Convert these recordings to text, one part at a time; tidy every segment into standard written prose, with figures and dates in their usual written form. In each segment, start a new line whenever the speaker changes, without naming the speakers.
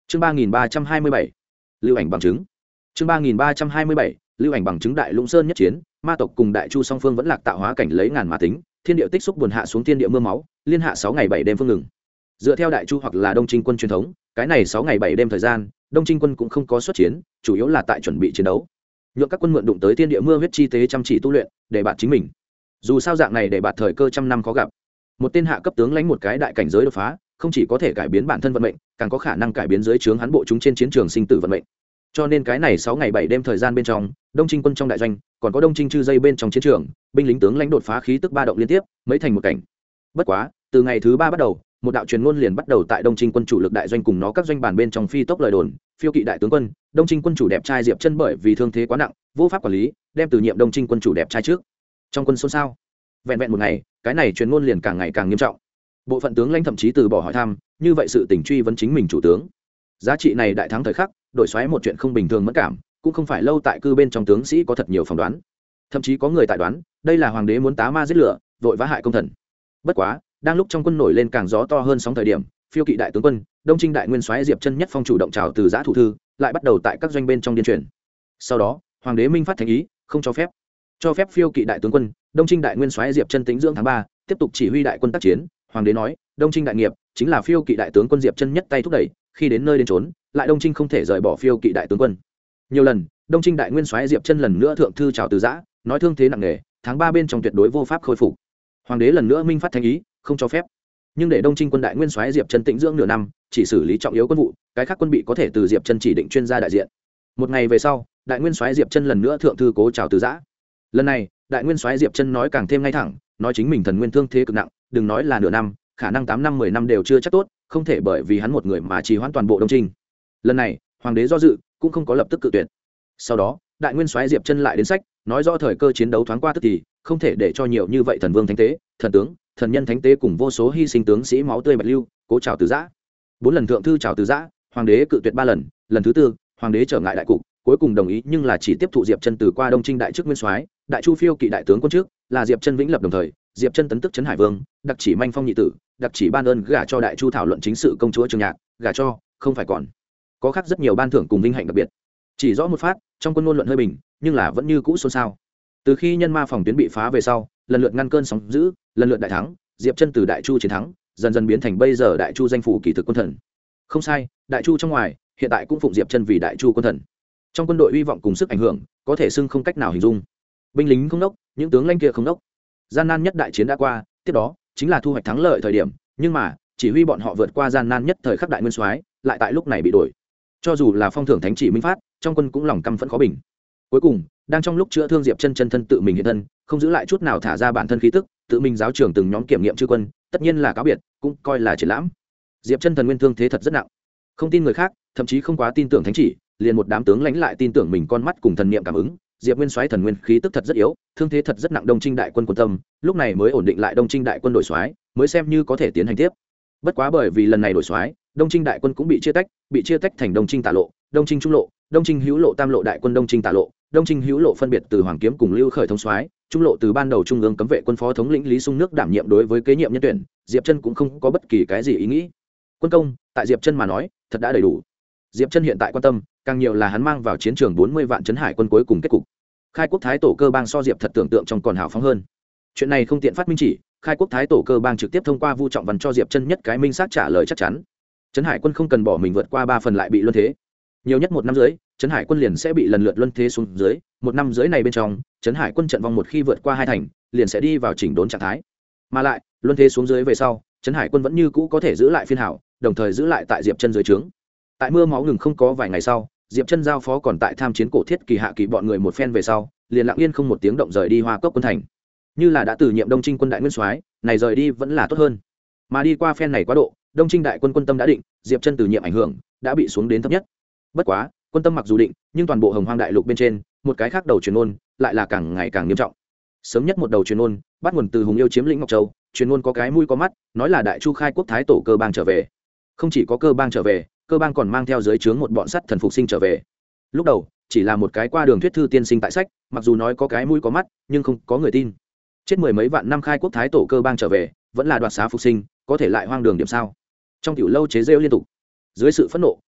chương 3327 lưu ảnh bằng chứng. chương 3327 lưu ảnh bằng chứng. Đại Lũng Sơn nhất chiến, ma tộc cùng Đại Chu song phương vẫn lạc tạo hóa cảnh lấy ngàn mà tính, thiên địa tích xúc buồn hạ xuống thiên địa mưa máu, liên hạ 6 ngày 7 đêm phương ngừng. Dựa theo Đại Chu hoặc là Đông Trinh quân truyền thống, cái này 6 ngày 7 đêm thời gian, Đông Trinh quân cũng không có xuất chiến, chủ yếu là tại chuẩn bị chiến đấu. Nhượng các quân mượn đụng tới thiên địa mưa huyết chi tế chăm chỉ tu luyện, để bạt chính mình. Dù sao dạng này để bạt thời cơ trăm năm khó gặp. Một tên hạ cấp tướng lãnh một cái đại cảnh giới đột phá, không chỉ có thể cải biến bản thân vận mệnh, càng có khả năng cải biến dưới trướng hắn bộ chúng trên chiến trường sinh tử vận mệnh. Cho nên cái này 6 ngày 7 đêm thời gian bên trong, Đông Trinh quân trong đại doanh, còn có Đông Trinh chư dây bên trong chiến trường, binh lính tướng lãnh đột phá khí tức ba động liên tiếp, mấy thành một cảnh. Bất quá, từ ngày thứ 3 bắt đầu, một đạo truyền ngôn liền bắt đầu tại Đông Trinh quân chủ lực đại doanh cùng nó các doanh bản bên trong phi tốc lời đồn, phiêu kỵ đại tướng quân, Đông Trinh quân chủ đẹp trai Diệp Chân bởi vì thương thế quá nặng, vô pháp quản lý, đem từ nhiệm Đông Trinh quân chủ đẹp trai trước. Trong quân xôn xao. Vẹn vẹn một ngày, cái này truyền ngôn liền càng ngày càng nghiêm trọng. Bộ phận tướng lãnh thậm chí từ bỏ hỏi thăm, như vậy sự tình truy vấn chính mình chủ tướng. Giá trị này đại thắng thời khắc, đổi xoáy một chuyện không bình thường mẫn cảm, cũng không phải lâu tại cư bên trong tướng sĩ có thật nhiều phỏng đoán. Thậm chí có người tại đoán, đây là hoàng đế muốn tá ma giết lửa, vội vã hại công thần. Bất quá, đang lúc trong quân nổi lên càng gió to hơn sóng thời điểm, phiêu kỵ đại tướng quân, Đông Trinh đại nguyên soái Diệp Chân nhất phong chủ động chào từ giã thủ thư, lại bắt đầu tại các doanh bên trong điên truyền. Sau đó, hoàng đế minh phát thành ý, không cho phép phiêu kỵ đại tướng quân, Đông Trinh đại nguyên soái Diệp Chân tính dưỡng tháng 3, tiếp tục chỉ huy đại quân tác chiến. Hoàng đế nói, Đông Trinh đại nghiệp chính là phiêu kỵ đại tướng quân Diệp Chân nhất tay thúc đẩy, khi đến nơi đến trốn, lại Đông Trinh không thể rời bỏ phiêu kỵ đại tướng quân. Nhiều lần, Đông Trinh đại nguyên soái Diệp Chân lần nữa thượng thư chào từ giã, nói thương thế nặng nề, tháng 3 bên trong tuyệt đối vô pháp khôi phục. Hoàng đế lần nữa minh phát thành ý, không cho phép. Nhưng để Đông Trinh quân đại nguyên soái Diệp Chân tĩnh dưỡng nửa năm, chỉ xử lý trọng yếu quân vụ, cái khác quân bị có thể từ Diệp Chân chỉ định chuyên gia đại diện. Một ngày về sau, đại nguyên soái Diệp Chân lần nữa thượng thư cố chào từ giã. Lần này, đại nguyên soái Diệp Chân nói càng thêm ngay thẳng, nói chính mình thần nguyên thương thế cực nặng, đừng nói là nửa năm, khả năng 8 năm 10 năm đều chưa chắc tốt, không thể bởi vì hắn một người mà trì hoãn toàn bộ Đông Trinh. Lần này, hoàng đế do dự, cũng không có lập tức cự tuyệt. Sau đó, đại nguyên soái Diệp Chân lại đến sách, nói rõ thời cơ chiến đấu thoáng qua tức thì, không thể để cho nhiều như vậy thần vương thánh tế, thần tướng, thần nhân thánh tế cùng vô số hy sinh tướng sĩ máu tươi bạch lưu, cố chào từ giã. 4 lần thượng thư chào từ giã, hoàng đế cự tuyệt 3 lần, lần thứ 4, hoàng đế trở ngại đại cục, cuối cùng đồng ý nhưng là chỉ tiếp thụ Diệp Chân từ qua Đông Trinh đại chức nguyên soái, đại chu phiêu kỵ đại tướng quân trước, là Diệp Chân vĩnh lập đồng thời, Diệp Chân tấn tức trấn hải vương, đặc chỉ manh phong nhị tử, đặc chỉ ban ơn gả cho đại chu thảo luận chính sự công chúa Trường Nhạc, gả cho, không phải còn có khác rất nhiều ban thưởng cùng vinh hạnh đặc biệt. Chỉ rõ một phát, trong quân ngôn luận hơi bình, nhưng là vẫn như cũ xôn xao. Từ khi nhân ma phòng tuyến bị phá về sau, lần lượt ngăn cơn sóng dữ, lần lượt đại thắng, Diệp Chân từ đại chu chiến thắng, dần dần biến thành bây giờ đại chu danh phủ kỳ thực quân thần. Không sai, đại chu trong ngoài, hiện tại cũng phụng Diệp Chân vì đại chu quân thần. Trong quân đội uy vọng cùng sức ảnh hưởng, có thể xưng không cách nào hình dung. Binh lính không đốc, những tướng lãnh kia không đốc. Gian nan nhất đại chiến đã qua, tiếp đó chính là thu hoạch thắng lợi thời điểm, nhưng mà, chỉ huy bọn họ vượt qua gian nan nhất thời khắc đại nguyên soái, lại tại lúc này bị đổi. Cho dù là phong thưởng thánh chỉ minh phát, trong quân cũng lòng căm phẫn khó bình. Cuối cùng, đang trong lúc chữa thương Diệp Chân chân thân tự mình hiện thân, không giữ lại chút nào thả ra bản thân khí tức, tự mình giáo trưởng từng nhóm kiểm nghiệm chư quân, tất nhiên là cáo biệt, cũng coi là triển lãm. Diệp Chân thần nguyên thương thế thật rất nặng, không tin người khác, thậm chí không quá tin tưởng thánh chỉ, liền một đám tướng lãnh lại tin tưởng mình con mắt cùng thần niệm cảm ứng. Diệp Nguyên soái thần nguyên khí tức thật rất yếu, thương thế thật rất nặng. Đông Trinh đại quân quân tâm, lúc này mới ổn định lại. Đông Trinh đại quân đổi soái, mới xem như có thể tiến hành tiếp. Bất quá bởi vì lần này đổi soái, Đông Trinh đại quân cũng bị chia tách thành Đông Trinh Tả lộ, Đông Trinh Trung lộ, Đông Trinh Hữu lộ tam lộ đại quân. Đông Trinh Tả lộ, Đông Trinh Hữu lộ phân biệt từ Hoàng Kiếm cùng Lưu Khởi thống soái, Trung lộ từ ban đầu trung ương cấm vệ quân phó thống lĩnh Lý Sung Nước đảm nhiệm. Đối với kế nhiệm nhân tuyển, Diệp Chân cũng không có bất kỳ cái gì ý nghĩ. Quân công, tại Diệp Chân mà nói, thật đã đầy đủ. Diệp Chân hiện tại quan tâm, càng nhiều là hắn mang vào chiến trường 40 vạn trấn hải quân cuối cùng kết cục. Khai quốc thái tổ cơ bang so Diệp thật tưởng tượng trong còn hào phóng hơn. Chuyện này không tiện phát minh chỉ, khai quốc thái tổ cơ bang trực tiếp thông qua Vu Trọng Văn cho Diệp Chân nhất cái minh xác trả lời chắc chắn. Trấn hải quân không cần bỏ mình vượt qua 3 phần lại bị luân thế. Nhiều nhất 1 năm dưới, Trấn hải quân liền sẽ bị lần lượt luân thế xuống dưới. 1 năm dưới này bên trong, Trấn hải quân trận vong một khi vượt qua 2 thành, liền sẽ đi vào chỉnh đốn trạng thái. Mà lại, luân thế xuống dưới về sau, Trấn hải quân vẫn như cũ có thể giữ lại phiên hảo, đồng thời giữ lại tại Diệp Chân dưới trướng. Tại mưa máu ngừng không có vài ngày sau, Diệp Chân giao phó còn tại tham chiến cổ thiết kỳ hạ kỳ bọn người một phen về sau, liền lặng yên không một tiếng động rời đi Hoa Cốc quân thành. Như là đã từ nhiệm Đông Trinh quân đại nguyên soái, này rời đi vẫn là tốt hơn. Mà đi qua phen này quá độ, Đông Trinh đại quân quân tâm đã định, Diệp Chân từ nhiệm ảnh hưởng đã bị xuống đến thấp nhất. Bất quá, quân tâm mặc dù định, nhưng toàn bộ Hồng Hoang đại lục bên trên, một cái khác đầu truyền ngôn lại là càng ngày càng nghiêm trọng. Sớm nhất một đầu truyền ngôn, bắt nguồn từ Hùng Yêu chiếm lĩnh Ngọc Châu, truyền ngôn có cái mũi có mắt, nói là đại chu khai quốc thái tổ cơ bang trở về. Không chỉ có cơ bang trở về, cơ bang còn mang theo dưới trướng một bọn sắt thần phục sinh trở về. Lúc đầu chỉ là một cái qua đường thuyết thư tiên sinh tại sách, mặc dù nói có cái mũi có mắt, nhưng không có người tin. Chết 10 mấy vạn năm khai quốc thái tổ cơ bang trở về, vẫn là đoạt xá phục sinh, có thể lại hoang đường điểm sao? Trong tiểu lâu chế rêu liên tục. Dưới sự phẫn nộ,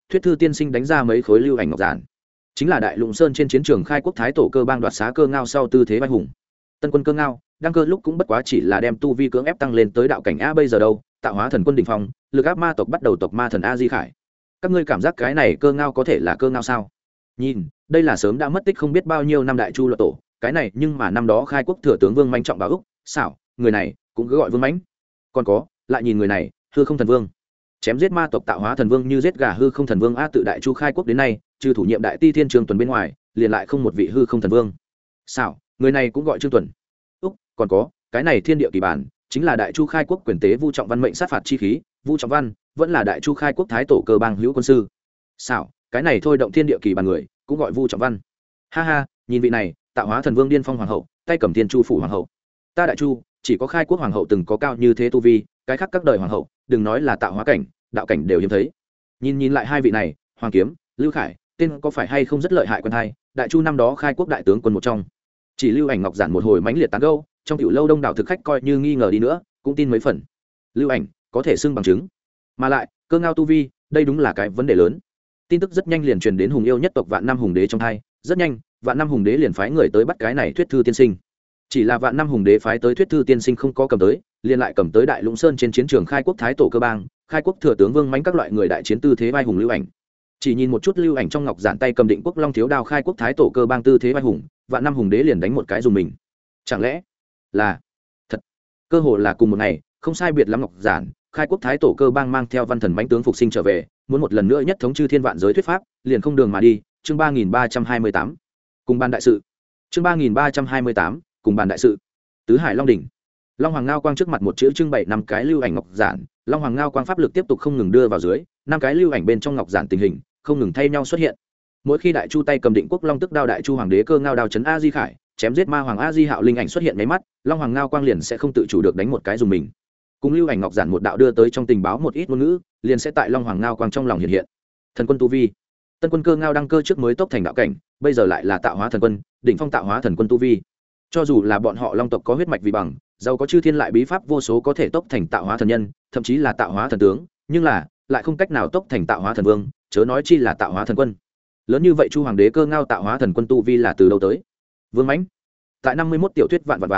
thuyết thư tiên sinh đánh ra mấy khối lưu ảnh ngọc giản, chính là đại lũng sơn trên chiến trường khai quốc thái tổ cơ bang đoạt xá cơ ngao sau tư thế vai hùng. Tân quân cơ ngao đăng cơ lúc cũng bất quá chỉ là đem tu vi cưỡng ép tăng lên tới đạo cảnh a, bây giờ đâu tạo hóa thần quân đỉnh phong, lực áp ma tộc bắt đầu tộc ma thần a di khải. Các ngươi cảm giác cái này cơ ngao có thể là cơ ngao sao? Nhìn đây là sớm đã mất tích không biết bao nhiêu năm đại chu luật tổ, cái này nhưng mà năm đó khai quốc thừa tướng Vương Mãnh trọng bảo úc xảo, người này cũng cứ gọi Vương Mãnh. Còn có lại nhìn người này, hư không thần vương, chém giết ma tộc tạo hóa thần vương như giết gà. Hư không thần vương a, tự đại chu khai quốc đến nay trừ thủ nhiệm đại ti thiên trường tuần bên ngoài liền lại không một vị hư không thần vương. Xảo, người này cũng gọi Trương Tuần. Úc, còn có cái này thiên địa kỳ bản, chính là đại chu khai quốc quyền tế Vu Trọng Văn mệnh sát phạt chi khí. Vu Trọng Văn vẫn là đại chu khai quốc thái tổ cơ bang hữu quân sư. Xảo, cái này thôi động thiên địa kỳ bản người cũng gọi Vu Trọng Văn. Ha ha, nhìn vị này tạo hóa thần vương điên phong hoàng hậu, tay cầm thiên chu phủ hoàng hậu. Ta đại chu chỉ có khai quốc hoàng hậu từng có cao như thế tu vi, cái khác các đời hoàng hậu đừng nói là tạo hóa cảnh, đạo cảnh đều hiếm thấy. Nhìn lại hai vị này, Hoàng Kiếm, Lưu Khải, tên có phải hay không rất lợi hại quân hai, đại chu năm đó khai quốc đại tướng quân một trong. Chỉ Lưu Ảnh Ngọc giản một hồi mãnh liệt tán gẫu, trong tiểu lâu đông đảo thực khách coi như nghi ngờ đi nữa cũng tin mấy phần. Lưu Ảnh có thể xưng bằng chứng, mà lại cơ ngao tu vi, đây đúng là cái vấn đề lớn. Tin tức rất nhanh liền truyền đến Hùng yêu nhất tộc Vạn Năm Hùng Đế trong hai, rất nhanh Vạn Năm Hùng Đế liền phái người tới bắt cái này thuyết thư tiên sinh. Chỉ là Vạn Năm Hùng Đế phái tới thuyết thư tiên sinh không có cầm tới, liền lại cầm tới đại lũng sơn trên chiến trường khai quốc thái tổ cơ bang, khai quốc thừa tướng Vương Mãnh các loại người đại chiến tư thế vai hùng Lưu Ảnh. Chỉ nhìn một chút Lưu Ảnh trong ngọc giản tay cầm Định Quốc Long thiếu đao khai quốc thái tổ cơ bang tư thế vai hùng, Vạn Năm Hùng Đế liền đánh một cái dùng mình. Chẳng lẽ là thật? Cơ hồ là cùng một ngày, không sai biệt lắm ngọc giản, khai quốc thái tổ cơ bang mang theo văn thần mãnh tướng phục sinh trở về, muốn một lần nữa nhất thống chư thiên vạn giới thuyết pháp, liền không đường mà đi. Chương 3328, cùng ban đại sự. Chương 3328, cùng bàn đại sự. Tứ Hải Long đỉnh, Long Hoàng Ngao Quang trước mặt một chữ trưng bày năm cái lưu ảnh ngọc giản, Long Hoàng Ngao Quang pháp lực tiếp tục không ngừng đưa vào dưới, năm cái lưu ảnh bên trong ngọc giản tình hình không ngừng thay nhau xuất hiện. Mỗi khi đại chu tay cầm Định Quốc Long tức đao đại chu hoàng đế cơ ngao đao chấn a di khải, chém giết ma hoàng a di hạo linh ảnh xuất hiện mấy mắt, Long Hoàng Ngao Quang liền sẽ không tự chủ được đánh một cái dùng mình. Cùng lưu ảnh ngọc giản một đạo đưa tới trong tình báo một ít ngôn ngữ, liền sẽ tại Long Hoàng Ngao Quang trong lòng hiện hiện. Thần quân tu vi, Tân quân cơ ngao đăng cơ trước mới tốc thành đạo cảnh, bây giờ lại là tạo hóa thần quân, đỉnh phong tạo hóa thần quân tu vi. Cho dù là bọn họ long tộc có huyết mạch vì bằng, giàu có chư thiên lại bí pháp vô số có thể tốc thành tạo hóa thần nhân, thậm chí là tạo hóa thần tướng, nhưng là lại không cách nào tốc thành tạo hóa thần vương, chớ nói chi là tạo hóa thần quân. Lớn như vậy chu hoàng đế cơ ngao tạo hóa thần quân tu vi là từ đâu tới? Vương Mãnh tại 51 tiểu thuyết vạn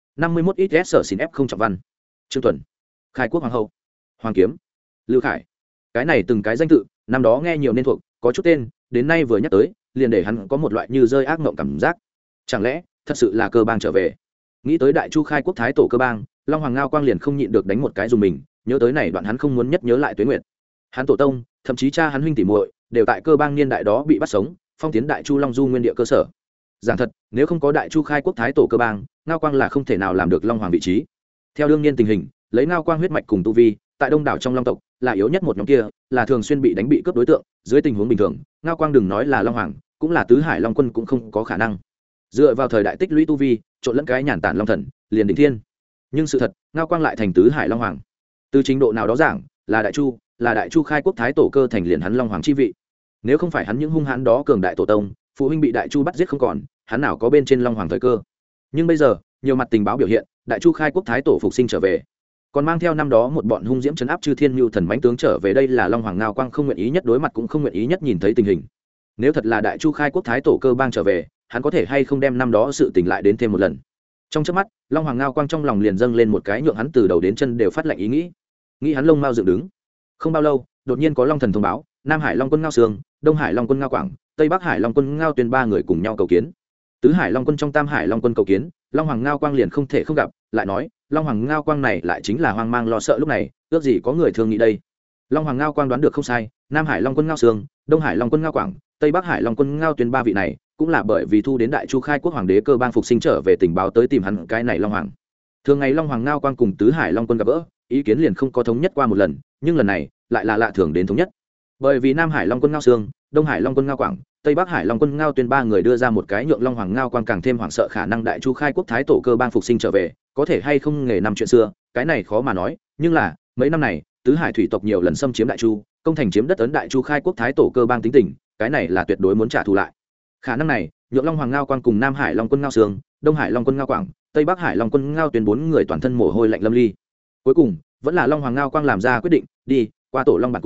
51 ít sở xin ép không trọng văn. Trương Tuần, khai quốc hoàng hậu, Hoàng Kiếm, Lưu Khải, cái này từng cái danh tự năm đó nghe nhiều nên thuộc, có chút tên đến nay vừa nhắc tới liền để hắn có một loại như rơi ác mộng cảm giác. Chẳng lẽ thật sự là cơ bang trở về? Nghĩ tới đại chu khai quốc thái tổ cơ bang, Long Hoàng Ngao Quang liền không nhịn được đánh một cái dùng mình, nhớ tới này đoạn hắn không muốn nhất nhớ lại Tuế Nguyệt. Hắn tổ tông, thậm chí cha hắn huynh tỷ muội đều tại cơ bang niên đại đó bị bắt sống, phong tiến đại chu long du nguyên địa cơ sở. Giảng thật, nếu không có đại chu khai quốc thái tổ cơ bang, Ngao Quang là không thể nào làm được long hoàng vị trí. Theo đương nhiên tình hình, lấy Ngao Quang huyết mạch cùng tu vi, tại đông đảo trong long tộc là yếu nhất một nhóm kia, là thường xuyên bị đánh bị cướp đối tượng, dưới tình huống bình thường, Ngao Quang đừng nói là long hoàng, cũng là tứ hải long quân cũng không có khả năng. Dựa vào thời đại tích lũy tu vi, trộn lẫn cái nhàn tản long thần, liền đỉnh thiên. Nhưng sự thật, Ngao Quang lại thành tứ hải long hoàng. Từ trình độ nào đó giảng, là đại chu khai quốc thái tổ cơ thành liền hắn long hoàng chi vị. Nếu không phải hắn những hung hãn đó cường đại tổ tông, phụ huynh bị đại chu bắt giết không còn, hắn nào có bên trên long hoàng thời cơ. Nhưng bây giờ, nhiều mặt tình báo biểu hiện, đại chu khai quốc thái tổ phục sinh trở về, còn mang theo năm đó một bọn hung diễm trấn áp chư thiên mưu thần mãnh tướng trở về, đây là long hoàng Ngao Quang không nguyện ý nhất đối mặt, cũng không nguyện ý nhất nhìn thấy tình hình. Nếu thật là đại chu khai quốc thái tổ cơ bang trở về, hắn có thể hay không đem năm đó sự tình lại đến thêm một lần? Trong chớp mắt, long hoàng Ngao Quang trong lòng liền dâng lên một cái nhượng hắn từ đầu đến chân đều phát lạnh ý nghĩ hắn lông mao dựng đứng. Không bao lâu, đột nhiên có long thần thông báo, Nam Hải Long quân Ngao Sương, Đông Hải Long quân Ngao Quảng, Tây Bắc Hải Long quân Ngao Tuyên ba người cùng nhau cầu kiến. Tứ Hải Long quân trong Tam Hải Long quân cầu kiến, Long Hoàng Ngao Quang liền không thể không gặp, lại nói, Long Hoàng Ngao Quang này lại chính là hoang mang lo sợ lúc này, ước gì có người thương nghĩ đây. Long Hoàng Ngao Quang đoán được không sai, Nam Hải Long quân Ngao Sương, Đông Hải Long quân Ngao Quảng, Tây Bắc Hải Long quân Ngao Tuyên ba vị này, cũng là bởi vì thu đến đại chu khai quốc hoàng đế cơ bang phục sinh trở về tình báo tới tìm hắn cái này Long Hoàng. Thường ngày Long Hoàng Ngao Quang cùng Tứ Hải Long quân gặp gỡ, ý kiến liền không có thống nhất qua một lần, nhưng lần này lại là lạ thường đến thống nhất. Bởi vì Nam Hải Long quân Ngao Sương, Đông Hải Long quân Ngao Quảng, Tây Bắc Hải Long quân Ngao Tuyên ba người đưa ra một cái nhượng Long Hoàng Ngao Quang càng thêm hoảng sợ khả năng đại chu khai quốc thái tổ cơ bang phục sinh trở về, có thể hay không nghề năm chuyện xưa, cái này khó mà nói, nhưng là mấy năm này tứ hải thủy tộc nhiều lần xâm chiếm đại chu, công thành chiếm đất ấn đại chu khai quốc thái tổ cơ bang tính tình, cái này là tuyệt đối muốn trả thù lại. Khả năng này nhượng Long Hoàng Ngao Quang cùng Nam Hải Long quân Ngao Sương, Đông Hải Long quân Ngao Quảng, Tây Bắc Hải Long quân Ngao Tuyên bốn người toàn thân mồ hôi lạnh lâm ly. Cuối cùng vẫn là Long Hoàng Ngao Quang làm ra quyết định, đi qua tổ long bản cung,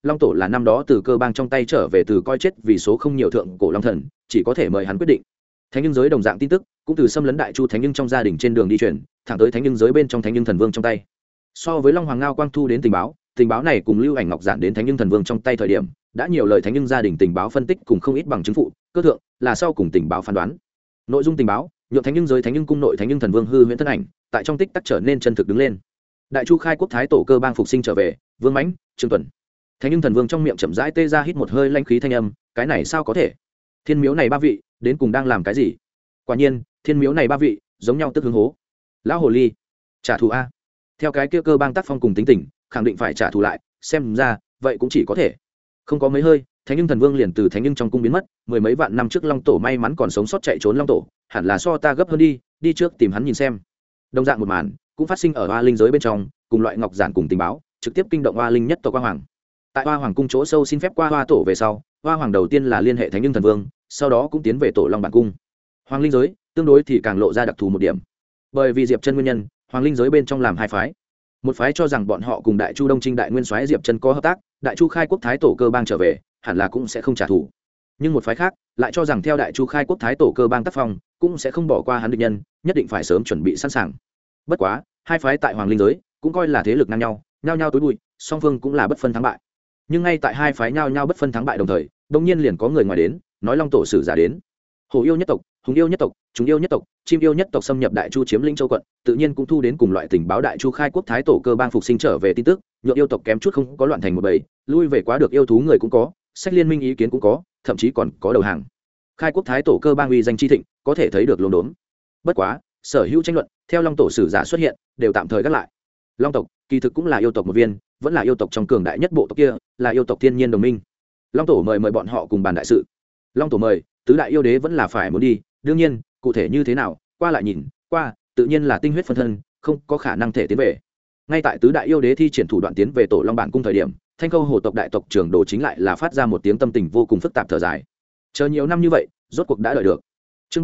long tổ là năm đó từ cơ bang trong tay trở về từ coi chết vì số không nhiều thượng cổ long thần, chỉ có thể mời hắn quyết định. Thánh nhưng giới đồng dạng tin tức cũng từ xâm lấn đại chu thánh nhưng trong gia đình trên đường đi chuyển thẳng tới thánh nhưng giới bên trong thánh nhưng thần vương trong tay. So với long hoàng ngao quang thu đến tình báo này cùng lưu ảnh ngọc giản đến thánh nhưng thần vương trong tay thời điểm đã nhiều lời thánh nhưng gia đình tình báo phân tích cùng không ít bằng chứng phụ cơ thượng là sau cùng tình báo phán đoán. Nội dung tình báo nhượng thánh nhưng giới thánh nhưng cung nội thánh nhưng thần vương hư huyễn thân ảnh tại trong tích tắc trở nên chân thực đứng lên. Đại chu khai quốc thái tổ cơ bang phục sinh trở về, vương mãnh trương tuần. Thánh nhưng thần vương trong miệng chậm rãi tê ra hít một hơi lanh khí thanh âm, cái này sao có thể? Thiên miếu này ba vị đến cùng đang làm cái gì? Quả nhiên thiên miếu này ba vị giống nhau tức hướng hố. Lão hồ ly trả thù a. Theo cái kia cơ bang tác phong cùng tính tình khẳng định phải trả thù lại, xem ra vậy cũng chỉ có thể. Không có mấy hơi thánh nhưng thần vương liền từ thánh nhưng trong cung biến mất. Mười mấy vạn năm trước long tổ may mắn còn sống sót chạy trốn long tổ hẳn là so ta gấp hơn đi trước tìm hắn nhìn xem. Đồng dạng một màn cũng phát sinh ở hoa linh giới bên trong, cùng loại ngọc giản cùng tình báo trực tiếp kinh động hoa linh nhất tộc hoa hoàng. Tại hoa hoàng cung chỗ sâu xin phép qua hoa tổ về sau, hoa hoàng đầu tiên là liên hệ thánh nhưng thần vương, sau đó cũng tiến về tổ long bản cung. Hoàng linh giới tương đối thì càng lộ ra đặc thù một điểm, bởi vì diệp chân nguyên nhân, hoàng linh giới bên trong làm hai phái. Một phái cho rằng bọn họ cùng đại chu đông trinh đại nguyên soái diệp chân có hợp tác, đại chu khai quốc thái tổ cơ bang trở về hẳn là cũng sẽ không trả thù. Nhưng một phái khác lại cho rằng theo đại chu khai quốc thái tổ cơ bang tác phong cũng sẽ không bỏ qua hắn địch nhân, nhất định phải sớm chuẩn bị sẵn sàng. Bất quá hai phái tại hoàng linh giới cũng coi là thế lực ngang nhau, nhao nhao tối bụi, song phương cũng là bất phân thắng bại. Nhưng ngay tại hai phái nhao nhao bất phân thắng bại đồng thời, đông nhiên liền có người ngoài đến nói long tổ sử giả đến. Hổ yêu nhất tộc, hùng yêu nhất tộc, chúng yêu nhất tộc, chim yêu nhất tộc xâm nhập đại chu chiếm lĩnh châu quận, tự nhiên cũng thu đến cùng loại tình báo đại chu khai quốc thái tổ cơ bang phục sinh trở về tin tức, nhượng yêu tộc kém chút không có loạn thành một bầy, lui về quá được yêu thú người cũng có, sách liên minh ý kiến cũng có, thậm chí còn có đầu hàng. Khai quốc thái tổ cơ bang uy danh chi thịnh, có thể thấy được luống đốn. Bất quá sở hữu tranh luận theo long tổ sử giả xuất hiện đều tạm thời gác lại. Long tộc kỳ thực cũng là yêu tộc một viên, vẫn là yêu tộc trong cường đại nhất bộ tộc kia, là yêu tộc thiên nhiên đồng minh. Long tổ mời bọn họ cùng bàn đại sự. Long tổ mời tứ đại yêu đế vẫn là phải muốn đi, đương nhiên cụ thể như thế nào qua lại nhìn qua, tự nhiên là tinh huyết phân thân, không có khả năng thể tiến về. Ngay tại tứ đại yêu đế thi triển thủ đoạn tiến về tổ long bản cung thời điểm, thanh câu hồ tộc đại tộc trưởng đồ chính lại là phát ra một tiếng tâm tình vô cùng phức tạp thở dài. Chờ nhiều năm như vậy rốt cuộc đã đợi được. Chương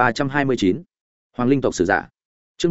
3329 Hoàng linh tộc sử giả. Chương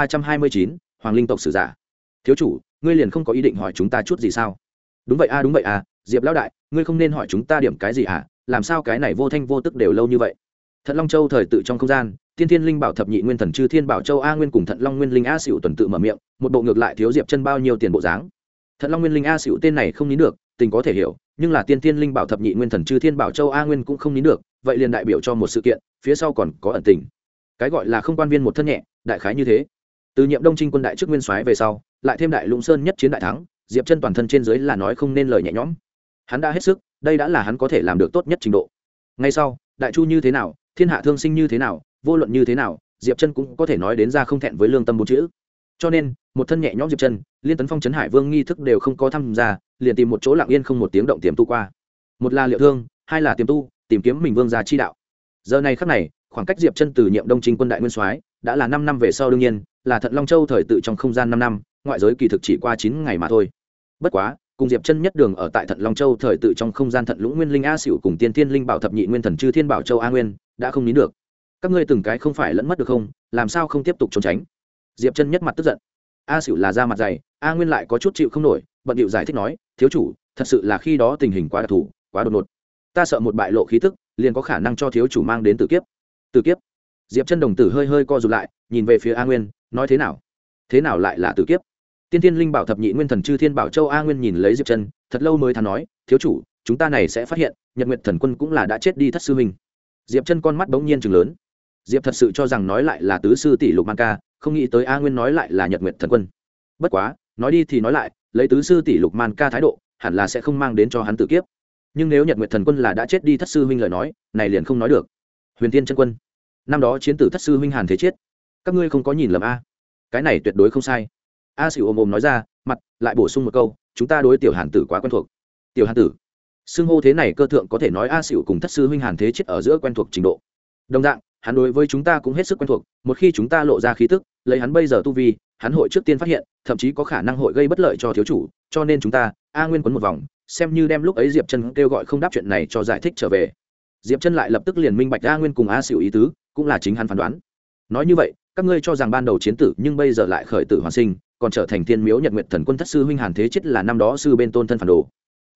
3329 Hoàng linh tộc sử giả. Thiếu chủ, ngươi liền không có ý định hỏi chúng ta chút gì sao? Đúng vậy a, Diệp lão đại, ngươi không nên hỏi chúng ta điểm cái gì à? Làm sao cái này vô thanh vô tức đều lâu như vậy? Thận Long Châu thời tự trong không gian, Tiên Thiên Linh Bảo thập nhị nguyên thần chư Thiên Bảo Châu A Nguyên cùng Thận Long Nguyên Linh A Sửu tuần tự mở miệng, một bộ ngược lại thiếu Diệp Chân bao nhiêu tiền bộ dáng. Thận Long Nguyên Linh A Sửu tên này không nín được, tình có thể hiểu, nhưng là Tiên Thiên Linh Bảo thập nhị nguyên thần chư Thiên Bảo Châu A Nguyên cũng không nín được, vậy liền đại biểu cho một sự kiện, phía sau còn có ẩn tình. Cái gọi là không quan viên một thân nhẹ, đại khái như thế. Từ nhiệm Đông Trinh quân đại trước nguyên soái về sau, lại thêm đại Lũng Sơn nhất chiến đại thắng, Diệp Chân toàn thân trên dưới là nói không nên lời nhẹ nhõm. Hắn đã hết sức, đây đã là hắn có thể làm được tốt nhất trình độ. Ngay sau, đại chu như thế nào, thiên hạ thương sinh như thế nào, vô luận như thế nào, Diệp Chân cũng có thể nói đến ra không thẹn với lương tâm bốn chữ. Cho nên một thân nhẹ nhõm Diệp Chân liên tấn phong trấn hải vương nghi thức đều không có tham gia, liền tìm một chỗ lặng yên không một tiếng động tiềm tu qua. Một là liệu thương, hai là tiềm tu, tìm kiếm mình vương gia chi đạo. Giờ này khắc này, khoảng cách Diệp Chân từ nhiệm Đông Trinh quân đại nguyên soái đã là 5 năm về sau, đương nhiên là Thận Long Châu thời tự trong không gian 5 năm, ngoại giới kỳ thực chỉ qua 9 ngày mà thôi. Bất quá cùng Diệp Chân nhất đường ở tại Thận Long Châu thời tự trong không gian Thận Lũng Nguyên Linh A Sửu cùng Tiên Thiên Linh Bảo thập nhị nguyên thần chư Thiên Bảo Châu A Nguyên đã không nín được. Các ngươi từng cái không phải lẫn mất được không, làm sao không tiếp tục trốn tránh? Diệp Chân nhất mặt tức giận. A Sửu là da mặt dày, A Nguyên lại có chút chịu không nổi, bận điệu giải thích nói, thiếu chủ, thật sự là khi đó tình hình quá đặc thù, quá đột ngột, ta sợ một bại lộ khí tức liền có khả năng cho thiếu chủ mang đến tử kiếp. Tử kiếp? Diệp Chân đồng tử hơi hơi co rụt lại, nhìn về phía A Nguyên, nói thế nào? Thế nào lại là tử kiếp? Tiên Thiên Linh Bảo thập nhị nguyên thần chư Thiên Bảo Châu A Nguyên nhìn lấy Diệp Chân, thật lâu mới thán nói, thiếu chủ, chúng ta này sẽ phát hiện, Nhật Nguyệt Thần Quân cũng là đã chết đi thất sư huynh. Diệp Chân con mắt bỗng nhiên trừng lớn. Diệp thật sự cho rằng nói lại là tứ sư tỷ Lục Man Ca, không nghĩ tới A Nguyên nói lại là Nhật Nguyệt Thần Quân. Bất quá, nói đi thì nói lại, lấy tứ sư tỷ Lục Man Ca thái độ, hẳn là sẽ không mang đến cho hắn tử kiếp. Nhưng nếu Nhật Nguyệt Thần Quân là đã chết đi thất sư huynh lời nói, này liền không nói được. Huyền Tiên chân quân, năm đó chiến tử thất sư huynh Hàn Thế chết, các ngươi không có nhìn lầm a? Cái này tuyệt đối không sai. A Sửu ồm ồm nói ra, mặt lại bổ sung một câu, chúng ta đối tiểu Hàn tử quá quen thuộc. Tiểu Hàn tử, xưng hô thế này cơ thượng có thể nói A Sửu cùng thất sư huynh Hàn Thế chết ở giữa quen thuộc trình độ. Đồng dạng, hắn đối với chúng ta cũng hết sức quen thuộc, một khi chúng ta lộ ra khí tức, lấy hắn bây giờ tu vi, hắn hội trước tiên phát hiện, thậm chí có khả năng hội gây bất lợi cho thiếu chủ, cho nên chúng ta, A Nguyên quấn một vòng, xem như đem lúc ấy Diệp Chân kêu gọi không đáp chuyện này cho giải thích trở về. Diệp Chân lại lập tức liền minh bạch A Nguyên cùng A Sửu ý tứ, cũng là chính hắn phán đoán. Nói như vậy, các ngươi cho rằng ban đầu chiến tử nhưng bây giờ lại khởi tử hoàn sinh, còn trở thành Thiên Miếu Nhật Nguyệt Thần Quân thất sư huynh Hàn Thế chết là năm đó sư bên tôn thân phản đồ.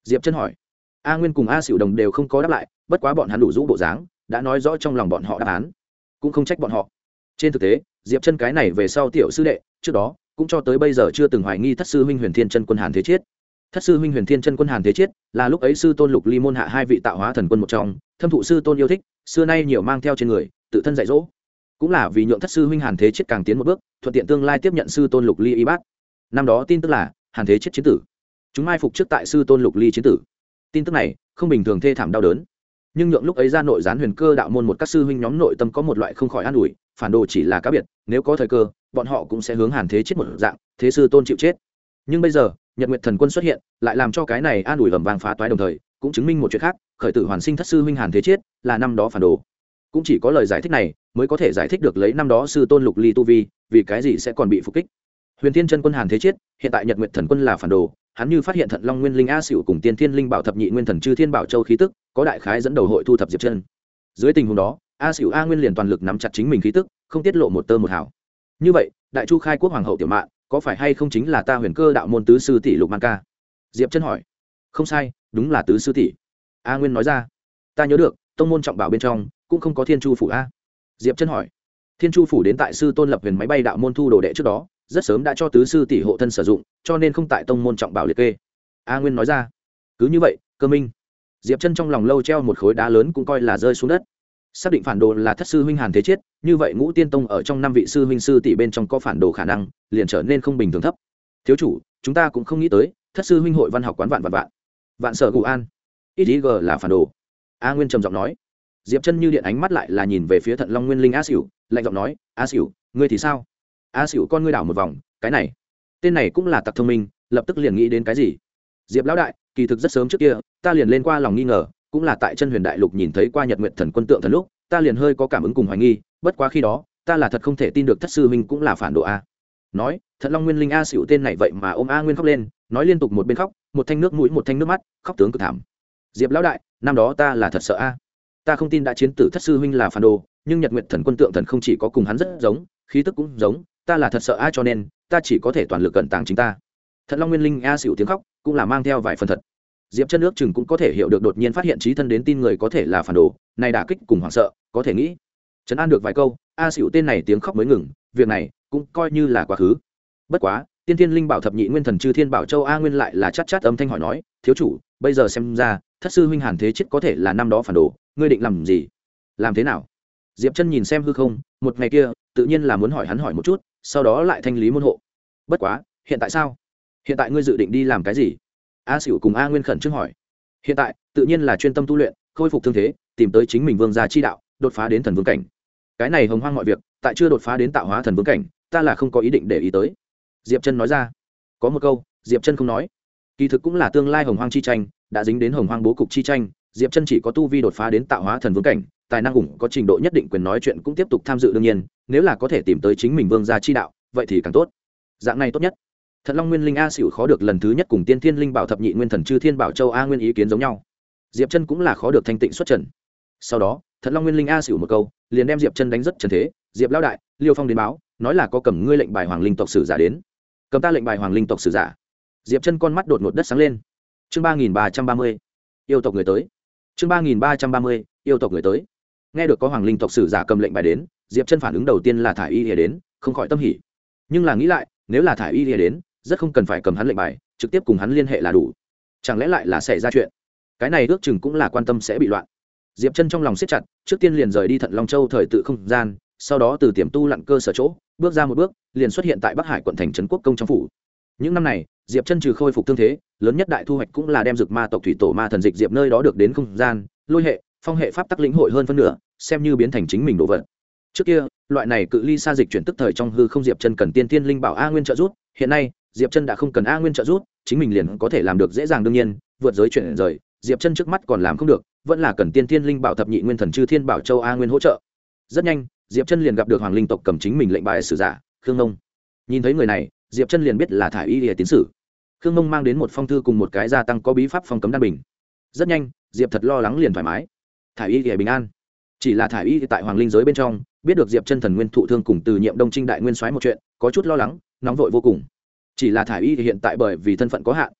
Diệp Chân hỏi. A Nguyên cùng A Sửu Đồng đều không có đáp lại, bất quá bọn hắn đủ rũ bộ dáng đã nói rõ trong lòng bọn họ đáp án, cũng không trách bọn họ. Trên thực tế Diệp Chân cái này về sau tiểu sư đệ trước đó cũng cho tới bây giờ chưa từng hoài nghi thất sư huynh Huyền Thiên Chân Quân Hàn Thế Chiết. Thất sư huynh Huyền Thiên Chân Quân Hàn Thế Chiết là lúc ấy sư tôn Lục Ly môn hạ hai vị tạo hóa thần quân một trong, thâm thụ sư tôn yêu thích, xưa nay nhiều mang theo trên người, tự thân dạy dỗ. Cũng là vì nhượng thất sư huynh Hàn Thế Chiết càng tiến một bước, thuận tiện tương lai tiếp nhận sư tôn Lục Ly y bát. Năm đó tin tức là Hàn Thế Chiết chiến tử, chúng mai phục trước tại sư tôn Lục Ly chiến tử. Tin tức này không bình thường thê thảm đau đớn, nhưng nhượng lúc ấy ra nội gián Huyền Cơ đạo môn một các sư huynh nhóm nội tâm có một loại không khỏi an ủi, phản đồ chỉ là cá biệt, nếu có thời cơ bọn họ cũng sẽ hướng Hàn Thế Chiết một dạng, thế sư tôn chịu chết. Nhưng bây giờ Nhật Nguyệt Thần Quân xuất hiện, lại làm cho cái này an ủi ầm vang phá toái, đồng thời cũng chứng minh một chuyện khác, khởi tử hoàn sinh thất sư huynh Hàn Thế Chiết là năm đó phản đồ. Cũng chỉ có lời giải thích này mới có thể giải thích được lấy năm đó sư tôn Lục Ly tu vi, vì cái gì sẽ còn bị phục kích. Huyền Thiên Chân Quân Hàn Thế Chiết, hiện tại Nhật Nguyệt Thần Quân là phản đồ, hắn như phát hiện Thận Long Nguyên Linh A Sửu cùng Tiên Thiên Linh Bảo Thập Nhị Nguyên Thần Chư Thiên Bảo Châu khí tức, có đại khái dẫn đầu hội thu thập Diệp Chân. Dưới tình huống đó, A Sửu A Nguyên liền toàn lực nắm chặt chính mình khí tức, không tiết lộ một tơ một hào. Như vậy, Đại Chu khai quốc hoàng hậu tiểu mạn, có phải hay không chính là ta Huyền Cơ đạo môn tứ sư tỷ Lục Man Ca? Diệp Chân hỏi. Không sai, đúng là tứ sư tỷ. A Nguyên nói ra. Ta nhớ được, tông môn trọng bảo bên trong cũng không có Thiên Chu phủ a. Diệp Chân hỏi. Thiên Chu phủ đến tại sư tôn lập Huyền máy bay đạo môn thu đồ đệ trước đó, rất sớm đã cho tứ sư tỷ hộ thân sử dụng, cho nên không tại tông môn trọng bảo liệt kê. A Nguyên nói ra. Cứ như vậy, Cơ Minh. Diệp Chân trong lòng lâu treo một khối đá lớn cũng coi là rơi xuống đất. Xác định phản đồ là thất sư huynh Hàn Thế Chiết, như vậy Ngũ Tiên Tông ở trong năm vị sư huynh sư tỷ bên trong có phản đồ khả năng, liền trở nên không bình thường thấp. Thiếu chủ, chúng ta cũng không nghĩ tới, thất sư huynh hội văn học quán vạn sở cụ an, ít ý g là phản đồ. A Nguyên trầm giọng nói. Diệp Chân như điện ánh mắt lại là nhìn về phía Thận Long Nguyên Linh A Sửu, lạnh giọng nói, A Sửu, ngươi thì sao? A Sửu con ngươi đảo một vòng, cái này, tên này cũng là tặc thông minh, lập tức liền nghĩ đến cái gì. Diệp lão đại, kỳ thực rất sớm trước kia, ta liền lên qua lòng nghi ngờ, cũng là tại Chân Huyền Đại Lục nhìn thấy qua Nhật Nguyệt Thần Quân tượng thần lúc, ta liền hơi có cảm ứng cùng hoài nghi, bất quá khi đó, ta là thật không thể tin được thất sư huynh cũng là phản đồ a. Nói, Thận Long Nguyên Linh A Sửu tên này vậy mà ôm A Nguyên khóc lên, nói liên tục một bên khóc, một thanh nước mũi một thanh nước mắt, khóc tướng cực thảm. Diệp lão đại, năm đó ta là thật sợ a. Ta không tin đã chiến tử thất sư huynh là phản đồ, nhưng Nhật Nguyệt Thần Quân tượng thần không chỉ có cùng hắn rất giống, khí tức cũng giống, ta là thật sợ a, cho nên ta chỉ có thể toàn lực cẩn tàng chính ta. Thận Long Nguyên Linh A Sửu tiếng khóc cũng là mang theo vài phần thật. Diệp Chân ước chừng cũng có thể hiểu được đột nhiên phát hiện chí thân đến tin người có thể là phản đồ, này đả kích cùng hoảng sợ, có thể nghĩ. Trấn an được vài câu, A Sửu tên này tiếng khóc mới ngừng, việc này cũng coi như là quá khứ. Bất quá, Tiên Thiên Linh Bảo Thập Nhị Nguyên Thần Chư Thiên Bảo Châu A Nguyên lại là chát chát âm thanh hỏi nói, thiếu chủ, bây giờ xem ra, thất sư huynh Hàn Thế Chiết có thể là năm đó phản đồ, ngươi định làm gì? Làm thế nào? Diệp Chân nhìn xem hư không, một ngày kia, tự nhiên là muốn hỏi hắn hỏi một chút, sau đó lại thanh lý môn hộ. Bất quá, hiện tại sao? Hiện tại ngươi dự định đi làm cái gì? A Sửu cùng A Nguyên khẩn trương hỏi. Hiện tại, tự nhiên là chuyên tâm tu luyện, khôi phục thương thế, tìm tới chính mình vương gia chi đạo, đột phá đến thần vương cảnh. Cái này hồng hoang mọi việc, tại chưa đột phá đến tạo hóa thần vương cảnh, ta là không có ý định để ý tới. Diệp Chân nói ra. Có một câu, Diệp Chân không nói. Kỳ thực cũng là tương lai hồng hoang chi tranh, đã dính đến hồng hoang bố cục chi tranh, Diệp Chân chỉ có tu vi đột phá đến tạo hóa thần vương cảnh, tài năng ủng có trình độ nhất định quyền nói chuyện cũng tiếp tục tham dự đương nhiên, nếu là có thể tìm tới chính mình vương gia chi đạo, vậy thì càng tốt. Dạng này tốt nhất. Thận Long Nguyên Linh A Sửu khó được lần thứ nhất cùng Tiên Thiên Linh Bảo Thập Nhị Nguyên Thần Chư Thiên Bảo Châu A Nguyên ý kiến giống nhau. Diệp Chân cũng là khó được thanh tịnh xuất trần. Sau đó, Thận Long Nguyên Linh A Sửu một câu, liền đem Diệp Chân đánh rất trần thế. Diệp lão đại, Liêu Phong đến báo, nói là có cầm ngươi lệnh bài Hoàng Linh tộc sử giả đến. Cầm ta lệnh bài Hoàng Linh tộc sử giả. Diệp Chân con mắt đột ngột đất sáng lên. Chương 3330, yêu tộc người tới. Chương 3330, yêu tộc người tới. Nghe được có Hoàng Linh tộc sử giả cầm lệnh bài đến, Diệp Chân phản ứng đầu tiên là thải y lìa đến, không khỏi tâm hỉ. Nhưng là nghĩ lại, nếu là thải y lìa đến, rất không cần phải cầm hắn lệnh bài, trực tiếp cùng hắn liên hệ là đủ. Chẳng lẽ lại là xảy ra chuyện? Cái này ước chừng cũng là quan tâm sẽ bị loạn. Diệp Chân trong lòng siết chặt, trước tiên liền rời đi Thận Long Châu thời tự không gian, sau đó từ tiềm tu lặn cơ sở chỗ, bước ra một bước, liền xuất hiện tại Bắc Hải quận thành trấn Quốc công trong phủ. Những năm này, Diệp Chân trừ khôi phục thương thế, lớn nhất đại thu hoạch cũng là đem Dực Ma tộc thủy tổ ma thần dịch diệp nơi đó được đến không gian, lôi hệ, phong hệ pháp tắc lĩnh hội hơn phân nửa, xem như biến thành chính mình đồ vật. Trước kia, loại này cự ly xa dịch chuyển tức thời trong hư không, Diệp Chân cần Tiên Thiên Linh Bảo A Nguyên trợ giúp, hiện nay, Diệp Chân đã không cần A Nguyên trợ giúp, chính mình liền có thể làm được dễ dàng đương nhiên, vượt giới chuyển rời, Diệp Chân trước mắt còn làm không được, vẫn là cần Tiên Thiên Linh Bảo Thập Nhị Nguyên Thần Chư Thiên Bảo Châu A Nguyên hỗ trợ. Rất nhanh, Diệp Chân liền gặp được Hoàng Linh tộc cầm chính mình lệnh bài sử giả, Khương Nông. Nhìn thấy người này, Diệp Chân liền biết là thải y liễu tiến sử. Khương Nông mang đến một phong thư cùng một cái gia tăng có bí pháp phong cấm đan bình. Rất nhanh, Diệp thật lo lắng liền thoải mái. Thải y liễu bình an. Chỉ là thải y tại Hoàng Linh giới bên trong, biết được Diệp Chân thần nguyên thụ thương cùng từ nhiệm Đông Trinh đại nguyên soái một chuyện, có chút lo lắng, nóng vội vô cùng. Chỉ là thải y hiện tại bởi vì thân phận có hạn,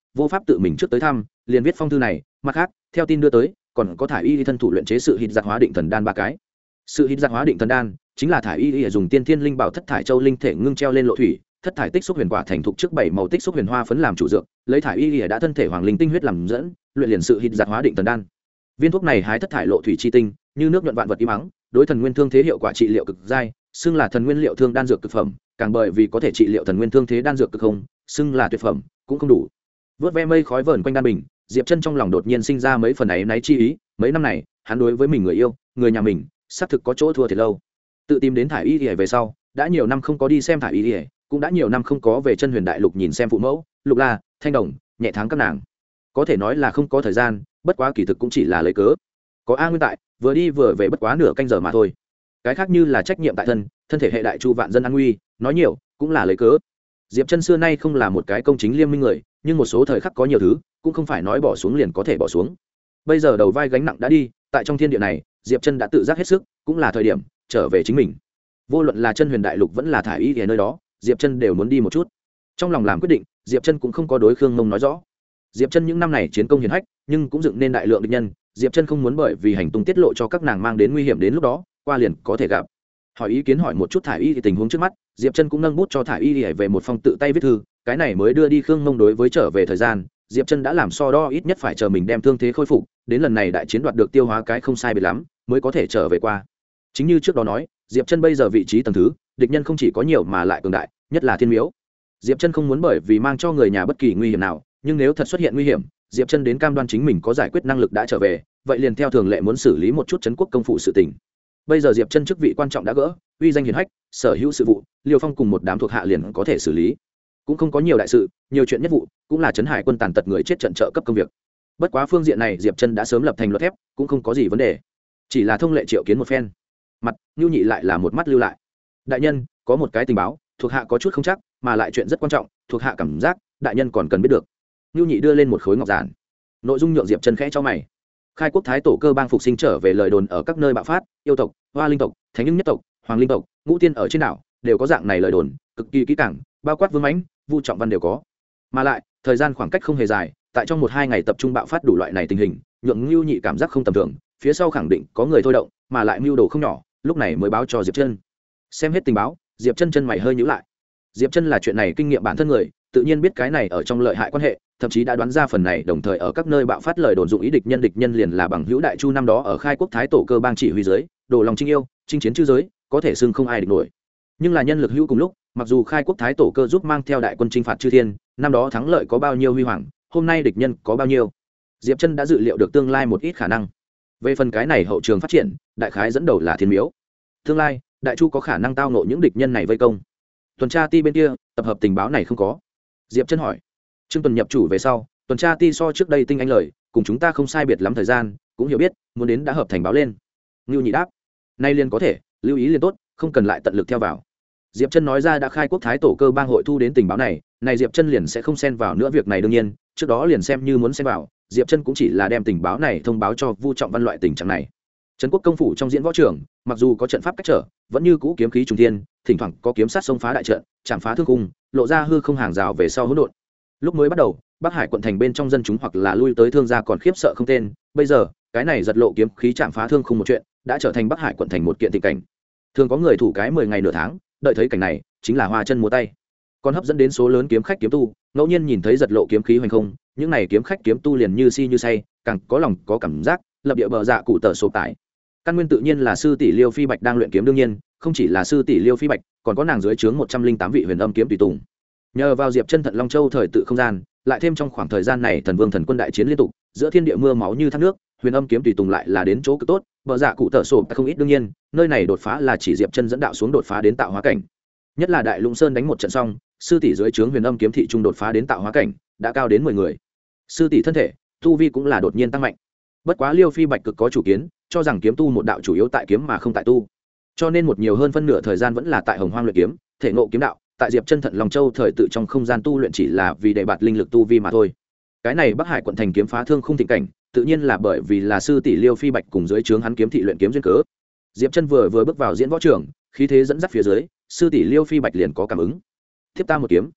vô pháp tự mình trước tới thăm, liền viết phong thư này. Mặt khác, theo tin đưa tới, còn có thải y thân thủ luyện chế sự hít giặt hóa định thần đan 3 cái. Sự hít giặt hóa định thần đan chính là thải y dùng tiên thiên linh bảo thất thải châu linh thể ngưng treo lên lộ thủy, thất thải tích xúc huyền quả thành thục trước 7 màu tích xúc huyền hoa phấn làm chủ dược, lấy thải y đã thân thể hoàng linh tinh huyết làm dẫn, luyện liền sự hít giặt hóa định thần đan. Viên thuốc này hái thất thải lộ thủy chi tinh, như nước nhuận vạn vật im mắng, đối thần nguyên thương thế hiệu quả trị liệu cực giai, xưng là thần nguyên liệu thương đan dược cực phẩm, càng bởi vì có thể trị liệu thần nguyên thương thế đan dược cực không, xưng là tuyệt phẩm, cũng không đủ. Vớt ve mây khói vờn quanh đan bình, Diệp Chân trong lòng đột nhiên sinh ra mấy phần ấy náy chi ý, mấy năm này, hắn đối với mình người yêu, người nhà mình, xác thực có chỗ thua thiệt lâu. Tự tìm đến thải y về sau, đã nhiều năm không có đi xem thải y, cũng đã nhiều năm không có về chân huyền đại lục nhìn xem phụ mẫu, Lục La, Thanh Đồng, nhẹ tháng các nàng. Có thể nói là không có thời gian, bất quá kỳ thực cũng chỉ là lấy cớ. Có A Nguyên tại, vừa đi vừa về bất quá nửa canh giờ mà thôi. Cái khác như là trách nhiệm tại thân thể hệ đại chu vạn dân an nguy, nói nhiều cũng là lấy cớ. Diệp Chân xưa nay không là một cái công chính liêm minh người, nhưng một số thời khắc có nhiều thứ, cũng không phải nói bỏ xuống liền có thể bỏ xuống. Bây giờ đầu vai gánh nặng đã đi, tại trong thiên địa này, Diệp Chân đã tự giác hết sức, cũng là thời điểm trở về chính mình. Vô luận là chân huyền đại lục vẫn là thải y ở nơi đó, Diệp Chân đều muốn đi một chút. Trong lòng làm quyết định, Diệp Chân cũng không có đối Khương Mông nói rõ. Diệp Chân những năm này chiến công hiển hách, nhưng cũng dựng nên đại lượng địch nhân, Diệp Chân không muốn bởi vì hành tung tiết lộ cho các nàng mang đến nguy hiểm, đến lúc đó qua liền có thể gặp. Hỏi ý kiến hỏi một chút thải y thì tình huống trước mắt, Diệp Chân cũng nâng bút cho thải y về một phong tự tay viết thư, cái này mới đưa đi Khương Mông. Đối với trở về thời gian, Diệp Chân đã làm so đo, ít nhất phải chờ mình đem thương thế khôi phục, đến lần này đại chiến đoạt được tiêu hóa cái không sai biệt lắm, mới có thể trở về qua. Chính như trước đó nói, Diệp Chân bây giờ vị trí tầng thứ, địch nhân không chỉ có nhiều mà lại cường đại, nhất là Thiên Miếu. Diệp Chân không muốn bởi vì mang cho người nhà bất kỳ nguy hiểm nào, nhưng nếu thật xuất hiện nguy hiểm, Diệp Chân đến cam đoan chính mình có giải quyết năng lực đã trở về, vậy liền theo thường lệ muốn xử lý một chút trấn quốc công phụ sự tình. Bây giờ Diệp Chân chức vị quan trọng đã gỡ, uy danh hiển hách, sở hữu sự vụ, Liêu Phong cùng một đám thuộc hạ liền có thể xử lý. Cũng không có nhiều đại sự, nhiều chuyện nhất vụ, cũng là trấn hải quân tàn tật người chết trận trợ cấp công việc. Bất quá phương diện này Diệp Chân đã sớm lập thành luật thép, cũng không có gì vấn đề. Chỉ là thông lệ triệu kiến một phen. Mặt, Nưu Nhị lại là một mắt lưu lại. Đại nhân, có một cái tình báo, thuộc hạ có chút không chắc, mà lại chuyện rất quan trọng, thuộc hạ cảm giác, đại nhân còn cần biết được. Nưu Nhị đưa lên một khối ngọc giản. Nội dung nhượng Diệp Chân khẽ cho mày. Khai quốc thái tổ cơ bang phục sinh trở về, lời đồn ở các nơi bạo phát, yêu tộc, hoa linh tộc, thánh nhưng nhất tộc, hoàng linh tộc, ngũ tiên ở trên đảo đều có dạng này lời đồn, cực kỳ kỹ càng, bao quát vương mãnh, vu trọng văn đều có. Mà lại thời gian khoảng cách không hề dài, tại trong 1-2 ngày tập trung bạo phát đủ loại này tình hình, nhượng Nưu Nhị cảm giác không tầm thường, phía sau khẳng định có người thôi động, mà lại mưu đồ không nhỏ, lúc này mới báo cho Diệp Chân. Xem hết tình báo, Diệp Chân chân mày hơi nhíu lại. Diệp Chân là chuyện này kinh nghiệm bản thân người, tự nhiên biết cái này ở trong lợi hại quan hệ, thậm chí đã đoán ra phần này, đồng thời ở các nơi bạo phát lời đồn dụng ý địch nhân liền là bằng hữu đại chu năm đó ở khai quốc thái tổ cơ bang chỉ huy dưới, đổ lòng chinh yêu, chinh chiến chư giới, có thể xưng không ai địch nổi. Nhưng là nhân lực hữu cùng lúc, mặc dù khai quốc thái tổ cơ giúp mang theo đại quân chinh phạt chư thiên, năm đó thắng lợi có bao nhiêu huy hoàng, hôm nay địch nhân có bao nhiêu, Diệp Chân đã dự liệu được tương lai một ít khả năng. Về phần cái này hậu trường phát triển, đại khái dẫn đầu là Thiên Miếu. Tương lai, đại chu có khả năng tao ngộ những địch nhân này vây công. Tuần tra ti bên kia, tập hợp tình báo này không có. Diệp Chân hỏi. Trương Tuần nhập chủ về sau, tuần tra ti so trước đây tinh anh lời, cùng chúng ta không sai biệt lắm thời gian, cũng hiểu biết, muốn đến đã hợp thành báo lên. Ngưu Nhị đáp. Nay liền có thể, lưu ý liền tốt, không cần lại tận lực theo vào. Diệp Chân nói ra đã khai quốc thái tổ cơ bang hội thu đến tình báo này, này Diệp Chân liền sẽ không xen vào nữa việc này, đương nhiên, trước đó liền xem như muốn xen vào, Diệp Chân cũng chỉ là đem tình báo này thông báo cho Vu Trọng Văn loại tình trạng này. Trấn quốc công phủ trong diễn võ trường, mặc dù có trận pháp cách trở, vẫn như cũ kiếm khí trùng thiên, thỉnh thoảng có kiếm sát xông phá đại trận, chạm phá thương khung, lộ ra hư không hàng rào về sau hỗn độn. Lúc mới bắt đầu, Bắc Hải quận thành bên trong dân chúng hoặc là lui tới thương gia còn khiếp sợ không tên, bây giờ, cái này giật lộ kiếm khí chạm phá thương khung một chuyện, đã trở thành Bắc Hải quận thành một kiện tình cảnh. Thường có người thủ cái 10 ngày nửa tháng, đợi thấy cảnh này, chính là hoa chân múa tay. Còn hấp dẫn đến số lớn kiếm khách kiếm tu, ngẫu nhiên nhìn thấy giật lộ kiếm khí hoành không, những này kiếm khách kiếm tu liền như si như say, càng có lòng có cảm giác, lập địa bờ dạ cụ tờ sổ tải. Căn nguyên tự nhiên là sư tỷ Liêu Phi Bạch đang luyện kiếm, đương nhiên, không chỉ là sư tỷ Liêu Phi Bạch, còn có nàng dưới trướng 108 vị huyền âm kiếm tùy tùng. Nhờ vào Diệp Chân Thận Long Châu thời tự không gian, lại thêm trong khoảng thời gian này thần vương thần quân đại chiến liên tục, giữa thiên địa mưa máu như thác nước, huyền âm kiếm tùy tùng lại là đến chỗ cực tốt, bờ dạ cụ tờ sổ không ít, đương nhiên, nơi này đột phá là chỉ Diệp Chân dẫn đạo xuống đột phá đến tạo hóa cảnh. Nhất là Đại Lũng Sơn đánh một trận xong, sư tỷ dưới trướng huyền âm kiếm thị trung đột phá đến tạo hóa cảnh, đã cao đến 10 người. Sư tỷ thân thể, tu vi cũng là đột nhiên tăng mạnh. Bất quá Liêu Phi Bạch cực có chủ kiến, cho rằng kiếm tu một đạo chủ yếu tại kiếm mà không tại tu, cho nên một nhiều hơn phân nửa thời gian vẫn là tại Hồng Hoang luyện kiếm, thể ngộ kiếm đạo, tại Diệp Chân Thận Long Châu thời tự trong không gian tu luyện chỉ là vì để bạt linh lực tu vi mà thôi. Cái này Bắc Hải quận thành kiếm phá thương khung thịnh cảnh, tự nhiên là bởi vì là sư tỷ Liêu Phi Bạch cùng dưới trướng hắn kiếm thị luyện kiếm duyên cớ. Diệp Chân vừa bước vào diễn võ trường, khí thế dẫn dắt phía dưới, sư tỷ Liêu Phi Bạch liền có cảm ứng. Tiếp ta một kiếm.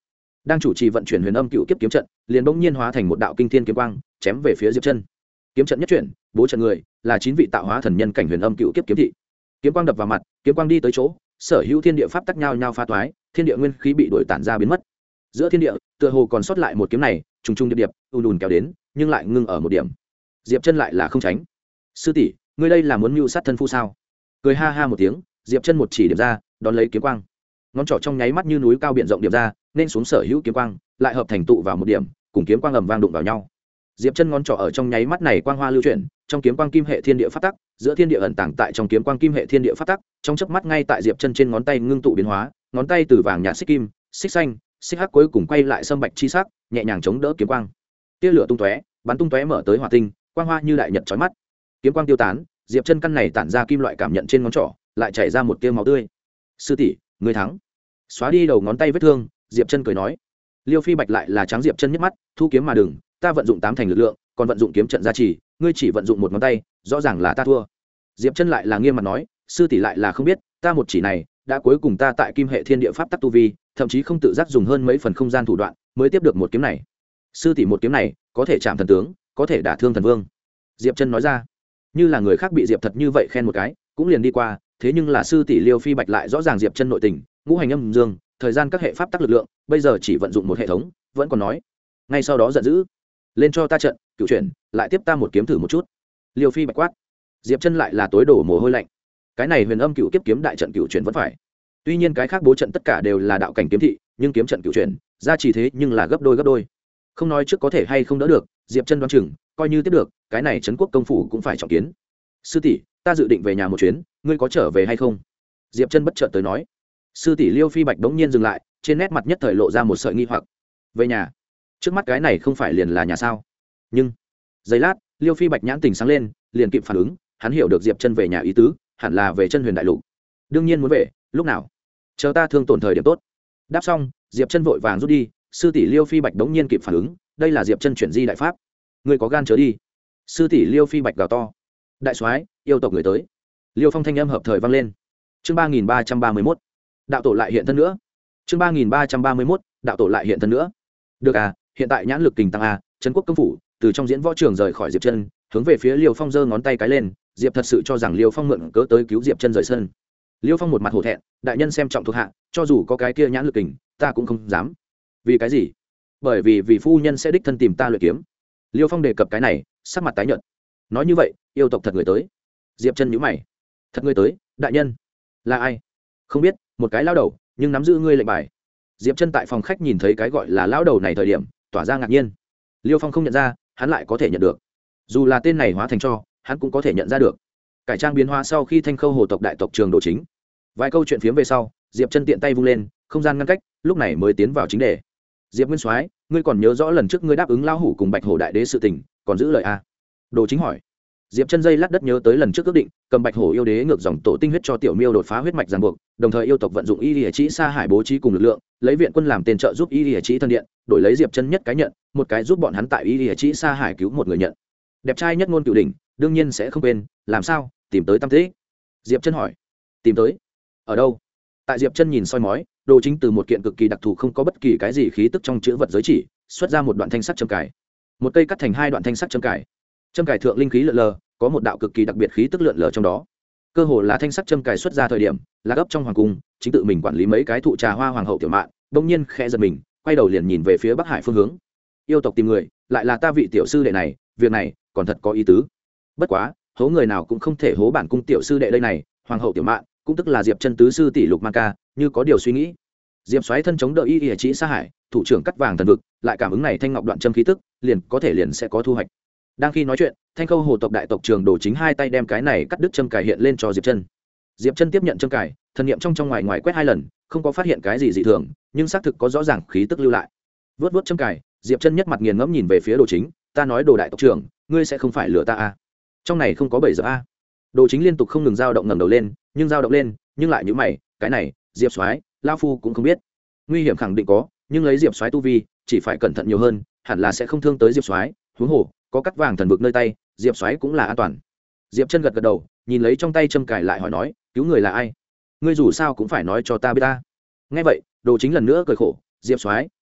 đang chủ trì vận chuyển huyền âm cựu kiếp kiếm trận liền bỗng nhiên hóa thành một đạo kinh thiên kiếm quang chém về phía diệp chân. Kiếm trận nhất chuyển, bố trận người là 9 vị tạo hóa thần nhân cảnh huyền âm cựu kiếp kiếm thị. Kiếm quang đập vào mặt, kiếm quang đi tới chỗ, sở hữu thiên địa pháp tắc nhau nhau pha toái, thiên địa nguyên khí bị đuổi tản ra biến mất. Giữa thiên địa, tựa hồ còn sót lại một kiếm này, trùng trùng điệp điệp, ùn ùn kéo đến, nhưng lại ngưng ở một điểm. Diệp Chân lại là không tránh. "Sư tỷ, ngươi đây là muốn mưu sát thân phu sao?" Cười ha ha một tiếng, Diệp Chân một chỉ điểm ra, đón lấy kiếm quang. Ngón trỏ trong nháy mắt như núi cao biển rộng điểm ra, nên xuống sở hữu kiếm quang, lại hợp thành tụ vào một điểm, cùng kiếm quang ầm vang đụng vào nhau. Diệp Chân ngón trỏ ở trong nháy mắt này quang hoa lưu chuyển, trong kiếm quang kim hệ thiên địa pháp tắc, giữa thiên địa ẩn tàng tại trong kiếm quang kim hệ thiên địa pháp tắc, trong chớp mắt ngay tại Diệp Chân trên ngón tay ngưng tụ biến hóa, ngón tay từ vàng nhạt xích kim, xích xanh, xích hắc cuối cùng quay lại sâm bạch chi sắc, nhẹ nhàng chống đỡ kiếm quang. Tia lửa tung tóe, bắn tung tóe mở tới hỏa tinh, quang hoa như đại nhật chói mắt. Kiếm quang tiêu tán, Diệp Chân căn này tản ra kim loại cảm nhận trên ngón trỏ, lại chảy ra một tia máu tươi. "Sư tỷ, ngươi thắng." Xóa đi đầu ngón tay vết thương, Diệp Chân cười nói. Liêu Phi Bạch lại là trắng Diệp Chân nhếch mắt, "Thu kiếm mà đừng, ta vận dụng 8 thành lực lượng, còn vận dụng kiếm trận gia trì, ngươi chỉ vận dụng một ngón tay, rõ ràng là ta thua." Diệp Chân lại là nghiêm mặt nói, "Sư tỷ lại là không biết, ta một chỉ này đã cuối cùng ta tại kim hệ thiên địa pháp tắc tu vi, thậm chí không tự giác dùng hơn mấy phần không gian thủ đoạn, mới tiếp được một kiếm này. Sư tỷ một kiếm này, có thể chạm thần tướng, có thể đả thương thần vương." Diệp Chân nói ra. Như là người khác bị Diệp Thật như vậy khen một cái, cũng liền đi qua, thế nhưng là sư tỷ Liêu Phi Bạch lại rõ ràng Diệp Chân nội tình, ngũ hành âm dương, thời gian các hệ pháp tắc lực lượng, bây giờ chỉ vận dụng một hệ thống, vẫn còn nói. Ngay sau đó giận dữ, "Lên cho ta trận, cửu chuyển, lại tiếp ta một kiếm thử một chút." Liêu Phi Bạch quát. Diệp Chân lại là tối đổ mồ hôi lạnh. Cái này huyền âm cửu kiếp kiếm đại trận cửu chuyển vẫn phải. Tuy nhiên cái khác bố trận tất cả đều là đạo cảnh kiếm thị, nhưng kiếm trận cửu chuyển, ra chỉ thế nhưng là gấp đôi. Không nói trước có thể hay không đỡ được, Diệp Chân đoán chừng, coi như tiếp được, cái này trấn quốc công phủ cũng phải trọng kiến. "Sư tỷ, ta dự định về nhà một chuyến, ngươi có trở về hay không?" Diệp Chân bất chợt tới nói. Sư tỷ Liêu Phi Bạch bỗng nhiên dừng lại, trên nét mặt nhất thời lộ ra một sợi nghi hoặc. "Về nhà? Trước mắt cái này không phải liền là nhà sao?" Nhưng giây lát, Liêu Phi Bạch nhãn tình sáng lên, liền kịp phản ứng, hắn hiểu được Diệp Chân về nhà ý tứ, hẳn là về Chân Huyền Đại Lục. "Đương nhiên muốn về, lúc nào? Chờ ta thương tổn thời điểm tốt." Đáp xong, Diệp Chân vội vàng rút đi, sư tỷ Liêu Phi Bạch đống nhiên kịp phản ứng, đây là Diệp Chân chuyển di đại pháp. "Ngươi có gan chớ đi." Sư tỷ Liêu Phi Bạch gào to. "Đại soái, yêu tộc người tới." Liêu Phong thanh âm hợp thời vang lên. Chương 3331. Đạo tổ lại hiện thân nữa. Chương 3331. Đạo tổ lại hiện thân nữa. Được à, hiện tại nhãn lực kình tăng a, trấn quốc công phủ, từ trong diễn võ trường rời khỏi Diệp Chân, hướng về phía Liêu Phong giơ ngón tay cái lên, Diệp thật sự cho rằng Liêu Phong mượn cớ tới cứu Diệp Chân rời sân. Liêu Phong một mặt hổ thẹn, "Đại nhân xem trọng thuộc hạ, cho dù có cái kia nhãn lực kình, ta cũng không dám." "Vì cái gì?" "Bởi vì phu nhân sẽ đích thân tìm ta luyện kiếm." Liêu Phong đề cập cái này, sắc mặt tái nhợt. "Nói như vậy, yêu tộc thật người tới?" Diệp Chân nhíu mày. "Thật người tới, đại nhân." "Là ai?" "Không biết, một cái lão đầu, nhưng nắm giữ ngươi lệnh bài." Diệp Chân tại phòng khách nhìn thấy cái gọi là lão đầu này thời điểm, tỏa ra ngạc nhiên. Liêu Phong không nhận ra, hắn lại có thể nhận được. Dù là tên này hóa thành cho, hắn cũng có thể nhận ra được. Cải trang biến hóa sau khi Thanh Khâu hồ tộc đại tộc trường Đồ Chính. Vài câu chuyện phiếm về sau, Diệp Chân tiện tay vung lên, không gian ngăn cách, lúc này mới tiến vào chính đề. "Diệp Nguyên Soái, ngươi còn nhớ rõ lần trước ngươi đáp ứng lão hủ cùng Bạch Hổ đại đế sự tình, còn giữ lời a?" Đồ Chính hỏi. Diệp Chân dây lát đất nhớ tới lần trước ước định, cầm Bạch Hổ yêu đế ngược dòng tổ tinh huyết cho tiểu miêu đột phá huyết mạch ràng buộc, đồng thời yêu tộc vận dụng Y Liễu Chí Sa Hải bố trí cùng lực lượng, lấy viện quân làm tiền trợ giúp Y Liễu Chí thân điện, đổi lấy Diệp Chân nhất cái nhận, một cái giúp bọn hắn tại Y Liễu Chí Sa Hải cứu một người nhận. Đẹp trai nhất ngôn cửu đỉnh, đương nhiên sẽ không quên, làm sao? Tìm tới Tam Tích. Diệp Chân hỏi. "Tìm tới? Ở đâu?" Tại Diệp Chân nhìn soi mói, Đồ Chính từ một kiện cực kỳ đặc thù không có bất kỳ cái gì khí tức trong chữ vật giới chỉ, xuất ra một đoạn thanh sắc châm cài. Một cây cắt thành hai đoạn thanh sắc châm cài. Châm cài thượng linh khí lượn lờ, có một đạo cực kỳ đặc biệt khí tức lượn lờ trong đó. Cơ hồ là thanh sắc châm cài xuất ra thời điểm, là gấp trong hoàng cung, chính tự mình quản lý mấy cái thụ trà hoa hoàng hậu tiểu mạn, bỗng nhiên khẽ giật mình, quay đầu liền nhìn về phía Bắc Hải phương hướng. Yêu tộc tìm người, lại là ta vị tiểu sư đệ này, việc này còn thật có ý tứ. Bất quá, hố người nào cũng không thể hố bản cung tiểu sư đệ đây này, hoàng hậu tiểu mạn, cũng tức là Diệp Chân tứ sư tỷ Lục Man Ca, như có điều suy nghĩ. Diệp xoáy thân chống đỡ Y Liễu Chí Sa Hải, thủ trưởng cắt vàng thần vực, lại cảm ứng này thanh ngọc đoạn châm khí tức, liền sẽ có thu hoạch. Đang khi nói chuyện, Thanh Khâu hồ tộc đại tộc trường Đồ Chính hai tay đem cái này cắt đứt châm cài hiện lên cho Diệp Chân. Diệp Chân tiếp nhận châm cài, thần niệm trong ngoài ngoài quét hai lần, không có phát hiện cái gì dị thường, nhưng xác thực có rõ ràng khí tức lưu lại. Vớt vớt châm cài, Diệp Chân nhất mặt nghiền ngẫm nhìn về phía Đồ Chính, "Ta nói Đồ đại tộc trưởng, ngươi sẽ không phải lừa ta a? Trong này không có 7 giờ a?" Đồ Chính liên tục không ngừng dao động ngẩng đầu lên, nhưng dao động lên, nhưng lại nhíu mày, "Cái này, Diệp soái, lão phu cũng không biết. Nguy hiểm khẳng định có, nhưng lấy Diệp soái tu vi, chỉ phải cẩn thận nhiều hơn, hẳn là sẽ không thương tới Diệp soái, huống hồ, có cắt vàng thần vực nơi tay, Diệp soái cũng là an toàn." Diệp Chân gật gật đầu, nhìn lấy trong tay châm cài lại hỏi nói, "Cứu người là ai? Ngươi dù sao cũng phải nói cho ta biết ta." Nghe vậy, Đồ Chính lần nữa cười khổ, "Diệp soái,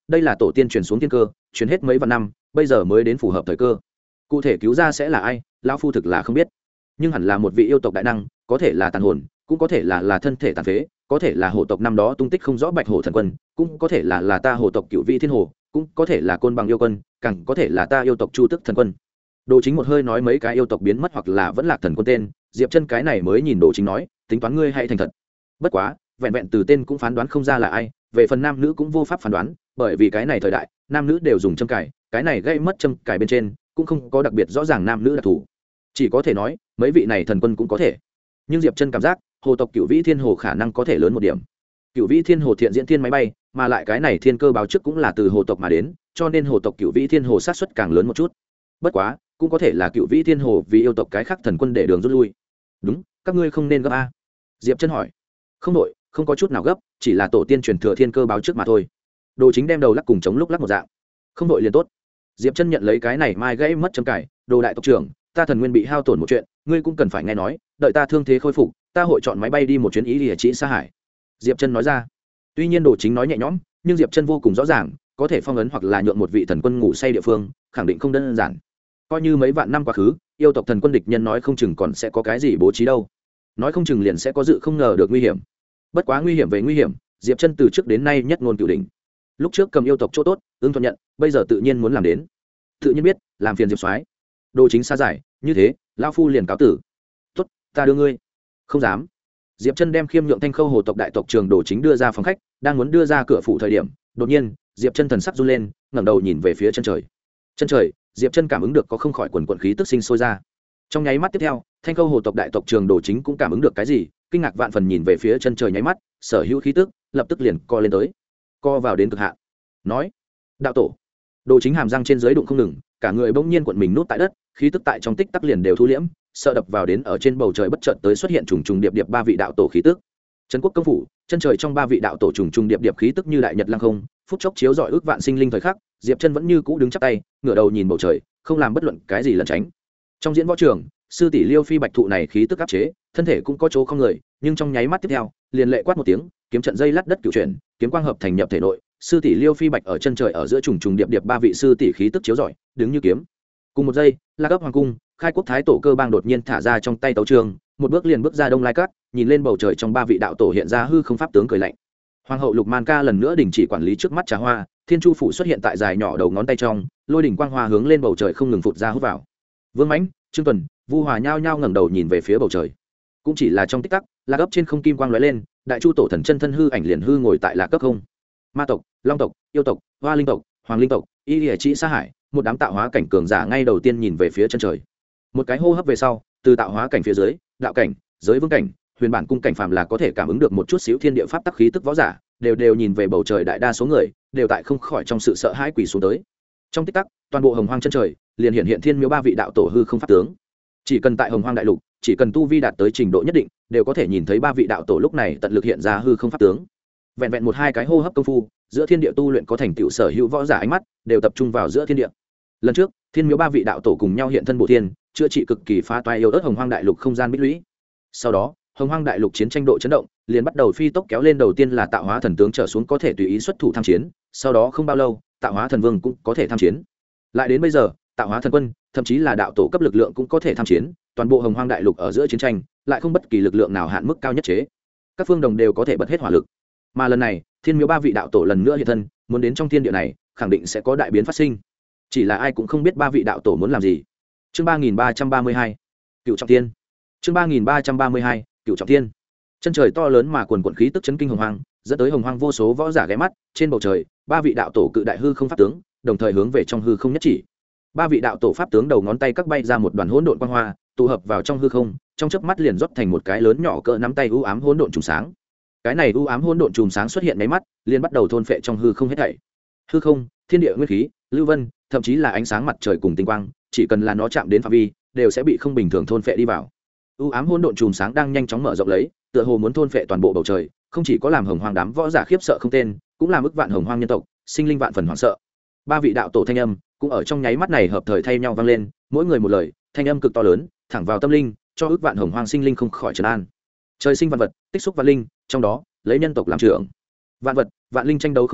đây là tổ tiên truyền xuống thiên cơ, truyền hết mấy vạn năm, bây giờ mới đến phù hợp thời cơ. Cụ thể cứu ra sẽ là ai, lão phu thực là không biết, nhưng hẳn là một vị yêu tộc đại năng, có thể là tàn hồn, cũng có thể là thân thể tàn phế, có thể là hổ tộc năm đó tung tích không rõ bạch hổ thần quân, cũng có thể là ta hổ tộc cựu vị thiên hồ, cũng có thể là côn bằng yêu quân, càng có thể là ta yêu tộc chu tức thần quân. Đồ Chính một hơi nói mấy cái yêu tộc biến mất hoặc là vẫn lạc thần quân tên, Diệp Chân cái này mới nhìn Đồ Chính nói, tính toán ngươi hay thành thật. Bất quá, vẹn vẹn từ tên cũng phán đoán không ra là ai, về phần nam nữ cũng vô pháp phán đoán, bởi vì cái này thời đại, nam nữ đều dùng châm cài, cái này gây mất châm cài bên trên, cũng không có đặc biệt rõ ràng nam nữ đặc thù. Chỉ có thể nói, mấy vị này thần quân cũng có thể. Nhưng Diệp Chân cảm giác, hồ tộc Cửu Vĩ Thiên Hồ khả năng có thể lớn một điểm. Cửu Vĩ Thiên Hồ thiện diễn thiên máy bay, mà lại cái này thiên cơ báo trước cũng là từ hồ tộc mà đến, cho nên hồ tộc Cửu Vĩ Thiên Hồ sát suất càng lớn một chút. Bất quá, cũng có thể là Cửu Vĩ Thiên Hồ vì yêu tộc cái khác thần quân để đường rút lui. Đúng, các ngươi không nên gấp a. Diệp Chân hỏi. Không đội, không có chút nào gấp, chỉ là tổ tiên truyền thừa thiên cơ báo trước mà thôi. Đồ Chính đem đầu lắc cùng chống lúc lắc một dạng. Không đội liền tốt. Diệp Chân nhận lấy cái này mai gãy mất châm cải, Đồ đại tộc trưởng, ta thần nguyên bị hao tổn một chuyện, ngươi cũng cần phải nghe nói, đợi ta thương thế khôi phục, ta hội chọn máy bay đi một chuyến ý địa chỉ Sa Hải. Diệp Chân nói ra. Tuy nhiên Đồ Chính nói nhẹ nhõm, nhưng Diệp Chân vô cùng rõ ràng, có thể phong ấn hoặc là nhượng một vị thần quân ngủ say địa phương, khẳng định không đơn giản. Coi như mấy vạn năm quá khứ, yêu tộc thần quân địch nhân nói không chừng còn sẽ có cái gì bố trí đâu. Nói không chừng liền sẽ có dự không ngờ được nguy hiểm. Bất quá nguy hiểm về nguy hiểm, Diệp Chân từ trước đến nay nhất ngôn cửu đỉnh. Lúc trước cầm yêu tộc chỗ tốt, ưng thuận nhận, bây giờ tự nhiên muốn làm đến. Tự nhiên biết, làm phiền Diệp Soái. Đồ Chính xa giải, như thế, lão phu liền cáo tử. Tốt, ta đưa ngươi. Không dám. Diệp Chân đem khiêm nhượng Thanh Khâu hồ tộc đại tộc trưởng Đồ Chính đưa ra phòng khách, đang muốn đưa ra cửa phủ thời điểm, đột nhiên, Diệp Chân thần sắc run lên, ngẩng đầu nhìn về phía chân trời. Chân trời, Diệp Chân cảm ứng được có không khỏi quần quần khí tức sinh sôi ra. Trong nháy mắt tiếp theo, Thanh Khâu hồ tộc đại tộc trưởng Đồ Chính cũng cảm ứng được cái gì, kinh ngạc vạn phần nhìn về phía chân trời nháy mắt, sở hữu khí tức lập tức liền co lên tới, co vào đến cực hạn. Nói, đạo tổ. Đồ Chính hàm răng trên dưới đụng không ngừng, cả người bỗng nhiên cuộn mình nút tại đất, khí tức tại trong tích tắc liền đều thu liễm, sợ đập vào đến ở trên bầu trời bất chợt tới xuất hiện trùng trùng điệp điệp ba vị đạo tổ khí tức. Trấn quốc công phủ, chân trời trong ba vị đạo tổ trùng trùng điệp điệp khí tức như đại nhật lăng không, phút chốc chiếu rọi ước vạn sinh linh thời khắc, Diệp Chân vẫn như cũ đứng chắp tay, ngửa đầu nhìn bầu trời, không làm bất luận cái gì lẩn tránh. Trong diễn võ trường, sư tỷ Liêu Phi Bạch thụ này khí tức áp chế, thân thể cũng có chỗ không người, nhưng trong nháy mắt tiếp theo, liền lệ quát một tiếng, kiếm trận dây lát đất cửu chuyển, kiếm quang hợp thành nhập thể nội, sư tỷ Liêu Phi Bạch ở chân trời ở giữa trùng trùng điệp điệp ba vị sư tỷ khí tức chiếu rọi, đứng như kiếm. Cùng một giây, La Cấp hoàng cung, khai quốc thái tổ cơ bang đột nhiên thả ra trong tay tấu trường, một bước liền bước ra Đông Lai Cát, nhìn lên bầu trời trong ba vị đạo tổ hiện ra hư không pháp tướng cười lạnh. Hoàng hậu Lục Man Ca lần nữa đình chỉ quản lý trước mắt trà hoa, Thiên Chu phủ xuất hiện tại dài nhỏ đầu ngón tay trong, lôi đỉnh quang hoa hướng lên bầu trời không ngừng phụt ra hút vào. Vương Mãnh, Trương Tuần, Vu Hòa nhao nhao ngẩng đầu nhìn về phía bầu trời. Cũng chỉ là trong tích tắc, La Cấp trên không kim quang lóe lên, đại chu tổ thần chân thân hư ảnh liền hư ngồi tại La Cấp không. Ma tộc, Long tộc, yêu tộc, Hoa linh tộc, Hoàng linh tộc, Y Lệ Chỉ Sa Hải, một đám tạo hóa cảnh cường giả ngay đầu tiên nhìn về phía chân trời. Một cái hô hấp về sau, từ tạo hóa cảnh phía dưới, đạo cảnh, giới vương cảnh, huyền bản cung cảnh phàm là có thể cảm ứng được một chút xíu thiên địa pháp tắc khí tức võ giả, đều nhìn về bầu trời, đại đa số người đều tại không khỏi trong sự sợ hãi quỳ xuống tới. Trong tích tắc, toàn bộ hồng hoang chân trời liền hiện thiên miếu ba vị đạo tổ hư không pháp tướng. Chỉ cần tại hồng hoang đại lục, chỉ cần tu vi đạt tới trình độ nhất định, đều có thể nhìn thấy ba vị đạo tổ lúc này tận lực hiện ra hư không pháp tướng. Vẹn vẹn một hai cái hô hấp công phu, giữa thiên địa tu luyện có thành tựu sở hữu võ giả ánh mắt đều tập trung vào giữa thiên địa. Lần trước, thiên miếu ba vị đạo tổ cùng nhau hiện thân bộ thiên, chữa trị cực kỳ phá toái yêu ớt hồng hoang đại lục không gian bích lũy. Sau đó, hồng hoang đại lục chiến tranh độ chấn động liền bắt đầu phi tốc kéo lên, đầu tiên là tạo hóa thần tướng trở xuống có thể tùy ý xuất thủ tham chiến, sau đó không bao lâu, tạo hóa thần vương cũng có thể tham chiến. Lại đến bây giờ, tạo hóa thần quân, thậm chí là đạo tổ cấp lực lượng cũng có thể tham chiến, toàn bộ hồng hoang đại lục ở giữa chiến tranh, lại không bất kỳ lực lượng nào hạn mức cao nhất chế. Các phương đồng đều có thể bật hết hỏa lực. Mà lần này, thiên miếu ba vị đạo tổ lần nữa hiện thân, muốn đến trong thiên địa này, khẳng định sẽ có đại biến phát sinh. Chỉ là ai cũng không biết ba vị đạo tổ muốn làm gì. Chương 3332, Cựu Trọng Thiên. Chương 3332, Cựu Trọng Thiên. Chân trời to lớn mà quần quần khí tức chấn kinh hồng hoang, dẫn tới hồng hoang vô số võ giả ghé mắt, trên bầu trời, ba vị đạo tổ cự đại hư không pháp tướng, đồng thời hướng về trong hư không nhất chỉ. Ba vị đạo tổ pháp tướng đầu ngón tay các bay ra một đoàn hỗn độn quang hoa, tụ hợp vào trong hư không, trong chớp mắt liền rót thành một cái lớn nhỏ cỡ nắm tay u ám hỗn độn trùng sáng. Cái này u ám hỗn độn trùng sáng xuất hiện mấy mắt, liền bắt đầu thôn phệ trong hư không hết thảy. Hư không, thiên địa nguyên khí, lưu vân, thậm chí là ánh sáng mặt trời cùng tinh quang, chỉ cần là nó chạm đến phạm vi, đều sẽ bị không bình thường thôn phệ đi vào. U ám hỗn độn chùm sáng đang nhanh chóng mở rộng lấy, tựa hồ muốn thôn phệ toàn bộ bầu trời, không chỉ có làm hồng hoang đám võ giả khiếp sợ không tên, cũng làm ức vạn hồng hoang nhân tộc sinh linh vạn phần hoảng sợ. Ba vị đạo tổ thanh âm cũng ở trong nháy mắt này hợp thời thay nhau vang lên, mỗi người một lời, thanh âm cực to lớn, thẳng vào tâm linh, cho ức vạn hồng hoang sinh linh không khỏi trấn an. Trời sinh vạn vật, tích xúc vạn linh, trong đó lấy nhân tộc làm trưởng. Vạn vật, vạn linh tranh đấu không nghỉ,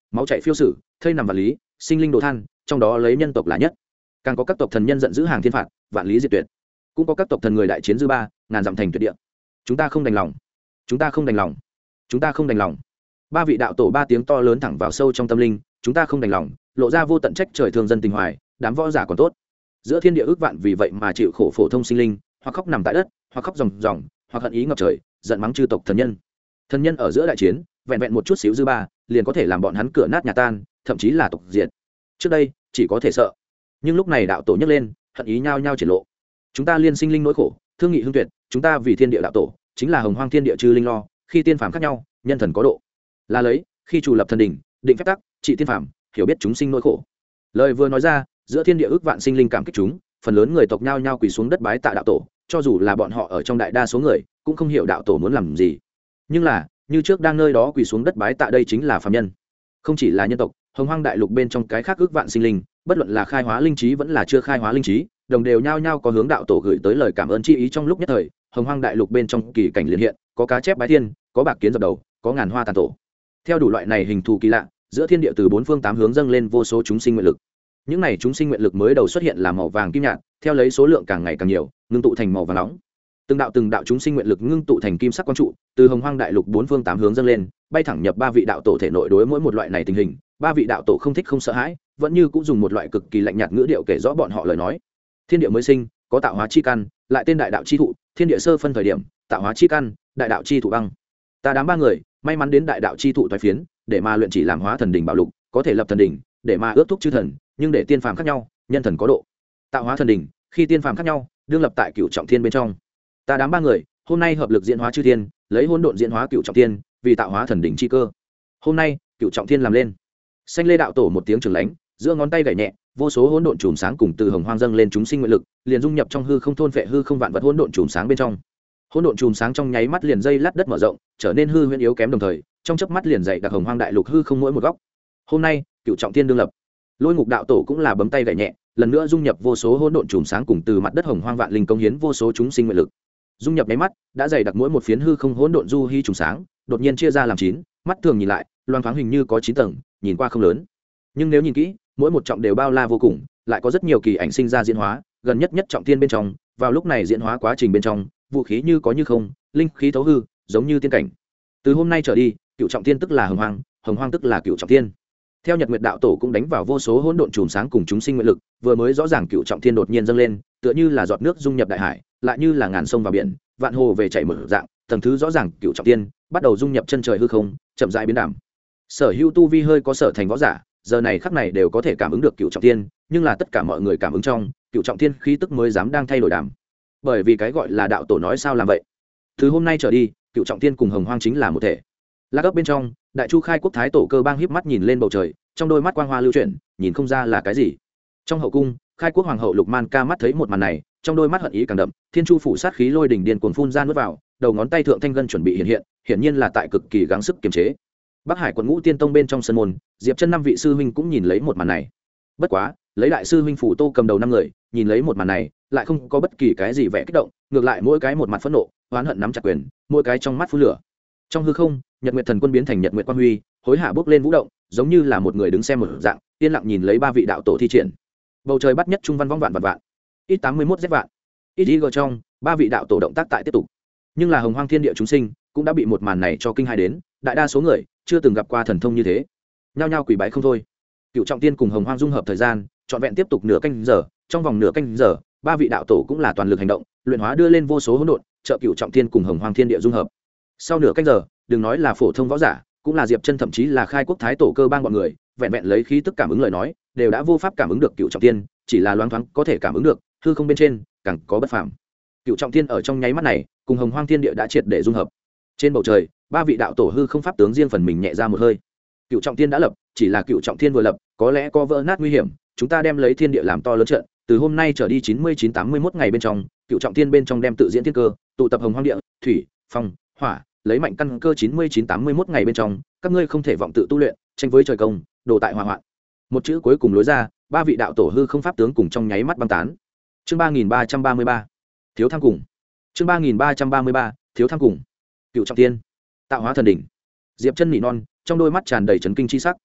máu chảy phiêu sử, thây nằm vật lý, sinh linh đồ than, trong đó lấy nhân tộc là nhất. Càng có các tộc thần nhân giận dữ hàng thiên phạt, vạn lý diệt tuyệt. Cũng có các tộc thần người đại chiến dư ba, ngàn dặm thành tuyệt địa. Chúng ta không đành lòng, chúng ta không đành lòng, chúng ta không đành lòng. Ba vị đạo tổ ba tiếng to lớn thẳng vào sâu trong tâm linh, chúng ta không đành lòng, lộ ra vô tận trách trời thương dân tình hoài, đám võ giả còn tốt. Giữa thiên địa ước vạn vì vậy mà chịu khổ phổ thông sinh linh, hoặc khóc nằm tại đất, hoặc khóc ròng ròng, hoặc hận ý ngập trời, giận mắng chư tộc thần nhân. Thần nhân ở giữa đại chiến, vẹn vẹn một chút xíu dư ba, liền có thể làm bọn hắn cửa nát nhà tan, thậm chí là tộc diệt. Trước đây, chỉ có thể sợ, nhưng lúc này đạo tổ nhấc lên, hận ý nhao nhao triển lộ. Chúng ta liên sinh linh nỗi khổ, thương nghị hương tuyệt, chúng ta vì thiên địa đạo tổ, chính là hồng hoang thiên địa chư linh lo, khi tiên phàm khác nhau, nhân thần có độ. Là lấy, khi chủ lập thần đỉnh, định phép tắc, trị tiên phàm, hiểu biết chúng sinh nỗi khổ. Lời vừa nói ra, giữa thiên địa ước vạn sinh linh cảm kích chúng, phần lớn người tộc nhao nhao quỳ xuống đất bái tạ đạo tổ, cho dù là bọn họ ở trong đại đa số người, cũng không hiểu đạo tổ muốn làm gì. Nhưng là, như trước đang nơi đó quỳ xuống đất bái tạ đây chính là phàm nhân. Không chỉ là nhân tộc, hồng hoang đại lục bên trong cái khác ước vạn sinh linh, bất luận là khai hóa linh trí vẫn là chưa khai hóa linh trí, đồng đều nhao nhao có hướng đạo tổ gửi tới lời cảm ơn chi ý. Trong lúc nhất thời, hồng hoang đại lục bên trong kỳ cảnh liên hiện, có cá chép bái thiên, có bạc kiến dập đầu, có ngàn hoa tàn tổ. Theo đủ loại này hình thù kỳ lạ, giữa thiên địa từ bốn phương tám hướng dâng lên vô số chúng sinh nguyện lực. Những này chúng sinh nguyện lực mới đầu xuất hiện là màu vàng kim nhạt, theo lấy số lượng càng ngày càng nhiều, ngưng tụ thành màu vàng nóng. Từng đạo chúng sinh nguyện lực ngưng tụ thành kim sắc quang trụ, từ hồng hoang đại lục bốn phương tám hướng dâng lên, bay thẳng nhập ba vị đạo tổ thể nội. Đối mỗi một loại này tình hình, ba vị đạo tổ không thích không sợ hãi, vẫn như cũng dùng một loại cực kỳ lạnh nhạt ngữ điệu kể rõ bọn họ lời nói. Thiên địa mới sinh, có tạo hóa chi căn, lại tên đại đạo chi thụ. Thiên địa sơ phân thời điểm, tạo hóa chi căn, đại đạo chi thụ băng. Ta đám ba người may mắn đến đại đạo chi thụ thoái phiến, để mà luyện chỉ làm hóa thần đỉnh bảo lục, có thể lập thần đỉnh, để mà ước thúc chư thần, nhưng để tiên phàm khác nhau, nhân thần có độ. Tạo hóa thần đỉnh, khi tiên phàm khác nhau, đương lập tại cửu trọng thiên bên trong. Ta đám ba người hôm nay hợp lực diễn hóa chư thiên, lấy hỗn độn diễn hóa cửu trọng thiên, vì tạo hóa thần đỉnh chi cơ. Hôm nay cửu trọng thiên làm lên. Xanh lê đạo tổ một tiếng trường lãnh, giữa ngón tay gảy nhẹ, vô số hỗn độn chùm sáng cùng từ hồng hoang dâng lên chúng sinh nguyện lực, liền dung nhập trong hư không, thôn phệ hư không vạn vật hỗn độn chùm sáng bên trong. Hỗn độn chùm sáng trong nháy mắt liền dây lát đất mở rộng, trở nên hư huyễn yếu kém, đồng thời trong chớp mắt liền dày đặc hồng hoang đại lục hư không mỗi một góc. Hôm nay cửu trọng thiên đương lập. Lôi ngục đạo tổ cũng là bấm tay gảy nhẹ, lần nữa dung nhập vô số hỗn độn chùm sáng cùng từ mặt đất hồng hoang vạn linh công hiến vô số chúng sinh nguyện lực. Dung nhập nháy mắt, đã dày đặc mỗi một phiến hư không hỗn độn du hy chùm sáng, đột nhiên chia ra làm 9, mắt thường nhìn lại, loang thoáng hình như có 9 tầng, nhìn qua không lớn. Nhưng nếu nhìn kỹ, mỗi một trọng đều bao la vô cùng, lại có rất nhiều kỳ ảnh sinh ra diễn hóa, gần nhất trọng thiên bên trong, vào lúc này diễn hóa quá trình bên trong, vũ khí như có như không, linh khí thấu hư, giống như tiên cảnh. Từ hôm nay trở đi, cửu trọng thiên tức là hồng hoang tức là cửu trọng thiên. Theo Nhật Nguyệt đạo tổ cũng đánh vào vô số hỗn độn chùm sáng cùng chúng sinh nguyện lực, vừa mới rõ ràng cửu trọng thiên đột nhiên dâng lên, tựa như là giọt nước dung nhập đại hải, lại như là ngàn sông vào biển, vạn hồ về chảy mở dạng, tầng thứ rõ ràng cửu trọng thiên bắt đầu dung nhập chân trời hư không, chậm rãi biến đảm. Sở hữu tu vi hơi có sở thành võ giả, giờ này khắc này đều có thể cảm ứng được cửu trọng thiên, nhưng là tất cả mọi người cảm ứng trong, cửu trọng thiên khí tức mới dám đang thay đổi đảm. Bởi vì cái gọi là đạo tổ nói sao làm vậy. Từ hôm nay trở đi, cửu trọng thiên cùng hồng hoang chính là một thể. Lạc ấp bên trong, đại chu khai quốc thái tổ Cơ Bang híp mắt nhìn lên bầu trời, trong đôi mắt quang hoa lưu chuyển, nhìn không ra là cái gì. Trong hậu cung, khai quốc hoàng hậu Lục Man Ca mắt thấy một màn này, trong đôi mắt hận ý càng đậm, thiên chu phủ sát khí lôi đỉnh điên cuồng phun ra nuốt vào, đầu ngón tay thượng thanh ngân chuẩn bị hiển nhiên là tại cực kỳ gắng sức kiềm chế. Bắc Hải quận Ngũ Tiên Tông bên trong sân môn, Diệp Chân năm vị sư huynh cũng nhìn lấy một màn này. Bất quá, lấy đại sư huynh Phủ Tô cầm đầu 5 người, nhìn lấy một màn này, lại không có bất kỳ cái gì vẻ kích động, ngược lại mỗi cái một mặt phẫn nộ, oán hận nắm chặt quyền, mỗi cái trong mắt phun lửa. Trong hư không, Nhật Nguyệt Thần Quân biến thành Nhật Nguyệt Quang Huy, hối hả bước lên vũ động, giống như là một người đứng xem một dạng, yên lặng nhìn lấy ba vị đạo tổ thi triển. Bầu trời bắt nhất trung văn vong vạn vạn vạn. Ít 81 Z vạn. Ít ý gờ trong, ba vị đạo tổ động tác tại tiếp tục. Nhưng là hồng hoang thiên địa chúng sinh, cũng đã bị một màn này cho kinh hai đến, đại đa số người chưa từng gặp qua thần thông như thế. Nhao nhao quỳ bái không thôi. Cựu trọng tiên cùng hồng hoang dung hợp thời gian, trọn vẹn tiếp tục nửa canh giờ, trong vòng nửa canh giờ, ba vị đạo tổ cũng là toàn lực hành động, luyện hóa đưa lên vô số hỗn độn, trợ cựu trọng tiên cùng hồng hoang thiên địa dung hợp. Sau nửa canh giờ, đừng nói là phổ thông võ giả, cũng là Diệp Chân thậm chí là khai quốc thái tổ Cơ Bang bọn người, vẹn vẹn lấy khí tức cảm ứng lời nói, đều đã vô pháp cảm ứng được cựu trọng tiên, chỉ là loáng thoáng có thể cảm ứng được, hư không bên trên càng có bất phàm. Cựu trọng tiên ở trong nháy mắt này, cùng hồng hoang thiên địa đã triệt để dung hợp. Trên bầu trời, ba vị đạo tổ hư không pháp tướng riêng phần mình nhẹ ra một hơi. Cựu trọng tiên đã lập, chỉ là cựu trọng thiên vừa lập, có lẽ có vỡ nát nguy hiểm, chúng ta đem lấy thiên địa làm to lớn trận, từ hôm nay trở đi 99-81 ngày bên trong, cựu trọng thiên bên trong đem tự diễn thiên cơ, tụ tập hồng hoang địa, thủy, phong, hỏa, lấy mạnh căn cơ 99-81 ngày bên trong, các ngươi không thể vọng tự tu luyện, tranh với trời công, đồ tại hỏa hoạn. Một chữ cuối cùng lối ra, ba vị đạo tổ hư không pháp tướng cùng trong nháy mắt băng tán. Chương 3333, thiếu tham cùng. Chương 3333, thiếu tham cùng. Cựu trọng thiên, tạo hóa thần đỉnh. Diệp Chân nỉ non, trong đôi mắt tràn đầy chấn kinh chi sắc.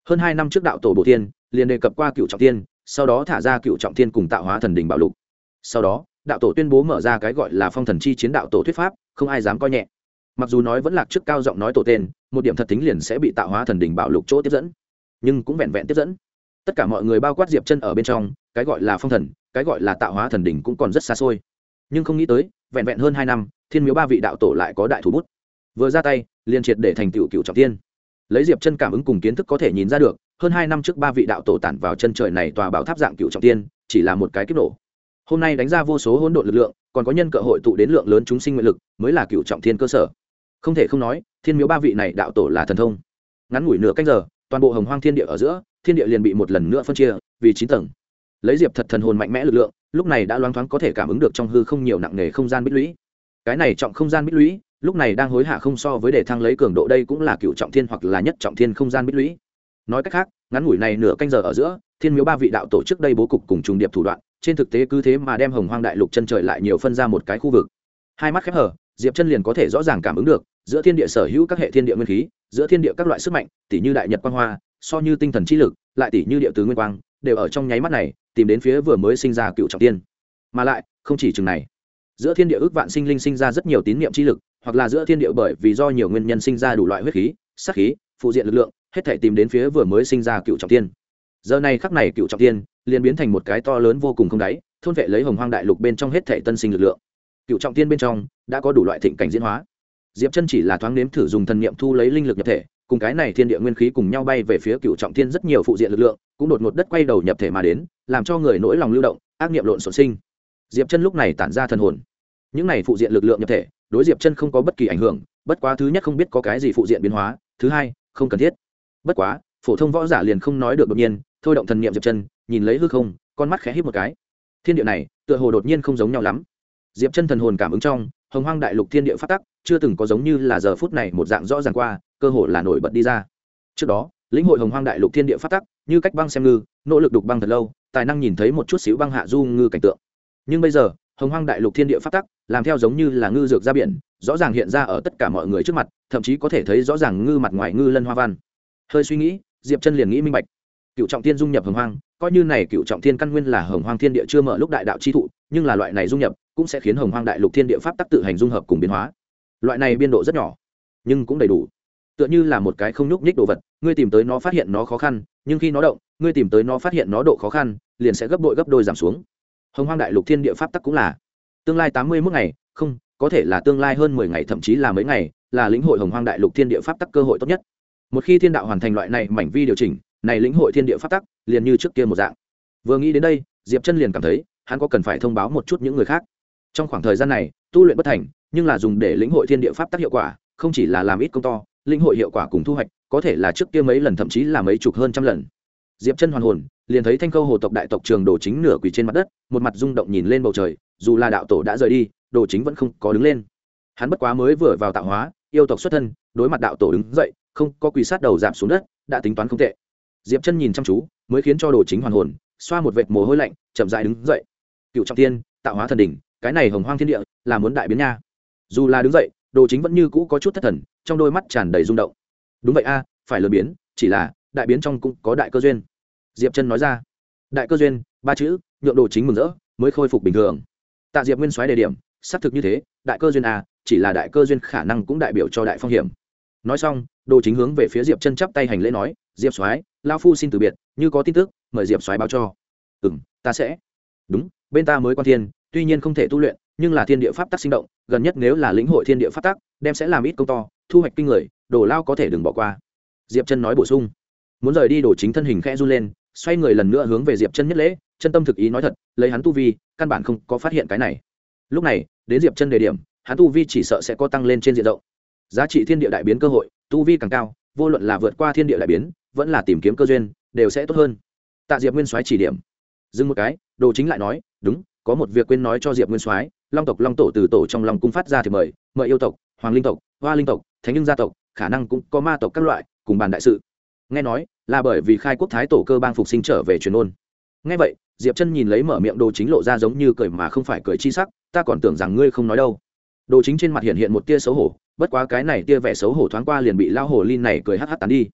hơn 2 năm trước đạo tổ bổ thiên liền đề cập qua cựu trọng thiên, sau đó thả ra cựu trọng thiên cùng tạo hóa thần đỉnh bảo lục. Sau đó đạo tổ tuyên bố mở ra cái gọi là phong thần chi chiến đạo tổ thuyết pháp, không ai dám coi nhẹ. Mặc dù nói vẫn lạc trước cao giọng nói tổ tên, một điểm thật tính liền sẽ bị tạo hóa thần đỉnh bảo lục chỗ tiếp dẫn, nhưng cũng vẹn vẹn tiếp dẫn. Tất cả mọi người bao quát Diệp Chân ở bên trong, cái gọi là phong thần, cái gọi là tạo hóa thần đỉnh cũng còn rất xa xôi. Nhưng không nghĩ tới, vẹn vẹn hơn 2 năm, Thiên Miếu ba vị đạo tổ lại có đại thủ bút. Vừa ra tay, liền triệt để thành tựu cựu trọng thiên. Lấy Diệp Chân cảm ứng cùng kiến thức có thể nhìn ra được, hơn 2 năm trước ba vị đạo tổ tản vào chân trời này tòa bảo tháp dạng cựu trọng thiên, chỉ là một cái kiếp nổ. Hôm nay đánh ra vô số hỗn độn lực lượng, còn có nhân cơ hội tụ đến lượng lớn chúng sinh nguyện lực, mới là cựu trọng thiên cơ sở. Không thể không nói, Thiên Miếu ba vị này đạo tổ là thần thông. Ngắn ngủi nửa canh giờ, toàn bộ Hồng Hoang thiên địa ở giữa, thiên địa liền bị một lần nữa phân chia vì 9 tầng. Lấy Diệp Thật thần hồn mạnh mẽ lực lượng, lúc này đã loáng thoáng có thể cảm ứng được trong hư không nhiều nặng nề không gian bích lũy. Cái này trọng không gian bích lũy, lúc này đang hối hạ không so với để thăng lấy cường độ, đây cũng là cựu trọng thiên hoặc là nhất trọng thiên không gian bích lũy. Nói cách khác, ngắn ngủi này nửa canh giờ ở giữa, Thiên Miếu ba vị đạo tổ trước đây bố cục cùng trùng điệp thủ đoạn, trên thực tế cứ thế mà đem Hồng Hoang đại lục chân trời lại nhiều phân ra một cái khu vực. Hai mắt khép hờ, Diệp Chân liền có thể rõ ràng cảm ứng được, giữa thiên địa sở hữu các hệ thiên địa nguyên khí, giữa thiên địa các loại sức mạnh, tỷ như đại nhật quang hoa, so như tinh thần chi lực, lại tỷ như địa tứ nguyên quang, đều ở trong nháy mắt này tìm đến phía vừa mới sinh ra cựu trọng thiên. Mà lại, không chỉ chừng này, giữa thiên địa ước vạn sinh linh sinh ra rất nhiều tín niệm chi lực, hoặc là giữa thiên địa bởi vì do nhiều nguyên nhân sinh ra đủ loại huyết khí, sát khí, phụ diện lực lượng, hết thảy tìm đến phía vừa mới sinh ra cựu trọng thiên. Giờ này khắc này cựu trọng thiên liền biến thành một cái to lớn vô cùng không đáy, thôn vệ lấy Hồng Hoang đại lục bên trong hết thảy tân sinh lực lượng. Cựu trọng thiên bên trong đã có đủ loại thịnh cảnh diễn hóa. Diệp Chân chỉ là thoáng nếm thử dùng thần niệm thu lấy linh lực nhập thể, cùng cái này thiên địa nguyên khí cùng nhau bay về phía cựu trọng thiên, rất nhiều phụ diện lực lượng cũng đột ngột đất quay đầu nhập thể mà đến, làm cho người nỗi lòng lưu động, ác niệm lộn xộn sinh. Diệp Chân lúc này tản ra thần hồn. Những này phụ diện lực lượng nhập thể, đối Diệp Chân không có bất kỳ ảnh hưởng, bất quá thứ nhất không biết có cái gì phụ diện biến hóa, thứ hai, không cần thiết. Bất quá, phổ thông võ giả liền không nói được đột nhiên, thôi động thần niệm Diệp Chân, nhìn lấy hư không, con mắt khẽ híp một cái. Thiên địa này, tựa hồ đột nhiên không giống nhau lắm. Diệp Chân thần hồn cảm ứng trong, Hồng Hoang đại lục thiên địa phát tắc, chưa từng có giống như là giờ phút này một dạng rõ ràng qua, cơ hồ là nổi bật đi ra. Trước đó, lĩnh hội Hồng Hoang đại lục thiên địa phát tắc, như cách băng xem ngư, nỗ lực đục băng thật lâu, tài năng nhìn thấy một chút xíu băng hạ du ngư cảnh tượng. Nhưng bây giờ, Hồng Hoang đại lục thiên địa phát tắc, làm theo giống như là ngư dược ra biển, rõ ràng hiện ra ở tất cả mọi người trước mặt, thậm chí có thể thấy rõ ràng ngư mặt ngoài ngư lân hoa văn. Hơi suy nghĩ, Diệp Chân liền nghĩ minh bạch. Cựu trọng thiên dung nhập Hồng Hoang, coi như này cựu trọng thiên căn nguyên là Hồng Hoang thiên địa chưa mở lúc đại đạo chi thụ, nhưng là loại này dung nhập cũng sẽ khiến Hồng Hoang đại lục thiên địa pháp tắc tự hành dung hợp cùng biến hóa. Loại này biên độ rất nhỏ, nhưng cũng đầy đủ. Tựa như là một cái không nhúc nhích đồ vật, ngươi tìm tới nó phát hiện nó khó khăn, nhưng khi nó động, ngươi tìm tới nó phát hiện nó độ khó khăn, liền sẽ gấp đôi giảm xuống. Hồng Hoang đại lục thiên địa pháp tắc cũng là. Tương lai 81 ngày, không, có thể là tương lai hơn 10 ngày thậm chí là mấy ngày, là lĩnh hội Hồng Hoang đại lục thiên địa pháp tắc cơ hội tốt nhất. Một khi thiên đạo hoàn thành loại này mảnh vi điều chỉnh, này lĩnh hội thiên địa pháp tắc, liền như trước kia một dạng. Vừa nghĩ đến đây, Diệp Chân liền cảm thấy, hắn có cần phải thông báo một chút những người khác. Trong khoảng thời gian này, tu luyện bất thành, nhưng là dùng để lĩnh hội thiên địa pháp tắc hiệu quả, không chỉ là làm ít công to, lĩnh hội hiệu quả cùng thu hoạch, có thể là trước kia mấy lần thậm chí là mấy chục hơn trăm lần. Diệp Chân hoàn hồn, liền thấy Thanh Câu Hồ tộc đại tộc Trường Đồ Chính nửa quỳ trên mặt đất, một mặt rung động nhìn lên bầu trời, dù là đạo tổ đã rời đi, Đồ Chính vẫn không có đứng lên. Hắn bất quá mới vừa vào tạo hóa, yêu tộc xuất thân, đối mặt đạo tổ đứng dậy, không có quỳ sát đầu giảm xuống đất, đã tính toán không tệ. Diệp Chân nhìn chăm chú, mới khiến cho Đồ Chính hoàn hồn, xoa một vệt mồ hôi lạnh, chậm rãi đứng dậy. Cựu trọng thiên, tạo hóa thần đỉnh, cái này Hồng Hoang thiên địa, là muốn đại biến nha. Dù là đứng dậy, Đồ Chính vẫn như cũ có chút thất thần, trong đôi mắt tràn đầy rung động. Đúng vậy a, phải lớn biến, chỉ là đại biến trong cũng có đại cơ duyên. Diệp Chân nói ra. Đại cơ duyên, ba chữ, nhượng Đồ Chính mừng rỡ, mới khôi phục bình thường. Tạ Diệp Nguyên soái đề điểm, xác thực như thế, đại cơ duyên a, chỉ là đại cơ duyên khả năng cũng đại biểu cho đại phong hiểm. Nói xong, Đồ Chính hướng về phía Diệp Chân chắp tay hành lễ nói, Diệp soái, lão phu xin từ biệt, như có tin tức, mời Diệp soái báo cho. Ta sẽ. Đúng, bên ta mới quan thiên, tuy nhiên không thể tu luyện, nhưng là thiên địa pháp tắc sinh động, gần nhất nếu là lĩnh hội thiên địa pháp tắc, đem sẽ làm ít công to, thu hoạch kinh người, Đồ lao có thể đừng bỏ qua. Diệp Chân nói bổ sung. Muốn rời đi, Đồ Chính thân hình khẽ run lên, xoay người lần nữa hướng về Diệp Chân nhất lễ, chân tâm thực ý nói thật, lấy hắn tu vi, căn bản không có phát hiện cái này. Lúc này, đến Diệp Chân đề điểm, hắn tu vi chỉ sợ sẽ có tăng lên trên diện rộng. Giá trị thiên địa đại biến cơ hội, tu vi càng cao, vô luận là vượt qua thiên địa đại biến, vẫn là tìm kiếm cơ duyên, đều sẽ tốt hơn. Tạ Diệp Nguyên soái chỉ điểm. Dừng một cái, Đồ Chính lại nói, đúng, có một việc quên nói cho Diệp Nguyên soái, Long tộc Long tổ từ tổ trong Long cung phát ra thì mời yêu tộc, Hoàng linh tộc, Hoa linh tộc, Thánh Nhưng gia tộc, khả năng cũng có ma tộc các loại, cùng bàn đại sự. Nghe nói, là bởi vì khai quốc thái tổ cơ bang phục sinh trở về truyền ôn. Nghe vậy, Diệp Chân nhìn lấy mở miệng Đồ Chính lộ ra giống như cười mà không phải cười chi sắc, ta còn tưởng rằng ngươi không nói đâu. Đồ Chính trên mặt hiện một tia xấu hổ, bất quá cái này tia vẻ xấu hổ thoáng qua liền bị lao hồ lin này cười hắc hắc tán đi.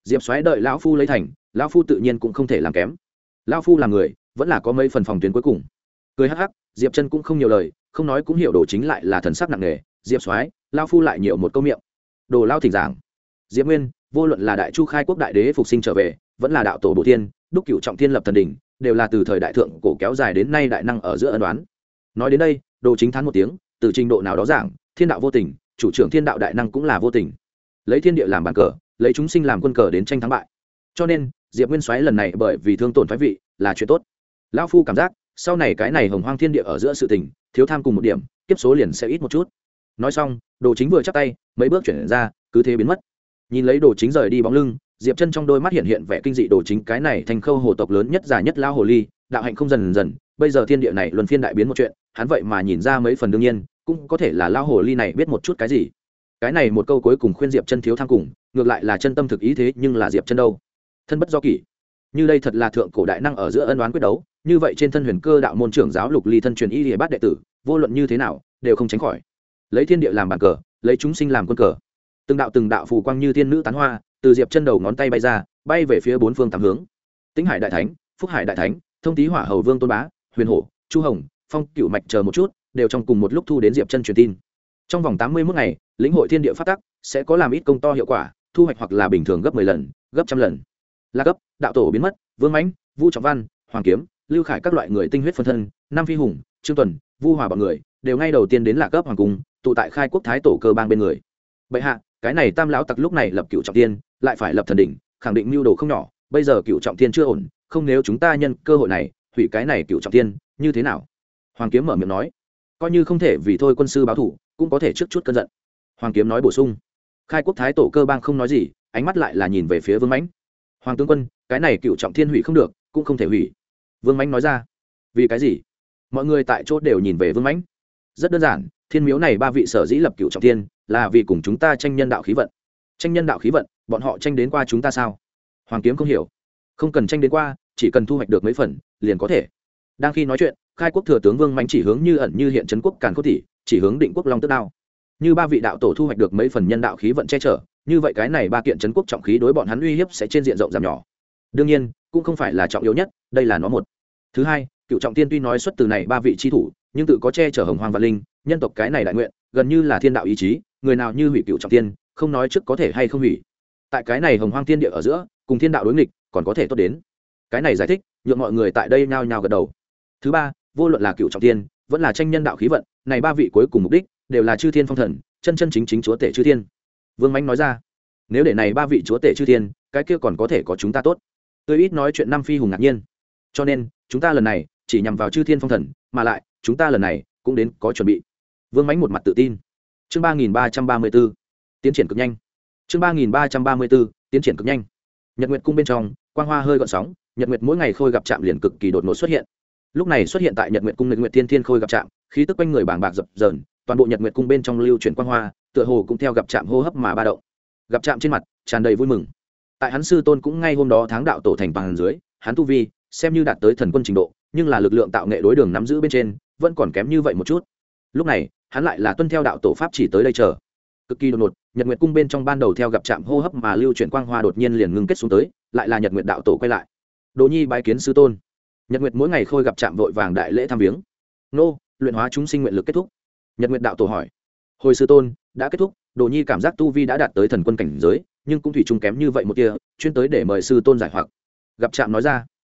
Diệp Soái đợi lão phu lấy thành, lão phu tự nhiên cũng không thể làm kém. Lão phu là người vẫn là có mấy phần phòng tuyến cuối cùng. Cười hắc hắc, Diệp Chân cũng không nhiều lời, không nói cũng hiểu Đồ Chính lại là thần sắc nặng nề. Diệp Soái, lão phu lại nhiều một câu miệng. Đồ lao thỉnh giảng. Diệp Nguyên, vô luận là đại chu khai quốc đại đế phục sinh trở về, vẫn là đạo tổ bổ thiên, đúc cửu trọng thiên lập thần đỉnh, đều là từ thời đại thượng cổ kéo dài đến nay đại năng ở giữa ân đoán. Nói đến đây, Đồ Chính thán một tiếng, từ trình độ nào đó giảng, thiên đạo vô tình, chủ trưởng thiên đạo đại năng cũng là vô tình. Lấy thiên địa làm bàn cờ, lấy chúng sinh làm quân cờ đến tranh thắng bại. Cho nên, Diệp Nguyên Soái lần này bởi vì thương tổn thoái vị, là chuyện tốt. Lão phu cảm giác, sau này cái này hồng hoang thiên địa ở giữa sự tình, thiếu tham cùng một điểm, kiếp số liền sẽ ít một chút. Nói xong, Đồ Chính vừa chắp tay, mấy bước chuyển ra, cứ thế biến mất. Nhìn lấy Đồ Chính rời đi bóng lưng, Diệp Chân trong đôi mắt hiện hiện vẻ kinh dị. Đồ Chính cái này thành khâu hồ tộc lớn nhất già nhất lao hồ ly, đạo hạnh không dần dần, bây giờ thiên địa này luân phiên đại biến một chuyện, hắn vậy mà nhìn ra mấy phần đương nhiên, cũng có thể là lao hồ ly này biết một chút cái gì. Cái này một câu cuối cùng khuyên Diệp Chân thiếu tham cùng, ngược lại là chân tâm thực ý thế, nhưng là Diệp Chân đâu? Thân bất do kỷ. Như đây thật là thượng cổ đại năng ở giữa ân oán quyết đấu, như vậy trên thân Huyền Cơ đạo môn trưởng giáo Lục Ly thân truyền y liễu bát đệ tử, vô luận như thế nào, đều không tránh khỏi. Lấy thiên địa làm bàn cờ, lấy chúng sinh làm quân cờ. Từng đạo phù quang như thiên nữ tán hoa, từ Diệp Chân đầu ngón tay bay ra, bay về phía bốn phương tám hướng. Tĩnh Hải đại thánh, Phúc Hải đại thánh, Thông Tý Hỏa Hầu Vương Tôn Bá, Huyền Hổ, Chu Hồng, Phong Cửu Mạch chờ một chút, đều trong cùng một lúc thu đến Diệp Chân truyền tin. Trong vòng 81 ngày, lĩnh hội thiên địa pháp tắc sẽ có làm ít công to hiệu quả, thu hoạch hoặc là bình thường gấp 10 lần, gấp trăm lần. La cấp, đạo tổ biến mất, Vương Mãnh, Vu Trọng Văn, Hoàng Kiếm, Lưu Khải các loại người tinh huyết phân thân, Nam Phi Hùng, Trương Tuần, Vu Hòa bọn người, đều ngay đầu tiên đến Lạc cấp hoàng cung, tụ tại khai quốc thái tổ cơ bang bên người. Bệ hạ, cái này Tam lão tặc lúc này lập cựu trọng thiên, lại phải lập thần đỉnh, khẳng định mưu đồ không nhỏ, bây giờ cựu trọng thiên chưa ổn, không nếu chúng ta nhân cơ hội này, hủy cái này cựu trọng thiên, như thế nào? Hoàng Kiếm mở miệng nói, coi như không thể vì thôi quân sư báo thủ, cũng có thể trước chút cơn giận. Hoàng Kiếm nói bổ sung. Khai quốc thái tổ cơ bang không nói gì, ánh mắt lại là nhìn về phía Vương Mãnh. Hoàng tướng quân, cái này cựu trọng thiên hủy không được, cũng không thể hủy. Vương Mãnh nói ra. Vì cái gì? Mọi người tại chỗ đều nhìn về Vương Mãnh. Rất đơn giản, thiên miếu này ba vị sở dĩ lập cựu trọng thiên, là vì cùng chúng ta tranh nhân đạo khí vận. Tranh nhân đạo khí vận, bọn họ tranh đến qua chúng ta sao? Hoàng Kiếm không hiểu. Không cần tranh đến qua, chỉ cần thu hoạch được mấy phần, liền có thể. Đang khi nói chuyện, khai quốc thừa tướng Vương Mãnh chỉ hướng như ẩn như hiện trấn quốc Càn Khôn Thị, chỉ hướng Định Quốc Long Tước Đao. Như ba vị đạo tổ thu hoạch được mấy phần nhân đạo khí vận che chở, như vậy cái này ba kiện trấn quốc trọng khí đối bọn hắn uy hiếp sẽ trên diện rộng giảm nhỏ. Đương nhiên, cũng không phải là trọng yếu nhất, đây là nó một. Thứ hai, cựu trọng thiên tuy nói xuất từ này ba vị chi thủ, nhưng tự có che chở hồng hoang vạn linh, nhân tộc cái này đại nguyện, gần như là thiên đạo ý chí, người nào như hủy cựu trọng thiên, không nói trước có thể hay không hủy. Tại cái này hồng hoang thiên địa ở giữa, cùng thiên đạo đối nghịch, còn có thể tốt đến. Cái này giải thích, nhượng mọi người tại đây nhao nhao gật đầu. Thứ ba, vô luận là cựu trọng thiên, vẫn là tranh nhân đạo khí vận, này ba vị cuối cùng mục đích đều là chư thiên phong thần, chân chân chính chính chúa tể chư thiên. Vương Mãnh nói ra, nếu để này ba vị chúa tể chư thiên, cái kia còn có thể có chúng ta tốt. Tôi ít nói chuyện Nam Phi Hùng ngạc nhiên. Cho nên, chúng ta lần này chỉ nhằm vào chư thiên phong thần, mà lại, chúng ta lần này cũng đến có chuẩn bị. Vương Mãnh một mặt tự tin. Chương 3334, tiến triển cực nhanh. Chương 3334, tiến triển cực nhanh. Nhật Nguyệt cung bên trong, quang hoa hơi gợn sóng, Nhật Nguyệt mỗi ngày khôi gặp chạm liền cực kỳ đột ngột xuất hiện. Lúc này xuất hiện tại Nhật Nguyệt cung Nhật Nguyệt Thiên Thiên khôi gặp chạm, khí tức quanh người bàng bạc dập dờn, toàn bộ Nhật Nguyệt cung bên trong lưu chuyển quang hoa, tựa hồ cũng theo gặp chạm hô hấp mà ba động. Gặp chạm trên mặt tràn đầy vui mừng. Tại hắn sư tôn cũng ngay hôm đó tháng đạo tổ thành bằng dưới, hắn tu vi xem như đạt tới thần quân trình độ, nhưng là lực lượng tạo nghệ đối đường nắm giữ bên trên vẫn còn kém như vậy một chút. Lúc này, hắn lại là tuân theo đạo tổ pháp chỉ tới đây chờ. Cực kỳ đột ngột, Nhật Nguyệt cung bên trong ban đầu theo gặp chạm hô hấp mà lưu chuyển quang hoa đột nhiên liền ngưng kết xuống tới, lại là Nhật Nguyệt đạo tổ quay lại. Đỗ Nhi bái kiến sư tôn. Nhật Nguyệt mỗi ngày khôi gặp chạm vội vàng đại lễ thăm viếng. Nô, luyện hóa chúng sinh nguyện lực kết thúc. Nhật Nguyệt đạo tổ hỏi. Hồi sư tôn, đã kết thúc, Đỗ Nhi cảm giác tu vi đã đạt tới thần quân cảnh giới, nhưng cũng thủy chung kém như vậy một tia, chuyên tới để mời sư tôn giải hoặc. Gặp chạm nói ra.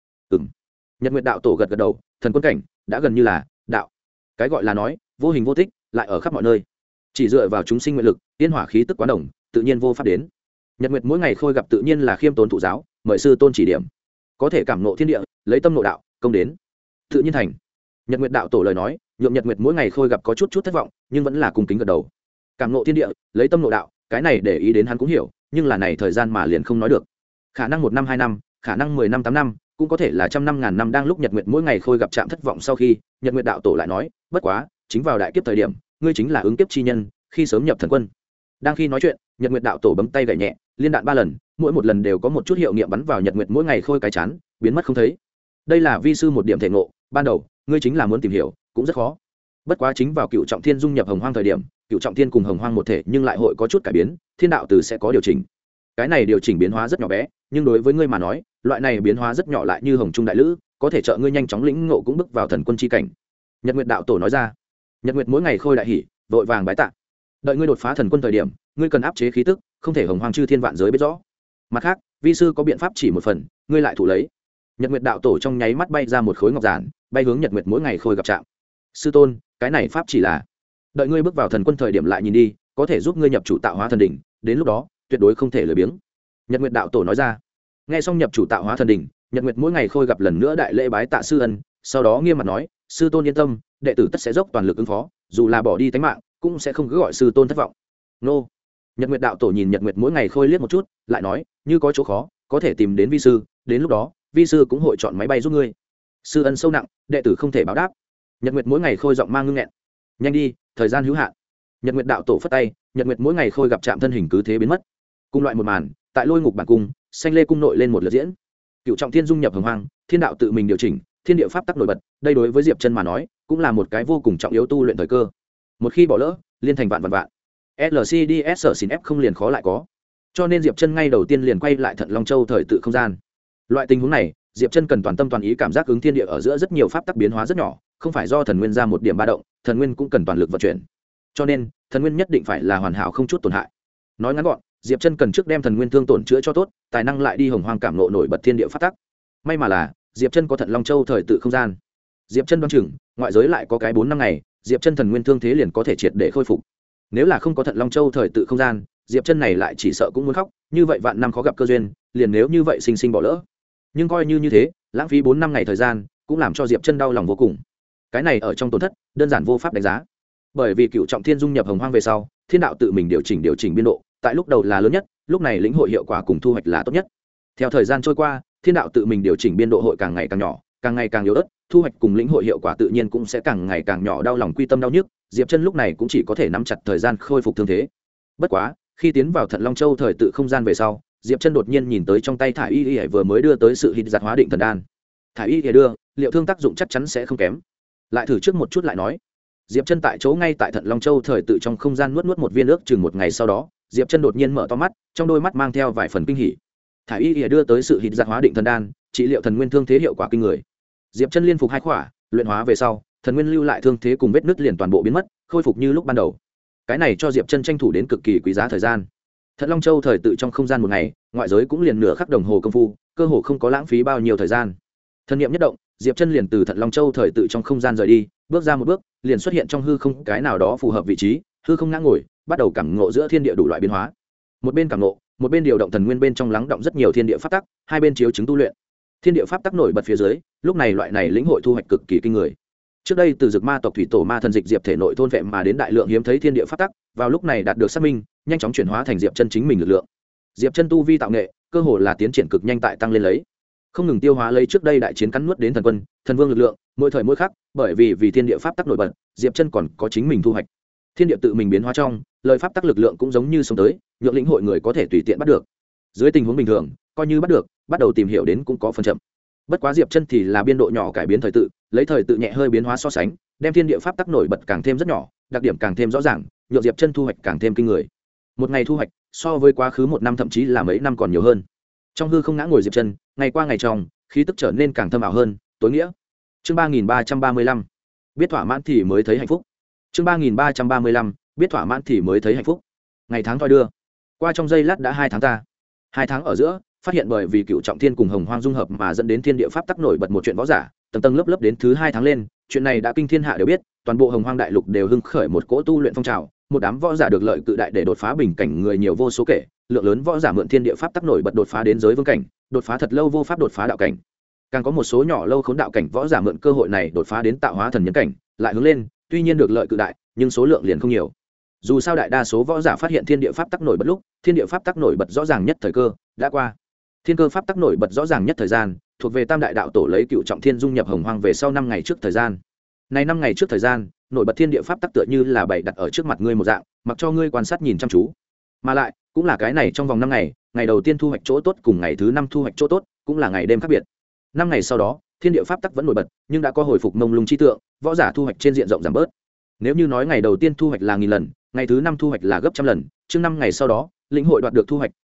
Nhật Nguyệt đạo tổ gật gật đầu, thần quân cảnh đã gần như là đạo. Cái gọi là nói, vô hình vô tích, lại ở khắp mọi nơi. Chỉ dựa vào chúng sinh nguyện lực, tiên hỏa khí tức quá đồng, tự nhiên vô pháp đến. Nhật Nguyệt mỗi ngày khôi gặp tự nhiên là khiêm tốn thụ giáo, mời sư tôn chỉ điểm. Có thể cảm ngộ thiên địa, lấy tâm ngộ đạo, công đến tự nhiên thành. Nhật Nguyệt đạo tổ lời nói, nhượng Nhật Nguyệt mỗi ngày khôi gặp có chút thất vọng, nhưng vẫn là cung kính gật đầu. Cảm ngộ thiên địa, lấy tâm ngộ đạo, cái này để ý đến hắn cũng hiểu, nhưng là này thời gian mà liền không nói được. Khả năng 1 năm 2 năm, khả năng 10 năm 8 năm, cũng có thể là trăm năm ngàn năm. Đang lúc Nhật Nguyệt mỗi ngày khôi gặp chạm thất vọng sau khi, Nhật Nguyệt đạo tổ lại nói, bất quá, chính vào đại kiếp thời điểm, ngươi chính là ứng kiếp chi nhân, khi sớm nhập thần quân. Đang khi nói chuyện, Nhật Nguyệt đạo tổ bấm tay gảy nhẹ, liên đạn 3 lần, mỗi một lần đều có một chút hiệu nghiệm bắn vào Nhật Nguyệt mỗi ngày khôi cái chán, biến mất không thấy. Đây là vi sư một điểm thể ngộ, ban đầu ngươi chính là muốn tìm hiểu, cũng rất khó. Bất quá chính vào cựu trọng thiên dung nhập hồng hoang thời điểm, cựu trọng thiên cùng hồng hoang một thể nhưng lại hội có chút cải biến, thiên đạo từ sẽ có điều chỉnh. cái này điều chỉnh biến hóa rất nhỏ bé, nhưng đối với ngươi mà nói loại này biến hóa rất nhỏ lại như hồng trung đại lữ, có thể trợ ngươi nhanh chóng lĩnh ngộ cũng bước vào thần quân chi cảnh. Nhật Nguyệt đạo tổ nói ra. Nhật Nguyệt mỗi ngày khôi đại hỉ, vội vàng bái tạ. Đợi ngươi đột phá thần quân thời điểm, ngươi cần áp chế khí tức, không thể hồng hoang chư thiên vạn giới biết rõ. Mặt khác, vi sư có biện pháp chỉ một phần, ngươi lại thụ lấy. Nhật Nguyệt đạo tổ trong nháy mắt bay ra một khối ngọc giản, bay hướng Nhật Nguyệt mỗi ngày khôi gặp chạm. Sư tôn, cái này pháp chỉ là, đợi ngươi bước vào thần quân thời điểm lại nhìn đi, có thể giúp ngươi nhập chủ tạo hóa thần đỉnh, đến lúc đó tuyệt đối không thể lười biếng. Nhật Nguyệt đạo tổ nói ra. Nghe xong nhập chủ tạo hóa thần đỉnh, Nhật Nguyệt mỗi ngày khôi gặp lần nữa đại lễ bái tạ sư ân, sau đó nghiêm mặt nói, sư tôn yên tâm, đệ tử tất sẽ dốc toàn lực ứng phó, dù là bỏ đi tính mạng cũng sẽ không cứ gọi sư tôn thất vọng. Nô. Nhật Nguyệt đạo tổ nhìn Nhật Nguyệt mỗi ngày khôi liếc một chút, lại nói, như có chỗ khó có thể tìm đến vi sư, đến lúc đó vi sư cũng hội chọn máy bay giúp ngươi. Sư ân sâu nặng, đệ tử không thể báo đáp. Nhật Nguyệt mỗi ngày khôi giọng mang ngưng nghẹn. Nhanh đi, thời gian hữu hạn. Nhật Nguyệt đạo tổ phất tay, Nhật Nguyệt mỗi ngày khôi gặp chạm thân hình cứ thế biến mất. Cùng loại một màn, tại Lôi Ngục bản cung, Xanh Lê cung nội lên một lượt diễn. Cựu trọng thiên dung nhập hồng hoang, thiên đạo tự mình điều chỉnh, thiên địa pháp tắc nổi bật, đây đối với Diệp Chân mà nói, cũng là một cái vô cùng trọng yếu tu luyện thời cơ. Một khi bỏ lỡ, liên thành vạn vạn vạn. LCDS sở xin F không liền khó lại có. Cho nên Diệp Chân ngay đầu tiên liền quay lại Thận Long Châu thời tự không gian. Loại tình huống này, Diệp Chân cần toàn tâm toàn ý cảm giác ứng thiên địa ở giữa rất nhiều pháp tắc biến hóa rất nhỏ, không phải do thần nguyên ra một điểm ba động, thần nguyên cũng cần toàn lực vận chuyển. Cho nên, thần nguyên nhất định phải là hoàn hảo không chút tổn hại. Nói ngắn gọn, Diệp Chân cần trước đem thần nguyên thương tổn chữa cho tốt, tài năng lại đi hồng hoang cảm ngộ nổi bật thiên địa pháp tắc. May mà là, Diệp Chân có Thận Long Châu thời tự không gian. Diệp Chân đoán chừng, ngoại giới lại có cái 4 năm ngày, Diệp Chân thần nguyên thương thế liền có thể triệt để khôi phục. Nếu là không có Thận Long Châu thời tự không gian, Diệp Chân này lại chỉ sợ cũng muốn khóc, như vậy vạn năm khó gặp cơ duyên, liền nếu như vậy sinh sinh bỏ lỡ. Nhưng coi như thế, lãng phí 4 năm ngày thời gian, cũng làm cho Diệp Chân đau lòng vô cùng. Cái này ở trong tổn thất, đơn giản vô pháp đánh giá. Bởi vì Cựu Trọng Thiên dung nhập hồng hoang về sau, thiên đạo tự mình điều chỉnh biên độ, tại lúc đầu là lớn nhất, lúc này lĩnh hội hiệu quả cùng thu hoạch là tốt nhất. Theo thời gian trôi qua, thiên đạo tự mình điều chỉnh biên độ hội càng ngày càng nhỏ, càng ngày càng yếu ớt, thu hoạch cùng lĩnh hội hiệu quả tự nhiên cũng sẽ càng ngày càng nhỏ, đau lòng quy tâm đau nhức, Diệp Chân lúc này cũng chỉ có thể nắm chặt thời gian khôi phục thương thế. Bất quá, khi tiến vào Thận Long Châu thời tự không gian về sau, Diệp Chân đột nhiên nhìn tới trong tay thải y vừa mới đưa tới sự hít giật hóa định thần đan. Thải y đưa, liệu thương tác dụng chắc chắn sẽ không kém. Lại thử trước một chút lại nói. Diệp Chân tại chỗ ngay tại Thận Long Châu thời tự trong không gian nuốt một viên nước, chừng một ngày sau đó, Diệp Chân đột nhiên mở to mắt, trong đôi mắt mang theo vài phần kinh hỉ. Thải y đưa tới sự hít giật hóa định thần đan, trị liệu thần nguyên thương thế hiệu quả kinh người. Diệp Chân liên phục hai khỏa, luyện hóa về sau, thần nguyên lưu lại thương thế cùng vết nứt liền toàn bộ biến mất, khôi phục như lúc ban đầu. Cái này cho Diệp Chân tranh thủ đến cực kỳ quý giá thời gian. Thận Long Châu thời tự trong không gian một ngày, ngoại giới cũng liền nửa khắc đồng hồ công phu, cơ hồ không có lãng phí bao nhiêu thời gian. Thần niệm nhất động, Diệp Chân liền từ Thận Long Châu thời tự trong không gian rời đi, bước ra một bước, liền xuất hiện trong hư không cái nào đó phù hợp vị trí, hư không ngã ngồi, bắt đầu cảm ngộ giữa thiên địa đủ loại biến hóa. Một bên cảm ngộ, một bên điều động thần nguyên bên trong lắng động rất nhiều thiên địa pháp tắc, hai bên chiếu chứng tu luyện. Thiên địa pháp tắc nổi bật phía dưới, lúc này loại này lĩnh hội thu hoạch cực kỳ kinh người. Trước đây từ Dực Ma tộc thủy tổ ma thần dịch diệp thể nội thôn vệ mà đến đại lượng hiếm thấy thiên địa pháp tắc, vào lúc này đạt được xác minh, nhanh chóng chuyển hóa thành Diệp Chân chính mình lực lượng. Diệp Chân tu vi tạo nghệ, cơ hồ là tiến triển cực nhanh tại tăng lên lấy. Không ngừng tiêu hóa lấy trước đây đại chiến cắn nuốt đến thần quân, thần vương lực lượng, mỗi thời mỗi khắc, bởi vì thiên địa pháp tắc nổi bật, Diệp Chân còn có chính mình thu hoạch. Thiên địa tự mình biến hóa trong, lời pháp tắc lực lượng cũng giống như sống tới, nhượng lĩnh hội người có thể tùy tiện bắt được. Dưới tình huống bình thường, coi như bắt được, bắt đầu tìm hiểu đến cũng có phần chậm. Bất quá Diệp Chân thì là biên độ nhỏ cải biến thời tự, lấy thời tự nhẹ hơi biến hóa so sánh, đem thiên địa pháp tắc nổi bật càng thêm rất nhỏ, đặc điểm càng thêm rõ ràng, nhượng Diệp Chân thu hoạch càng thêm kinh người. Một ngày thu hoạch, so với quá khứ một năm thậm chí là mấy năm còn nhiều hơn. Trong hư không ngã ngồi Diệp Chân, ngày qua ngày trong, khí tức trở nên càng thâm ảo hơn, tối nghĩa. Chương 3335. Biết thỏa mãn thì mới thấy hạnh phúc. Chương 3335. Biết thỏa mãn thì mới thấy hạnh phúc. Ngày tháng thoi đưa. Qua trong giây lát đã 2 tháng ta. 2 tháng ở giữa, phát hiện bởi vì Cựu Trọng Thiên cùng Hồng Hoang dung hợp mà dẫn đến thiên địa pháp tắc nổi bật một chuyện võ giả, tầng tầng lớp lớp đến thứ 2 tháng lên, chuyện này đã kinh thiên hạ đều biết, toàn bộ Hồng Hoang đại lục đều hưng khởi một cỗ tu luyện phong trào, một đám võ giả được lợi cự đại để đột phá bình cảnh người nhiều vô số kể, lượng lớn võ giả mượn thiên địa pháp tắc nổi bật đột phá đến giới vương cảnh, đột phá thật lâu vô pháp đột phá đạo cảnh. Càng có một số nhỏ lâu khốn đạo cảnh võ giả mượn cơ hội này đột phá đến tạo hóa thần nhân cảnh, lại hướng lên, tuy nhiên được lợi cự đại, nhưng số lượng liền không nhiều. Dù sao đại đa số võ giả phát hiện thiên địa pháp tắc nổi bật lúc, thiên địa pháp tắc nổi bật rõ ràng nhất thời cơ đã qua. Thiên cơ pháp tắc nổi bật rõ ràng nhất thời gian, thuộc về Tam đại đạo tổ lấy Cựu Trọng Thiên dung nhập Hồng Hoang về sau 5 ngày trước thời gian. Này 5 ngày trước thời gian, nổi bật thiên địa pháp tắc tựa như là bày đặt ở trước mặt ngươi một dạng, mặc cho ngươi quan sát nhìn chăm chú. Mà lại, cũng là cái này trong vòng 5 ngày, ngày đầu tiên thu hoạch chỗ tốt cùng ngày thứ 5 thu hoạch chỗ tốt, cũng là ngày đêm khác biệt. 5 ngày sau đó, thiên địa pháp tắc vẫn nổi bật, nhưng đã có hồi phục mông lung chi tượng, võ giả thu hoạch trên diện rộng giảm bớt. Nếu như nói ngày đầu tiên thu hoạch là 1000 lần, ngày thứ 5 thu hoạch là gấp trăm lần, trước 5 ngày sau đó, lĩnh hội đoạt được thu hoạch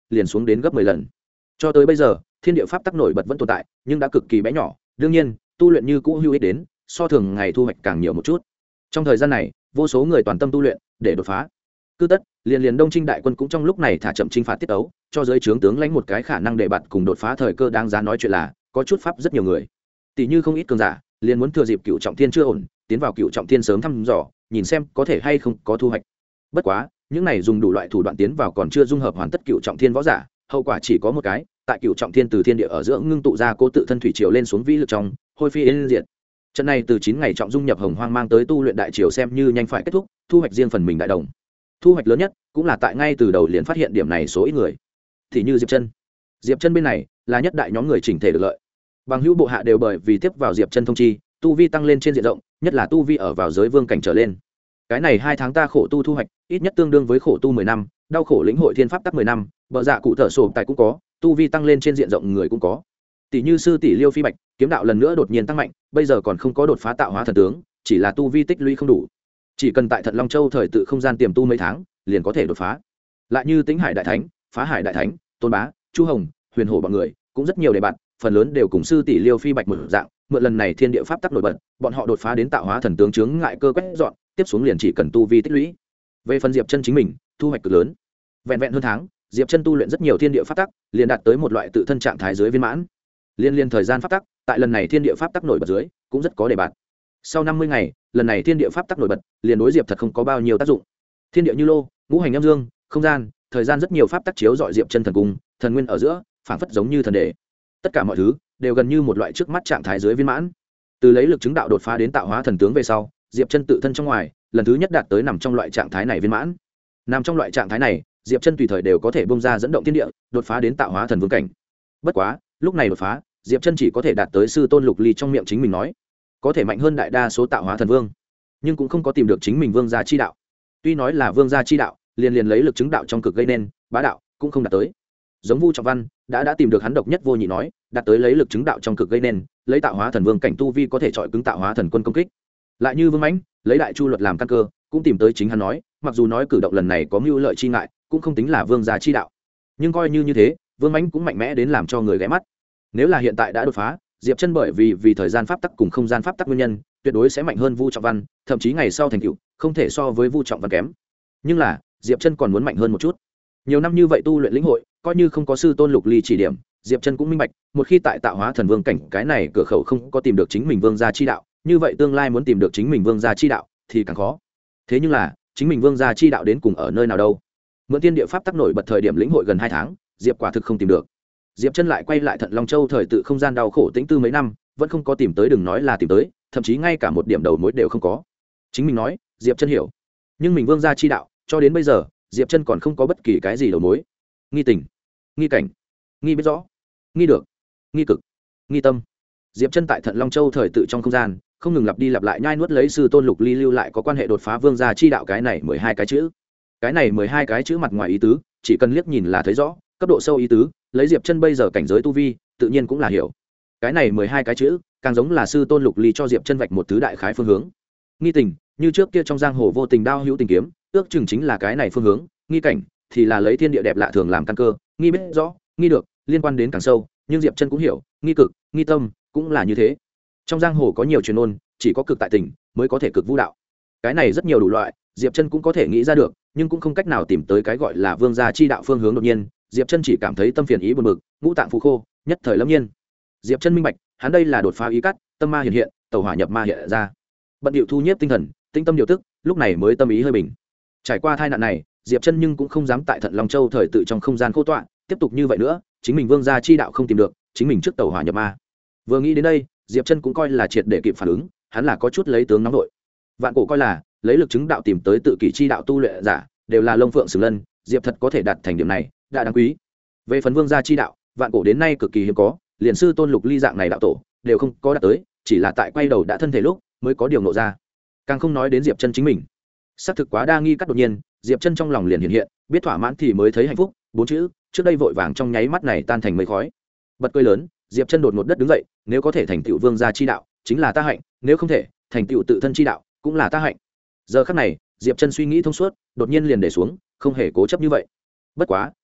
liền xuống đến gấp 10 lần. Cho tới bây giờ thiên địa pháp tắc nổi bật vẫn tồn tại nhưng đã cực kỳ bé nhỏ, đương nhiên tu luyện như cũ hữu ích đến so thường ngày thu hoạch càng nhiều một chút. Trong thời gian này vô số người toàn tâm tu luyện để đột phá. Cứ tất liền Đông Trinh đại quân cũng trong lúc này thả chậm chinh phạt tiết ấu, cho giới trướng tướng lãnh một cái khả năng để bạt cùng đột phá thời cơ đáng giá nói chuyện là có chút pháp rất nhiều người. Tỷ như không ít cường giả liền muốn thừa dịp Cựu Trọng Thiên chưa ổn, tiến vào Cựu Trọng Thiên sớm thăm dò, nhìn xem có thể hay không có thu hoạch. Bất quá những này dùng đủ loại thủ đoạn tiến vào còn chưa dung hợp hoàn tất Cựu Trọng Thiên võ giả, hậu quả chỉ có một cái, tại Cựu Trọng Thiên từ thiên địa ở giữa ngưng tụ ra cố tự thân thủy triều lên xuống vĩ lực trong, hôi phi yên diệt. Trận này từ 9 ngày trọng dung nhập hồng hoang mang tới tu luyện đại triều xem như nhanh phải kết thúc, thu hoạch riêng phần mình đại đồng. Thu hoạch lớn nhất cũng là tại ngay từ đầu liền phát hiện điểm này số ít người. Thì như Diệp Chân bên này là nhất đại nhóm người chỉnh thể được lợi. Bằng hữu bộ hạ đều bởi vì tiếp vào Diệp Chân thông chi, tu vi tăng lên trên diện rộng, nhất là tu vi ở vào giới vương cảnh trở lên. Cái này 2 tháng ta khổ tu thu hoạch, ít nhất tương đương với khổ tu 10 năm, đau khổ lĩnh hội thiên pháp tắc 10 năm, bợ dạ cụ thở sổ tài cũng có, tu vi tăng lên trên diện rộng người cũng có. Tỷ như sư tỷ Liêu Phi Bạch, kiếm đạo lần nữa đột nhiên tăng mạnh, bây giờ còn không có đột phá tạo hóa thần tướng, chỉ là tu vi tích lũy không đủ. Chỉ cần tại Thận Long Châu thời tự không gian tiềm tu mấy tháng, liền có thể đột phá. Lại như Tĩnh Hải đại thánh, Phá Hải đại thánh, Tôn Bá, Chu Hồng, Huyền Hổ bọn người, cũng rất nhiều đề bạn, phần lớn đều cùng sư tỷ Liêu Phi Bạch một dạng, mượn lần này thiên địa pháp tắc nổi bật, bọn họ đột phá đến tạo hóa thần tướng chướng ngại cơ quét dọn, tiếp xuống liền chỉ cần tu vi tích lũy. Về phần Diệp Chân chính mình, thu hoạch cực lớn. Vẹn vẹn hơn tháng, Diệp Chân tu luyện rất nhiều thiên địa pháp tắc, liền đạt tới một loại tự thân trạng thái dưới viên mãn. Liên thời gian pháp tắc, tại lần này thiên địa pháp tắc nổi bật dưới, cũng rất có đề bạt. Sau 50 ngày, lần này thiên địa pháp tắc nổi bật, liền đối Diệp thật không có bao nhiêu tác dụng. Thiên địa như lô, ngũ hành âm dương, không gian, thời gian rất nhiều pháp tắc chiếu dọi Diệp Chân thần cung, thần nguyên ở giữa, phảng phất giống như thần đề. Tất cả mọi thứ đều gần như một loại trước mắt trạng thái dưới viên mãn. Từ lấy lực chứng đạo đột phá đến tạo hóa thần tướng về sau, Diệp Chân tự thân trong ngoài, lần thứ nhất đạt tới nằm trong loại trạng thái này viên mãn. Nằm trong loại trạng thái này, Diệp Chân tùy thời đều có thể bung ra dẫn động thiên địa, đột phá đến tạo hóa thần vương cảnh. Bất quá, lúc này đột phá, Diệp Chân chỉ có thể đạt tới sư tôn Lục Ly trong miệng chính mình nói, có thể mạnh hơn đại đa số tạo hóa thần vương, nhưng cũng không có tìm được chính mình vương gia chi đạo. Tuy nói là vương gia chi đạo, liền lấy lực chứng đạo trong cực gây nên, bá đạo cũng không đạt tới. Giống Vu Trọng Văn đã tìm được hắn độc nhất vô nhị nói, đạt tới lấy lực chứng đạo trong cực gây nên, lấy tạo hóa thần vương cảnh tu vi có thể chọi cứng tạo hóa thần quân công kích. Lại như Vương Mãnh, lấy đại chu luật làm căn cơ, cũng tìm tới chính hắn nói, mặc dù nói cử động lần này có mưu lợi chi ngại, cũng không tính là vương gia chi đạo. Nhưng coi như thế, Vương Mãnh cũng mạnh mẽ đến làm cho người ghé mắt. Nếu là hiện tại đã đột phá, Diệp Chân bởi vì thời gian pháp tắc cùng không gian pháp tắc nguyên nhân, tuyệt đối sẽ mạnh hơn Vu Trọng Văn, thậm chí ngày sau thành tựu không thể so với Vu Trọng Văn kém. Nhưng là, Diệp Chân còn muốn mạnh hơn một chút. Nhiều năm như vậy tu luyện lĩnh hội, coi như không có sư tôn Lục Ly chỉ điểm, Diệp Chân cũng minh bạch, một khi tại tạo hóa thần vương cảnh cái này cửa khẩu không có tìm được chính mình vương gia chi đạo, như vậy tương lai muốn tìm được chính mình vương gia chi đạo thì càng khó. Thế nhưng là, chính mình vương gia chi đạo đến cùng ở nơi nào đâu? Mượn tiên địa pháp tắc nổi bật thời điểm lĩnh hội gần 2 tháng, Diệp quả thực không tìm được. Diệp Chân lại quay lại Thận Long Châu thời tự không gian đau khổ tĩnh tư mấy năm, vẫn không có tìm tới, đừng nói là tìm tới, thậm chí ngay cả một điểm đầu mối đều không có. Chính mình nói, Diệp Chân hiểu, nhưng mình vương gia chi đạo, cho đến bây giờ, Diệp Chân còn không có bất kỳ cái gì đầu mối. Nghi tình, nghi cảnh, nghi biết rõ, nghi được, nghi cực, nghi tâm. Diệp Chân tại Thận Long Châu thời tự trong không gian, không ngừng lặp đi lặp lại nhai nuốt lấy sư tôn Lục Ly lưu lại có quan hệ đột phá vương gia chi đạo cái này 12 cái chữ. Cái này 12 cái chữ mặt ngoài ý tứ, chỉ cần liếc nhìn là thấy rõ, cấp độ sâu ý tứ, lấy Diệp Chân bây giờ cảnh giới tu vi, tự nhiên cũng là hiểu. Cái này 12 cái chữ, càng giống là sư tôn Lục Ly cho Diệp Chân vạch một thứ đại khái phương hướng. Nghi tình, như trước kia trong giang hồ vô tình đao hữu tình kiếm, ước chừng chính là cái này phương hướng, nghi cảnh thì là lấy thiên địa đẹp lạ thường làm căn cơ, nghi biết rõ, nghi được, liên quan đến càng sâu, nhưng Diệp Chân cũng hiểu, nghi cực, nghi tâm cũng là như thế. Trong giang hồ có nhiều truyền ngôn, chỉ có cực tại tình mới có thể cực vũ đạo. Cái này rất nhiều đủ loại, Diệp Chân cũng có thể nghĩ ra được, nhưng cũng không cách nào tìm tới cái gọi là vương gia chi đạo phương hướng đột nhiên, Diệp Chân chỉ cảm thấy tâm phiền ý buồn bực, ngũ tạng phù khô, nhất thời lâm nhiên. Diệp Chân minh bạch, hắn đây là đột phá ý cắt, tâm ma hiện, tẩu hỏa nhập ma hiện ra. Bận điệu thu nhiếp tinh thần, tinh tâm điều tức, lúc này mới tâm ý hơi bình. Trải qua tai nạn này, Diệp Chân nhưng cũng không dám tại Thận Long Châu thời tự trong không gian khô tọa, tiếp tục như vậy nữa, chính mình vương gia chi đạo không tìm được, chính mình trước tẩu hỏa nhập ma. Vừa nghĩ đến đây, Diệp Chân cũng coi là triệt để kịp phản ứng, hắn là có chút lấy tướng nóng đội. Vạn cổ coi là lấy lực chứng đạo tìm tới tự kỷ chi đạo tu luyện giả, đều là lông phượng sừng lân, Diệp thật có thể đạt thành điểm này, đã đáng quý. Về phần vương gia chi đạo, vạn cổ đến nay cực kỳ hiếm có, liền sư tôn Lục Ly dạng này đạo tổ đều không có đạt tới, chỉ là tại quay đầu đã thân thể lúc mới có điều ngộ ra. Càng không nói đến Diệp Chân chính mình. Xác thực quá đa nghi cắt đột nhiên, Diệp Chân trong lòng liền hiện, biết thỏa mãn thì mới thấy hạnh phúc, 4 chữ, trước đây vội vàng trong nháy mắt này tan thành mây khói. Bật cười lớn, Diệp Chân đột ngột đất đứng dậy, nếu có thể thành tựu vương gia chi đạo, chính là ta hạnh, nếu không thể, thành tựu tự thân chi đạo, cũng là ta hạnh. Giờ khắc này, Diệp Chân suy nghĩ thông suốt, đột nhiên liền để xuống, không hề cố chấp như vậy. Bất quá,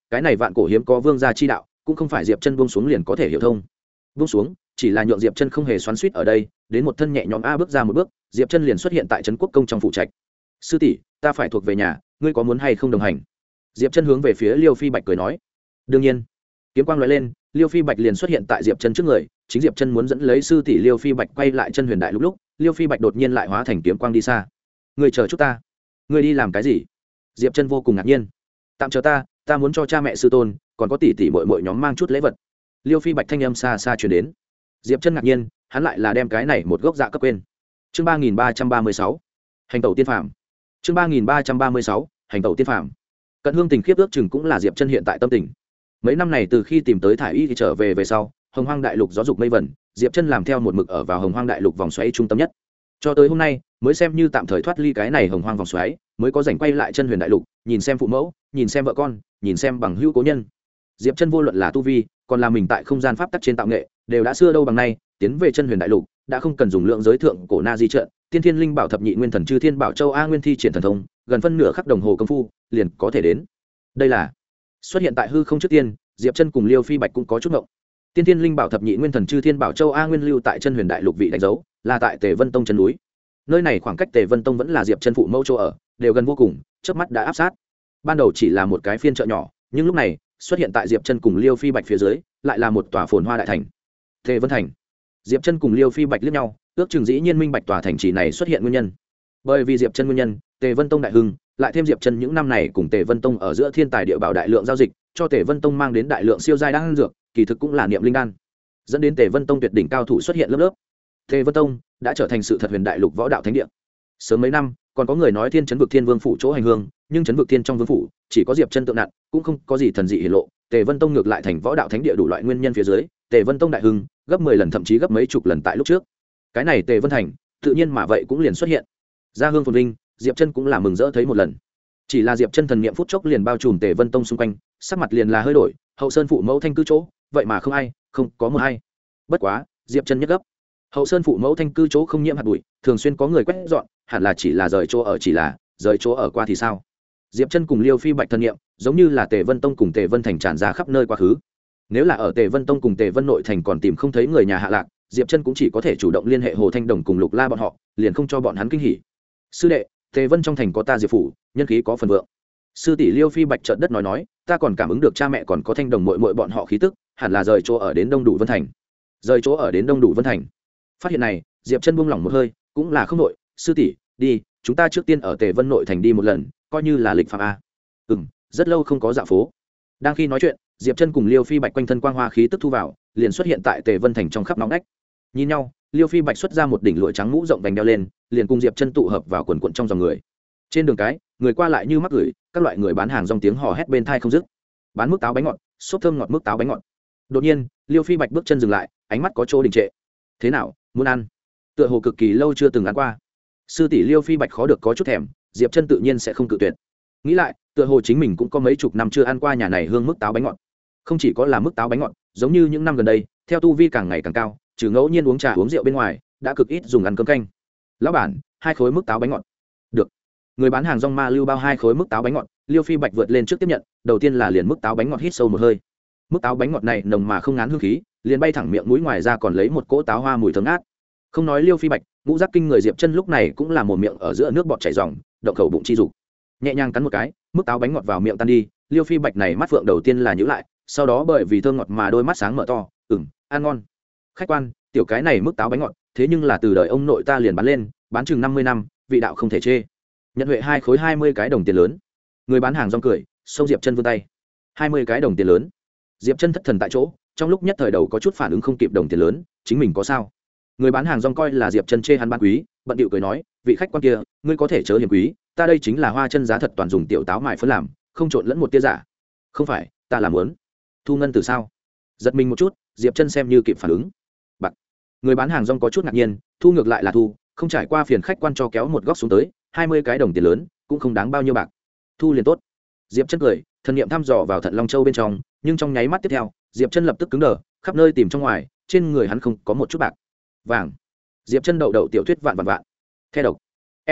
cái này vạn cổ hiếm có vương gia chi đạo cũng không phải diệp chân buông xuống liền có thể hiểu thông. Buông xuống chỉ là nhượng diệp chân không hề xoắn suýt ở đây, đến một thân nhẹ nhõm bước ra một bước, diệp chân liền xuất hiện tại trấn quốc công trong phủ trạch. Sư tỷ, ta phải thuộc về nhà, ngươi có muốn hay không đồng hành? Diệp chân hướng về phía Liêu Phi Bạch cười nói. Đương nhiên. Kiếm quang lóe lên, Liêu Phi Bạch liền xuất hiện tại diệp chân trước người. Chính diệp chân muốn dẫn lấy sư tỷ Liêu Phi Bạch quay lại chân huyền đại lúc, Liêu Phi Bạch đột nhiên lại hóa thành kiếm quang đi xa. Ngươi chờ chút ta. Ngươi đi làm cái gì? Diệp chân vô cùng ngạc nhiên. Tạm chờ ta muốn cho cha mẹ sư tôn còn có tỷ tỷ muội muội nhóm mang chút lễ vật. Liêu Phi Bạch thanh âm xa xa truyền đến. Diệp chân ngạc nhiên, hắn lại là đem cái này một gốc dạ cấp quên. Chương 3336, hành tẩu tiên phàm. Chương 3336, hành tẩu tiên phàm. Cận Hương tình khiếp ước chừng cũng là diệp chân hiện tại tâm tình. Mấy năm này từ khi tìm tới thải y thì trở về sau, Hồng Hoang đại lục gió dục mây vẩn, diệp chân làm theo một mực ở vào Hồng Hoang đại lục vòng xoáy trung tâm nhất. Cho tới hôm nay mới xem như tạm thời thoát ly cái này Hồng Hoang vòng xoáy, mới có rảnh quay lại chân huyền đại lục, nhìn xem phụ mẫu, nhìn xem vợ con, nhìn xem bằng hữu cố nhân. Diệp chân vô luận là tu vi, còn là mình tại không gian pháp tắc trên tạo nghệ, đều đã xưa đâu bằng nay, tiến về chân huyền đại lục đã không cần dùng lượng giới thượng cổ na di trận, tiên thiên linh bảo thập nhị nguyên thần chư thiên bảo châu a nguyên thi triển thần thông, gần phân nửa khắc đồng hồ công phu liền có thể đến. Đây là xuất hiện tại hư không trước tiên, diệp chân cùng Liêu Phi Bạch cũng có chút ngộng. Tiên thiên linh bảo thập nhị nguyên thần chư thiên bảo châu a nguyên lưu tại chân huyền đại lục vị đánh dấu là tại Tề Vân Tông chân núi. Nơi này khoảng cách Tề Vân Tông vẫn là diệp chân phụ mẫu chỗ ở, đều gần vô cùng, chớp mắt đã áp sát. Ban đầu chỉ là một cái phiên chợ nhỏ, nhưng lúc này xuất hiện tại diệp chân cùng Liêu Phi Bạch phía dưới lại là một tòa phồn hoa đại thành, Tề Vân Thành. Diệp chân cùng Liêu Phi Bạch liếc nhau, ước chừng dĩ nhiên minh bạch tòa thành trì này xuất hiện nguyên nhân. Bởi vì diệp chân nguyên nhân, Tề Vân Tông đại hưng, lại thêm diệp chân những năm này cùng Tề Vân Tông ở giữa thiên tài địa bảo đại lượng giao dịch, cho Tề Vân Tông mang đến đại lượng siêu giai đan dược, kỳ thực cũng là niệm linh đan, dẫn đến Tề Vân Tông tuyệt đỉnh cao thủ xuất hiện lớp lớp. Tề Vân Tông đã trở thành sự thật huyền đại lục võ đạo thánh địa. Sớm mấy năm còn có người nói thiên chấn vực thiên vương phủ chỗ hành hương, nhưng chấn vực thiên trong vương phủ chỉ có diệp chân tượng nạn, cũng không có gì thần dị hiển lộ. Tề Vân Tông ngược lại thành võ đạo thánh địa đủ loại nguyên nhân phía dưới, Tề Vân Tông đại hưng gấp 10 lần thậm chí gấp mấy chục lần tại lúc trước. Cái này Tề Vân Thành tự nhiên mà vậy cũng liền xuất hiện. Gia hương phồn vinh, diệp chân cũng là mừng rỡ thấy một lần. Chỉ là diệp chân thần niệm phút chốc liền bao trùm Tề Vân Tông xung quanh, sắc mặt liền là hơi đổi, hậu sơn phụ mẫu thanh cư chỗ, vậy mà không ai, không có một ai. Bất quá diệp chân nhất gấp, hậu sơn phụ mẫu thanh cư chỗ không nhiễm hạt bụi, thường xuyên có người quét dọn, hẳn là chỉ là rời chỗ ở, chỉ là rời chỗ ở qua thì sao? Diệp chân cùng Liêu Phi Bạch thân niệm giống như là Tề Vân Tông cùng Tề Vân Thành tràn ra khắp nơi quá khứ. Nếu là ở Tề Vân Tông cùng Tề Vân nội thành còn tìm không thấy người nhà hạ lạc, diệp chân cũng chỉ có thể chủ động liên hệ Hồ Thanh Đồng cùng Lục La bọn họ, liền không cho bọn hắn kinh hỉ. Sư đệ, Tề Vân trong thành có ta diệp phủ, nhân khí có phần vượng. Sư tỷ Liêu Phi Bạch trợn đất nói, ta còn cảm ứng được cha mẹ còn có Thanh Đồng muội muội bọn họ khí tức, hẳn là rời chỗ ở đến Đông Đủ Vân Thành. Rời chỗ ở đến Đông Đủ Vân Thành. Phát hiện này, diệp chân buông lỏng một hơi, cũng là không nội, sư tỷ, đi, chúng ta trước tiên ở Tề Vân nội thành đi một lần, coi như là lịch phạm a. Rất lâu không có dạo phố. Đang khi nói chuyện, diệp chân cùng Liêu Phi Bạch quanh thân quang hoa khí tức thu vào, liền xuất hiện tại Tề Vân thành trong khắp nóng nách. Nhìn nhau, Liêu Phi Bạch xuất ra một đỉnh lụa trắng mũ rộng vành đeo lên, liền cùng diệp chân tụ hợp vào quần quần trong dòng người. Trên đường cái, người qua lại như mắc gửi, các loại người bán hàng rong tiếng hò hét bên tai không dứt. Bán mức táo bánh ngọt, xốp thơm ngọt mức táo bánh ngọt. Đột nhiên, Liêu Phi Bạch bước chân dừng lại, ánh mắt có chỗ đình trệ. Thế nào, muốn ăn? Tựa hồ cực kỳ lâu chưa từng ăn qua. Sư tỷ Liêu Phi Bạch khó được có chút thèm, diệp chân tự nhiên sẽ không cự tuyệt. Nghĩ lại, tựa hồ chính mình cũng có mấy chục năm chưa ăn qua nhà này hương mức táo bánh ngọt. Không chỉ có là mức táo bánh ngọt, giống như những năm gần đây, theo tu vi càng ngày càng cao, trừ ngẫu nhiên uống trà uống rượu bên ngoài, đã cực ít dùng ăn cơm canh. Lão bản, 2 khối mức táo bánh ngọt. Được. Người bán hàng rong ma lưu bao 2 khối mức táo bánh ngọt, Liêu Phi Bạch vượt lên trước tiếp nhận, đầu tiên là liền mức táo bánh ngọt hít sâu một hơi. Mức táo bánh ngọt này nồng mà không ngán hương khí, liền bay thẳng miệng mũi, ngoài ra còn lấy một cỗ táo hoa mùi thơm ngát. Không nói Liêu Phi Bạch, ngũ giác kinh người diệp chân lúc này cũng là mồm miệng ở giữa nước bọt chảy ròng, động khẩu bụng chi dục. Nhẹ nhàng cắn một cái, mức táo bánh ngọt vào miệng tan đi, Liêu Phi Bạch này mắt phượng đầu tiên là nhíu lại, sau đó bởi vì thơm ngọt mà đôi mắt sáng mở to, ăn ngon. Khách quan, tiểu cái này mức táo bánh ngọt, thế nhưng là từ đời ông nội ta liền bán lên, bán chừng 50 năm, vị đạo không thể chê. Nhận huệ 2 khối 20 cái đồng tiền lớn. Người bán hàng rong cười, xông diệp chân vươn tay. 20 cái đồng tiền lớn. Diệp chân thất thần tại chỗ, trong lúc nhất thời đầu có chút phản ứng không kịp, đồng tiền lớn, chính mình có sao? Người bán hàng rong coi là diệp chân chê hắn bán quý, bận điệu cười nói, vị khách quan kia, ngươi có thể chớ hiền quý, ta đây chính là hoa chân giá thật toàn dùng tiểu táo mài phấn làm, không trộn lẫn một tia giả. Không phải, ta làm muốn thu ngân từ sao? Giật mình một chút, diệp chân xem như kịp phản ứng. Bạc. Người bán hàng rong có chút ngạc nhiên, thu ngược lại là thu, không trải qua phiền khách quan cho kéo một góc xuống tới, 20 cái đồng tiền lớn, cũng không đáng bao nhiêu bạc. Thu liền tốt. Diệp chân cười, thần niệm thăm dò vào thận long châu bên trong, nhưng trong nháy mắt tiếp theo, diệp chân lập tức cứng đờ, khắp nơi tìm trong ngoài, trên người hắn không có một chút bạc. Vàng. Diệp chân đậu tiểu thuyết vạn vạn vạn. The độc.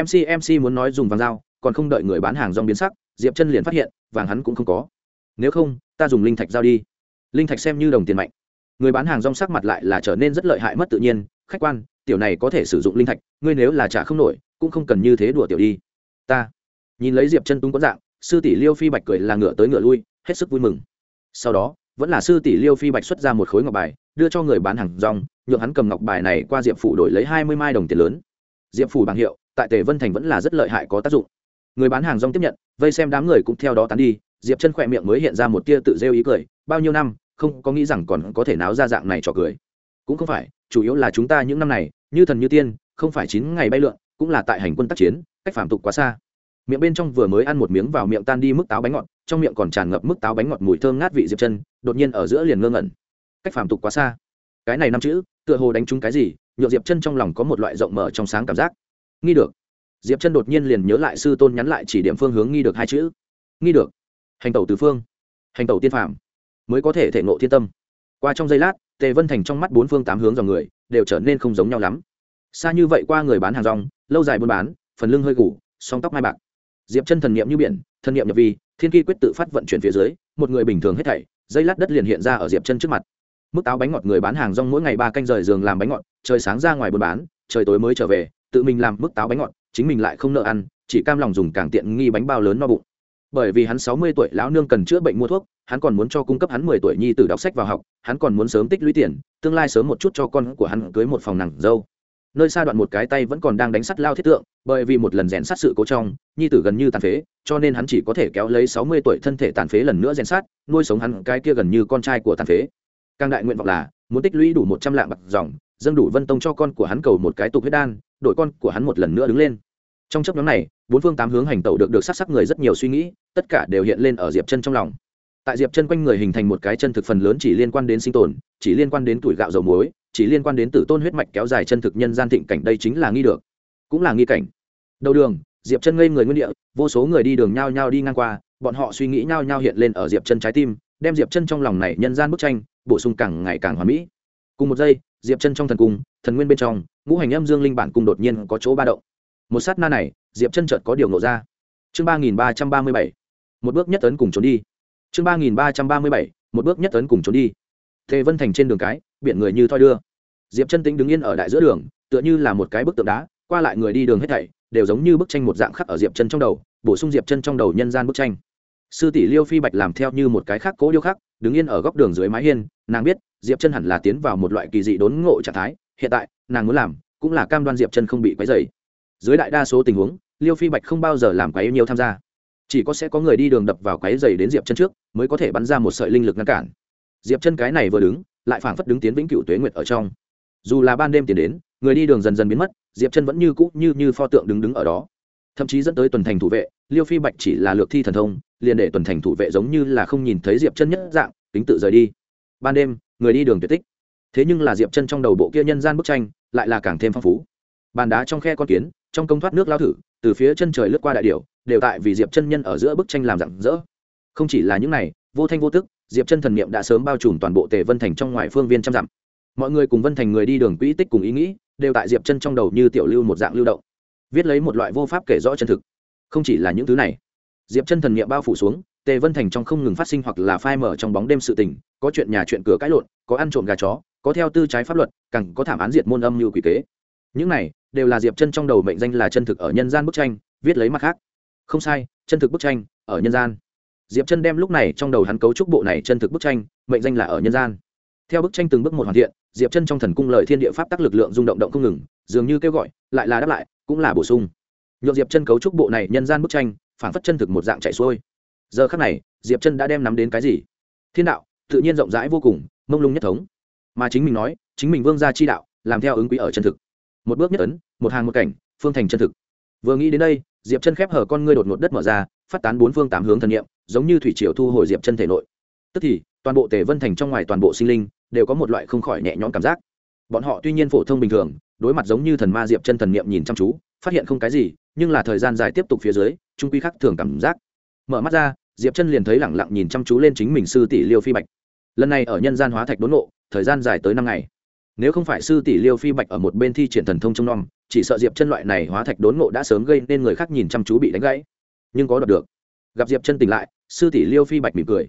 MC muốn nói dùng vàng dao, còn không đợi người bán hàng rong biến sắc, diệp chân liền phát hiện vàng hắn cũng không có. Nếu không, ta dùng linh thạch giao đi. Linh thạch xem như đồng tiền mạnh. Người bán hàng rong sắc mặt lại là trở nên rất lợi hại mất tự nhiên. Khách quan, tiểu này có thể sử dụng linh thạch, ngươi nếu là trả không nổi cũng không cần như thế đùa tiểu đi. Ta nhìn lấy Diệp Chân tung quẫn dạng, sư tỷ Liêu Phi Bạch cười là ngựa tới ngựa lui, hết sức vui mừng. Sau đó vẫn là sư tỷ Liêu Phi Bạch xuất ra một khối ngọc bài đưa cho người bán hàng rong, nhượng hắn cầm ngọc bài này qua Diệp phủ đổi lấy 20 mai đồng tiền lớn. Diệp phủ bảng hiệu tại Tề Vân Thành vẫn là rất lợi hại có tác dụng. Người bán hàng rong tiếp nhận, vây xem đám người cũng theo đó tán đi. Diệp Chân khỏe miệng mới hiện ra một tia tự rêu ý cười, bao nhiêu năm không có nghĩ rằng còn có thể náo ra dạng này trò cười. Cũng không phải, chủ yếu là chúng ta những năm này như thần như tiên, không phải 9 ngày bay lượn, cũng là tại hành quân tác chiến, cách phàm tục quá xa. Miệng bên trong vừa mới ăn một miếng vào miệng tan đi mức táo bánh ngọt, trong miệng còn tràn ngập mức táo bánh ngọt mùi thơm ngát vị Diệp Chân, đột nhiên ở giữa liền ngơ ngẩn. Cách phàm tục quá xa. Cái này năm chữ, tựa hồ đánh trúng cái gì, nhượng Diệp Chân trong lòng có một loại rộng mở trong sáng cảm giác. Nghi được. Diệp Chân đột nhiên liền nhớ lại sư tôn nhắn lại chỉ điểm phương hướng nghi được hai chữ. Nghi được. Hành tẩu tứ phương, hành tẩu tiên phàm, mới có thể thể ngộ thiên tâm. Qua trong giây lát, Tề Vân Thành trong mắt bốn phương tám hướng dòng người đều trở nên không giống nhau lắm. Xa như vậy qua người bán hàng rong, lâu dài buôn bán, phần lưng hơi gù, song tóc mai bạc. Diệp Chân thần niệm như biển, thần niệm nhập vi, thiên ki quyết tự phát vận chuyển phía dưới, một người bình thường hết thảy, giây lát đất liền hiện ra ở Diệp Chân trước mặt. Mức táo bánh ngọt người bán hàng rong mỗi ngày 3 canh rời giường làm bánh ngọt, trời sáng ra ngoài buôn bán, trời tối mới trở về, tự mình làm mức táo bánh ngọt, chính mình lại không nợ ăn, chỉ cam lòng dùng càng tiện nghi bánh bao lớn no bụng. Bởi vì hắn 60 tuổi lão nương cần chữa bệnh mua thuốc, hắn còn muốn cho cung cấp hắn 10 tuổi nhi tử đọc sách vào học, hắn còn muốn sớm tích lũy tiền, tương lai sớm một chút cho con của hắn cưới một phòng nàng dâu. Nơi xa đoạn một cái tay vẫn còn đang đánh sắt lao thiết tượng, bởi vì một lần rèn sắt sự cố trong, nhi tử gần như tàn phế, cho nên hắn chỉ có thể kéo lấy 60 tuổi thân thể tàn phế lần nữa rèn sắt, nuôi sống hắn cái kia gần như con trai của tàn phế. Càng đại nguyện vọng là muốn tích lũy đủ 100 lạng bạc dòng, dâng đủ Vân Tông cho con của hắn cầu một cái tục huyết đan, đổi con của hắn một lần nữa đứng lên. Trong chốc ngắn này, bốn phương tám hướng hành tẩu được sắc người rất nhiều suy nghĩ, tất cả đều hiện lên ở Diệp Chân trong lòng. Tại Diệp Chân quanh người hình thành một cái chân thực phần lớn chỉ liên quan đến sinh tồn, chỉ liên quan đến tuổi gạo dầu muối, chỉ liên quan đến tử tôn huyết mạch kéo dài chân thực nhân gian thịnh cảnh, đây chính là nghi được, cũng là nghi cảnh. Đầu đường, Diệp Chân ngây người nguyên địa, vô số người đi đường nhao nhao đi ngang qua, bọn họ suy nghĩ nhao nhao hiện lên ở Diệp Chân trái tim, đem Diệp Chân trong lòng này nhân gian bức tranh bổ sung càng ngày càng hoàn mỹ. Cùng một giây, Diệp Chân trong thần cung, thần nguyên bên trong, ngũ hành âm dương linh bản cung đột nhiên có chỗ ba động. Một sát na này, Diệp Chân chợt có điều ngộ ra. Chương 3337, một bước nhất ấn cùng trốn đi. Chương 3337, một bước nhất ấn cùng trốn đi. Tề Vân Thành trên đường cái, biển người như thoi đưa. Diệp Chân tĩnh đứng yên ở đại giữa đường, tựa như là một cái bức tượng đá, qua lại người đi đường hết thảy đều giống như bức tranh một dạng khắc ở Diệp Chân trong đầu, bổ sung Diệp Chân trong đầu nhân gian bức tranh. Sư tỷ Liêu Phi Bạch làm theo như một cái khắc cố điêu khắc, đứng yên ở góc đường dưới mái hiên, nàng biết, Diệp Chân hẳn là tiến vào một loại kỳ dị đốn ngộ trạng thái, hiện tại, nàng muốn làm, cũng là cam đoan Diệp Chân không bị quấy rầy. Dưới đại đa số tình huống, Liêu Phi Bạch không bao giờ làm quấy nhiều tham gia, chỉ có sẽ có người đi đường đập vào quấy rầy đến Diệp Chân trước, mới có thể bắn ra một sợi linh lực ngăn cản. Diệp Chân cái này vừa đứng, lại phảng phất đứng tiến vĩnh cửu tuế nguyệt ở trong. Dù là ban đêm tiến đến, người đi đường dần dần biến mất, Diệp Chân vẫn như cũ như pho tượng đứng ở đó. Thậm chí dẫn tới tuần thành thủ vệ, Liêu Phi Bạch chỉ là lược thi thần thông, liền để tuần thành thủ vệ giống như là không nhìn thấy Diệp Chân nhất dạng, tính tự rời đi. Ban đêm, người đi đường tuyệt tích. Thế nhưng là Diệp Chân trong đầu bộ kia nhân gian bức tranh, lại là càng thêm phong phú. Bàn đá trong khe con kiến, trong công thoát nước lao thử, từ phía chân trời lướt qua đại điểu, đều tại vì Diệp Chân nhân ở giữa bức tranh làm rạng rỡ. Không chỉ là những này, vô thanh vô tức, Diệp Chân thần niệm đã sớm bao trùm toàn bộ Tề Vân Thành trong ngoài phương viên trăm dặm. Mọi người cùng Vân Thành người đi đường quỹ tích cùng ý nghĩ, đều tại Diệp Chân trong đầu như tiểu lưu một dạng lưu động, viết lấy một loại vô pháp kể rõ chân thực. Không chỉ là những thứ này, Diệp Chân thần niệm bao phủ xuống, Tề Vân Thành trong không ngừng phát sinh hoặc là phai mở trong bóng đêm sự tình, có chuyện nhà chuyện cửa cãi lộn, có ăn trộm gà chó, có theo tư trái pháp luật, càng có thảm án diệt môn âm như quỷ kế. Những này đều là Diệp Chân trong đầu mệnh danh là chân thực ở nhân gian bức tranh, viết lấy mặt khác. Không sai, chân thực bức tranh ở nhân gian. Diệp Chân đem lúc này trong đầu hắn cấu trúc bộ này chân thực bức tranh, mệnh danh là ở nhân gian. Theo bức tranh từng bước một hoàn thiện, Diệp Chân trong thần cung lợi thiên địa pháp tắc lực lượng rung động không ngừng, dường như kêu gọi, lại là đáp lại, cũng là bổ sung. Nhộn Diệp Chân cấu trúc bộ này nhân gian bức tranh, phản phất chân thực một dạng chạy xuôi. Giờ khắc này, Diệp Chân đã đem nắm đến cái gì? Thiên đạo, tự nhiên rộng rãi vô cùng, mông lung nhất thống. Mà chính mình nói, chính mình vương gia chi đạo, làm theo ứng quý ở chân thực. Một bước nhất ấn, một hàng một cảnh, phương thành chân thực. Vừa nghĩ đến đây, Diệp Chân khép hở con ngươi đột ngột đất mở ra, phát tán bốn phương tám hướng thần niệm, giống như thủy triều thu hồi Diệp Chân thể nội. Tức thì, toàn bộ Tề Vân Thành trong ngoài toàn bộ sinh linh đều có một loại không khỏi nhẹ nhõm cảm giác. Bọn họ tuy nhiên phổ thông bình thường, đối mặt giống như thần ma Diệp Chân thần niệm nhìn chăm chú, phát hiện không cái gì, nhưng là thời gian dài tiếp tục phía dưới, trung quy khắc thường cảm giác. Mở mắt ra, Diệp Chân liền thấy lẳng lặng nhìn chăm chú lên chính mình sư tỷ Liêu Phi Bạch. Lần này ở nhân gian hóa thạch đốn ngộ, thời gian dài tới 5 ngày. Nếu không phải sư tỷ Liêu Phi Bạch ở một bên thi triển thần thông trông nom, chỉ sợ Diệp Chân loại này hóa thạch đốn ngộ đã sớm gây nên người khác nhìn chăm chú bị đánh gãy. Nhưng có đoạt được. Gặp Diệp Chân tỉnh lại, sư tỷ Liêu Phi Bạch mỉm cười.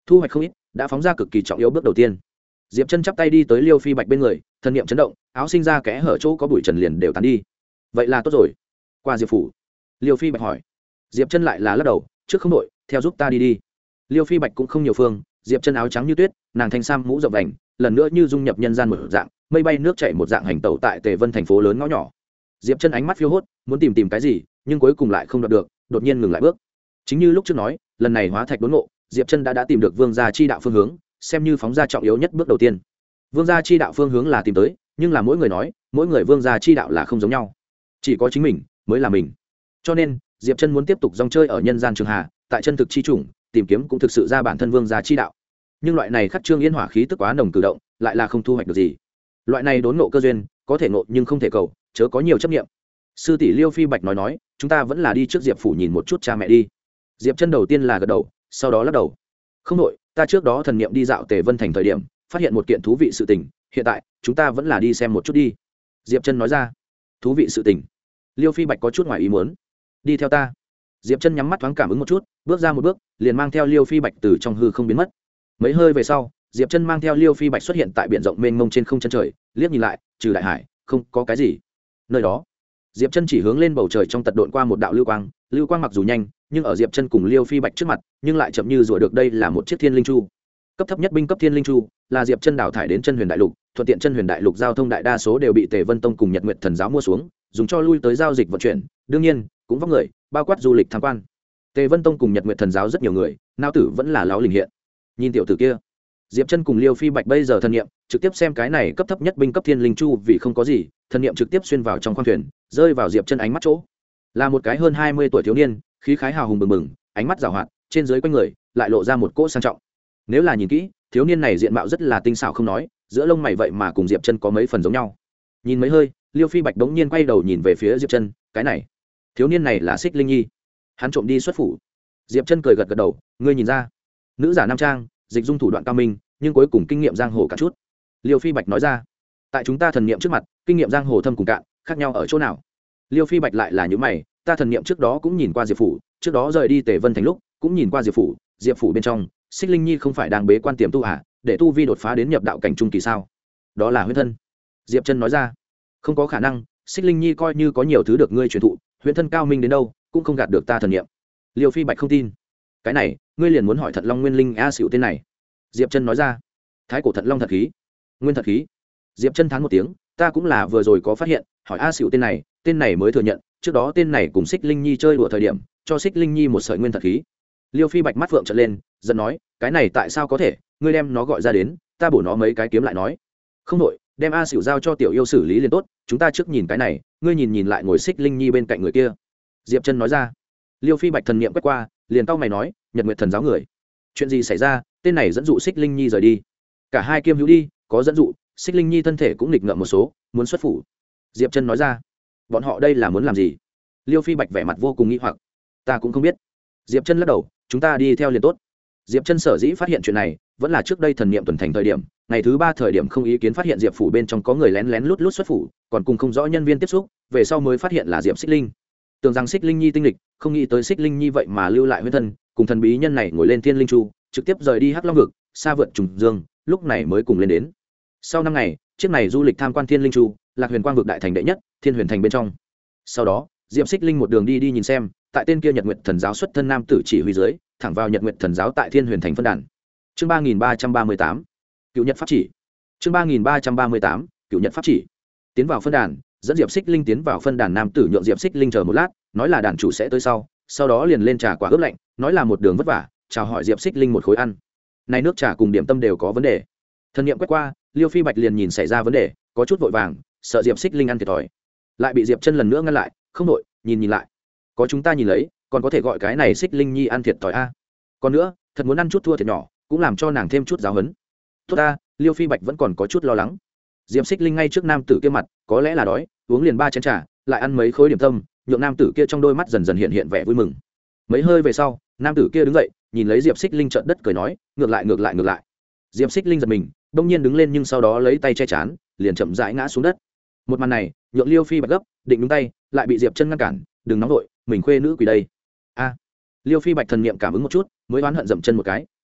thu hoạch không ít, đã phóng ra cực kỳ trọng yếu bước đầu tiên. Diệp Chân chắp tay đi tới Liêu Phi Bạch bên người, thân niệm chấn động, áo sinh ra kẽ hở chỗ có bụi trần liền đều tán đi. Vậy là tốt rồi. Qua Diệp phủ, Liêu Phi Bạch hỏi. Diệp Chân lại là lắc đầu, trước không đội, theo giúp ta đi đi. Liêu Phi Bạch cũng không nhiều phương, Diệp Chân áo trắng như tuyết, nàng thanh sam mũ rộng vành, lần nữa như dung nhập nhân gian một dạng, mây bay nước chảy một dạng hành tẩu tại Tề Vân thành phố lớn ngõ nhỏ. Diệp Chân ánh mắt phiêu hốt, muốn tìm cái gì, nhưng cuối cùng lại không đoạt được, đột nhiên ngừng lại bước. Chính như lúc trước nói, lần này hóa thạch đốn ngộ, Diệp Chân đã tìm được vương gia chi đạo phương hướng, xem như phóng ra trọng yếu nhất bước đầu tiên. Vương gia chi đạo phương hướng là tìm tới, nhưng là mỗi người nói, mỗi người vương gia chi đạo là không giống nhau, chỉ có chính mình mới là mình. Cho nên Diệp Chân muốn tiếp tục dòng chơi ở nhân gian trường hà, tại chân thực chi chủng tìm kiếm cũng thực sự ra bản thân vương gia chi đạo. Nhưng loại này khắc trương yên hỏa khí tức quá nồng cử động, lại là không thu hoạch được gì. Loại này đốn ngộ cơ duyên, có thể ngộ nhưng không thể cầu, chớ có nhiều chấp niệm. Sư tỷ Liêu Phi Bạch nói, chúng ta vẫn là đi trước Diệp phủ nhìn một chút cha mẹ đi. Diệp Chân đầu tiên là gật đầu, sau đó lắc đầu. Không nội, ta trước đó thần niệm đi dạo Tề Vân thành thời điểm, phát hiện một kiện thú vị sự tình, hiện tại chúng ta vẫn là đi xem một chút đi. Diệp Chân nói ra. Thú vị sự tình. Liêu Phi Bạch có chút ngoài ý muốn. Đi theo ta. Diệp Chân nhắm mắt thoáng cảm ứng một chút, bước ra một bước, liền mang theo Liêu Phi Bạch từ trong hư không biến mất. Mấy hơi về sau, Diệp Chân mang theo Liêu Phi Bạch xuất hiện tại biển rộng mênh mông trên không chân trời, liếc nhìn lại, trừ đại hải, không có cái gì. Nơi đó, Diệp Chân chỉ hướng lên bầu trời trong tật độn qua một đạo lưu quang mặc dù nhanh, nhưng ở Diệp Chân cùng Liêu Phi Bạch trước mặt, nhưng lại chậm như rùa được. Đây là một chiếc Thiên Linh Chu. Cấp thấp nhất binh cấp Thiên Linh Chu, là Diệp Chân đào thải đến Chân Huyền Đại Lục, thuận tiện Chân Huyền Đại Lục giao thông đại đa số đều bị Tề Vân Tông cùng Nhật Nguyệt Thần giáo mua xuống, dùng cho lui tới giao dịch vận chuyển, đương nhiên, cũng vóc người, bao quát du lịch tham quan. Tề Vân Tông cùng Nhật Nguyệt Thần giáo rất nhiều người, nao tử vẫn là láo lình hiện. Nhìn tiểu tử kia, Diệp Chân cùng Liêu Phi Bạch bây giờ thần niệm trực tiếp xem cái này cấp thấp nhất binh cấp Thiên Linh Chu vì không có gì, thần niệm trực tiếp xuyên vào trong khoang thuyền, rơi vào Diệp Chân ánh mắt chỗ. Là một cái hơn 20 tuổi thiếu niên, khí khái hào hùng bừng bừng, ánh mắt giàu hoạt, trên dưới quanh người lại lộ ra một cỗ sang trọng. Nếu là nhìn kỹ, thiếu niên này diện mạo rất là tinh xảo không nói, giữa lông mày vậy mà cùng Diệp Chân có mấy phần giống nhau. Nhìn mấy hơi, Liêu Phi Bạch đống nhiên quay đầu nhìn về phía Diệp Chân, cái này, thiếu niên này là Xích Linh Nhi. Hắn trộm đi xuất phủ. Diệp Chân cười gật gật đầu, ngươi nhìn ra. Nữ giả nam trang, dịch dung thủ đoạn cao minh, nhưng cuối cùng kinh nghiệm giang hồ cả chút. Liêu Phi Bạch nói ra, tại chúng ta thần niệm trước mặt, kinh nghiệm giang hồ thâm cùng cạn, khác nhau ở chỗ nào? Liêu Phi Bạch lại là những mày, ta thần niệm trước đó cũng nhìn qua Diệp phủ, trước đó rời đi Tề Vân thành lúc, cũng nhìn qua Diệp phủ bên trong, Xích Linh Nhi không phải đang bế quan tiềm tu à, để tu vi đột phá đến nhập đạo cảnh trung kỳ sao? Đó là huyễn thân. Diệp Chân nói ra, không có khả năng, Xích Linh Nhi coi như có nhiều thứ được ngươi truyền thụ, huyễn thân cao minh đến đâu, cũng không gạt được ta thần niệm. Liêu Phi Bạch không tin. Cái này, ngươi liền muốn hỏi Thận Long Nguyên Linh A Sửu tên này. Diệp Chân nói ra, thái cổ Thận Long thật khí, nguyên thật khí. Diệp Chân thán một tiếng, ta cũng là vừa rồi có phát hiện, hỏi A Sửu tên này mới thừa nhận, trước đó tên này cùng Xích Linh Nhi chơi đùa thời điểm, cho Xích Linh Nhi một sợi nguyên thật khí. Liêu Phi Bạch mắt phượng trợn lên, giận nói, cái này tại sao có thể, ngươi đem nó gọi ra đến, ta bổ nó mấy cái kiếm lại nói. Không đổi, đem A Sửu giao cho tiểu yêu xử lý liền tốt, chúng ta trước nhìn cái này, ngươi nhìn lại ngồi Xích Linh Nhi bên cạnh người kia. Diệp Chân nói ra. Liêu Phi Bạch thần niệm quét qua, liền cau mày nói, Nhật Nguyệt Thần giáo người, chuyện gì xảy ra, tên này dẫn dụ Xích Linh Nhi rời đi. Cả hai kiêm hữu đi, có dẫn dụ, Xích Linh Nhi thân thể cũng nghịch ngợm một số, muốn xuất phủ. Diệp Chân nói ra, bọn họ đây là muốn làm gì? Liêu Phi Bạch vẻ mặt vô cùng nghi hoặc, ta cũng không biết. Diệp Chân lắc đầu, chúng ta đi theo liền tốt. Diệp Chân sở dĩ phát hiện chuyện này, vẫn là trước đây thần niệm tuần thành thời điểm, ngày thứ 3 thời điểm không ý kiến phát hiện Diệp phủ bên trong có người lén lút xuất phủ, còn cùng không rõ nhân viên tiếp xúc, về sau mới phát hiện là Diệp Xích Linh. Tưởng rằng Xích Linh Nhi tinh lịch, không nghĩ tới Xích Linh Nhi vậy mà lưu lại huyễn thân, cùng thần bí nhân này ngồi lên Thiên Linh Chu, trực tiếp rời đi Hắc Long vực, xa vượt trùng dương, lúc này mới cùng lên đến. Sau 5 ngày, chiếc này du lịch tham quan Thiên Linh Chu, Lạc Huyền Quang vực đại thành đệ nhất, Thiên Huyền thành bên trong. Sau đó, Diệp Xích Linh một đường đi nhìn xem, tại tên kia Nhật Nguyệt Thần giáo xuất thân nam tử chỉ huy dưới, thẳng vào Nhật Nguyệt Thần giáo tại Thiên Huyền thành phân đàn. Chương 3338, Cựu Nhật pháp chỉ. Chương 3338, Cựu Nhật pháp chỉ. Tiến vào phân đàn, dẫn Diệp Xích Linh tiến vào phân đàn nam tử nhượng Diệp Xích Linh chờ một lát, nói là đàn chủ sẽ tới sau đó liền lên trà quả ướp lạnh, nói là một đường vất vả, chào hỏi Diệp Xích Linh một khối ăn. Này nước trà cùng điểm tâm đều có vấn đề. Thần niệm quét qua, Liêu Phi Bạch liền nhìn xảy ra vấn đề, có chút vội vàng, sợ Diệp Xích Linh ăn thiệt thòi. Lại bị Diệp Chân lần nữa ngăn lại, không đội, nhìn lại. Có chúng ta nhìn lấy, còn có thể gọi cái này Xích Linh Nhi ăn thiệt thòi a. Còn nữa, thật muốn ăn chút thua thiệt nhỏ, cũng làm cho nàng thêm chút giáo huấn. Tốt ta, Liêu Phi Bạch vẫn còn có chút lo lắng. Diệp Xích Linh ngay trước nam tử kia mặt, có lẽ là đói, uống liền 3 chén trà, lại ăn mấy khối điểm tâm, nhượng nam tử kia trong đôi mắt dần dần hiện vẻ vui mừng. Mấy hơi về sau, nam tử kia đứng dậy, nhìn lấy Diệp Xích Linh trợn đất cười nói, ngược lại. Diệp Xích Linh giật mình, đông nhiên đứng lên nhưng sau đó lấy tay che chắn, liền chậm rãi ngã xuống đất. Một màn này, nhượng Liêu Phi Bạch gấp, định đúng tay, lại bị Diệp Chân ngăn cản, đừng nóng đội, mình khuê nữ quỷ đây. A. Liêu Phi Bạch thần niệm cảm ứng một chút, mới oán hận dậm chân một cái,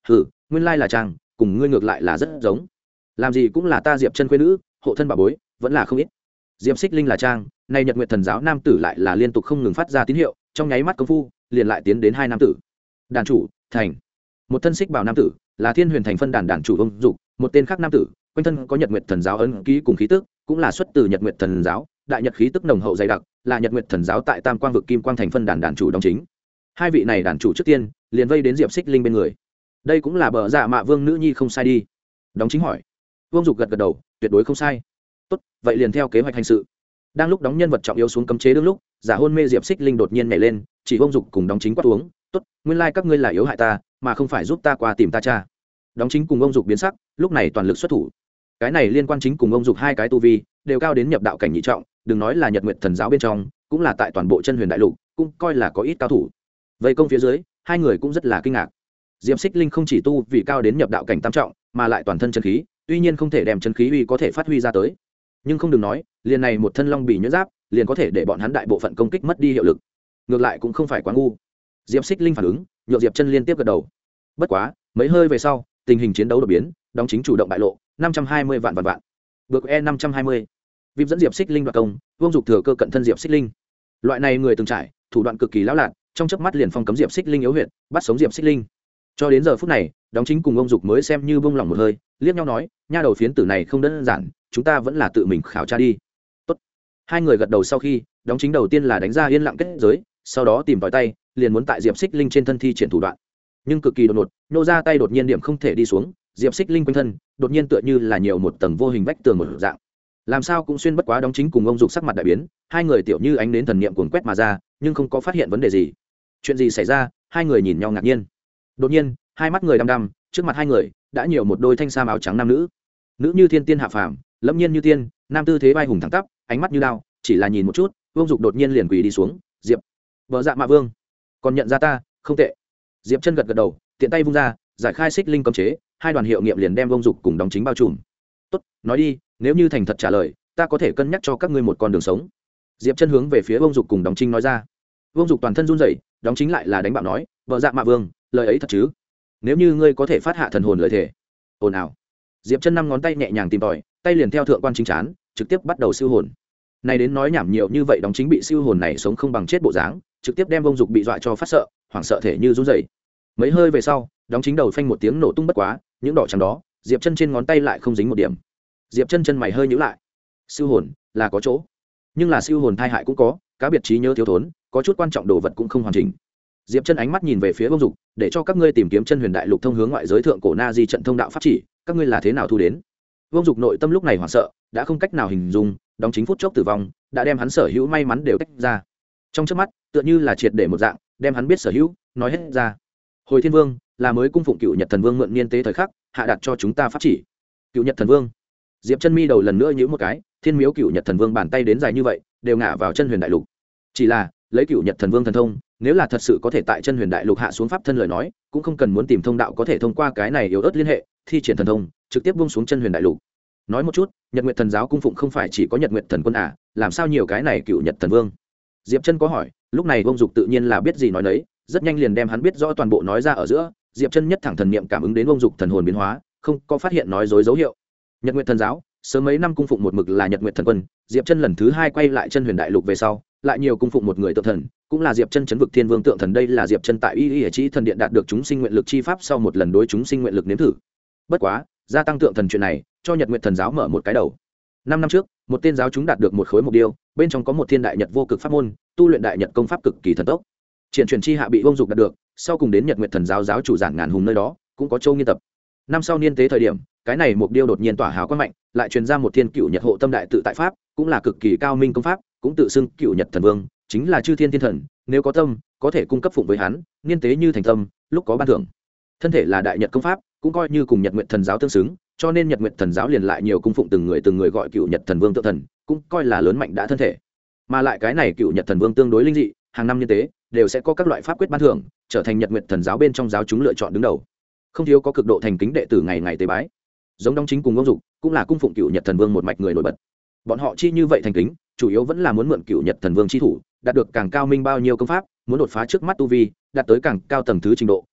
hừ, nguyên lai là trang, cùng ngươi ngược lại là rất giống. Làm gì cũng là ta Diệp chân quê nữ, hộ thân bà bối, vẫn là không ít. Diệp Xích Linh là trang, nay Nhật Nguyệt Thần giáo nam tử lại là liên tục không ngừng phát ra tín hiệu, trong nháy mắt công phu, liền lại tiến đến hai nam tử. Đàn chủ, thành. Một thân xích bảo nam tử, là Thiên Huyền thành phân đàn chủ Ông Dục, một tên khác nam tử, quanh thân có Nhật Nguyệt Thần giáo ấn ký cùng khí tức, cũng là xuất từ Nhật Nguyệt Thần giáo, đại nhật khí tức nồng hậu dày đặc, là Nhật Nguyệt Thần giáo tại Tam Quang vực Kim Quang thành phân đàn chủ đóng chính. Hai vị này đàn chủ trước tiên, liền vây đến Diệp Xích Linh bên người. Đây cũng là bờ dạ mạ vương nữ nhi không sai đi. Đóng chính hỏi. Vương Dục gật gật đầu, tuyệt đối không sai. Tốt, vậy liền theo kế hoạch hành sự. Đang lúc đóng nhân vật trọng yếu xuống cấm chế đương lúc, giả hôn mê Diệp Xích Linh đột nhiên nhảy lên, chỉ Vương Dục cùng đóng chính quát uống, tốt, nguyên lai các ngươi là yếu hại ta, mà không phải giúp ta qua tìm ta cha. Đóng chính cùng Vương Dục biến sắc, lúc này toàn lực xuất thủ. Cái này liên quan chính cùng Vương Dục hai cái tu vi, đều cao đến nhập đạo cảnh nhị trọng, đừng nói là Nhật Nguyệt Thần giáo bên trong, cũng là tại toàn bộ Chân Huyền đại lục, cũng coi là có ít cao thủ. Vây công phía dưới, hai người cũng rất là kinh ngạc. Diệp Xích Linh không chỉ tu vì cao đến nhập đạo cảnh tam trọng, mà lại toàn thân chân khí, tuy nhiên không thể đem chân khí uy có thể phát huy ra tới, nhưng không đừng nói, liền này một thân long bì nhuyễn giáp, liền có thể để bọn hắn đại bộ phận công kích mất đi hiệu lực. Ngược lại cũng không phải quá ngu. Diệp Xích Linh phản ứng, nhượng Diệp Chân liên tiếp gật đầu. Bất quá, mấy hơi về sau, tình hình chiến đấu đột biến, đóng chính chủ động bại lộ, 520 vạn. Bước E520. Vip dẫn Diệp Xích Linh đoạt công, Vương Dục thừa cơ cận thân Diệp Xích Linh. Loại này người từng trải, thủ đoạn cực kỳ lão lạt, trong chớp mắt liền phong cấm Diệp Xích Linh yếu huyệt, bắt sống Diệp Xích Linh. Cho đến giờ phút này, đóng chính cùng ông Dục mới xem như buông lỏng một hơi, liếc nhau nói, nha đầu phiến tử này không đơn giản, chúng ta vẫn là tự mình khảo tra đi. Tốt. Hai người gật đầu sau khi, đóng chính đầu tiên là đánh ra yên lặng kết giới, sau đó tìm tòi tay, liền muốn tại Diệp Xích Linh trên thân thi triển thủ đoạn. Nhưng cực kỳ đột ngột, nô ra tay đột nhiên điểm không thể đi xuống, Diệp Xích Linh quanh thân, đột nhiên tựa như là nhiều một tầng vô hình vách tường một dạng. Làm sao cũng xuyên bất quá đóng chính cùng ông Dục sắc mặt đại biến, hai người tiểu như ánh đến thần niệm cuồn quét mà ra, nhưng không có phát hiện vấn đề gì. Chuyện gì xảy ra? Hai người nhìn nhau ngạc nhiên. Đột nhiên, hai mắt người đăm đăm, trước mặt hai người đã nhiều một đôi thanh sa áo trắng nam nữ. Nữ như thiên tiên hạ phàm, lâm nhiên như tiên, nam tư thế vai hùng thẳng tắp, ánh mắt như đao, chỉ là nhìn một chút, Vương Dục đột nhiên liền quỳ đi xuống, "Diệp, vợ dạ mạ vương, còn nhận ra ta, không tệ." Diệp Chân gật gật đầu, tiện tay vung ra, giải khai xích linh cấm chế, hai đoàn hiệu nghiệm liền đem Vương Dục cùng đóng chính bao trùm. "Tốt, nói đi, nếu như thành thật trả lời, ta có thể cân nhắc cho các ngươi một con đường sống." Diệp Chân hướng về phía Vương Dục cùng đóng chính nói ra. Vương Dục toàn thân run rẩy, đóng chính lại là đánh bạo nói, "Vợ dạ mạ vương, lời ấy thật chứ? Nếu như ngươi có thể phát hạ thần hồn lời thể." Ồn ào. Diệp Chân năm ngón tay nhẹ nhàng tìm tòi, tay liền theo thượng quan chính chán, trực tiếp bắt đầu siêu hồn. Này đến nói nhảm nhiều như vậy, đóng chính bị siêu hồn này sống không bằng chết bộ dáng, trực tiếp đem Vương Dục bị dọa cho phát sợ, hoảng sợ thể như run rẩy. Mấy hơi về sau, đóng chính đầu phanh một tiếng nổ tung bất quá, những đỏ trắng đó, Diệp Chân trên ngón tay lại không dính một điểm. Diệp Chân chân mày hơi nhíu lại. Siêu hồn là có chỗ, nhưng là siêu hồn tai hại cũng có, cá biệt trí nhớ thiếu thốn, có chút quan trọng đồ vật cũng không hoàn chỉnh. Diệp Chân ánh mắt nhìn về phía Vương Dục, để cho các ngươi tìm kiếm Chân Huyền đại lục thông hướng ngoại giới thượng cổ na di trận thông đạo pháp chỉ, các ngươi là thế nào thu đến? Vương Dục nội tâm lúc này hoảng sợ, đã không cách nào hình dung, đóng chính phút chốc tử vong, đã đem hắn sở hữu may mắn đều tách ra. Trong chớp mắt, tựa như là triệt để một dạng, đem hắn biết sở hữu, nói hết ra. Hồi Thiên Vương, là mới cung phụng Cựu Nhật Thần Vương mượn niên tế thời khắc, hạ đặt cho chúng ta pháp chỉ. Cựu Nhật Thần Vương. Diệp Chân mi đầu lần nữa nhíu một cái, Thiên Miếu Cựu Nhật Thần Vương bàn tay đến dài như vậy, đều ngã vào Chân Huyền đại lục. Chỉ là, lấy Cựu Nhật Thần Vương thần thông, nếu là thật sự có thể tại Chân Huyền đại lục hạ xuống pháp thân lời nói, cũng không cần muốn tìm thông đạo có thể thông qua cái này yếu ớt liên hệ, thi triển thần thông, trực tiếp buông xuống Chân Huyền đại lục. Nói một chút, Nhật Nguyệt Thần giáo cung phụng không phải chỉ có Nhật Nguyệt Thần quân à, làm sao nhiều cái này Cựu Nhật Thần Vương? Diệp Chân có hỏi, lúc này Vương Dục tự nhiên là biết gì nói nấy, rất nhanh liền đem hắn biết rõ toàn bộ nói ra ở giữa. Diệp Chân nhất thẳng thần niệm cảm ứng đến Vương Dục thần hồn biến hóa, không có phát hiện nói dối dấu hiệu. Nhật Nguyệt Thần giáo sớm mấy năm cung phụng một mực là Nhật Nguyệt Thần quân, Diệp Chân lần thứ hai quay lại Chân Huyền đại lục về sau, lại nhiều cung phụng một người tượng thần, cũng là Diệp Chân chấn vực Thiên Vương tượng thần. Đây là Diệp Chân tại Y Chỉ thần điện đạt được chúng sinh nguyện lực chi pháp sau một lần đối chúng sinh nguyện lực nếm thử. Bất quá, gia tăng tượng thần chuyện này, cho Nhật Nguyệt Thần giáo mở một cái đầu. 5 năm trước, một tên giáo chúng đạt được một khối mục điêu, bên trong có một thiên đại nhật vô cực pháp môn, tu luyện đại nhật công pháp cực kỳ thần tốc. Triển truyền chi hạ bị Vương Dục đạt được, sau cùng đến Nhật Nguyệt Thần giáo giáo chủ Giản Ngàn Hùng nơi đó, cũng có châu nghiên tập. Năm sau niên tế thời điểm, cái này mục điêu đột nhiên tỏa hào quang mạnh, lại truyền ra một thiên Cựu Nhật hộ tâm đại tự tại pháp, cũng là cực kỳ cao minh công pháp, cũng tự xưng Cựu Nhật Thần Vương, chính là chư thiên thiên thần, nếu có tâm, có thể cung cấp phụng với hắn, niên tế như thành tâm, lúc có ban thưởng. Thân thể là đại nhật công pháp, cũng coi như cùng Nhật Nguyệt Thần giáo tương xứng, cho nên Nhật Nguyệt Thần giáo liền lại nhiều cung phụng từng người gọi Cựu Nhật Thần Vương tự thần, cũng coi là lớn mạnh đã thân thể. Mà lại cái này Cựu Nhật Thần Vương tương đối linh dị, hàng năm niên tế đều sẽ có các loại pháp quyết ban thưởng, trở thành Nhật Nguyệt Thần giáo bên trong giáo chúng lựa chọn đứng đầu. Không thiếu có cực độ thành kính đệ tử ngày ngày tế bái. Giống đóng chính cùng Vương Dục, cũng là cung phụng Cựu Nhật Thần Vương một mạch người nổi bật. Bọn họ chi như vậy thành kính, chủ yếu vẫn là muốn mượn Cựu Nhật Thần Vương chi thủ, đạt được càng cao minh bao nhiêu công pháp, muốn đột phá trước mắt tu vi, đạt tới càng cao tầng thứ trình độ,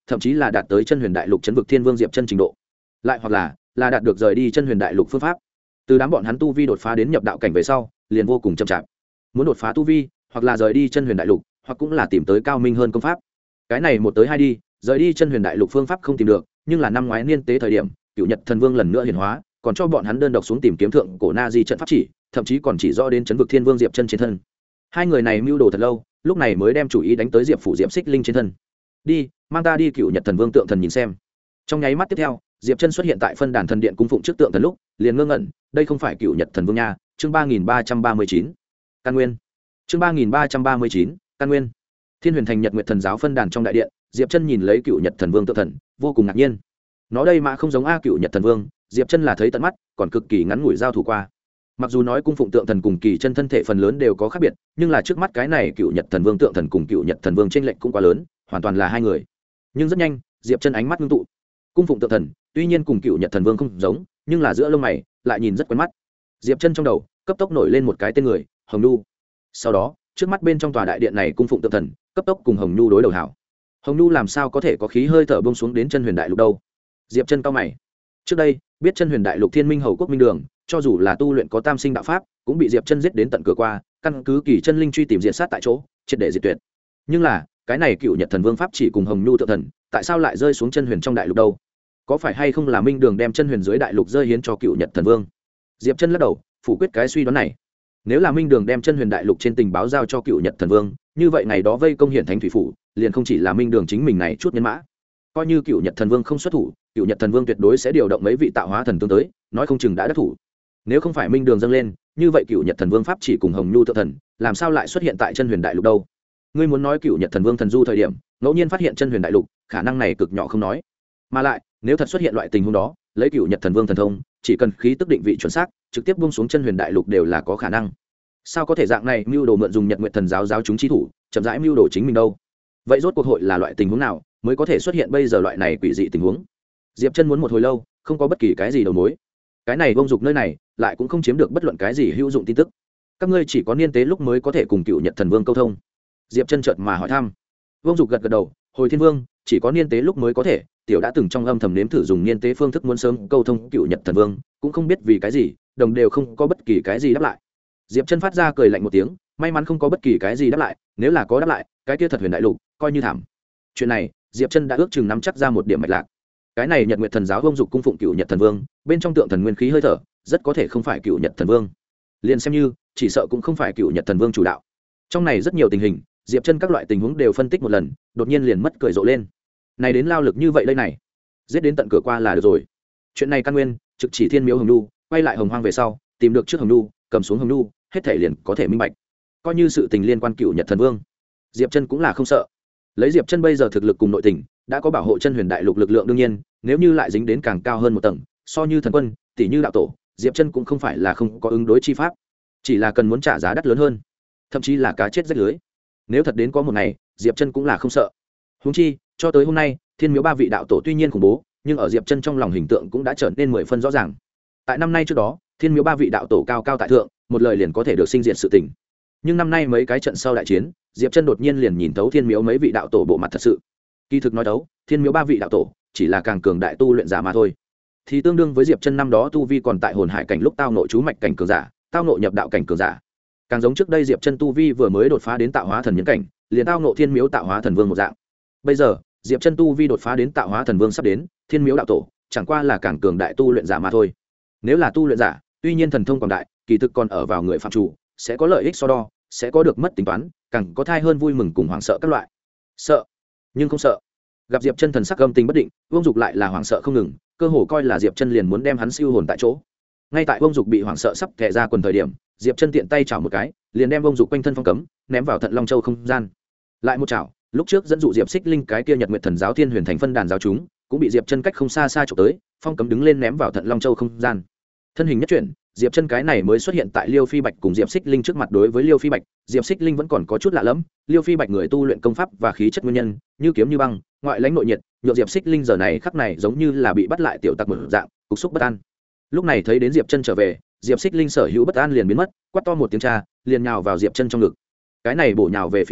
thậm chí là đạt tới chân huyền đại lục chấn vực thiên vương diệp chân trình độ, lại hoặc là đạt được rời đi chân huyền đại lục phương pháp. Từ đám bọn hắn tu vi đột phá đến nhập đạo cảnh về sau liền vô cùng chậm chạp, muốn đột phá tu vi hoặc là rời đi chân huyền đại lục hoặc cũng là tìm tới cao minh hơn công pháp. Cái này một tới hai đi, rời đi chân huyền đại lục phương pháp không tìm được, nhưng là năm ngoái niên tế thời điểm Cựu Nhật Thần Vương lần nữa hiển hóa, còn cho bọn hắn đơn độc xuống tìm kiếm thượng cổ na di trận pháp chỉ, thậm chí còn chỉ rõ đến chấn vực thiên vương diệp chân trên thân. Hai người này mưu đồ thật lâu, lúc này mới đem chủ ý đánh tới diệp phủ diệp xích linh trên thân. Đi, mang ta đi Cựu Nhật Thần Vương tượng thần nhìn xem. Trong nháy mắt tiếp theo, diệp chân xuất hiện tại phân đàn thần điện cung phụng trước tượng thần lúc liền ngơ ngẩn, đây không phải Cựu Nhật Thần Vương nha. Chương 3339 căn nguyên. Chương 3339 căn nguyên. Thiên Huyền Thành Nhật Nguyệt Thần giáo phân đàn trong đại điện, diệp chân nhìn lấy Cựu Nhật Thần Vương tượng thần, vô cùng ngạc nhiên. Nó đây mà không giống Cựu Nhật Thần Vương, diệp chân là thấy tận mắt, còn cực kỳ ngắn ngủi giao thủ qua. Mặc dù nói cung phụng tượng thần cùng kỳ chân thân thể phần lớn đều có khác biệt, nhưng là trước mắt cái này Cựu Nhật Thần Vương tượng thần cùng Cựu Nhật Thần Vương chênh lệch cũng quá lớn, hoàn toàn là hai người. Nhưng rất nhanh, diệp chân ánh mắt ngưng tụ. Cung phụng tượng thần tuy nhiên cùng Cựu Nhật Thần Vương không giống, nhưng là giữa lông mày lại nhìn rất quen mắt. Diệp chân trong đầu cấp tốc nổi lên một cái tên người, Hồng Nhu. Sau đó, trước mắt bên trong tòa đại điện này cung phụng tượng thần cấp tốc cùng Hồng Nhu đối đầu hảo. Hồng Nhu làm sao có thể có khí hơi thở buông xuống đến chân huyền đại lục đâu? Diệp chân cao mày. Trước đây biết chân huyền đại lục thiên minh hầu quốc minh đường, cho dù là tu luyện có tam sinh đạo pháp, cũng bị diệp chân giết đến tận cửa qua, căn cứ kỳ chân linh truy tìm diệt sát tại chỗ, triệt để diệt tuyệt. Nhưng là cái này Cựu Nhật Thần Vương pháp chỉ cùng Hồng Nhu tượng thần, tại sao lại rơi xuống chân huyền trong đại lục đâu? Có phải hay không là minh đường đem chân huyền dưới đại lục rơi hiến cho Cựu Nhật Thần Vương? Diệp chân lắc đầu, phủ quyết cái suy đoán này. Nếu là minh đường đem chân huyền đại lục trên tình báo giao cho Cựu Nhật Thần Vương, như vậy ngày đó vây công hiển thánh thủy phủ liền không chỉ là minh đường chính mình này chút nhân mã. Coi như Cựu Nhật Thần Vương không xuất thủ, Cựu Nhật Thần Vương tuyệt đối sẽ điều động mấy vị tạo hóa thần tướng tới, nói không chừng đã đắc thủ. Nếu không phải minh đường dâng lên, như vậy Cựu Nhật Thần Vương pháp chỉ cùng Hồng Nhu tượng thần, làm sao lại xuất hiện tại chân huyền đại lục đâu? Ngươi muốn nói Cựu Nhật Thần Vương thần du thời điểm ngẫu nhiên phát hiện chân huyền đại lục, khả năng này cực nhỏ không nói. Mà lại, nếu thật xuất hiện loại tình huống đó, lấy Cựu Nhật Thần Vương thần thông, chỉ cần khí tức định vị chuẩn xác, trực tiếp buông xuống chân huyền đại lục đều là có khả năng. Sao có thể dạng này mưu đồ mượn dùng Nhật Nguyệt Thần giáo giáo chúng chi thủ, chậm rãi mưu đồ chính mình đâu? Vậy rốt cuộc hội là loại tình huống nào mới có thể xuất hiện bây giờ loại này quỷ dị tình huống? Diệp chân muốn một hồi lâu, không có bất kỳ cái gì đầu mối. Cái này vông dục nơi này, lại cũng không chiếm được bất luận cái gì hữu dụng tin tức. Các ngươi chỉ có niên tế lúc mới có thể cùng Cựu Nhật Thần Vương câu thông. Diệp chân chợt mà hỏi thăm. Vông dục gật gật đầu, hồi Thiên Vương, chỉ có niên tế lúc mới có thể, tiểu đã từng trong âm thầm nếm thử dùng niên tế phương thức muốn sớm câu thông Cựu Nhật Thần Vương, cũng không biết vì cái gì, đồng đều không có bất kỳ cái gì đáp lại. Diệp chân phát ra cười lạnh một tiếng, may mắn không có bất kỳ cái gì đáp lại, nếu là có đáp lại, cái kia thật huyền đại lục coi như thảm. Chuyện này Diệp chân đã ước chừng nắm chắc ra một điểm mạch lạc. Cái này Nhật Nguyệt Thần giáo vông dục cung phụng Cựu Nhật Thần Vương, bên trong tượng thần nguyên khí hơi thở rất có thể không phải Cựu Nhật Thần Vương, liền xem như chỉ sợ cũng không phải Cựu Nhật Thần Vương chủ đạo. Trong này rất nhiều tình hình, Diệp chân các loại tình huống đều phân tích một lần, đột nhiên liền mất cười rộ lên. Này đến lao lực như vậy đây này, giết đến tận cửa qua là được rồi. Chuyện này căn nguyên trực chỉ Thiên Miếu Hồng Nhu, quay lại Hồng Hoang về sau, tìm được trước Hồng Nhu, cầm xuống Hồng Nhu, hết thể liền có thể minh bạch. Coi như sự tình liên quan Cựu Nhật Thần Vương, Diệp chân cũng là không sợ. Lấy Diệp chân bây giờ thực lực cùng nội tình, đã có bảo hộ chân huyền đại lục lực lượng, đương nhiên nếu như lại dính đến càng cao hơn một tầng, so như thần quân, tỷ như đạo tổ, Diệp chân cũng không phải là không có ứng đối chi pháp, chỉ là cần muốn trả giá đắt lớn hơn, thậm chí là cá chết rách lưới. Nếu thật đến có một ngày, Diệp chân cũng là không sợ. Huống chi cho tới hôm nay, Thiên Miếu ba vị đạo tổ tuy nhiên khủng bố, nhưng ở Diệp chân trong lòng hình tượng cũng đã trở nên 10 phân rõ ràng. Tại năm nay trước đó, Thiên Miếu ba vị đạo tổ cao cao tại thượng, một lời liền có thể được sinh diệt sự tình. Nhưng năm nay mấy cái trận sau đại chiến, Diệp chân đột nhiên liền nhìn thấu Thiên Miếu mấy vị đạo tổ bộ mặt thật sự. Kỳ thực nói đấu, Thiên Miếu ba vị đạo tổ chỉ là càng cường đại tu luyện giả mà thôi, thì tương đương với Diệp chân năm đó tu vi còn tại hồn hải cảnh lúc tao nội chú mạch cảnh cường giả, tao nội nhập đạo cảnh cường giả. Càng giống trước đây Diệp chân tu vi vừa mới đột phá đến tạo hóa thần nhân cảnh, liền tao nội Thiên Miếu tạo hóa thần vương một dạng. Bây giờ Diệp chân tu vi đột phá đến tạo hóa thần vương sắp đến, Thiên Miếu đạo tổ chẳng qua là càng cường đại tu luyện giả mà thôi. Nếu là tu luyện giả, tuy nhiên thần thông quảng đại, kỳ thực còn ở vào người phạm chủ, sẽ có lợi ích so đo, sẽ có được mất tính toán, càng có thai hơn vui mừng cùng hoảng sợ các loại. Sợ nhưng không sợ. Gặp Diệp chân thần sắc âm tình bất định, Vương Dục lại là hoảng sợ không ngừng, cơ hồ coi là Diệp chân liền muốn đem hắn siêu hồn tại chỗ. Ngay tại Vương Dục bị hoảng sợ sắp thẻ ra quần thời điểm, Diệp chân tiện tay chảo một cái, liền đem Vương Dục quanh thân phong cấm ném vào Thận Long Châu không gian. Lại một chảo, lúc trước dẫn dụ Diệp Xích Linh cái kia Nhật Nguyệt Thần giáo Thiên Huyền Thành phân đàn giáo chúng, cũng bị Diệp chân cách không xa xa chụp tới, phong cấm đứng lên ném vào Thận Long Châu không gian. Thân hình nhất chuyển, Diệp chân cái này mới xuất hiện tại Liêu Phi Bạch cùng Diệp Xích Linh trước mặt. Đối với Liêu Phi Bạch, Diệp Xích Linh vẫn còn có chút lạ lẫm. Liêu Phi Bạch người tu luyện công pháp và khí chất nguyên nhân, như kiếm như băng, ngoại lãnh nội nhiệt, nhượng Diệp Xích Linh giờ này khắc này giống như là bị bắt lại tiểu tặc một dạng, cục xúc bất an. Lúc này thấy đến Diệp chân trở về, Diệp Xích Linh sở hữu bất an liền biến mất, quát to một tiếng cha, liền nhào vào Diệp chân trong ngực. Cái này bổ nhào về phía trước,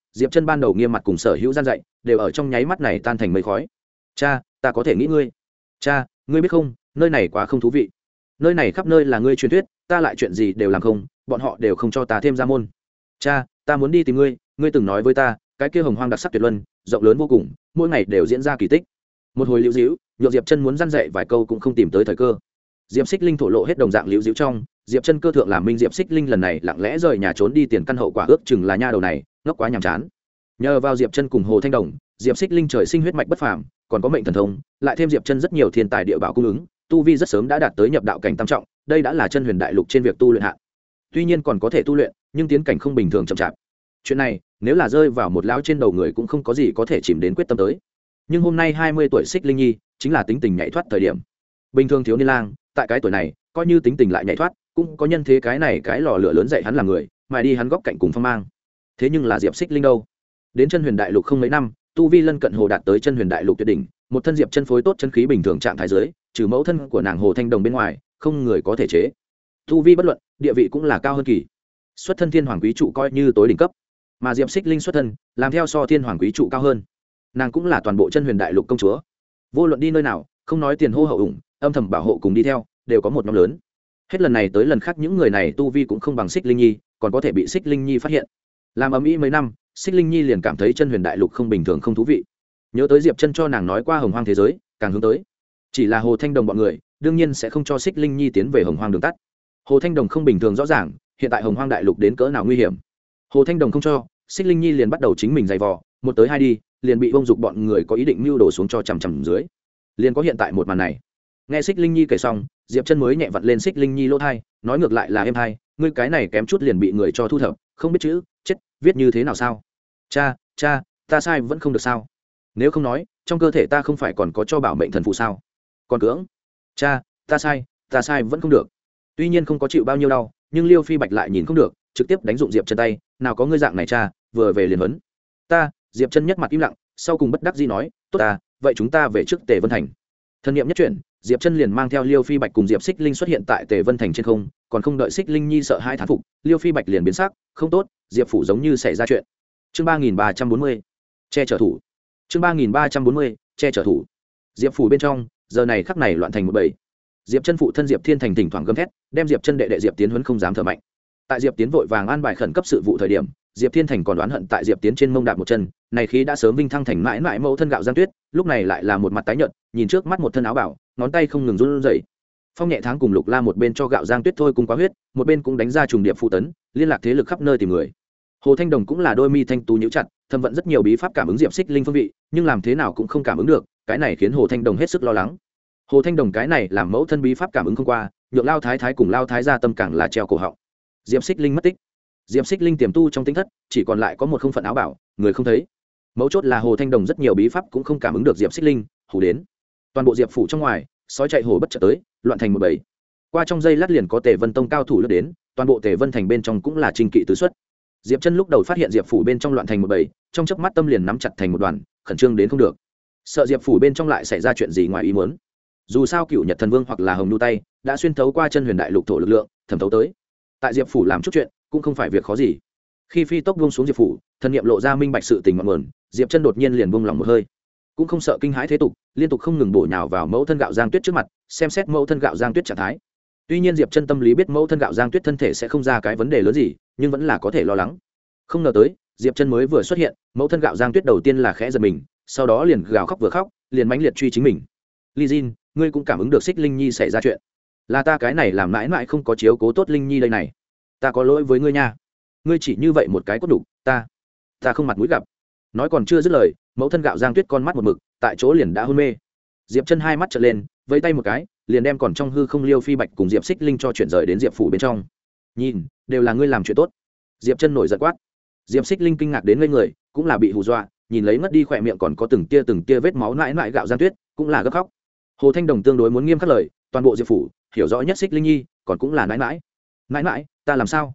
Diệp Chân ban đầu nghiêm mặt cùng sở hữu gian dạy đều ở trong nháy mắt này tan thành mây khói. Cha, ta có thể nghĩ ngươi. Cha, ngươi biết không, nơi này quá không thú vị. Nơi này khắp nơi là ngươi truyền thuyết, ta lại chuyện gì đều làm không, bọn họ đều không cho ta thêm ra môn. Cha, ta muốn đi tìm ngươi, ngươi từng nói với ta, cái kia hồng hoang đặc sắc tuyệt luân, rộng lớn vô cùng, mỗi ngày đều diễn ra kỳ tích. Một hồi liễu díu, nhược Diệp Chân muốn răn dạy vài câu cũng không tìm tới thời cơ. Diệp Xích Linh thổ lộ hết đồng dạng liễu díu trong, Diệp Chân cơ thượng làm minh Diệp Xích Linh lần này lặng lẽ rời nhà trốn đi tiền căn hậu quả ước chừng là nha đầu này, ngốc quá nhàm chán. Nhờ vào Diệp Chân cùng Hồ Thanh Đồng, Diệp Xích Linh trời sinh huyết mạch bất phàm, còn có mệnh thần thông, lại thêm Diệp Chân rất nhiều thiên tài địa bảo cung ứng, tu vi rất sớm đã đạt tới nhập đạo cảnh tam trọng, đây đã là chân huyền đại lục trên việc tu luyện hạn. Tuy nhiên còn có thể tu luyện, nhưng tiến cảnh không bình thường chậm chạp. Chuyện này, nếu là rơi vào một lão trên đầu người cũng không có gì có thể chìm đến quyết tâm tới. Nhưng hôm nay 20 tuổi Xích Linh Nhi, chính là tính tình nhảy thoát thời điểm. Bình thường thiếu niên lang, tại cái tuổi này, coi như tính tình lại nhảy thoát, cũng có nhân thế cái này cái lò lửa lớn dạy hắn làm người, mà đi hắn góc cạnh cùng phong mang. Thế nhưng là Diệp Xích Linh đâu? Đến chân huyền đại lục không mấy năm, tu vi lân cận hồ đạt tới chân huyền đại lục tuyệt đỉnh, một thân Diệp Chân phối tốt chân khí bình thường trạng thái dưới, trừ mẫu thân của nàng Hồ Thanh Đồng bên ngoài, không người có thể chế. Tu vi bất luận, địa vị cũng là cao hơn kỳ. Xuất thân thiên hoàng quý trụ coi như tối đỉnh cấp, mà Diệp Xích Linh xuất thân, làm theo so thiên hoàng quý trụ cao hơn. Nàng cũng là toàn bộ chân huyền đại lục công chúa. Vô luận đi nơi nào, không nói tiền hô hậu ủng, âm thầm bảo hộ cùng đi theo, đều có một nhóm lớn. Hết lần này tới lần khác những người này tu vi cũng không bằng Xích Linh Nhi, còn có thể bị Xích Linh Nhi phát hiện. Làm ầm ĩ mấy năm, Xích Linh Nhi liền cảm thấy chân huyền đại lục không bình thường không thú vị. Nhớ tới Diệp Chân cho nàng nói qua hồng hoang thế giới, càng hướng tới. Chỉ là Hồ Thanh Đồng bọn người, đương nhiên sẽ không cho Xích Linh Nhi tiến về hồng hoang đường tắt. Hồ Thanh Đồng không bình thường rõ ràng, hiện tại hồng hoang đại lục đến cỡ nào nguy hiểm. Hồ Thanh Đồng không cho, Xích Linh Nhi liền bắt đầu chính mình giày vò, một tới hai đi, liền bị vông dục bọn người có ý định mưu đồ xuống cho chằm dưới. Liền có hiện tại một màn này. Nghe Xích Linh Nhi kể xong, Diệp Chân mới nhẹ vặn lên Xích Linh Nhi lỗ tai, nói ngược lại là em hai, ngươi cái này kém chút liền bị người cho thu thập, không biết chữ, chết, viết như thế nào sao? Cha, ta sai vẫn không được sao? Nếu không nói, trong cơ thể ta không phải còn có cho bảo mệnh thần phụ sao? Còn cưỡng? Cha, ta sai vẫn không được. Tuy nhiên không có chịu bao nhiêu đau, nhưng Liêu Phi Bạch lại nhìn không được, trực tiếp đánh dụng Diệp Chân tay, nào có ngươi dạng này cha, vừa về liền huấn. Ta, Diệp Chân nhất mặt im lặng, sau cùng bất đắc dĩ nói, tốt ta, vậy chúng ta về trước Tề Vân Thành. Thân niệm nhất chuyển, Diệp Chân liền mang theo Liêu Phi Bạch cùng Diệp Xích Linh xuất hiện tại Tề Vân Thành trên không, còn không đợi Xích Linh Nhi sợ hai thán phục, Liêu Phi Bạch liền biến sắc, không tốt, Diệp phủ giống như xảy ra chuyện. Chương 3340, che chở thủ. Chương 3340, che chở thủ. Diệp phủ bên trong, giờ này khắc này loạn thành một bầy. Diệp Chân phụ thân Diệp Thiên Thành thỉnh thoảng gầm thét, đem Diệp Chân đệ đệ Diệp Tiến huấn không dám thở mạnh. Tại Diệp Tiến vội vàng an bài khẩn cấp sự vụ thời điểm, Diệp Thiên Thành còn đoán hận tại Diệp Tiến trên mông đạp một chân, này khí đã sớm vinh thăng thành mãi mãi mẫu thân gạo Giang Tuyết, lúc này lại là một mặt tái nhợt, nhìn trước mắt một thân áo bảo, ngón tay không ngừng run rẩy. Phong Nhẹ Tháng cùng Lục La một bên cho gạo Giang Tuyết thôi cùng quá huyết, một bên cũng đánh ra trùng điệp phụ tấn, liên lạc thế lực khắp nơi tìm người. Hồ Thanh Đồng cũng là đôi mi thanh tú nhíu chặt, thâm vận rất nhiều bí pháp cảm ứng Diệp Xích Linh phương vị, nhưng làm thế nào cũng không cảm ứng được, cái này khiến Hồ Thanh Đồng hết sức lo lắng. Hồ Thanh Đồng cái này làm mẫu thân bí pháp cảm ứng không qua, nhượng Lao Thái Thái cùng Lao Thái gia tâm càng là treo cổ họng. Diệp Xích Linh mất tích. Diệp Xích Linh tiềm tu trong tính thất, chỉ còn lại có một không phận áo bảo, người không thấy. Mấu chốt là Hồ Thanh Đồng rất nhiều bí pháp cũng không cảm ứng được Diệp Xích Linh, hù đến. Toàn bộ Diệp phủ trong ngoài, sói chạy hồ bất chợt tới, loạn thành một bầy. Qua trong giây lát liền có Tề Vân Tông cao thủ lướt đến, toàn bộ Tề Vân thành bên trong cũng là trình kỵ tứ xuất. Diệp Chân lúc đầu phát hiện Diệp phủ bên trong loạn thành một bầy, trong chớp mắt tâm liền nắm chặt thành một đoàn, khẩn trương đến không được. Sợ Diệp phủ bên trong lại xảy ra chuyện gì ngoài ý muốn. Dù sao Cựu Nhật Thần Vương hoặc là Hồng Nhu tay đã xuyên thấu qua chân huyền đại lục thổ lực lượng, thẩm thấu tới. Tại Diệp phủ làm chút chuyện, cũng không phải việc khó gì. Khi phi tốc buông xuống Diệp phủ, thần niệm lộ ra minh bạch sự tình ngọn nguồn, Diệp Chân đột nhiên liền buông lòng một hơi, cũng không sợ kinh hãi thế tục, liên tục không ngừng bổ nhào vào mẫu thân gạo Giang Tuyết trước mặt, xem xét mẫu thân gạo Giang Tuyết trạng thái. Tuy nhiên Diệp Chân tâm lý biết mẫu thân gạo Giang Tuyết thân thể sẽ không ra cái vấn đề lớn gì, nhưng vẫn là có thể lo lắng. Không ngờ tới, Diệp Chân mới vừa xuất hiện, mẫu thân gạo Giang Tuyết đầu tiên là khẽ giật mình, sau đó liền gào khóc vừa khóc, liền mãnh liệt truy chính mình. Ly Jin, ngươi cũng cảm ứng được Xích Linh Nhi xảy ra chuyện, là ta cái này làm mãi mãi không có chiếu cố tốt Linh Nhi đây này, ta có lỗi với ngươi nha, ngươi chỉ như vậy một cái cốt đủ, ta không mặt mũi gặp. Nói còn chưa dứt lời, mẫu thân gạo Giang Tuyết con mắt một mực, tại chỗ liền đã hôn mê. Diệp Chân hai mắt trợn lên, vẫy tay một cái, liền đem còn trong hư không Liêu Phi Bạch cùng Diệp Xích Linh cho chuyển rời đến Diệp phủ bên trong. Nhìn, đều là ngươi làm chuyện tốt. Diệp Chân nổi giận quát. Diệp Xích Linh kinh ngạc đến ngây người, cũng là bị hù dọa, nhìn lấy ngất đi khỏe miệng còn có từng tia vết máu nãi nãi gạo Giang Tuyết, cũng là gấp khóc. Hồ Thanh Đồng tương đối muốn nghiêm khắc lời, toàn bộ Diệp phủ hiểu rõ nhất Xích Linh Nhi, còn cũng là nãi nãi, ta làm sao,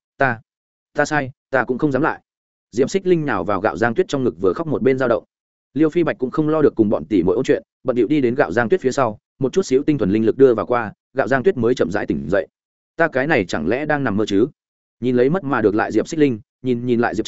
ta sai, ta cũng không dám lại. Diệp Xích Linh nhào vào gạo Giang Tuyết trong ngực vừa khóc một bên dao động. Liêu Phi Bạch cũng không lo được cùng bọn tỷ muội ôn chuyện, bận điệu đi đến gạo Giang Tuyết phía sau, một chút xíu tinh thuần linh lực đưa vào qua, gạo Giang Tuyết mới chậm rãi tỉnh dậy. Ta cái này chẳng lẽ đang nằm mơ chứ? Nhìn lấy mất mà được lại Diệp Xích Linh, nhìn lại Diệp Chân,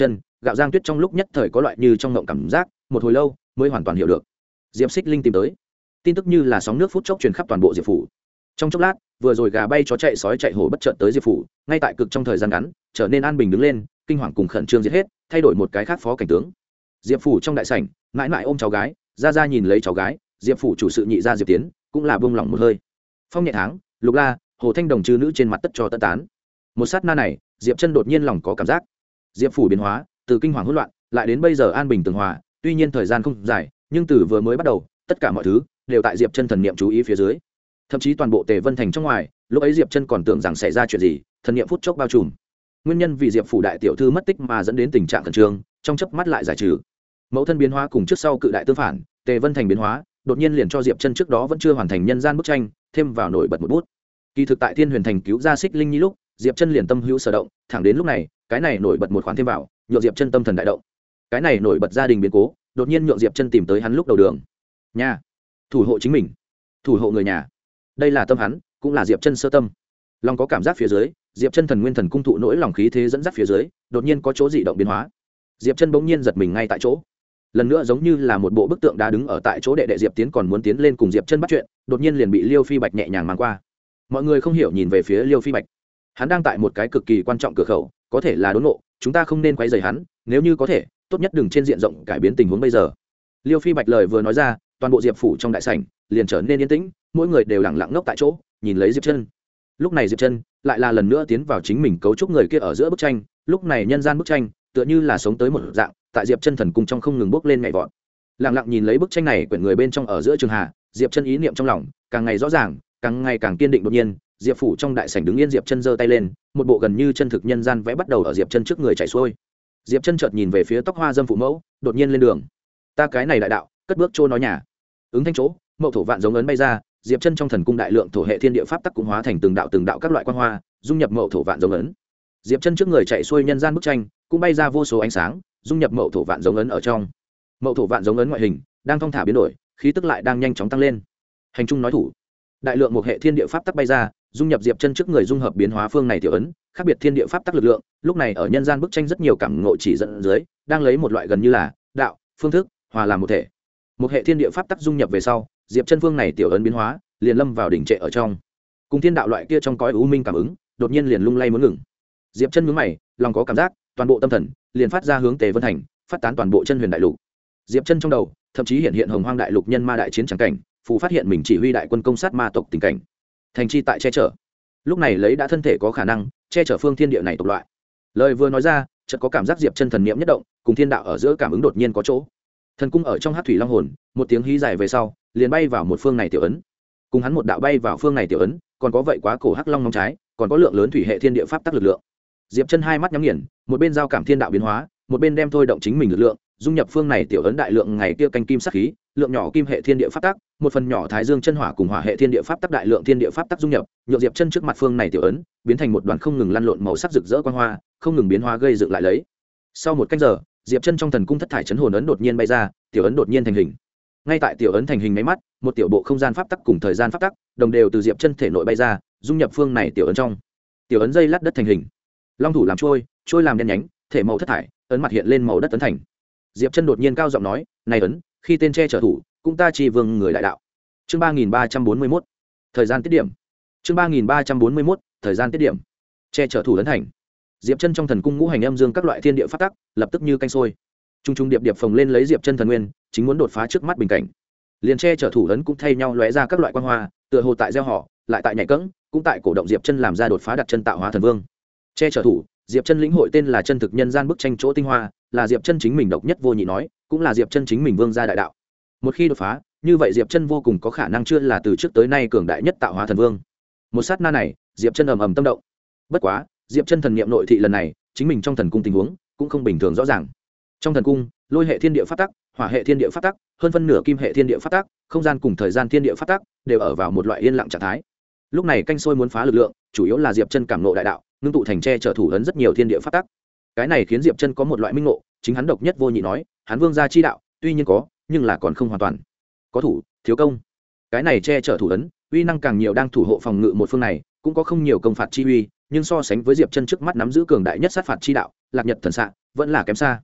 Gạo Giang Tuyết trong lúc nhất thời có loại như trong ngộng cảm giác, một hồi lâu mới hoàn toàn hiểu được. Diệp Xích Linh tìm tới, tin tức như là sóng nước phút chốc truyền khắp toàn bộ Diệp phủ. Trong chốc lát, vừa rồi gà bay chó chạy sói chạy hổ bất chợt tới Diệp phủ, ngay tại cực trong thời gian ngắn, trở nên an bình đứng lên, kinh hoàng cùng khẩn trương giết hết, thay đổi một cái khác phó cảnh tướng. Diệp phủ trong đại sảnh, mãi mãi ôm cháu gái, ra nhìn lấy cháu gái, Diệp phủ chủ sự nhị gia Diệp Tiến cũng là buông lỏng một hơi. Phong nhẹ tháng, Lục La, Hồ Thanh Đồng chư nữ trên mặt tất cho tất tán. Một sát na này, Diệp Chân đột nhiên lòng có cảm giác. Diệp phủ biến hóa, từ kinh hoàng hỗn loạn, lại đến bây giờ an bình tường hòa, tuy nhiên thời gian không dài, nhưng từ vừa mới bắt đầu, tất cả mọi thứ đều tại Diệp Chân thần niệm chú ý phía dưới. Thậm chí toàn bộ Tề Vân thành trong ngoài, lúc ấy Diệp Chân còn tưởng rằng xảy ra chuyện gì, thần niệm phút chốc bao trùm. Nguyên nhân vì Diệp phủ đại tiểu thư mất tích mà dẫn đến tình trạng khẩn trương, trong chớp mắt lại giải trừ. Mẫu thân biến hóa cùng trước sau cự đại tương phản, Tề Vân thành biến hóa, đột nhiên liền cho Diệp Chân trước đó vẫn chưa hoàn thành nhân gian bức tranh, thêm vào nổi bật một bút. Kỳ thực tại Thiên Huyền thành cứu ra Xích Linh Nhi lúc, Diệp Chân liền tâm hữu sở động, thẳng đến lúc này, cái này nổi bật một khoản thêm vào, nhượng Diệp Chân tâm thần đại động. Cái này nổi bật gia đình biến cố, đột nhiên nhượng Diệp Chân tìm tới hắn lúc đầu đường. Nhà, thủ hộ chính mình, thủ hộ người nhà. Đây là tâm hắn, cũng là Diệp Chân sơ tâm. Lòng có cảm giác phía dưới, Diệp Chân thần nguyên thần cung thụ nỗi lòng khí thế dẫn dắt phía dưới, đột nhiên có chỗ dị động biến hóa. Diệp Chân bỗng nhiên giật mình ngay tại chỗ. Lần nữa giống như là một bộ bức tượng đá đứng ở tại chỗ, đệ đệ Diệp Tiến còn muốn tiến lên cùng Diệp Chân bắt chuyện, đột nhiên liền bị Liêu Phi Bạch nhẹ nhàng mang qua. Mọi người không hiểu nhìn về phía Liêu Phi Bạch. Hắn đang tại một cái cực kỳ quan trọng cửa khẩu, có thể là đốn ngộ, chúng ta không nên quấy rầy hắn, nếu như có thể, tốt nhất đừng trên diện rộng cải biến tình huống bây giờ. Liêu Phi Bạch lời vừa nói ra, toàn bộ Diệp phủ trong đại sảnh liền trở nên yên tĩnh, mỗi người đều lặng lặng ngốc tại chỗ, nhìn lấy Diệp Chân. Lúc này Diệp Chân lại là lần nữa tiến vào chính mình cấu trúc người kia ở giữa bức tranh, lúc này nhân gian bức tranh tựa như là sống tới một dạng, tại Diệp Chân thần cung trong không ngừng bước lên nhảy vọt. Lặng lặng nhìn lấy bức tranh này quyển người bên trong ở giữa trường hạ, Diệp Chân ý niệm trong lòng càng ngày rõ ràng, càng ngày càng kiên định. Đột nhiên, Diệp phủ trong đại sảnh đứng yên, Diệp Chân giơ tay lên, một bộ gần như chân thực nhân gian vẽ bắt đầu ở Diệp Chân trước người chảy xuôi. Diệp Chân chợt nhìn về phía tóc hoa dâm phụ mẫu, đột nhiên lên đường. Ta cái này đại đạo, cất bước trô nói nhà. Ứng thanh chỗ, mậu thổ vạn giống ấn bay ra, Diệp Chân trong thần cung đại lượng thổ hệ thiên địa pháp tắc cũng hóa thành từng đạo các loại quang hoa, dung nhập mậu thổ vạn giống ấn. Diệp Chân trước người chạy xuôi nhân gian bức tranh, cũng bay ra vô số ánh sáng, dung nhập mậu thổ vạn giống ấn ở trong. Mậu thổ vạn giống ấn ngoại hình đang thong thả biến đổi, khí tức lại đang nhanh chóng tăng lên. Hành trung nói thủ, đại lượng một hệ thiên địa pháp tắc bay ra, dung nhập Diệp Chân trước người, dung hợp biến hóa phương này tiểu ấn, khác biệt thiên địa pháp tắc lực lượng, lúc này ở nhân gian bức tranh rất nhiều cảm ngộ chỉ dẫn dưới, đang lấy một loại gần như là đạo, phương thức, hòa làm một thể. Một hệ thiên địa pháp tắc dung nhập về sau, Diệp Chân phương này tiểu ấn biến hóa, liền lâm vào đỉnh trệ ở trong. Cùng thiên đạo loại kia trong cõi u minh cảm ứng, đột nhiên liền lung lay muốn ngừng. Diệp Chân nhướng mày, lòng có cảm giác, toàn bộ tâm thần liền phát ra hướng Tề Vân thành, phát tán toàn bộ chân huyền đại lục. Diệp Chân trong đầu, thậm chí hiện hiện hồng hoang đại lục nhân ma đại chiến chẳng cảnh, phù phát hiện mình chỉ huy đại quân công sát ma tộc tình cảnh. Thành chi tại che chở. Lúc này lấy đã thân thể có khả năng che chở phương thiên địa này tộc loại. Lời vừa nói ra, chợt có cảm giác Diệp Chân thần niệm nhất động, cùng thiên đạo ở giữa cảm ứng đột nhiên có chỗ. Thần cung ở trong Hắc thủy long hồn, một tiếng hí dài về sau, liền bay vào một phương này tiểu ấn. Cùng hắn một đạo bay vào phương này tiểu ấn, còn có vậy quá cổ hắc long móng trái, còn có lượng lớn thủy hệ thiên địa pháp tắc lực lượng. Diệp Chân hai mắt nhắm nghiền, một bên giao cảm thiên đạo biến hóa, một bên đem thôi động chính mình lực lượng, dung nhập phương này tiểu ấn đại lượng ngày kia canh kim sắc khí, lượng nhỏ kim hệ thiên địa pháp tắc, một phần nhỏ thái dương chân hỏa cùng hỏa hệ thiên địa pháp tắc đại lượng thiên địa pháp tắc dung nhập, nhượng Diệp Chân trước mặt phương này tiểu ấn, biến thành một đoàn không ngừng lăn lộn màu sắc rực rỡ quang hoa, không ngừng biến hóa gây dựng lại lấy. Sau một canh giờ, Diệp Chân trong thần cung thất thải chấn hồn ấn đột nhiên bay ra, tiểu ấn đột nhiên thành hình. Ngay tại tiểu ấn thành hình mấy mắt, một tiểu bộ không gian pháp tắc cùng thời gian pháp tắc, đồng đều từ Diệp Chân thể nội bay ra, dung nhập phương này tiểu ấn trong. Tiểu ấn dây lát đất thành hình. Long thủ làm trôi, trôi làm đen nhánh, thể màu thất thải, ấn mặt hiện lên màu đất tấn thành. Diệp Chân đột nhiên cao giọng nói, "Này ấn, khi tên che chở thủ, cũng ta chi vương người đại đạo." Chương 3341. Thời gian tiết điểm. Chương 3341. Thời gian tiết điểm. Che chở thủ ấn thành. Diệp Chân trong thần cung ngũ hành âm dương các loại thiên địa pháp tắc, lập tức như canh sôi. Trung trung điệp điệp phồng lên lấy Diệp Chân thần nguyên, chính muốn đột phá trước mắt bình cảnh. Liền che chở thủ ấn cũng thay nhau lóe ra các loại quang hoa, tựa hồ tại gieo họ, lại tại nhảy cẫng, cũng tại cổ động Diệp Chân làm ra đột phá đặt chân tạo hóa thần vương. Che chở thủ, Diệp Chân lĩnh hội tên là chân thực nhân gian bức tranh chỗ tinh hoa, là Diệp Chân chính mình độc nhất vô nhị nói, cũng là Diệp Chân chính mình vương gia đại đạo. Một khi đột phá, như vậy Diệp Chân vô cùng có khả năng chưa là từ trước tới nay cường đại nhất tạo hóa thần vương. Một sát na này, Diệp Chân ầm ầm tâm động. Bất quá, Diệp Chân thần niệm nội thị lần này, chính mình trong thần cung tình huống cũng không bình thường rõ ràng. Trong thần cung, lôi hệ thiên địa pháp tắc, hỏa hệ thiên địa pháp tắc, hơn phân nửa kim hệ thiên địa pháp tắc, không gian cùng thời gian thiên địa pháp tắc đều ở vào một loại yên lặng trạng thái. Lúc này canh sôi muốn phá lực lượng, chủ yếu là Diệp Chân cảm ngộ đại đạo, ngưng tụ thành che chở thủ ấn rất nhiều thiên địa pháp tắc. Cái này khiến Diệp Chân có một loại minh ngộ, chính hắn độc nhất vô nhị nói, hắn vương gia chi đạo, tuy nhiên có, nhưng là còn không hoàn toàn. Có thủ, thiếu công. Cái này che chở thủ ấn, uy năng càng nhiều đang thủ hộ phòng ngự một phương này, cũng có không nhiều công phạt chi uy, nhưng so sánh với Diệp Chân trước mắt nắm giữ cường đại nhất sát phạt chi đạo, Lạc Nhật thần xạ, vẫn là kém xa.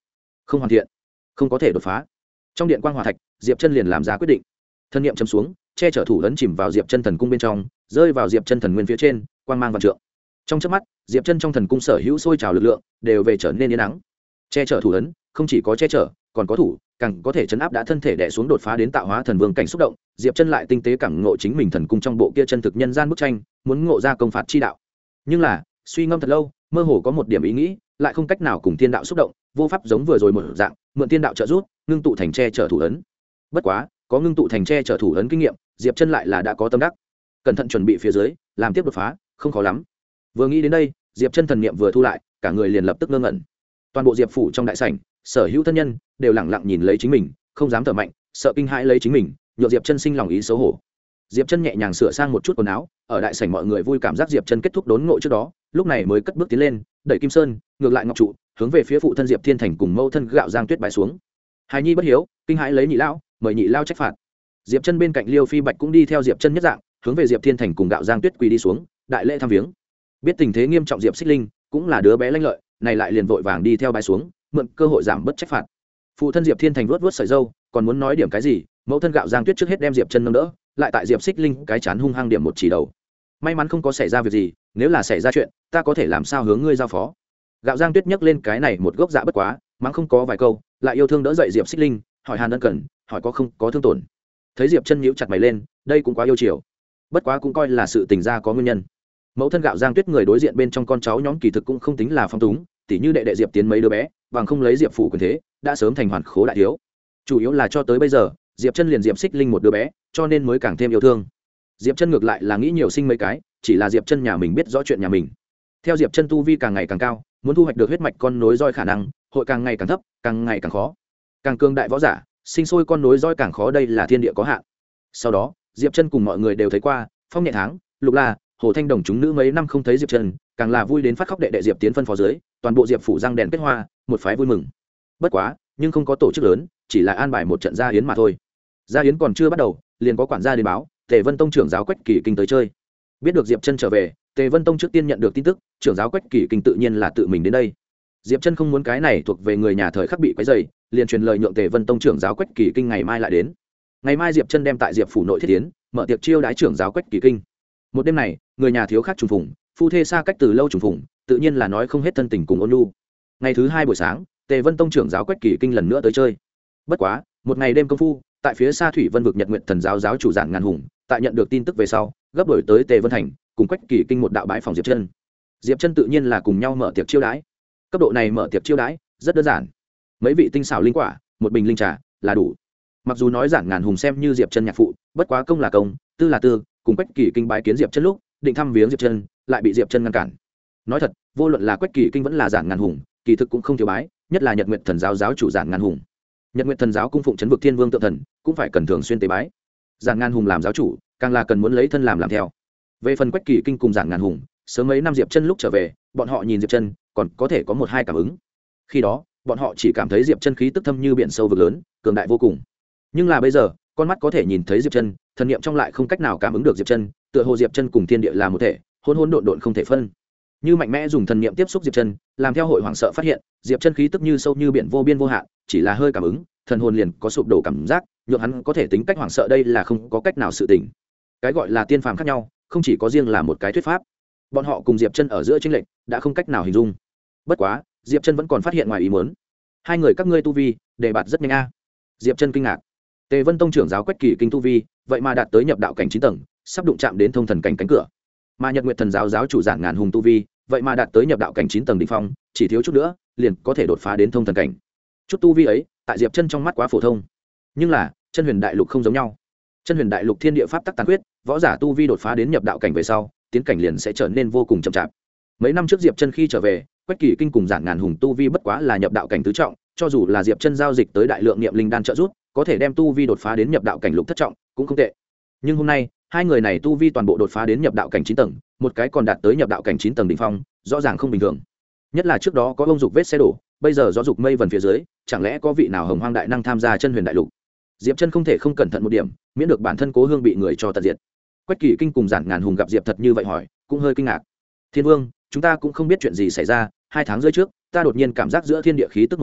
không hoàn thiện, không có thể đột phá. Trong điện quang hỏa thạch, Diệp Chân liền làm ra quyết định. Thân niệm chấm xuống, che chở thủ ấn chìm vào Diệp Chân thần cung bên trong, rơi vào Diệp Chân thần nguyên phía trên, quang mang vạn trượng. Trong chớp mắt, Diệp Chân trong thần cung sở hữu sôi trào lực lượng đều về trở nên yên ắng. Che chở thủ ấn, không chỉ có che chở, còn có thủ, càng có thể chấn áp đã thân thể đè xuống đột phá đến tạo hóa thần vương cảnh xúc động. Diệp Chân lại tinh tế cảm ngộ chính mình thần cung trong bộ kia chân thực nhân gian bức tranh, muốn ngộ ra công phạt chi đạo. Nhưng là, suy ngẫm thật lâu, mơ hồ có một điểm ý nghĩ, lại không cách nào cùng thiên đạo xúc động, vô pháp giống vừa rồi một dạng, mượn thiên đạo trợ giúp, ngưng tụ thành che chở thủ ấn. Bất quá, có ngưng tụ thành che chở thủ ấn kinh nghiệm, Diệp Chân lại là đã có tâm đắc. Cẩn thận chuẩn bị phía dưới, làm tiếp đột phá, không khó lắm. Vừa nghĩ đến đây, Diệp Chân thần niệm vừa thu lại, cả người liền lập tức ngơ ngẩn. Toàn bộ Diệp phủ trong đại sảnh, sở hữu thân nhân đều lặng lặng nhìn lấy chính mình, không dám thở mạnh, sợ kinh hãi lấy chính mình, nhượng Diệp Chân sinh lòng ý xấu hổ. Diệp Chân nhẹ nhàng sửa sang một chút quần áo, ở đại sảnh mọi người vui cảm giác Diệp Chân kết thúc đốn ngộ trước đó, lúc này mới cất bước tiến lên, đẩy Kim Sơn, ngược lại ngọc trụ, hướng về phía phụ thân Diệp Thiên Thành cùng mẫu thân Gạo Giang Tuyết bái xuống. Hài nhi bất hiếu, kinh hãi lấy nhị lão, mời nhị lão trách phạt. Diệp Chân bên cạnh Liêu Phi Bạch cũng đi theo Diệp Chân nhất dạng, hướng về Diệp Thiên Thành cùng Gạo Giang Tuyết quỳ đi xuống, đại lễ thăm viếng. Biết tình thế nghiêm trọng Diệp Xích Linh cũng là đứa bé lanh lợi, này lại liền vội vàng đi theo bái xuống, mượn cơ hội giảm bớt trách phạt. Phụ thân Diệp Thiên Thành vuốt vuốt sợi râu, còn muốn nói điểm cái gì, mẫu thân Gạo Giang Tuyết trước hết đem Diệp Chân nâng đỡ, lại tại Diệp Xích Linh cái chán hung hăng điểm một chỉ đầu. May mắn không có xảy ra việc gì, nếu là xảy ra chuyện, ta có thể làm sao hướng ngươi giao phó. Gạo Giang Tuyết nhấc lên cái này một gốc dạ bất quá, mắng không có vài câu, lại yêu thương đỡ dậy Diệp Xích Linh, hỏi han ân cần, hỏi có không có thương tổn. Thấy Diệp Chân nhíu chặt mày lên, đây cũng quá yêu chiều. Bất quá cũng coi là sự tình ra có nguyên nhân. Mẫu thân Gạo Giang Tuyết người đối diện bên trong con cháu nhóm kỳ thực cũng không tính là phong túng, tỉ như đệ đệ Diệp Tiến mấy đứa bé, bằng không lấy Diệp phủ quyền thế, đã sớm thành hoàn khố đại thiếu. Chủ yếu là cho tới bây giờ, Diệp Chân liền Diệp Xích Linh một đứa bé, cho nên mới càng thêm yêu thương. Diệp Chân ngược lại là nghĩ nhiều sinh mấy cái, chỉ là Diệp Chân nhà mình biết rõ chuyện nhà mình. Theo Diệp Chân tu vi càng ngày càng cao, muốn thu hoạch được huyết mạch con nối roi khả năng, hội càng ngày càng thấp, càng ngày càng khó. Càng cường đại võ giả, sinh sôi con nối roi càng khó, đây là thiên địa có hạn. Sau đó, Diệp Chân cùng mọi người đều thấy qua, Phong Nhẹ Tháng, Lục La, Hồ Thanh Đồng chúng nữ mấy năm không thấy Diệp Chân, càng là vui đến phát khóc đệ đệ Diệp Tiến phân phó dưới, toàn bộ Diệp phủ răng đèn kết hoa, một phái vui mừng. Bất quá, nhưng không có tổ chức lớn, chỉ là an bài một trận gia yến mà thôi. Gia yến còn chưa bắt đầu, liền có quản gia đến báo, Tề Vân Tông trưởng giáo Quách Kỳ Kinh tới chơi. Biết được Diệp Chân trở về, Tề Vân Tông trước tiên nhận được tin tức, trưởng giáo Quách Kỳ Kinh tự nhiên là tự mình đến đây. Diệp Chân không muốn cái này thuộc về người nhà thời khắc bị quấy rầy, liền truyền lời nhượng Tề Vân Tông trưởng giáo Quách Kỳ Kinh ngày mai lại đến. Ngày mai Diệp Chân đem tại Diệp phủ nội thiết tiến, mở tiệc chiêu đãi trưởng giáo Quách Kỳ Kinh. Một đêm này, người nhà thiếu khác trùng phùng, phu thê xa cách từ lâu trùng phùng, tự nhiên là nói không hết thân tình cùng ôn nhu. Ngày thứ hai buổi sáng, Tề Vân Tông trưởng giáo Quách Kỳ Kinh lần nữa tới chơi. Bất quá, một ngày đêm công phu, tại phía xa Thủy Vân vực Nhật Nguyện Thần giáo giáo chủ Giản Ngàn Hùng, tại nhận được tin tức về sau, gấp đổi tới Tề Vân Thành, cùng Quách Kỳ Kinh một đạo bái phòng Diệp Chân. Diệp Chân tự nhiên là cùng nhau mở tiệc chiêu đãi. Cấp độ này mở tiệc chiêu đãi rất đơn giản, mấy vị tinh xảo linh quả, một bình linh trà là đủ. Mặc dù nói Giản Ngàn Hùng xem như Diệp Chân nhạc phụ, bất quá công là công, tư là tư, cùng Quách Kỳ Kinh bái kiến Diệp Chân lúc, định thăm viếng Diệp Chân, lại bị Diệp Chân ngăn cản. Nói thật, vô luận là Quách Kỳ Kinh vẫn là Giản Ngàn Hùng, kỳ thực cũng không thiếu bái, nhất là Nhật Nguyện Thần giáo giáo chủ Giản Ngàn Hùng. Nhật Nguyện Thần giáo cung phụng trấn vực Thiên Vương tượng thần, cũng phải cần thường xuyên tế bái. Giản Ngàn Hùng làm giáo chủ, càng là cần muốn lấy thân làm theo. Về phần Quách Kỳ Kinh cùng Giản Ngàn Hùng, sớm mấy năm Diệp Chân lúc trở về, bọn họ nhìn Diệp Chân, còn có thể có một hai cảm ứng. Khi đó, bọn họ chỉ cảm thấy Diệp Chân khí tức thâm như biển sâu vực lớn, cường đại vô cùng. Nhưng là bây giờ, con mắt có thể nhìn thấy Diệp Chân, thần niệm trong lại không cách nào cảm ứng được Diệp Chân, tựa hồ Diệp Chân cùng thiên địa là một thể, hỗn hỗn độn độn không thể phân. Như mạnh mẽ dùng thần niệm tiếp xúc Diệp Chân, làm theo hội hoảng sợ phát hiện, Diệp Chân khí tức như sâu như biển vô biên vô hạn, chỉ là hơi cảm ứng, thần hồn liền có sụp đổ cảm giác, nhượng hắn có thể tính cách hoảng sợ, đây là không có cách nào sự tình. Cái gọi là tiên phàm khác nhau, không chỉ có riêng là một cái thuyết pháp. Bọn họ cùng Diệp Chân ở giữa chênh lệch đã không cách nào hình dung. Bất quá, Diệp Chân vẫn còn phát hiện ngoài ý muốn. Hai người các ngươi tu vi, đề bạt rất nhanh a. Diệp Chân kinh ngạc. Tề Vân Tông trưởng giáo Quách Kỳ Kinh tu vi, vậy mà đạt tới nhập đạo cảnh 9 tầng, sắp đụng chạm đến thông thần cảnh cánh cửa. Mà Nhật Nguyệt Thần giáo giáo chủ Giản Ngàn Hùng tu vi, vậy mà đạt tới nhập đạo cảnh 9 tầng đỉnh phong, chỉ thiếu chút nữa, liền có thể đột phá đến thông thần cảnh. Chút tu vi ấy, tại Diệp Chân trong mắt quá phổ thông. Nhưng là, Chân Huyền Đại Lục không giống nhau. Chân Huyền Đại Lục thiên địa pháp tắc tàn quyết, võ giả tu vi đột phá đến nhập đạo cảnh về sau, tiến cảnh liền sẽ trở nên vô cùng chậm chạp. Mấy năm trước Diệp Chân khi trở về, Quách Kỳ Kinh cùng Giản Ngàn Hùng tu vi bất quá là nhập đạo cảnh tứ trọng, cho dù là Diệp Chân giao dịch tới đại lượng niệm linh đan trợ giúp, có thể đem tu vi đột phá đến nhập đạo cảnh lục thất trọng, cũng không tệ. Nhưng hôm nay, hai người này tu vi toàn bộ đột phá đến nhập đạo cảnh 9 tầng, một cái còn đạt tới nhập đạo cảnh 9 tầng đỉnh phong, rõ ràng không bình thường. Nhất là trước đó có ông dục vết xe đổ, bây giờ gió dục mây vần phía dưới, chẳng lẽ có vị nào hồng hoang đại năng tham gia Chân Huyền Đại Lục? Diệp Chân không thể không cẩn thận một điểm, miễn được bản thân cố hương bị người cho tận diệt. Quách Kỳ Kinh cùng Giản Ngàn Hùng gặp Diệp thật như vậy hỏi, cũng hơi kinh ngạc. Thiên Vương, chúng ta cũng không biết chuyện gì xảy ra, 2 tháng rưỡi trước, ta đột nhiên cảm giác giữa thiên địa khí tức một sướng,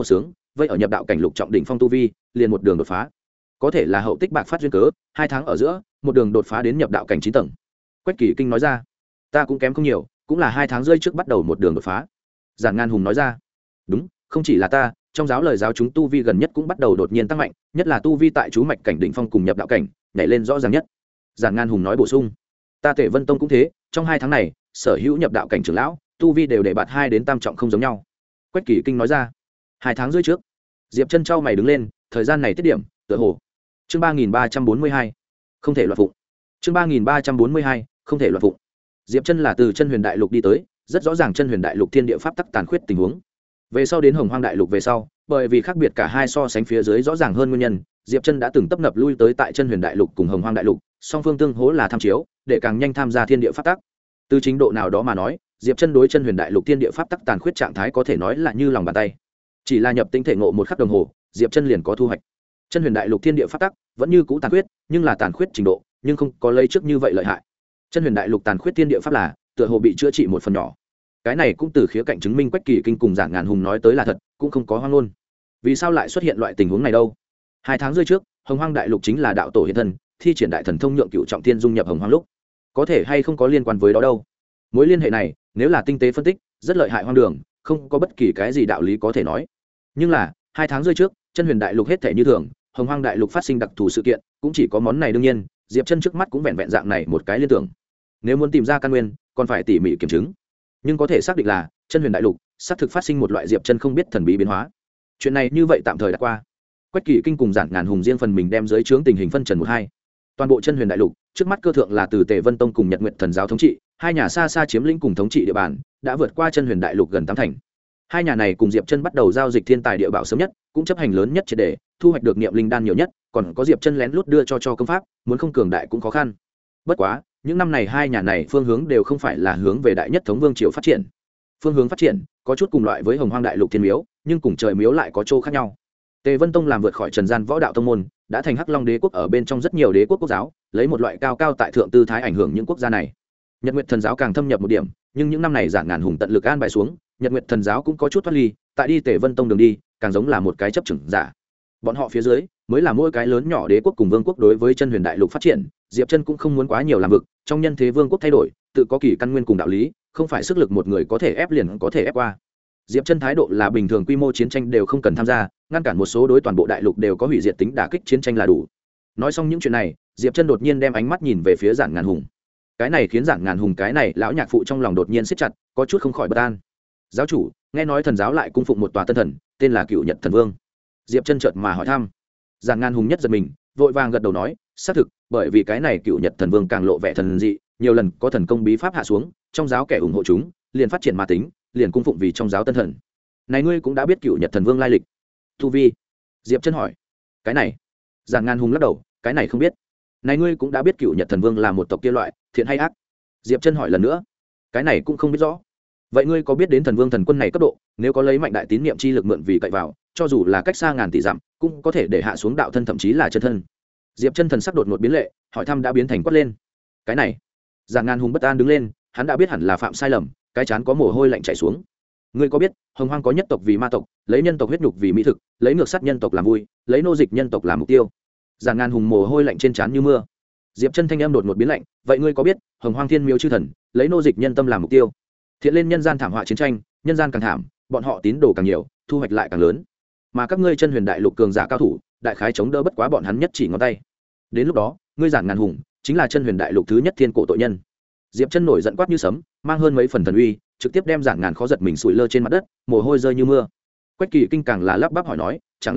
vây ở nhập đạo cảnh lục trọng đỉnh phong tu vi liền một đường đột phá, có thể là hậu tích bạc phát duyên cớ, 2 tháng ở giữa một đường đột phá đến nhập đạo cảnh 9 tầng. Quách Kỳ Kinh nói ra. Ta cũng kém không nhiều, cũng là 2 tháng rơi trước bắt đầu một đường đột phá. Giản Ngàn Hùng nói ra. Đúng, không chỉ là ta, trong giáo lời giáo chúng tu vi gần nhất cũng bắt đầu đột nhiên tăng mạnh, nhất là tu vi tại chú mạch cảnh đỉnh phong cùng nhập đạo cảnh nhảy lên rõ ràng nhất. Giản Ngàn Hùng nói bổ sung. Ta Tề Vân Tông cũng thế, trong 2 tháng này sở hữu nhập đạo cảnh trưởng lão tu vi đều để bạt 2 đến tam trọng không giống nhau. Quách Kỳ Kinh nói ra. 2 tháng rưỡi trước. Diệp Chân trao mày đứng lên, thời gian này tiết điểm tựa hồ. Chương 3342, không thể loạn phụng. Chương 3342, không thể loạn phụng. Diệp Chân là từ Chân Huyền Đại Lục đi tới, rất rõ ràng Chân Huyền Đại Lục thiên địa pháp tắc tàn khuyết tình huống. Về sau đến Hồng Hoang Đại Lục về sau, bởi vì khác biệt cả hai so sánh phía dưới rõ ràng hơn nguyên nhân, Diệp Chân đã từng tấp nập lui tới tại Chân Huyền Đại Lục cùng Hồng Hoang Đại Lục, song phương tương hỗ là tham chiếu, để càng nhanh tham gia thiên địa pháp tắc. Từ chính độ nào đó mà nói, Diệp Chân đối Chân Huyền Đại Lục thiên địa pháp tắc tàn khuyết trạng thái có thể nói là như lòng bàn tay. Chỉ là nhập tinh thể ngộ một khắc đồng hồ, Diệp Chân liền có thu hoạch. Chân Huyền Đại Lục thiên địa pháp tắc vẫn như cũ tàn khuyết, nhưng là tàn khuyết trình độ, nhưng không có lấy trước như vậy lợi hại. Chân Huyền Đại Lục tàn khuyết thiên địa pháp là tựa hồ bị chữa trị một phần nhỏ. Cái này cũng từ khía cạnh chứng minh Quách Kỳ Kinh cùng Giản Ngàn Hùng nói tới là thật, cũng không có hoang ngôn. Vì sao lại xuất hiện loại tình huống này đâu? 2 tháng rưỡi trước, Hồng Hoang Đại Lục chính là đạo tổ hiện thân, thi triển đại thần thông nhượng Cựu Trọng Thiên dung nhập Hồng Hoang lúc, có thể hay không có liên quan với đó đâu? Mối liên hệ này, nếu là tinh tế phân tích, rất lợi hại hoang đường, không có bất kỳ cái gì đạo lý có thể nói. Nhưng là, 2 tháng rưỡi trước, Chân Huyền Đại Lục hết thể như thường, Hồng Hoang Đại Lục phát sinh đặc thù sự kiện, cũng chỉ có món này đương nhiên, Diệp Chân trước mắt cũng vẹn vẹn dạng này một cái liên tưởng. Nếu muốn tìm ra căn nguyên, còn phải tỉ mỉ kiểm chứng. Nhưng có thể xác định là Chân Huyền Đại Lục xác thực phát sinh một loại Diệp Chân không biết thần bí biến hóa. Chuyện này như vậy tạm thời đã qua. Quách Kỳ Kinh cùng Giản Ngàn Hùng riêng phần mình đem dưới trướng tình hình phân trần 1-2. Toàn bộ Chân Huyền Đại Lục, trước mắt cơ thượng là từ Tề Vân Tông cùng Nhật Nguyệt Thần giáo thống trị, hai nhà xa xa chiếm lĩnh cùng thống trị địa bàn, đã vượt qua Chân Huyền Đại Lục gần 8 thành. Hai nhà này cùng Diệp Chân bắt đầu giao dịch thiên tài địa bảo sớm nhất, cũng chấp hành lớn nhất triệt để, thu hoạch được niệm linh đan nhiều nhất, còn có Diệp Chân lén lút đưa cho công pháp, muốn không cường đại cũng khó khăn. Bất quá, những năm này hai nhà này phương hướng đều không phải là hướng về đại nhất thống vương triều phát triển. Phương hướng phát triển có chút cùng loại với Hồng Hoang Đại Lục thiên miếu, nhưng cùng trời miếu lại có chỗ khác nhau. Tề Vân Tông làm vượt khỏi trần gian võ đạo tông môn, đã thành Hắc Long Đế quốc ở bên trong rất nhiều đế quốc quốc giáo, lấy một loại cao cao tại thượng tư thái ảnh hưởng những quốc gia này. Nhật Nguyệt Thần giáo càng thâm nhập một điểm, nhưng những năm này Giản Ngàn Hùng tận lực an bài xuống, Nhật Nguyệt Thần giáo cũng có chút thoát ly, tại đi Tề Vân Tông đường đi, càng giống là một cái chấp chừng giả. Bọn họ phía dưới mới là mỗi cái lớn nhỏ đế quốc cùng vương quốc đối với Chân Huyền Đại Lục phát triển, Diệp Chân cũng không muốn quá nhiều làm vực, trong nhân thế vương quốc thay đổi, tự có kỳ căn nguyên cùng đạo lý, không phải sức lực một người có thể ép liền có thể ép qua. Diệp Chân thái độ là bình thường quy mô chiến tranh đều không cần tham gia, ngăn cản một số đối toàn bộ đại lục đều có hủy diệt tính đả kích chiến tranh là đủ. Nói xong những chuyện này, Diệp Chân đột nhiên đem ánh mắt nhìn về phía Giản Ngàn Hùng. Cái này khiến Giản Ngàn Hùng cái này lão nhạc phụ trong lòng đột nhiên siết chặt, có chút không khỏi bất an. Giáo chủ, nghe nói thần giáo lại cung phụng một tòa tân thần, tên là Cựu Nhật Thần Vương. Diệp Chân chợt mà hỏi thăm. Giản Ngàn Hùng nhất giật mình, vội vàng gật đầu nói, xác thực, bởi vì cái này Cựu Nhật Thần Vương càng lộ vẻ thần dị, nhiều lần có thần công bí pháp hạ xuống, trong giáo kẻ ủng hộ chúng, liền phát triển ma tính, liền cung phụng vì trong giáo tân thần. Này ngươi cũng đã biết Cựu Nhật Thần Vương lai lịch? Tu vi? Diệp Chân hỏi. Cái này? Giản Ngàn Hùng lắc đầu, cái này không biết. Này ngươi cũng đã biết Cựu Nhật Thần Vương là một tộc kia loại, thiện hay ác? Diệp Chân hỏi lần nữa. Cái này cũng không biết rõ. Vậy ngươi có biết đến Thần Vương thần quân này cấp độ, nếu có lấy mạnh đại tín niệm chi lực mượn vì cậy vào, cho dù là cách xa ngàn tỷ dặm, cũng có thể để hạ xuống đạo thân thậm chí là chân thân. Diệp Chân thần sắc đột ngột biến lệ, hỏi thăm đã biến thành quát lên. Cái này? Giản Ngàn Hùng bất an đứng lên, hắn đã biết hẳn là phạm sai lầm, cái chán có mồ hôi lạnh chảy xuống. Ngươi có biết, Hồng Hoang có nhất tộc vì ma tộc, lấy nhân tộc huyết nhục vì mỹ thực, lấy ngược sát nhân tộc làm vui, lấy nô dịch nhân tộc làm mục tiêu. Giản Ngàn Hùng mồ hôi lạnh trên trán như mưa. Diệp Chân thanh âm đột ngột biến lạnh, vậy ngươi có biết, Hồng Hoang Thiên Miếu chư thần, lấy nô dịch nhân tâm làm mục tiêu, thiện lên nhân gian thảm họa chiến tranh, nhân gian càng thảm, bọn họ tín đồ càng nhiều, thu hoạch lại càng lớn. Mà các ngươi Chân Huyền Đại Lục cường giả cao thủ, đại khái chống đỡ bất quá bọn hắn nhất chỉ ngón tay. Đến lúc đó, ngươi Giản Ngàn Hùng chính là Chân Huyền Đại Lục thứ nhất thiên cổ tội nhân. Diệp Chân nổi giận quát như sấm, mang hơn mấy phần thần uy, trực tiếp đem Giản Ngàn khó giật mình sủi lơ trên mặt đất, mồ hôi rơi như mưa. Quách Kỳ Kinh càng là lắp bắp hỏi nói, chẳng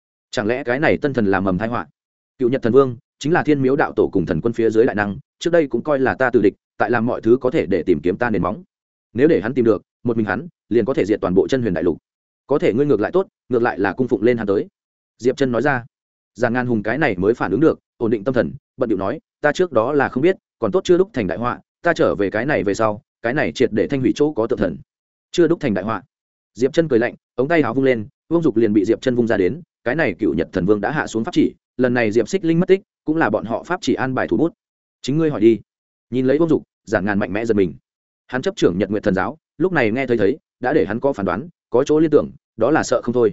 lẽ cái này tân thần là mầm tai họa? Cựu Nhật Thần Vương chính là Thiên Miếu đạo tổ cùng thần quân phía dưới đại năng, trước đây cũng coi là ta tử địch, tại làm mọi thứ có thể để tìm kiếm ta nền móng. Nếu để hắn tìm được, một mình hắn liền có thể diệt toàn bộ Chân Huyền Đại Lục. Có thể ngươi ngược lại tốt, ngược lại là cung phụng lên hắn tới. Diệp Chân nói ra. Giản Ngàn Hùng cái này mới phản ứng được, ổn định tâm thần, bận điệu nói, ta trước đó là không biết, còn tốt chưa đúc thành đại họa, ta trở về cái này về sau, cái này triệt để thanh hủy chỗ có tượng thần, chưa đúc thành đại họa. Diệp Chân cười lạnh, ống tay áo vung lên, Vương Dục liền bị Diệp Chân vung ra đến, cái này Cựu Nhật Thần Vương đã hạ xuống pháp chỉ, lần này Diệp Xích Linh mất tích, cũng là bọn họ pháp chỉ an bài thủ bút. Chính ngươi hỏi đi. Nhìn lấy Vương Dục, Giản Ngàn mạnh mẽ giật mình. Hắn chấp trưởng Nhật Nguyệt Thần giáo, lúc này nghe thấy đã để hắn có phán đoán, có chỗ liên tưởng, đó là sợ không thôi.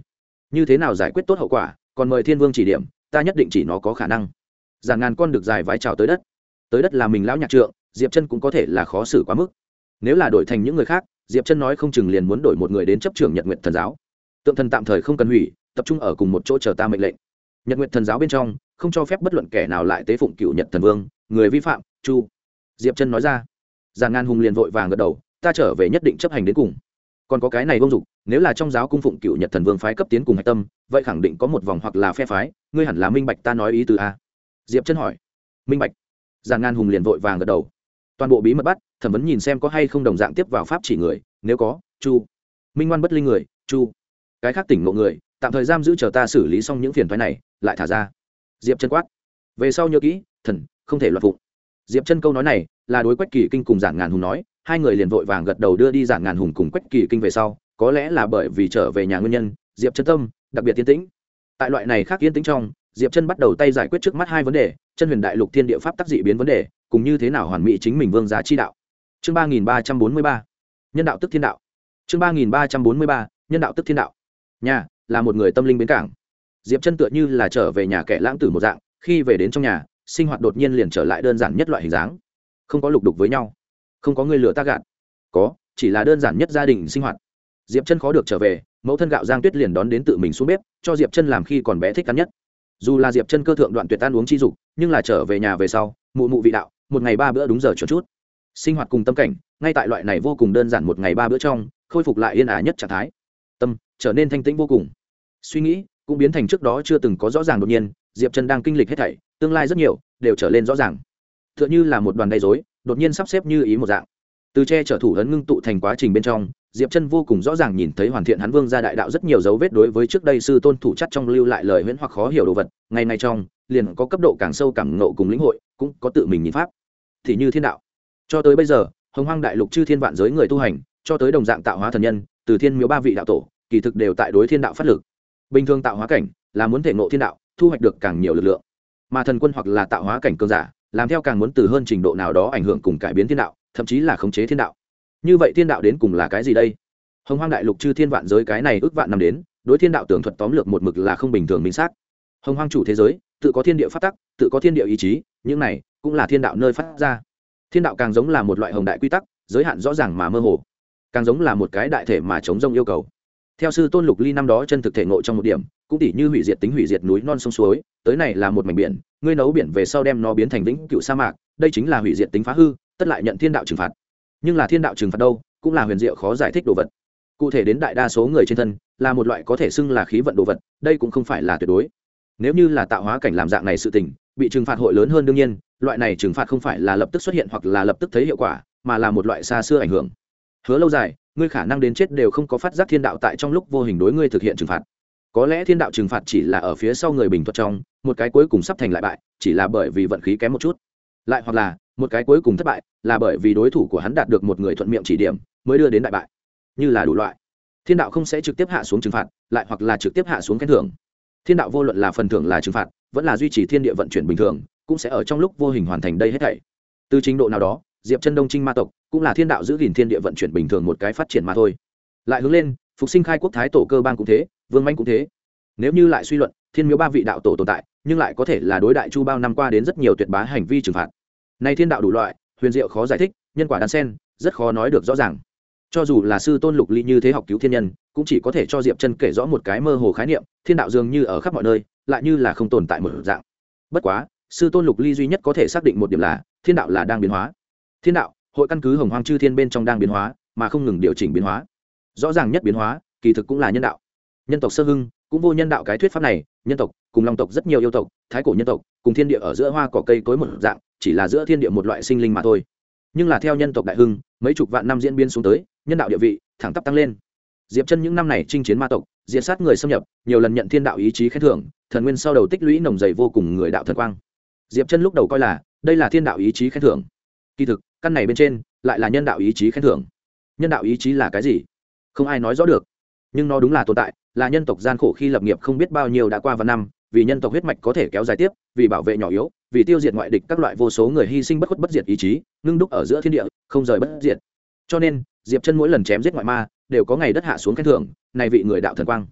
như thế nào giải quyết tốt hậu quả, còn mời thiên vương chỉ điểm, ta nhất định chỉ nó có khả năng. Giản Ngàn con được dài vái chào tới đất là mình lão nhạc trượng, Diệp Chân cũng có thể là khó xử quá mức. Nếu là đổi thành những người khác, Diệp Chân nói không chừng liền muốn đổi một người đến chấp trưởng Nhật Nguyệt Thần giáo. Tượng thần tạm thời không cần hủy, tập trung ở cùng một chỗ chờ ta mệnh lệnh. Nhật Nguyệt Thần giáo bên trong không cho phép bất luận kẻ nào lại tế phụng Cựu Nhật Thần Vương, người vi phạm, chu. Diệp Chân nói ra. Giản Ngàn hùng liền vội vàng gật đầu, ta trở về nhất định chấp hành đến cùng. Còn có cái này công dụng, nếu là trong giáo cung phụng Cựu Nhật Thần Vương phái cấp tiến cùng hạch tâm, vậy khẳng định có một vòng hoặc là phe phái, ngươi hẳn là minh bạch ta nói ý tứ a. Diệp Chân hỏi. Minh bạch. Giản Ngàn hùng liền vội vàng gật đầu. Toàn bộ bí mật bắt, thẩm vấn nhìn xem có hay không đồng dạng tiếp vào pháp chỉ người, nếu có, chu. Minh ngoan bất linh người, chu. Cái khác tỉnh ngộ người, tạm thời giam giữ chờ ta xử lý xong những phiền toái này, lại thả ra. Diệp Chân quát. Về sau nhớ kỹ, thần không thể loạn phụng. Diệp Chân câu nói này là đối Quách Kỳ Kinh cùng Giản Ngàn hùng nói, hai người liền vội vàng gật đầu đưa đi Giản Ngàn hùng cùng Quách Kỳ Kinh về sau, có lẽ là bởi vì trở về nhà nguyên nhân, Diệp Chân tâm đặc biệt yên tĩnh. Tại loại này khác yên tĩnh trong, Diệp Chân bắt đầu tay giải quyết trước mắt hai vấn đề, Chân Huyền Đại Lục Thiên Địa Pháp tác dị biến vấn đề, cùng như thế nào hoàn mỹ chính mình vương gia chi đạo. Chương 3343. Nhân đạo tức thiên đạo. Chương 3343. Nhân đạo tức thiên đạo. Nhà là một người tâm linh bến cảng. Diệp Chân tựa như là trở về nhà kẻ lãng tử một dạng, khi về đến trong nhà, sinh hoạt đột nhiên liền trở lại đơn giản nhất loại hình dáng. Không có lục đục với nhau, không có người lừa ta gạt, có, chỉ là đơn giản nhất gia đình sinh hoạt. Diệp Chân khó được trở về, mẫu thân Gạo Giang Tuyết liền đón đến tự mình xuống bếp, cho Diệp Chân làm khi còn bé thích ăn nhất. Dù là Diệp Chân cơ thượng đoạn tuyệt ăn uống chi dục, nhưng là trở về nhà về sau, mụ mụ vị đạo, một ngày 3 bữa đúng giờ chuẩn chút. Sinh hoạt cùng tâm cảnh, ngay tại loại này vô cùng đơn giản một ngày 3 bữa trong, khôi phục lại yên ả nhất trạng thái. Tâm trở nên thanh tĩnh vô cùng. Suy nghĩ cũng biến thành trước đó chưa từng có rõ ràng đột nhiên, Diệp Chân đang kinh lịch hết thảy, tương lai rất nhiều đều trở lên rõ ràng. Tựa như là một đoàn đầy rối, đột nhiên sắp xếp như ý một dạng. Từ che chở thủ ấn ngưng tụ thành quá trình bên trong, Diệp Chân vô cùng rõ ràng nhìn thấy hoàn thiện hắn vương gia đại đạo rất nhiều dấu vết đối với trước đây sư tôn thủ chất trong lưu lại lời huyễn hoặc khó hiểu đồ vật, ngày ngày trong liền có cấp độ càng sâu cảm ngộ cùng lĩnh hội, cũng có tự mình nhìn pháp. Thì như thiên đạo, cho tới bây giờ, Hồng Hoang đại lục chư thiên vạn giới người tu hành, cho tới đồng dạng tạo hóa thần nhân, từ thiên miếu 3 vị đạo tổ, kỳ thực đều tại đối thiên đạo phát lực. Bình thường tạo hóa cảnh là muốn thể ngộ thiên đạo, thu hoạch được càng nhiều lực lượng, mà thần quân hoặc là tạo hóa cảnh cường giả, làm theo càng muốn từ hơn trình độ nào đó ảnh hưởng cùng cải biến thiên đạo, thậm chí là khống chế thiên đạo. Như vậy thiên đạo đến cùng là cái gì đây? Hồng Hoang đại lục chư thiên vạn giới cái này ước vạn năm đến, đối thiên đạo tường thuật tóm lược một mực là không bình thường minh xác. Hồng Hoang chủ thế giới, tự có thiên địa pháp tắc, tự có thiên địa ý chí, những này cũng là thiên đạo nơi phát ra. Thiên đạo càng giống là một loại hồng đại quy tắc, giới hạn rõ ràng mà mơ hồ, càng giống là một cái đại thể mà chống rông yêu cầu. Theo sư tôn Lục Ly năm đó chân thực thể ngộ trong một điểm, cũng tỉ như hủy diệt tính hủy diệt núi non sông suối, tới này là một mảnh biển, ngươi nấu biển về sau đem nó biến thành vĩnh cựu sa mạc, đây chính là hủy diệt tính phá hư, tất lại nhận thiên đạo trừng phạt. Nhưng là thiên đạo trừng phạt đâu, cũng là huyền diệu khó giải thích đồ vật. Cụ thể đến đại đa số người trên thân, là một loại có thể xưng là khí vận đồ vật, đây cũng không phải là tuyệt đối. Nếu như là tạo hóa cảnh làm dạng này sự tình, bị trừng phạt hội lớn hơn đương nhiên, loại này trừng phạt không phải là lập tức xuất hiện hoặc là lập tức thấy hiệu quả, mà là một loại xa xưa ảnh hưởng. Hứa lâu dài, ngươi khả năng đến chết đều không có phát giác thiên đạo tại trong lúc vô hình đối ngươi thực hiện trừng phạt. Có lẽ thiên đạo trừng phạt chỉ là ở phía sau người bình thuật trong, một cái cuối cùng sắp thành lại bại, chỉ là bởi vì vận khí kém một chút. Lại hoặc là, một cái cuối cùng thất bại, là bởi vì đối thủ của hắn đạt được một người thuận miệng chỉ điểm, mới đưa đến đại bại. Như là đủ loại. Thiên đạo không sẽ trực tiếp hạ xuống trừng phạt, lại hoặc là trực tiếp hạ xuống khen thưởng. Thiên đạo vô luận là phần thưởng là trừng phạt, vẫn là duy trì thiên địa vận chuyển bình thường, cũng sẽ ở trong lúc vô hình hoàn thành đây hết thảy. Từ trình độ nào đó, Diệp Chân Đông Trinh ma tộc, cũng là thiên đạo giữ gìn thiên địa vận chuyển bình thường một cái phát triển mà thôi. Lại hướng lên, phục sinh khai quốc thái tổ cơ bang cũng thế, vương manh cũng thế. Nếu như lại suy luận, thiên miếu 3 vị đạo tổ tồn tại, nhưng lại có thể là đối đại chu bao năm qua đến rất nhiều tuyệt bá hành vi trừng phạt. Này thiên đạo đủ loại, huyền diệu khó giải thích, nhân quả đan sen, rất khó nói được rõ ràng. Cho dù là sư tôn Lục Ly như thế học cứu thiên nhân, cũng chỉ có thể cho Diệp Chân kể rõ một cái mơ hồ khái niệm, thiên đạo dường như ở khắp mọi nơi, lại như là không tồn tại một dạng. Bất quá, sư tôn Lục Ly duy nhất có thể xác định một điểm là, thiên đạo là đang biến hóa. Thiên đạo hội căn cứ Hồng Hoang chư thiên bên trong đang biến hóa, mà không ngừng điều chỉnh biến hóa. Rõ ràng nhất biến hóa, kỳ thực cũng là nhân đạo. Nhân tộc sơ hưng, cũng vô nhân đạo cái thuyết pháp này, nhân tộc cùng long tộc rất nhiều yêu tộc, thái cổ nhân tộc, cùng thiên địa ở giữa hoa cỏ cây cối một dạng, chỉ là giữa thiên địa một loại sinh linh mà thôi. Nhưng là theo nhân tộc đại hưng, mấy chục vạn năm diễn biến xuống tới, nhân đạo địa vị thẳng tắp tăng lên. Diệp Chân những năm này chinh chiến ma tộc, diệt sát người xâm nhập, nhiều lần nhận thiên đạo ý chí khen thưởng, thần nguyên sau đầu tích lũy nồng dày vô cùng người đạo thần quang. Diệp Chân lúc đầu coi là đây là thiên đạo ý chí khen thưởng, kỳ thực căn này bên trên lại là nhân đạo ý chí khen thưởng. Nhân đạo ý chí là cái gì? Không ai nói rõ được, nhưng nó đúng là tồn tại, là nhân tộc gian khổ khi lập nghiệp không biết bao nhiêu đã qua vạn năm, vì nhân tộc huyết mạch có thể kéo dài tiếp, vì bảo vệ nhỏ yếu, vì tiêu diệt ngoại địch các loại vô số người hy sinh bất khuất bất diệt ý chí, ngưng đúc ở giữa thiên địa, không rời bất diệt. Cho nên, Diệp Chân mỗi lần chém giết ngoại ma, đều có ngày đất hạ xuống khen thưởng, này vị người đạo thần quang.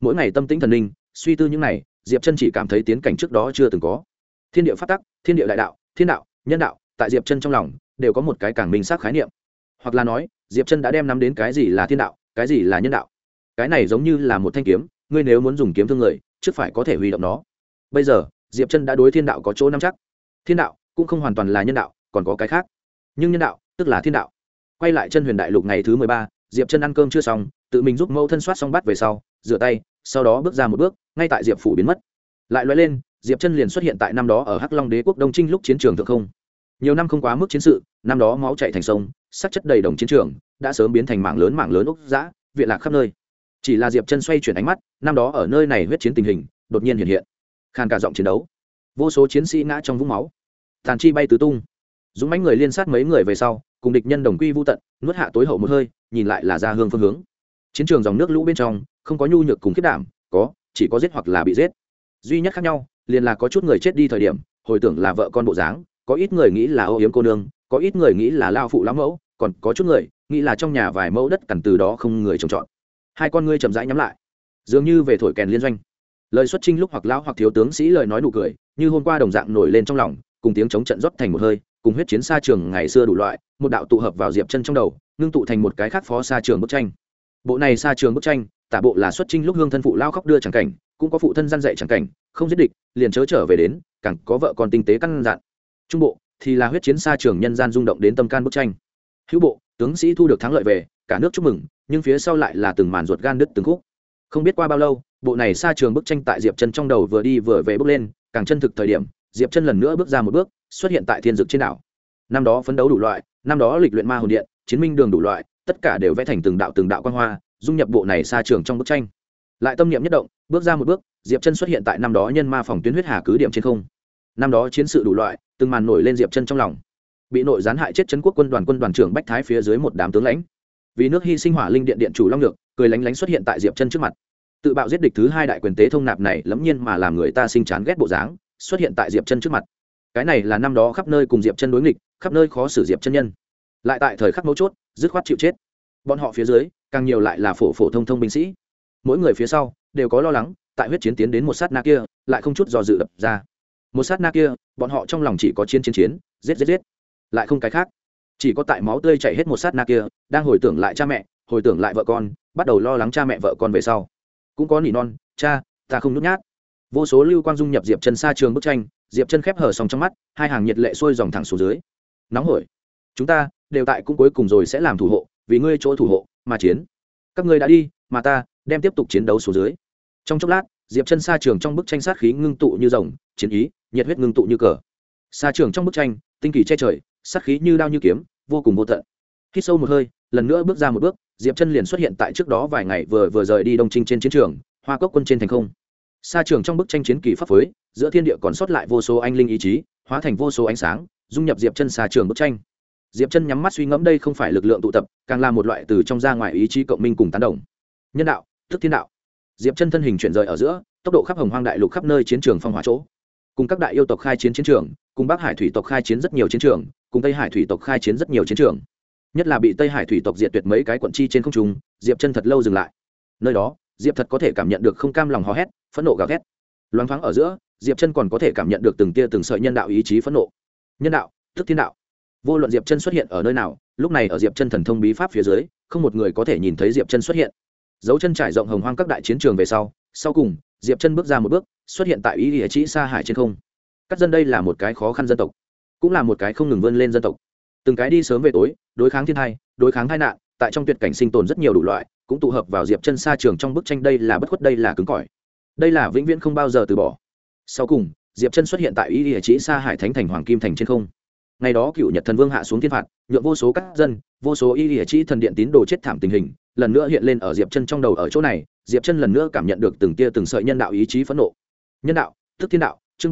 mỗi ngày tâm tĩnh thần linh suy tư những này, diệp chân chỉ cảm thấy tiến cảnh trước đó chưa từng có. Thiên địa pháp tắc, thiên địa đại đạo, thiên đạo, nhân đạo, tại diệp chân trong lòng đều có một cái càng minh xác khái niệm, hoặc là nói diệp chân đã đem nắm đến cái gì là thiên đạo, cái gì là nhân đạo. Cái này giống như là một thanh kiếm, ngươi nếu muốn dùng kiếm thương người, trước phải có thể huy động nó. Bây giờ diệp chân đã đối thiên đạo có chỗ nắm chắc. Thiên đạo cũng không hoàn toàn là nhân đạo, còn có cái khác, nhưng nhân đạo tức là thiên đạo. Quay lại chân huyền đại lục ngày thứ 13, diệp chân ăn cơm chưa xong, tự mình giúp mẫu thân soát xong bát về sau rửa tay, sau đó bước ra một bước, ngay tại diệp phủ biến mất. Lại lóe lên, diệp chân liền xuất hiện tại năm đó ở hắc long đế quốc đông trinh lúc chiến trường thượng không. Nhiều năm không quá mức chiến sự, năm đó máu chảy thành sông, sắc chất đầy đồng chiến trường đã sớm biến thành mảng lớn ốc dã, viện lạc khắp nơi. Chỉ là diệp chân xoay chuyển ánh mắt, năm đó ở nơi này huyết chiến tình hình đột nhiên hiện hiện. Khàn cả giọng chiến đấu, vô số chiến sĩ ngã trong vũng máu, tàn chi bay tứ tung. Dũng mãnh người liên sát mấy người về sau, cùng địch nhân đồng quy vu tận, nuốt hạ tối hậu một hơi, nhìn lại là ra hương phương hướng. Chiến trường dòng nước lũ bên trong không có nhu nhược cùng khiết đảm, chỉ có giết hoặc là bị giết. Duy nhất khác nhau liền là có chút người chết đi thời điểm hồi tưởng là vợ con bộ dáng, có ít người nghĩ là âu yếm cô nương, có ít người nghĩ là lao phụ lão mẫu, còn có chút người nghĩ là trong nhà vài mẫu đất cằn từ đó không người trồng trọt. Hai con ngươi chậm rãi nhắm lại, dường như về thổi kèn liên doanh. Lời xuất chinh lúc hoặc lão hoặc thiếu tướng sĩ lời nói nụ cười như hôm qua đồng dạng nổi lên trong lòng, cùng tiếng chống trận rót thành một hơi, cùng huyết chiến xa trường ngày xưa đủ loại, một đạo tụ hợp vào diệp chân trong đầu, ngưng tụ thành một cái khác phó xa trường bức tranh. Bộ này xa trường bức tranh, tả bộ là xuất chinh lúc hương thân phụ lao khóc đưa chẳng cảnh, cũng có phụ thân gian dạy chẳng cảnh, không giết địch liền chớ trở về đến, càng có vợ con tinh tế căn dặn. Trung bộ thì là huyết chiến xa trường nhân gian rung động đến tâm can bức tranh. Hữu bộ, tướng sĩ thu được thắng lợi về, cả nước chúc mừng, nhưng phía sau lại là từng màn ruột gan đứt từng khúc. Không biết qua bao lâu, bộ này xa trường bức tranh tại diệp chân trong đầu vừa đi vừa về bước lên, càng chân thực thời điểm, diệp chân lần nữa bước ra một bước, xuất hiện tại thiên dực trên đảo. Năm đó phấn đấu đủ loại, năm đó lịch luyện ma hồn điện, chiến minh đường đủ loại, tất cả đều vẽ thành từng đạo quang hoa, dung nhập bộ này xa trường trong bức tranh. Lại tâm niệm nhất động, bước ra một bước, diệp chân xuất hiện tại năm đó nhân ma phòng tuyến huyết hà cứ điểm trên không. Năm đó chiến sự đủ loại, từng màn nổi lên diệp chân trong lòng. Bị nội gián hại chết trấn quốc quân đoàn trưởng bách thái phía dưới một đám tướng lãnh, vì nước hy sinh hỏa linh điện điện chủ long nhược cười lánh lánh xuất hiện tại diệp chân trước mặt. Tự bạo giết địch thứ hai đại quyền tế thông nạp này lẫm nhiên mà làm người ta sinh chán ghét bộ dáng xuất hiện tại diệp chân trước mặt. Cái này là năm đó khắp nơi cùng diệp chân đối nghịch, khắp nơi khó xử diệp chân nhân, lại tại thời khắc mấu chốt dứt khoát chịu chết. Bọn họ phía dưới càng nhiều lại là phổ thông binh sĩ, mỗi người phía sau đều có lo lắng, tại huyết chiến tiến đến một sát na kia lại không chút do dự đập ra. Một sát na kia bọn họ trong lòng chỉ có chiến giết, lại không cái khác. Chỉ có tại máu tươi chảy hết một sát na kia đang hồi tưởng lại cha mẹ, hồi tưởng lại vợ con, bắt đầu lo lắng cha mẹ vợ con về sau. Cũng có nỉ non, cha ta không nhút nhát. Vô số lưu quang dung nhập diệp chân xa trường bức tranh, diệp chân khép hờ sòng trong mắt, hai hàng nhiệt lệ xuôi dòng thẳng xuống dưới. Nóng hổi, chúng ta đều tại cũng cuối cùng rồi sẽ làm thủ hộ, vì ngươi chỗ thủ hộ mà chiến. Các ngươi đã đi mà ta đem tiếp tục chiến đấu xuống dưới. Trong chốc lát diệp chân xa trường trong bức tranh sát khí ngưng tụ như rồng, chiến ý nhiệt huyết ngưng tụ như cờ. Xa trường trong bức tranh tinh kỳ che trời, sát khí như đao như kiếm, vô cùng vô tận. Hít sâu một hơi, lần nữa bước ra một bước, diệp chân liền xuất hiện tại trước đó vài ngày vừa rời đi đông trinh trên chiến trường, hoa cốc quân trên thành không. Xa trường trong bức tranh chiến kỳ pháp phối, giữa thiên địa còn sót lại vô số anh linh ý chí, hóa thành vô số ánh sáng, dung nhập diệp chân xa trường bức tranh. Diệp chân nhắm mắt suy ngẫm, đây không phải lực lượng tụ tập, càng là một loại từ trong ra ngoài ý chí cộng minh cùng tán đồng. Nhân đạo tức thiên đạo. Diệp chân thân hình chuyển rời ở giữa, tốc độ khắp hồng hoang đại lục khắp nơi chiến trường phong hỏa chỗ, cùng các đại yêu tộc khai chiến chiến trường, cùng bắc hải thủy tộc khai chiến rất nhiều chiến trường, cùng tây hải thủy tộc khai chiến rất nhiều chiến trường. Nhất là bị tây hải thủy tộc diệt tuyệt mấy cái quận chi trên không trung, diệp chân thật lâu dừng lại. Nơi đó diệp thật có thể cảm nhận được không cam lòng hò hét, phẫn nộ gào thét. Loáng thoáng ở giữa, diệp chân còn có thể cảm nhận được từng tia từng sợi nhân đạo ý chí phẫn nộ. Nhân đạo tức thiên đạo. Vô luận diệp chân xuất hiện ở nơi nào, lúc này ở diệp chân thần thông bí pháp phía dưới, không một người có thể nhìn thấy diệp chân xuất hiện. Dấu chân trải rộng hồng hoang các đại chiến trường về sau cùng diệp chân bước ra một bước, xuất hiện tại ý địa chỉ xa hải trên không. Các dân đây là một cái khó khăn dân tộc, cũng là một cái không ngừng vươn lên dân tộc. Từng cái đi sớm về tối, đối kháng thiên tai, đối kháng tai nạn, tại trong tuyệt cảnh sinh tồn rất nhiều đủ loại, cũng tụ hợp vào diệp chân xa trường trong bức tranh. Đây là bất khuất, đây là cứng cỏi, đây là vĩnh viễn không bao giờ từ bỏ. Sau cùng diệp chân xuất hiện tại ý địa chỉ xa hải thánh thành hoàng kim thành trên không. Ngày đó cựu nhật thần vương hạ xuống thiên phạt, nhượng vô số các dân, vô số ý địa chỉ thần điện tín đồ chết thảm tình hình lần nữa hiện lên ở diệp chân trong đầu. Ở chỗ này diệp chân lần nữa cảm nhận được từng tia từng sợi nhân đạo ý chí phẫn nộ. Nhân đạo tức thiên đạo. Chương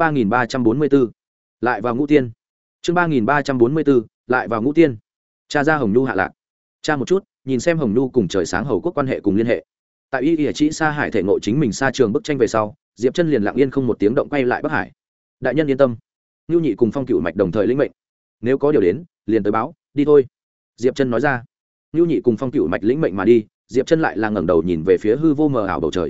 3344 lại vào ngũ tiên. Chương 3344 lại vào ngũ tiên. Cha ra hồng nhu hạ lạc. Cha một chút nhìn xem hồng nhu cùng trời sáng hầu quốc quan hệ cùng liên hệ. Tại y địa chỉ xa hải thể ngộ chính mình xa trường bức tranh về sau, diệp chân liền lặng yên không một tiếng động quay lại bắc hải. Đại nhân yên tâm, Nưu Nhị cùng Phong Cửu Mạch đồng thời lĩnh mệnh, nếu có điều đến liền tới báo, đi thôi. Diệp chân nói ra. Nưu Nhị cùng Phong Cửu Mạch lĩnh mệnh mà đi, diệp chân lại là ngẩng đầu nhìn về phía hư vô mờ ảo bầu trời.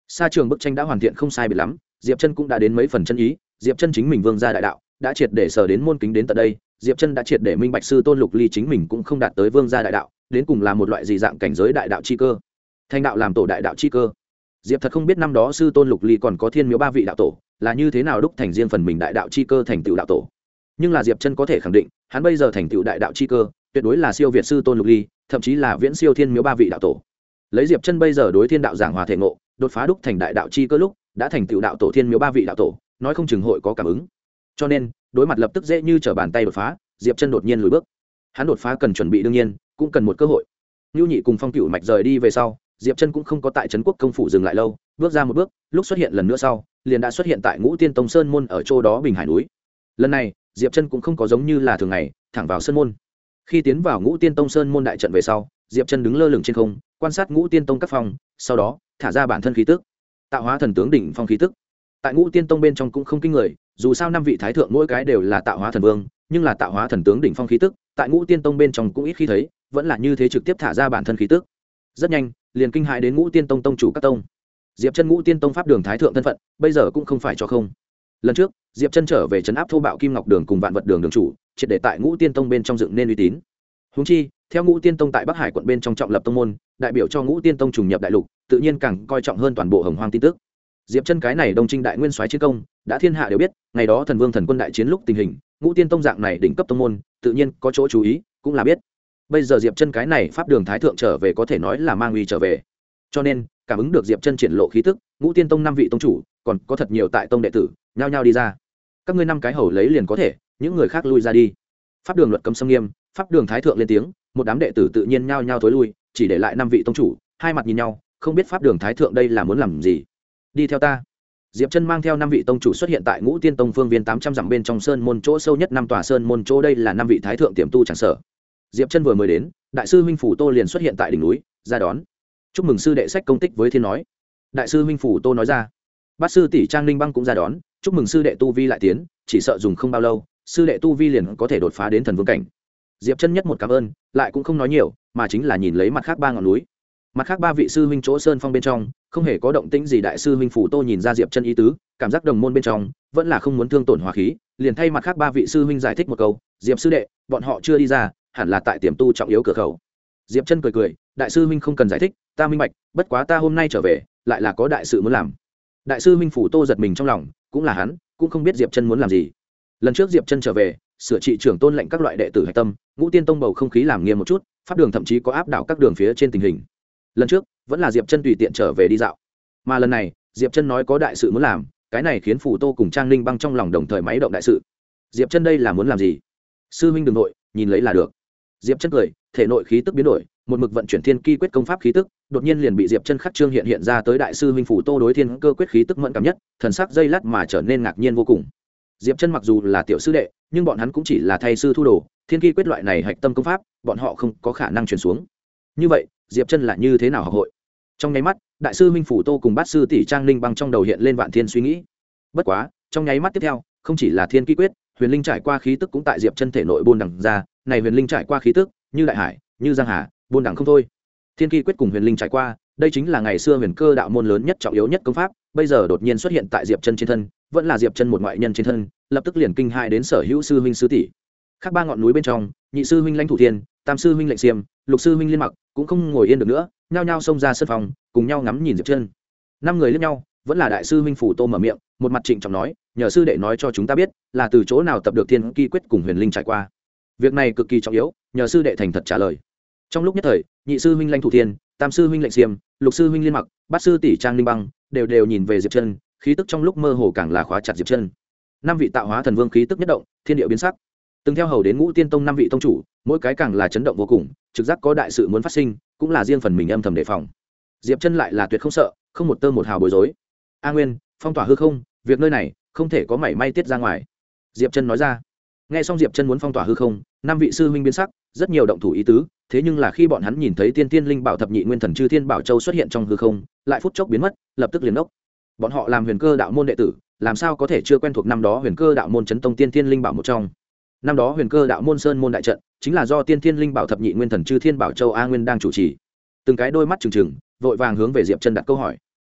Sa trường bức tranh đã hoàn thiện không sai biệt lắm, Diệp Chân cũng đã đến mấy phần chân ý, Diệp Chân chính mình vương gia đại đạo đã triệt để sở đến môn kính đến tận đây, Diệp Chân đã triệt để minh bạch sư tôn Lục Ly chính mình cũng không đạt tới vương gia đại đạo, đến cùng là một loại gì dạng cảnh giới đại đạo chi cơ. Thành đạo làm tổ đại đạo chi cơ. Diệp thật không biết năm đó sư tôn Lục Ly còn có thiên miếu ba vị đạo tổ, là như thế nào đúc thành riêng phần mình đại đạo chi cơ thành tựu đạo tổ. Nhưng là Diệp Chân có thể khẳng định, hắn bây giờ thành tựu đại đạo chi cơ, tuyệt đối là siêu việt sư tôn Lục Ly, thậm chí là viễn siêu thiên miếu ba vị đạo tổ. Lấy Diệp Chân bây giờ đối thiên đạo giảng hòa thể ngộ, đột phá đúc thành đại đạo chi cơ lúc, đã thành tựu đạo tổ thiên miếu ba vị đạo tổ, nói không chừng hội có cảm ứng. Cho nên, đối mặt lập tức dễ như trở bàn tay đột phá, Diệp Chân đột nhiên lùi bước. Hắn đột phá cần chuẩn bị đương nhiên, cũng cần một cơ hội. Nưu Nhị cùng Phong Cửu Mạch rời đi về sau, Diệp Chân cũng không có tại trấn quốc công phủ dừng lại lâu, bước ra một bước, lúc xuất hiện lần nữa sau, liền đã xuất hiện tại Ngũ Tiên Tông sơn môn ở chỗ đó Bình Hải núi. Lần này, Diệp Chân cũng không có giống như là thường ngày, thẳng vào sơn môn. Khi tiến vào Ngũ Tiên Tông sơn môn đại trận về sau, Diệp Chân đứng lơ lửng trên không, quan sát Ngũ Tiên Tông các phòng, sau đó thả ra bản thân khí tức, tạo hóa thần tướng đỉnh phong khí tức. Tại Ngũ Tiên Tông bên trong cũng không kinh người, dù sao năm vị thái thượng mỗi cái đều là tạo hóa thần vương, nhưng là tạo hóa thần tướng đỉnh phong khí tức, tại Ngũ Tiên Tông bên trong cũng ít khi thấy, vẫn là như thế trực tiếp thả ra bản thân khí tức. Rất nhanh, liền kinh hãi đến Ngũ Tiên Tông tông chủ các tông. Diệp Chân Ngũ Tiên Tông pháp đường thái thượng thân phận, bây giờ cũng không phải cho không. Lần trước, Diệp Chân trở về trấn áp thô bạo Kim Ngọc Đường cùng Vạn Vật Đường đường chủ, triệt để tại Ngũ Tiên Tông bên trong dựng nên uy tín. Huống chi, theo Ngũ Tiên Tông tại Bắc Hải quận bên trong trọng lập tông môn, đại biểu cho Ngũ Tiên Tông trùng nhập đại lục, tự nhiên càng coi trọng hơn toàn bộ Hồng Hoang tin tức. Diệp Chân cái này Đông Trinh đại nguyên soái chiến công, đã thiên hạ đều biết, ngày đó Thần Vương Thần Quân đại chiến lúc tình hình, Ngũ Tiên Tông dạng này đỉnh cấp tông môn, tự nhiên có chỗ chú ý, cũng là biết. Bây giờ Diệp Chân cái này pháp đường thái thượng trở về có thể nói là mang uy trở về. Cho nên, cảm ứng được Diệp Chân triển lộ khí tức, Ngũ Tiên Tông năm vị tông chủ, còn có thật nhiều tại tông đệ tử, nhao nhao đi ra. Các ngươi năm cái hầu lấy liền có thể, những người khác lui ra đi. Pháp đường luật cấm xâm nghiêm, pháp đường thái thượng lên tiếng, một đám đệ tử tự nhiên nhao nhao thối lui, chỉ để lại năm vị tông chủ, hai mặt nhìn nhau, không biết pháp đường thái thượng đây là muốn làm gì. Đi theo ta. Diệp Chân mang theo năm vị tông chủ xuất hiện tại Ngũ Tiên Tông phương viên 800 dặm bên trong sơn môn chỗ sâu nhất năm tòa sơn môn chỗ, đây là năm vị thái thượng tiềm tu chẳng sở. Diệp Chân vừa mới đến, đại sư huynh Phủ Tô liền xuất hiện tại đỉnh núi, ra đón. Chúc mừng sư đệ sách công tích với thiên nói. Đại sư huynh Phủ Tô nói ra. Bát sư tỷ Trang Linh Băng cũng ra đón, chúc mừng sư đệ tu vi lại tiến, chỉ sợ dùng không bao lâu, sư đệ tu vi liền có thể đột phá đến thần vương cảnh. Diệp Chân nhất một cảm ơn, lại cũng không nói nhiều, mà chính là nhìn lấy mặt khác ba ngọn núi. Mặt khác ba vị sư huynh chỗ sơn phong bên trong, không hề có động tĩnh gì, đại sư huynh Phủ Tô nhìn ra Diệp Chân ý tứ, cảm giác đồng môn bên trong vẫn là không muốn thương tổn hòa khí, liền thay mặt khác ba vị sư huynh giải thích một câu, Diệp sư đệ, bọn họ chưa đi ra, hẳn là tại tiềm tu trọng yếu cửa khẩu. Diệp Chân cười cười, đại sư huynh không cần giải thích, ta minh bạch, bất quá ta hôm nay trở về, lại là có đại sự muốn làm. Đại sư huynh Phủ Tô giật mình trong lòng, cũng là hắn, cũng không biết Diệp Chân muốn làm gì. Lần trước Diệp Chân trở về, sửa trị trưởng tôn lệnh các loại đệ tử hạch tâm, Ngũ Tiên Tông bầu không khí làm nghiêm một chút, pháp đường thậm chí có áp đảo các đường phía trên tình hình. Lần trước, vẫn là Diệp Chân tùy tiện trở về đi dạo, mà lần này, Diệp Chân nói có đại sự muốn làm, cái này khiến Phủ Tô cùng Trang Linh Băng trong lòng đồng thời máy động đại sự. Diệp Chân đây là muốn làm gì? Sư huynh đừng nội, nhìn lấy là được. Diệp Chân cười, thể nội khí tức biến đổi, một mực vận chuyển thiên ki quyết công pháp khí tức, đột nhiên liền bị Diệp Chân khắc trương hiện ra tới, đại sư huynh Phủ Tô đối thiên cơ quyết khí tức mẫn cảm nhất, thần sắc dây lát mà trở nên ngạc nhiên vô cùng. Diệp Chân mặc dù là tiểu sư đệ, nhưng bọn hắn cũng chỉ là thay sư thu đồ, thiên ki quyết loại này hạch tâm công pháp, bọn họ không có khả năng truyền xuống. Như vậy, Diệp Chân là như thế nào học hội? Trong nháy mắt, đại sư huynh Phủ Tô cùng bát sư tỷ Trang Linh Băng trong đầu hiện lên vạn thiên suy nghĩ. Bất quá, trong nháy mắt tiếp theo, không chỉ là thiên ki quyết, huyền linh trải qua khí tức cũng tại Diệp Chân thể nội buôn đằng ra, này huyền linh trải qua khí tức, như đại hải, như giang hà, buôn đằng không thôi. Thiên ki quyết cùng huyền linh trải qua, đây chính là ngày xưa huyền cơ đạo môn lớn nhất trọng yếu nhất công pháp, bây giờ đột nhiên xuất hiện tại Diệp Chân trên thân, vẫn là Diệp Chân một ngoại nhân trên thân, lập tức liền kinh hại đến sở hữu sư huynh sư tỷ. Khác ba ngọn núi bên trong, nhị sư huynh Lãnh Thủ Thiên, tam sư huynh Lệnh Xiêm, lục sư huynh Liên Mặc cũng không ngồi yên được nữa, nhao nhao xông ra sân phòng, cùng nhau ngắm nhìn Diệp Chân. Năm người liếc nhau, vẫn là đại sư huynh Phủ Tô mở miệng, một mặt trịnh trọng nói, nhờ sư đệ nói cho chúng ta biết, là từ chỗ nào tập được thiên ki quyết cùng huyền linh trải qua. Việc này cực kỳ trọng yếu, nhờ sư đệ thành thật trả lời. Trong lúc nhất thời, nhị sư huynh Lãnh Thủ Thiên, tam sư huynh Lệnh Xiêm, lục sư huynh Liên Mặc, bát sư tỷ Trang Linh Băng đều nhìn về Diệp Chân, khí tức trong lúc mơ hồ càng là khóa chặt Diệp Chân. Năm vị tạo hóa thần vương khí tức nhất động, thiên địa biến sắc. Từng theo hầu đến Ngũ Tiên Tông năm vị tông chủ, mỗi cái càng là chấn động vô cùng, trực giác có đại sự muốn phát sinh, cũng là riêng phần mình âm thầm đề phòng. Diệp Chân lại là tuyệt không sợ, không một tơ một hào bối rối. A Nguyên, phong tỏa hư không, việc nơi này không thể có mảy may tiết ra ngoài. Diệp Chân nói ra. Nghe xong Diệp Chân muốn phong tỏa hư không, năm vị sư huynh biến sắc, rất nhiều động thủ ý tứ, thế nhưng là khi bọn hắn nhìn thấy tiên tiên linh bảo thập nhị nguyên thần chư thiên bảo châu xuất hiện trong hư không, lại phút chốc biến mất, lập tức liền ốc. Bọn họ làm huyền cơ đạo môn đệ tử, làm sao có thể chưa quen thuộc năm đó huyền cơ đạo môn chấn tông tiên tiên linh bảo một trong. Năm đó huyền cơ đạo môn sơn môn đại trận, chính là do tiên tiên linh bảo thập nhị nguyên thần chư thiên bảo châu A Nguyên đang chủ trì. Từng cái đôi mắt trừng trừng, vội vàng hướng về Diệp Chân đặt câu hỏi.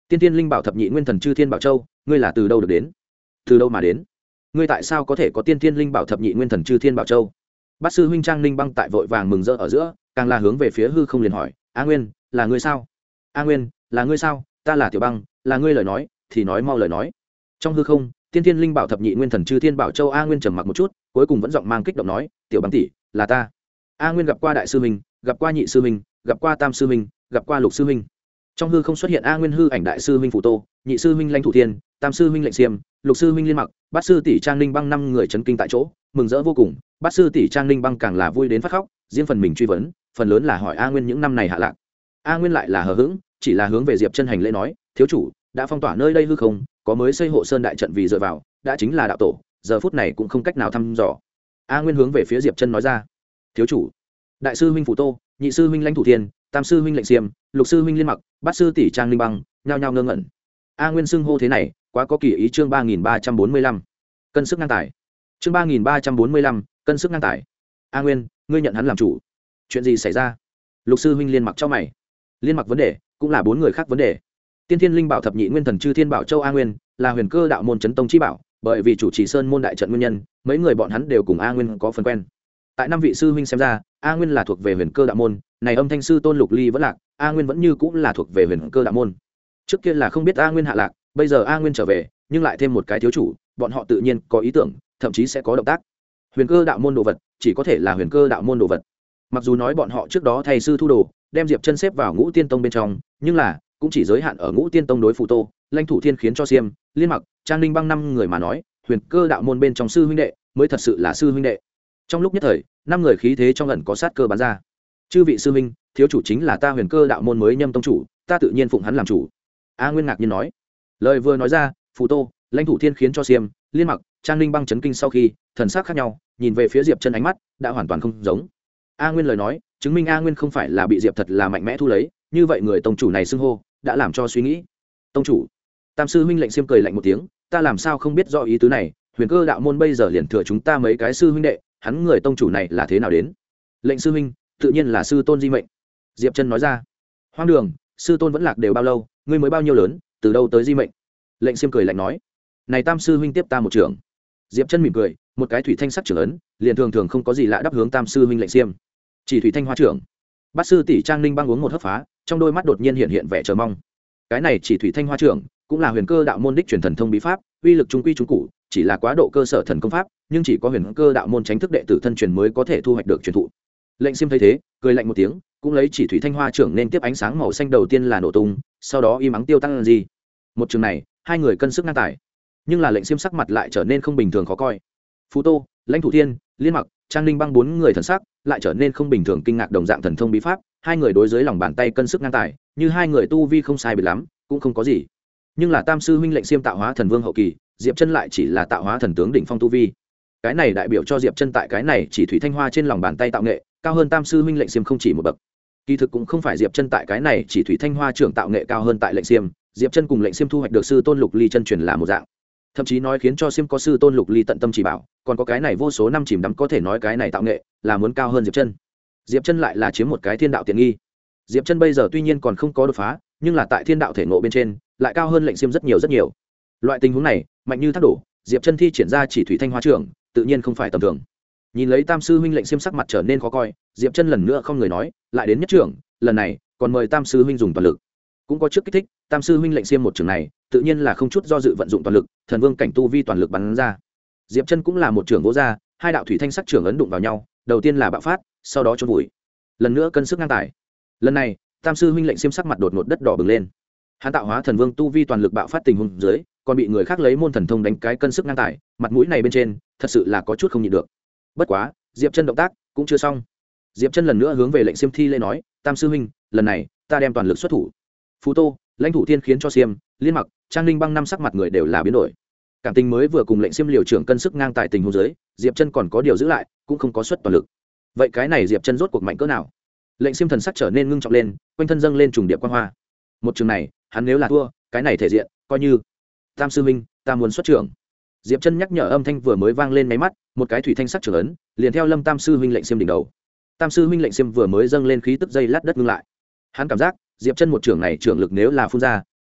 Tiên Thiên Linh Bảo thập nhị nguyên thần chư thiên bảo châu, ngươi là từ đâu được đến? Từ đâu mà đến? Ngươi tại sao có thể có Tiên Thiên Linh Bảo thập nhị nguyên thần chư thiên bảo châu? Bát sư huynh Trang Ninh Băng tại vội vàng mừng rỡ ở giữa, càng là hướng về phía hư không liền hỏi, A Nguyên, là ngươi sao? A Nguyên, là ngươi sao? Ta là Tiểu Băng, là ngươi lời nói, thì nói mau lời nói. Trong hư không, Tiên Thiên Linh Bảo thập nhị nguyên thần chư thiên bảo châu. A Nguyên trầm mặc một chút, cuối cùng vẫn giọng mang kích động nói, Tiểu Băng tỷ, là ta. A Nguyên gặp qua đại sư huynh, gặp qua nhị sư huynh, gặp qua tam sư huynh, gặp qua lục sư huynh. Trong hư không xuất hiện A Nguyên hư ảnh đại sư huynh Phù Tô, nhị sư huynh Lãnh Thủ Thiên, tam sư huynh Lệnh Xiêm, lục sư huynh Liên Mặc, bát sư tỷ Trang Ninh Băng, 5 người chấn kinh tại chỗ, mừng rỡ vô cùng. Bát sư tỷ Trang Ninh Băng càng là vui đến phát khóc, riêng phần mình truy vấn, phần lớn là hỏi A Nguyên những năm này hạ lạc. A Nguyên lại là hờ hững, chỉ là hướng về Diệp Chân hành lễ nói, thiếu chủ đã phong tỏa nơi đây hư không, có mới xây hộ sơn đại trận vì dựa vào, đã chính là đạo tổ, giờ phút này cũng không cách nào thăm dò. A Nguyên hướng về phía Diệp Chân nói ra, thiếu chủ, đại sư huynh Phù Tô, nhị sư huynh Lãnh Thủ Thiên, tam sư huynh Lệnh Xiêm, lục sư huynh Liên Mặc, bát sư tỷ Trang Ninh Băng nhao nhao ngơ ngẩn. A Nguyên xưng hô thế này quá có kỳ ý. Chương 3345 cân sức ngang tài. Chương 3345 cân sức ngang tài. A Nguyên, ngươi nhận hắn làm chủ, chuyện gì xảy ra? Lục sư huynh Liên Mặc cho mày. Liên Mặc vấn đề cũng là 4 người khác vấn đề. Tiên Thiên Linh Bảo thập nhị nguyên thần chư thiên bảo châu A Nguyên là huyền cơ đạo môn chấn tông chi bảo, bởi vì chủ trì sơn môn đại trận nguyên nhân, mấy người bọn hắn đều cùng A Nguyên có phần quen. Tại 5 vị sư huynh xem ra, A Nguyên là thuộc về huyền cơ đạo môn, này âm thanh sư tôn Lục Ly vẫn lạc, A Nguyên vẫn như cũng là thuộc về huyền cơ đạo môn. Trước kia là không biết A Nguyên hạ lạc, bây giờ A Nguyên trở về, nhưng lại thêm một cái thiếu chủ, bọn họ tự nhiên có ý tưởng, thậm chí sẽ có động tác. Huyền cơ đạo môn đồ vật, chỉ có thể là huyền cơ đạo môn đồ vật. Mặc dù nói bọn họ trước đó thầy sư thu đồ, đem Diệp Chân xếp vào Ngũ Tiên Tông bên trong, nhưng là cũng chỉ giới hạn ở Ngũ Tiên Tông đối Phù Tô, Lãnh Thủ Thiên khiến cho Xiêm, Liên Mặc, Trang Ninh Băng 5 người mà nói, huyền cơ đạo môn bên trong sư huynh đệ mới thật sự là sư huynh đệ. Trong lúc nhất thời, 5 người khí thế trong ẩn có sát cơ bắn ra. Chư vị sư huynh, thiếu chủ chính là ta huyền cơ đạo môn mới nhâm tông chủ, ta tự nhiên phụng hắn làm chủ. A Nguyên ngạc nhiên nói. Lời vừa nói ra, Phù Tô, Lãnh Thủ Thiên khiến cho Xiêm, Liên Mặc, Trang Ninh Băng chấn kinh sau khi, thần sắc khác nhau, nhìn về phía Diệp Chân ánh mắt đã hoàn toàn không giống. A Nguyên lời nói, chứng minh A Nguyên không phải là bị Diệp thật là mạnh mẽ thu lấy, như vậy người tông chủ này xưng hô, đã làm cho suy nghĩ. Tông chủ. Tam sư huynh Lệnh Xiêm cười lạnh một tiếng, ta làm sao không biết rõ ý tứ này, huyền cơ đạo môn bây giờ liền thừa chúng ta mấy cái sư huynh đệ, hắn người tông chủ này là thế nào đến? Lệnh sư huynh, tự nhiên là sư tôn di mệnh. Diệp Chân nói ra. Hoang đường, sư tôn vẫn lạc đều bao lâu, ngươi mới bao nhiêu lớn, từ đâu tới di mệnh? Lệnh Xiêm cười lạnh nói. Này tam sư huynh tiếp ta một trưởng. Diệp Chân mỉm cười, một cái thủy thanh sắc trưởng ấn, liền thường thường không có gì lạ đắp hướng tam sư huynh Lệnh Xiêm. Chỉ thủy thanh hoa trưởng. Bát sư tỷ Trang Ninh Băng uống một hớp phá, trong đôi mắt đột nhiên hiện vẻ chờ mong. Cái này chỉ thủy thanh hoa trưởng, cũng là huyền cơ đạo môn đích truyền thần thông bí pháp, uy lực trung quy trung cụ, chỉ là quá độ cơ sở thần công pháp, nhưng chỉ có huyền cơ đạo môn tránh thức đệ tử thân truyền mới có thể thu hoạch được truyền thụ. Lệnh Xiêm thấy thế, cười lạnh một tiếng, cũng lấy chỉ thủy thanh hoa trưởng nên tiếp ánh sáng màu xanh đầu tiên là nổ tung, sau đó im ắng tiêu tăng gì. Một trường này, 2 người cân sức ngang tài, nhưng là Lệnh Xiêm sắc mặt lại trở nên không bình thường khó coi. Phù Tô, Lãnh Thủ Thiên, Liên Mặc, Trang Ninh Băng 4 người thần sắc lại trở nên không bình thường kinh ngạc đồng dạng thần thông bí pháp, 2 người đối dưới lòng bàn tay cân sức ngang tài, như 2 người tu vi không sai biệt lắm, cũng không có gì. Nhưng là tam sư huynh Lệnh Xiêm tạo hóa thần vương hậu kỳ, Diệp Chân lại chỉ là tạo hóa thần tướng đỉnh phong tu vi. Cái này đại biểu cho Diệp Chân tại cái này chỉ thủy thanh hoa trên lòng bàn tay tạo nghệ, cao hơn tam sư huynh Lệnh Xiêm không chỉ một bậc. Kỳ thực cũng không phải Diệp Chân tại cái này chỉ thủy thanh hoa trưởng tạo nghệ cao hơn tại Lệnh Xiêm, Diệp Chân cùng Lệnh Xiêm thu hoạch được sư tôn Lục Ly chân truyền là một dạng. Thậm chí nói khiến cho Xiêm có sư tôn Lục Ly tận tâm chỉ bảo, còn có cái này vô số năm chìm đắm có thể nói cái này tạo nghệ là muốn cao hơn Diệp Chân. Diệp Chân lại là chiếm một cái thiên đạo tiện nghi. Diệp Chân bây giờ tuy nhiên còn không có đột phá, nhưng là tại thiên đạo thể ngộ bên trên, lại cao hơn Lệnh Xiêm rất nhiều rất nhiều. Loại tình huống này, mạnh như thác đổ, Diệp Chân thi triển ra chỉ thủy thanh hoa trưởng, tự nhiên không phải tầm thường. Nhìn lấy tam sư huynh Lệnh Xiêm sắc mặt trở nên khó coi, Diệp Chân lần nữa không người nói, lại đến nhất trưởng, lần này còn mời tam sư huynh dùng toàn lực. Cũng có trước kích thích, tam sư huynh Lệnh Xiêm một trưởng này, tự nhiên là không chút do dự vận dụng toàn lực, thần vương cảnh tu vi toàn lực bắn ra. Diệp Chân cũng là một trưởng vỗ ra, 2 đạo thủy thanh sắc trưởng ấn đụng vào nhau, đầu tiên là bạo phát, sau đó chôn vùi. Lần nữa cân sức ngang tài. Lần này, tam sư huynh Lệnh Xiêm sắc mặt đột ngột đất đỏ bừng lên. Hắn tạo hóa thần vương tu vi toàn lực bạo phát tình huống dưới, còn bị người khác lấy môn thần thông đánh cái cân sức ngang tài, mặt mũi này bên trên, thật sự là có chút không nhịn được. Bất quá, Diệp Chân động tác cũng chưa xong. Diệp Chân lần nữa hướng về Lệnh Xiêm thi lễ nói, tam sư huynh, lần này ta đem toàn lực xuất thủ. Phù Tô, Lãnh Thủ Thiên khiến cho Xiêm, Liên Mặc, Trang Ninh Băng 5 sắc mặt người đều là biến đổi. Cảm tình mới vừa cùng Lệnh Xiêm liều trưởng cân sức ngang tài tình huống dưới, Diệp Chân còn có điều giữ lại, cũng không có xuất toàn lực. Vậy cái này Diệp Chân rốt cuộc mạnh cỡ nào? Lệnh Xiêm thần sắc trở nên ngưng trọng lên, quanh thân dâng lên trùng điệp quang hoa. Một trường này, hắn nếu là thua, cái này thể diện coi như tam sư huynh, ta muốn xuất trưởng. Diệp Chân nhắc nhở âm thanh vừa mới vang lên mấy mắt, một cái thủy thanh sắc trưởng ấn liền theo Lâm tam sư huynh Lệnh Xiêm đỉnh đầu. Tam sư huynh Lệnh Xiêm vừa mới dâng lên khí tức dây lát đất ngưng lại. Hắn cảm giác Diệp Chân một trưởng này trưởng lực nếu là phun ra,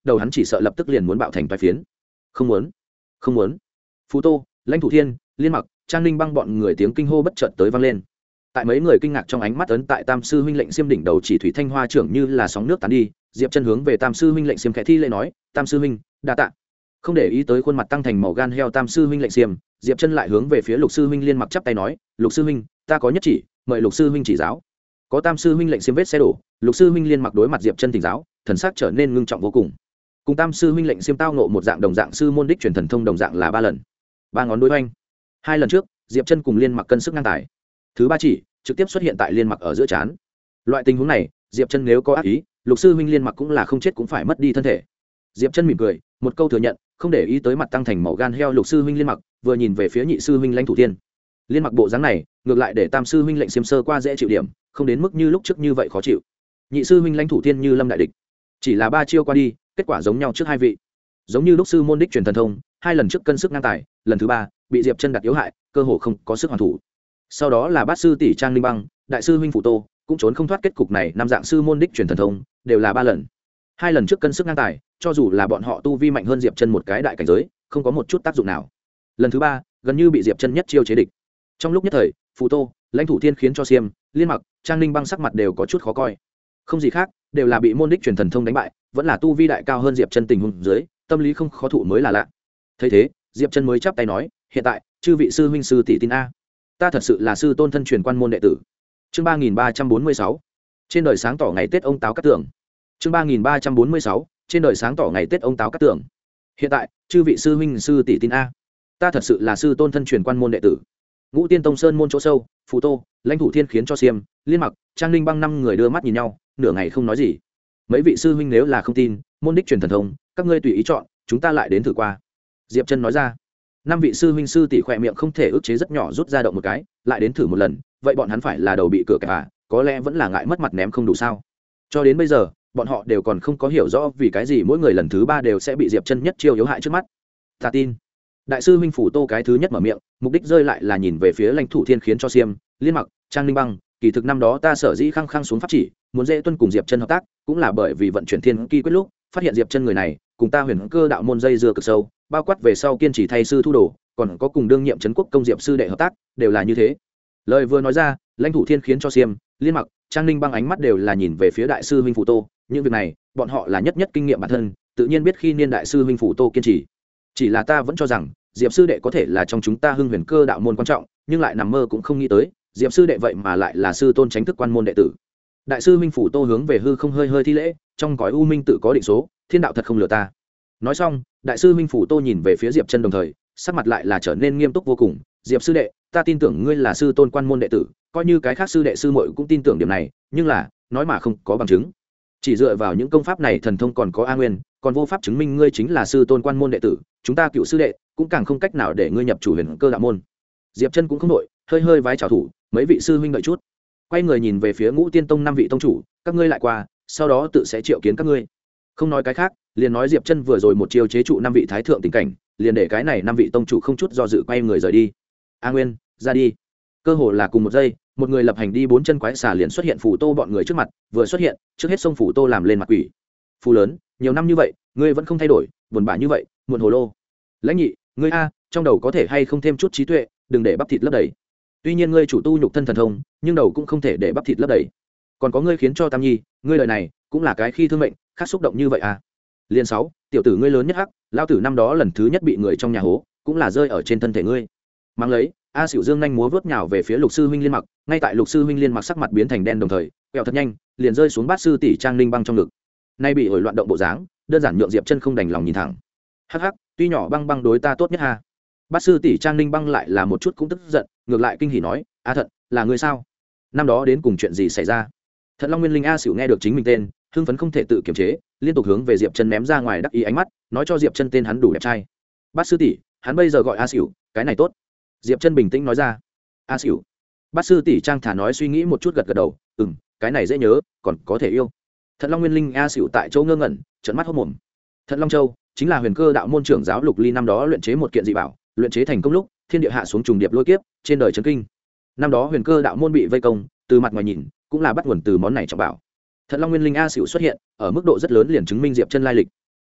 đầu hắn chỉ sợ lập tức liền muốn bạo thành vài phiến. Không muốn, không muốn. Phù Tô, Lãnh Thủ Thiên, Liên Mặc, Trang Ninh Băng bọn người tiếng kinh hô bất chợt tới vang lên. Tại mấy người kinh ngạc trong ánh mắt ấn tại Tam sư huynh lệnh xiêm đỉnh đầu chỉ thủy thanh hoa trưởng như là sóng nước tán đi, Diệp Chân hướng về Tam sư huynh lệnh xiêm khẽ thi lễ nói, "Tam sư huynh, đa tạ." Không để ý tới khuôn mặt tăng thành màu gan heo Tam sư huynh lệnh xiêm, Diệp Chân lại hướng về phía Lục sư huynh Liên Mặc chắp tay nói, "Lục sư huynh, ta có nhất chỉ, mời Lục sư huynh chỉ giáo." Có Tam sư huynh lệnh xiêm vết xe đổ, Lục sư huynh Liên Mặc đối mặt Diệp Chân thỉnh giáo, thần sắc trở nên ngưng trọng vô cùng. Cùng Tam sư huynh lệnh xiêm tao ngộ một dạng đồng dạng sư môn đích truyền thần thông đồng dạng là 3 lần. 3 ngón đối oanh. 2 lần trước, Diệp Chân cùng Liên Mặc cân sức ngang tài. Thứ 3 chỉ trực tiếp xuất hiện tại Liên Mặc ở giữa trán. Loại tình huống này, Diệp Chân nếu có ác ý, Lục sư huynh Liên Mặc cũng là không chết cũng phải mất đi thân thể. Diệp Chân mỉm cười, một câu thừa nhận, không để ý tới mặt tăng thành màu gan heo Lục sư huynh Liên Mặc, vừa nhìn về phía nhị sư huynh Lãnh Thủ Thiên. Liên Mặc bộ dáng này, ngược lại để Tam sư huynh lệnh xiêm sơ qua dễ chịu điểm, không đến mức như lúc trước như vậy khó chịu. Nhị sư huynh Lãnh Thủ Thiên như lâm đại địch, chỉ là 3 chiêu qua đi, kết quả giống nhau trước hai vị. Giống như lúc sư môn đích truyền thần thông, 2 lần trước cân sức ngang tài, lần thứ 3 bị Diệp Chân đặt yếu hại, cơ hồ không có sức hoàn thủ. Sau đó là Bát sư tỷ Trang Ninh Băng, đại sư huynh Phù Tô, cũng trốn không thoát kết cục này, năm dạng sư môn đích truyền thần thông, đều là 3 lần. 2 lần trước cân sức ngang tài, cho dù là bọn họ tu vi mạnh hơn Diệp Chân một cái đại cảnh giới, không có một chút tác dụng nào. Lần thứ 3 gần như bị Diệp Chân nhất chiêu chế địch. Trong lúc nhất thời, Phù Tô, Lãnh Thủ Thiên khiến cho Xiêm, Liên Mặc, Trang Ninh Băng sắc mặt đều có chút khó coi. Không gì khác, đều là bị môn đích truyền thần thông đánh bại, vẫn là tu vi đại cao hơn Diệp Chân tình huống dưới, tâm lý không khó thụ mới là lạ. Thấy thế, Diệp Chân mới chắp tay nói, "Hiện tại, chư vị sư huynh sư tỷ tin a. Ta thật sự là sư tôn thân truyền quan môn đệ tử." Chương 3346. Trên đời sáng tỏ ngày Tết ông táo cát tường. Chương 3346. Trên đời sáng tỏ ngày Tết ông táo cát tường. Hiện tại, chư vị sư huynh sư tỷ tin a. Ta thật sự là sư tôn thân truyền quan môn đệ tử. Ngũ Tiên Tông sơn môn chỗ sâu, Phù Tô, Lãnh Thủ Thiên khiến cho Xiêm, Liên Mặc, Trang Ninh Băng 5 người đưa mắt nhìn nhau, nửa ngày không nói gì. Mấy vị sư huynh nếu là không tin, môn đích truyền thần thông, các ngươi tùy ý chọn, chúng ta lại đến thử qua. Diệp Chân nói ra. 5 vị sư huynh sư tỷ khỏe miệng không thể ức chế rất nhỏ rút ra động một cái, lại đến thử một lần, vậy bọn hắn phải là đầu bị cửa kẹp à, có lẽ vẫn là ngại mất mặt ném không đủ sao. Cho đến bây giờ, bọn họ đều còn không có hiểu rõ vì cái gì mỗi người lần thứ 3 đều sẽ bị Diệp Chân nhất chiêu yếu hại trước mắt. Ta tin. Đại sư huynh Phù Tô cái thứ nhất mở miệng, mục đích rơi lại là nhìn về phía Lãnh Thủ Thiên khiến cho Xiêm, Liên Mặc, Trang Ninh Băng, kỳ thực năm đó ta sở dĩ khăng khăng xuống pháp chỉ, muốn dễ tuân cùng Diệp Chân hợp tác, cũng là bởi vì vận chuyển thiên kỳ quyết lúc, phát hiện Diệp Chân người này, cùng ta Huyền Cơ đạo môn dây dưa cực sâu, bao quát về sau kiên trì thay sư thu đồ, còn có cùng đương nhiệm trấn quốc công Diệp sư đệ hợp tác, đều là như thế. Lời vừa nói ra, Lãnh Thủ Thiên khiến cho Xiêm, Liên Mặc, Trang Ninh Băng ánh mắt đều là nhìn về phía đại sư huynh Phù Tô, những việc này, bọn họ là nhất kinh nghiệm bản thân, tự nhiên biết khi niên đại sư huynh Phù Tô kiên trì. Chỉ là ta vẫn cho rằng, Diệp sư đệ có thể là trong chúng ta Hưng Huyền Cơ đạo môn quan trọng, nhưng lại nằm mơ cũng không nghĩ tới, Diệp sư đệ vậy mà lại là sư tôn chính thức quan môn đệ tử. Đại sư huynh Phù Tô hướng về hư không hơi hơi thi lễ, trong cõi u minh tự có định số, thiên đạo thật không lừa ta. Nói xong, đại sư huynh Phù Tô nhìn về phía Diệp Chân đồng thời, sắc mặt lại là trở nên nghiêm túc vô cùng. Diệp sư đệ, ta tin tưởng ngươi là sư tôn quan môn đệ tử, coi như cái khác sư đệ sư muội cũng tin tưởng điểm này, nhưng là, nói mà không có bằng chứng. Chỉ dựa vào những công pháp này thần thông còn có A Nguyên, còn vô pháp chứng minh ngươi chính là sư tôn quan môn đệ tử, chúng ta cựu sư đệ cũng càng không cách nào để ngươi nhập chủ Huyền Cơ đạo môn. Diệp Chân cũng không đổi, hơi hơi vái chào thủ, mấy vị sư huynh đợi chút. Quay người nhìn về phía Ngũ Tiên Tông 5 vị tông chủ, các ngươi lại qua, sau đó tự sẽ triệu kiến các ngươi. Không nói cái khác, liền nói Diệp Chân vừa rồi một chiêu chế trụ 5 vị thái thượng tình cảnh, liền để cái này 5 vị tông chủ không chút do dự quay người rời đi. A Nguyên, ra đi. Cơ hồ là cùng một giây, một người lập hành đi 4 chân quái xà liền xuất hiện Phù Tô bọn người trước mặt, vừa xuất hiện, trước hết xông Phù Tô làm lên mặt quỷ. Phù lớn, nhiều năm như vậy, ngươi vẫn không thay đổi, buồn bã như vậy, muộn hồ lô. Lãnh Nhị, ngươi a, trong đầu có thể hay không thêm chút trí tuệ, đừng để bắp thịt lấp đầy. Tuy nhiên ngươi chủ tu nhục thân thần thông, nhưng đầu cũng không thể để bắp thịt lấp đầy. Còn có ngươi khiến cho Tam Nhi, ngươi lời này, cũng là cái khi thương mệnh, khác xúc động như vậy à? Liên 6, tiểu tử ngươi lớn nhất hắc, lão tử năm đó lần thứ nhất bị người trong nhà hố, cũng là rơi ở trên thân thể ngươi. Mang lấy, A Sửu Dương nhanh múa vớt nhào về phía Lục sư huynh Liên Mặc, ngay tại Lục sư huynh Liên Mặc sắc mặt biến thành đen đồng thời, quẹo thật nhanh, liền rơi xuống Bát sư tỷ Trang Ninh Băng trong ngực. Nay bị ổi loạn động bộ dáng, đơn giản nhượng Diệp Chân không đành lòng nhìn thẳng. Hắc hắc, tuy nhỏ băng băng đối ta tốt nhất ha. Bát sư tỷ Trang Ninh Băng lại là một chút cũng tức giận, ngược lại kinh hỉ nói, "A Thận, là ngươi sao? Năm đó đến cùng chuyện gì xảy ra?" Thận Long Nguyên Linh A Sửu nghe được chính mình tên, hưng phấn không thể tự kiềm chế, liên tục hướng về Diệp Chân ném ra ngoài đắc ý ánh mắt, nói cho Diệp Chân tên hắn đủ đẹp trai. "Bát sư tỷ, hắn bây giờ gọi A Sửu, cái này tốt." Diệp Chân bình tĩnh nói ra. "A Sửu." Bát sư tỷ Trang thả nói suy nghĩ một chút gật gật đầu, cái này dễ nhớ, còn có thể yêu." Thận Long Nguyên Linh A Sửu tại chỗ ngơ ngẩn, trợn mắt hốt mồm. Thận Long Châu chính là Huyền Cơ đạo môn trưởng giáo Lục Ly năm đó luyện chế một kiện dị bảo, luyện chế thành công lúc, thiên địa hạ xuống trùng điệp lôi kiếp, trên đời chấn kinh. Năm đó Huyền Cơ đạo môn bị vây công, từ mặt ngoài nhìn, cũng là bắt nguồn từ món này trọng bảo. Thận Long Nguyên Linh A Sửu xuất hiện, ở mức độ rất lớn liền chứng minh Diệp Chân lai lịch.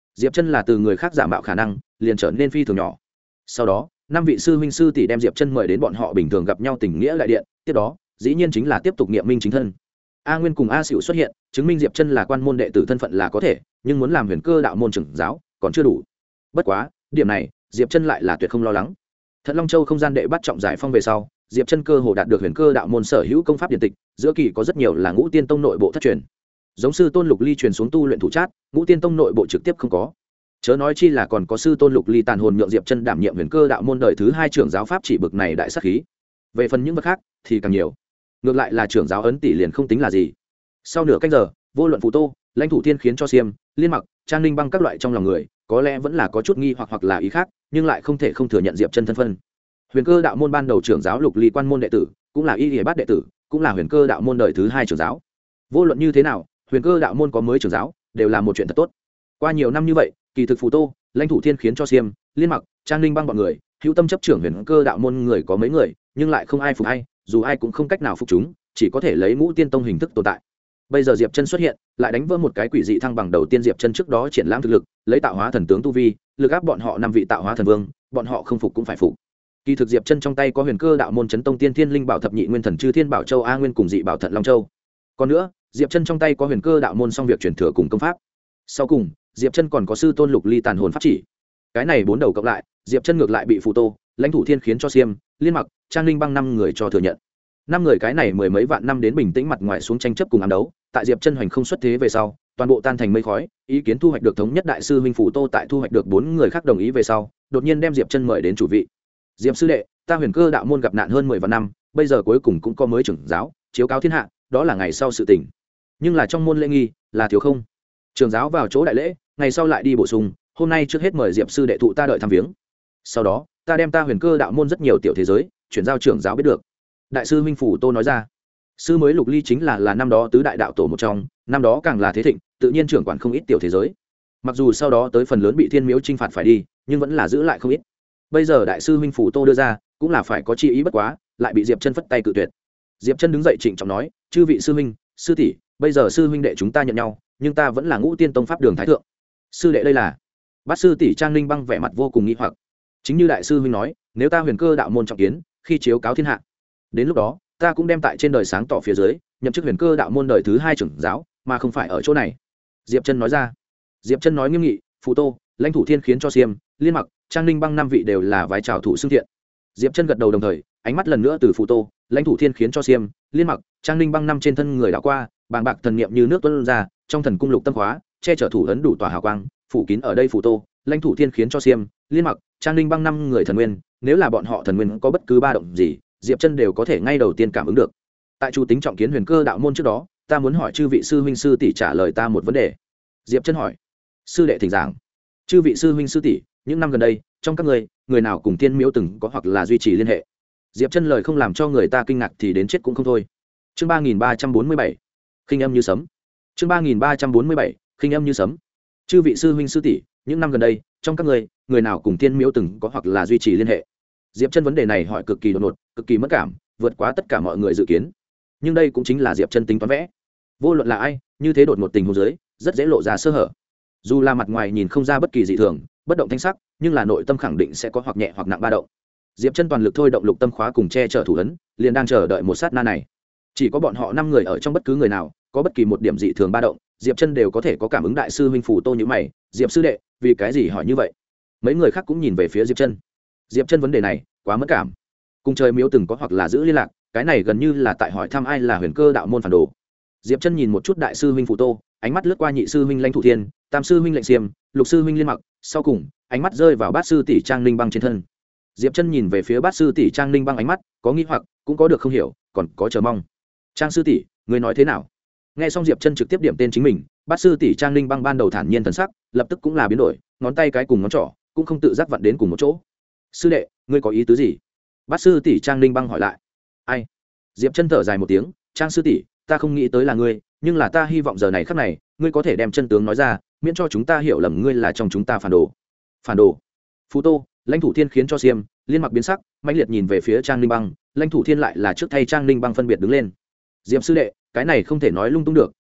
Diệp Chân là từ người khác giả mạo khả năng liền trở nên phi thường nhỏ. Sau đó 5 vị sư huynh sư tỷ đem Diệp Chân mời đến bọn họ bình thường gặp nhau tình nghĩa lại điện, tiếp đó dĩ nhiên chính là tiếp tục nghiệm minh chính thân. A Nguyên cùng A Sửu xuất hiện, chứng minh Diệp Chân là quan môn đệ tử thân phận là có thể, nhưng muốn làm Huyền Cơ đạo môn trưởng giáo còn chưa đủ. Bất quá điểm này Diệp Chân lại là tuyệt không lo lắng. Thận Long Châu không gian đệ bắt trọng giải phong về sau, Diệp Chân cơ hồ đạt được Huyền Cơ đạo môn sở hữu công pháp điện tịch, giữa kỳ có rất nhiều là Ngũ Tiên Tông nội bộ thất truyền. Giống sư Tôn Lục Ly truyền xuống tu luyện thủ trát, Ngũ Tiên Tông nội bộ trực tiếp không có. Chớ nói chi là còn có sư Tôn Lục Ly tàn hồn nhượng Diệp Chân đảm nhiệm Huyền Cơ đạo môn đời thứ 2 trưởng giáo pháp chỉ bực này đại sát khí. Về phần những vật khác thì càng nhiều. Ngược lại là trưởng giáo ấn tỷ liền không tính là gì. Sau nửa canh giờ, vô luận Phù Tô, Lãnh Thủ Thiên khiến cho Xiêm, Liên Mặc, Trang Ninh Băng các loại trong lòng người, có lẽ vẫn là có chút nghi hoặc là ý khác, nhưng lại không thể không thừa nhận Diệp Chân thân phận. Huyền Cơ đạo môn ban đầu trưởng giáo Lục Ly quan môn đệ tử, cũng là Y Liễu Bát đệ tử, cũng là Huyền Cơ đạo môn đời thứ 2 trưởng giáo. Vô luận như thế nào, Huyền Cơ đạo môn có mới trưởng giáo, đều là một chuyện thật tốt. Qua nhiều năm như vậy, kỳ thực Phù Tô, Lãnh Thủ Thiên khiến cho Xiêm, Liên Mặc, Trang Ninh Băng bọn người, hữu tâm chấp trưởng Huyền Cơ đạo môn người có mấy người, nhưng lại không ai phục ai, dù ai cũng không cách nào phục chúng, chỉ có thể lấy Ngũ Tiên Tông hình thức tồn tại. Bây giờ Diệp Chân xuất hiện, lại đánh vỡ một cái quỷ dị thăng bằng đầu tiên. Diệp Chân trước đó triển lãm thực lực, lấy tạo hóa thần tướng tu vi, lực áp bọn họ 5 vị tạo hóa thần vương, bọn họ không phục cũng phải phục. Kỳ thực Diệp Chân trong tay có Huyền Cơ đạo môn chấn tông tiên thiên linh bảo thập nhị nguyên thần chư thiên bảo châu A Nguyên cùng dị bảo Thận Long Châu. Còn nữa, Diệp Chân trong tay có Huyền Cơ đạo môn song việc truyền thừa cùng công pháp. Sau cùng, Diệp Chân còn có sư Tôn Lục Ly tàn hồn pháp chỉ. Cái này 4 đầu cộng lại, Diệp Chân ngược lại bị Phù Tô, Lãnh Thủ Thiên khiến cho Xiêm, Liên Mặc, Trang Linh Băng 5 người cho thừa nhận. 5 người cái này mười mấy vạn năm đến bình tĩnh mặt ngoài xuống tranh chấp cùng ám đấu, tại Diệp Chân hoành không xuất thế về sau, toàn bộ tan thành mây khói. Ý kiến thu hoạch được thống nhất đại sư huynh Phù Tô tại thu hoạch được 4 người khác đồng ý về sau, đột nhiên đem Diệp Chân mời đến chủ vị. Diệp sư đệ, ta Huyền Cơ đạo môn gặp nạn hơn 10 vạn năm, bây giờ cuối cùng cũng có mới trưởng giáo, chiếu cáo thiên hạ, đó là ngày sau sự tình. Nhưng là trong môn lễ nghi, là thiếu không. Trưởng giáo vào chỗ đại lễ, ngày sau lại đi bổ sung, hôm nay trước hết mời Diệp sư đệ thụ ta đợi thăm viếng. Sau đó, ta đem ta Huyền Cơ đạo môn rất nhiều tiểu thế giới, chuyển giao trưởng giáo biết được. Đại sư huynh Phù Tô nói ra. Sư mới Lục Ly chính là năm đó tứ đại đạo tổ một trong, năm đó càng là thế thịnh, tự nhiên trưởng quản không ít tiểu thế giới. Mặc dù sau đó tới phần lớn bị Thiên Miếu trinh phạt phải đi, nhưng vẫn là giữ lại không ít. Bây giờ đại sư huynh Phù Tô đưa ra, cũng là phải có chi ý bất quá, lại bị Diệp Chân phất tay cự tuyệt. Diệp Chân đứng dậy trịnh trọng nói, chư vị sư huynh, sư tỷ, bây giờ sư huynh đệ chúng ta nhận nhau, nhưng ta vẫn là Ngũ Tiên Tông pháp đường thái thượng. Sư đệ đây là? Bát sư tỷ Trang Linh Băng vẻ mặt vô cùng nghi hoặc. Chính như đại sư huynh nói, nếu ta Huyền Cơ đạo môn trọng kiến, khi chiếu cáo thiên hạ, đến lúc đó ta cũng đem tại trên đời sáng tỏ phía dưới nhậm chức Huyền Cơ đạo môn đời thứ 2 trưởng giáo, mà không phải ở chỗ này. Diệp Chân nói ra. Diệp Chân nói nghiêm nghị, Phù Tô, Lãnh Thủ Thiên khiến cho Xiêm, Liên Mặc, Trang Ninh Băng 5 vị đều là vái chào thủ xưng thiện. Diệp Chân gật đầu đồng thời, ánh mắt lần nữa từ Phù Tô, Lãnh Thủ Thiên khiến cho Xiêm, Liên Mặc, Trang Ninh Băng 5 trên thân người đảo qua, bàng bạc thần niệm như nước tuôn ra, trong thần cung lục tâm khóa, che chở thủ ấn đủ tỏa hào quang, phủ kín ở đây Phù Tô, Lãnh Thủ Thiên khiến cho Xiêm, Liên Mặc, Trang Ninh Băng 5 người thần nguyên, nếu là bọn họ thần nguyên có bất cứ ba động gì, Diệp Chân đều có thể ngay đầu tiên cảm ứng được. Tại chủ tính trọng kiến Huyền Cơ đạo môn trước đó, ta muốn hỏi chư vị sư huynh sư tỷ trả lời ta một vấn đề. Diệp Chân hỏi. Sư đệ thỉnh giảng. Chư vị sư huynh sư tỷ, những năm gần đây, trong các ngươi, người nào cùng Thiên Miếu từng có hoặc là duy trì liên hệ? Diệp Chân lời không làm cho người ta kinh ngạc thì đến chết cũng không thôi. Chương 3347. Khinh âm như sấm. Chương 3347. Khinh âm như sấm. Chư vị sư huynh sư tỷ, những năm gần đây, trong các ngươi, người nào cùng Thiên Miếu từng có hoặc là duy trì liên hệ? Diệp Chân vấn đề này hỏi cực kỳ đột ngột, cực kỳ mất cảm, vượt quá tất cả mọi người dự kiến. Nhưng đây cũng chính là Diệp Chân tính toán vẽ. Vô luận là ai, như thế đột ngột tình huống dưới, rất dễ lộ ra sơ hở. Dù là mặt ngoài nhìn không ra bất kỳ dị thường, bất động thanh sắc, nhưng là nội tâm khẳng định sẽ có hoặc nhẹ hoặc nặng ba động. Diệp Chân toàn lực thôi động lục tâm khóa cùng che chở thủ ấn, liền đang chờ đợi một sát na này. Chỉ có bọn họ 5 người ở trong bất cứ người nào, có bất kỳ một điểm dị thường ba động, Diệp Chân đều có thể có cảm ứng. Đại sư huynh Phù Tô như mày, Diệp sư đệ, vì cái gì hỏi như vậy? Mấy người khác cũng nhìn về phía Diệp Chân. Diệp Chân vấn đề này, quá mất cảm. Cùng trời Miếu từng có hoặc là giữ liên lạc, cái này gần như là tại hỏi thăm ai là Huyền Cơ đạo môn phản đồ. Diệp Chân nhìn một chút đại sư huynh Phù Tô, ánh mắt lướt qua nhị sư huynh Lãnh Thủ Thiên, tam sư huynh Lệnh Xiêm, lục sư huynh Liên Mặc, sau cùng, ánh mắt rơi vào bát sư tỷ Trang Ninh Băng trên thân. Diệp Chân nhìn về phía bát sư tỷ Trang Ninh Băng, ánh mắt có nghi hoặc, cũng có được không hiểu, còn có chờ mong. Trang sư tỷ, ngươi nói thế nào? Nghe xong Diệp Chân trực tiếp điểm tên chính mình, bát sư tỷ Trang Ninh Băng ban đầu thản nhiên thần sắc, lập tức cũng là biến đổi, ngón tay cái cùng ngón trỏ cũng không tự giác vặn đến cùng một chỗ. Sư đệ, ngươi có ý tứ gì? Bát sư tỷ Trang Ninh Băng hỏi lại. Ai? Diệp Chân thở dài một tiếng, Trang sư tỷ, ta không nghĩ tới là ngươi, nhưng là ta hy vọng giờ này khắc này, ngươi có thể đem chân tướng nói ra, miễn cho chúng ta hiểu lầm ngươi là trong chúng ta phản đồ. Phản đồ? Phù Tô, Lãnh Thủ Thiên khiến cho Xiêm, Liên Mặc biến sắc, mãnh liệt nhìn về phía Trang Ninh Băng, Lãnh Thủ Thiên lại là trước thay Trang Ninh Băng phân biệt đứng lên. Diệp sư đệ, cái này không thể nói lung tung được,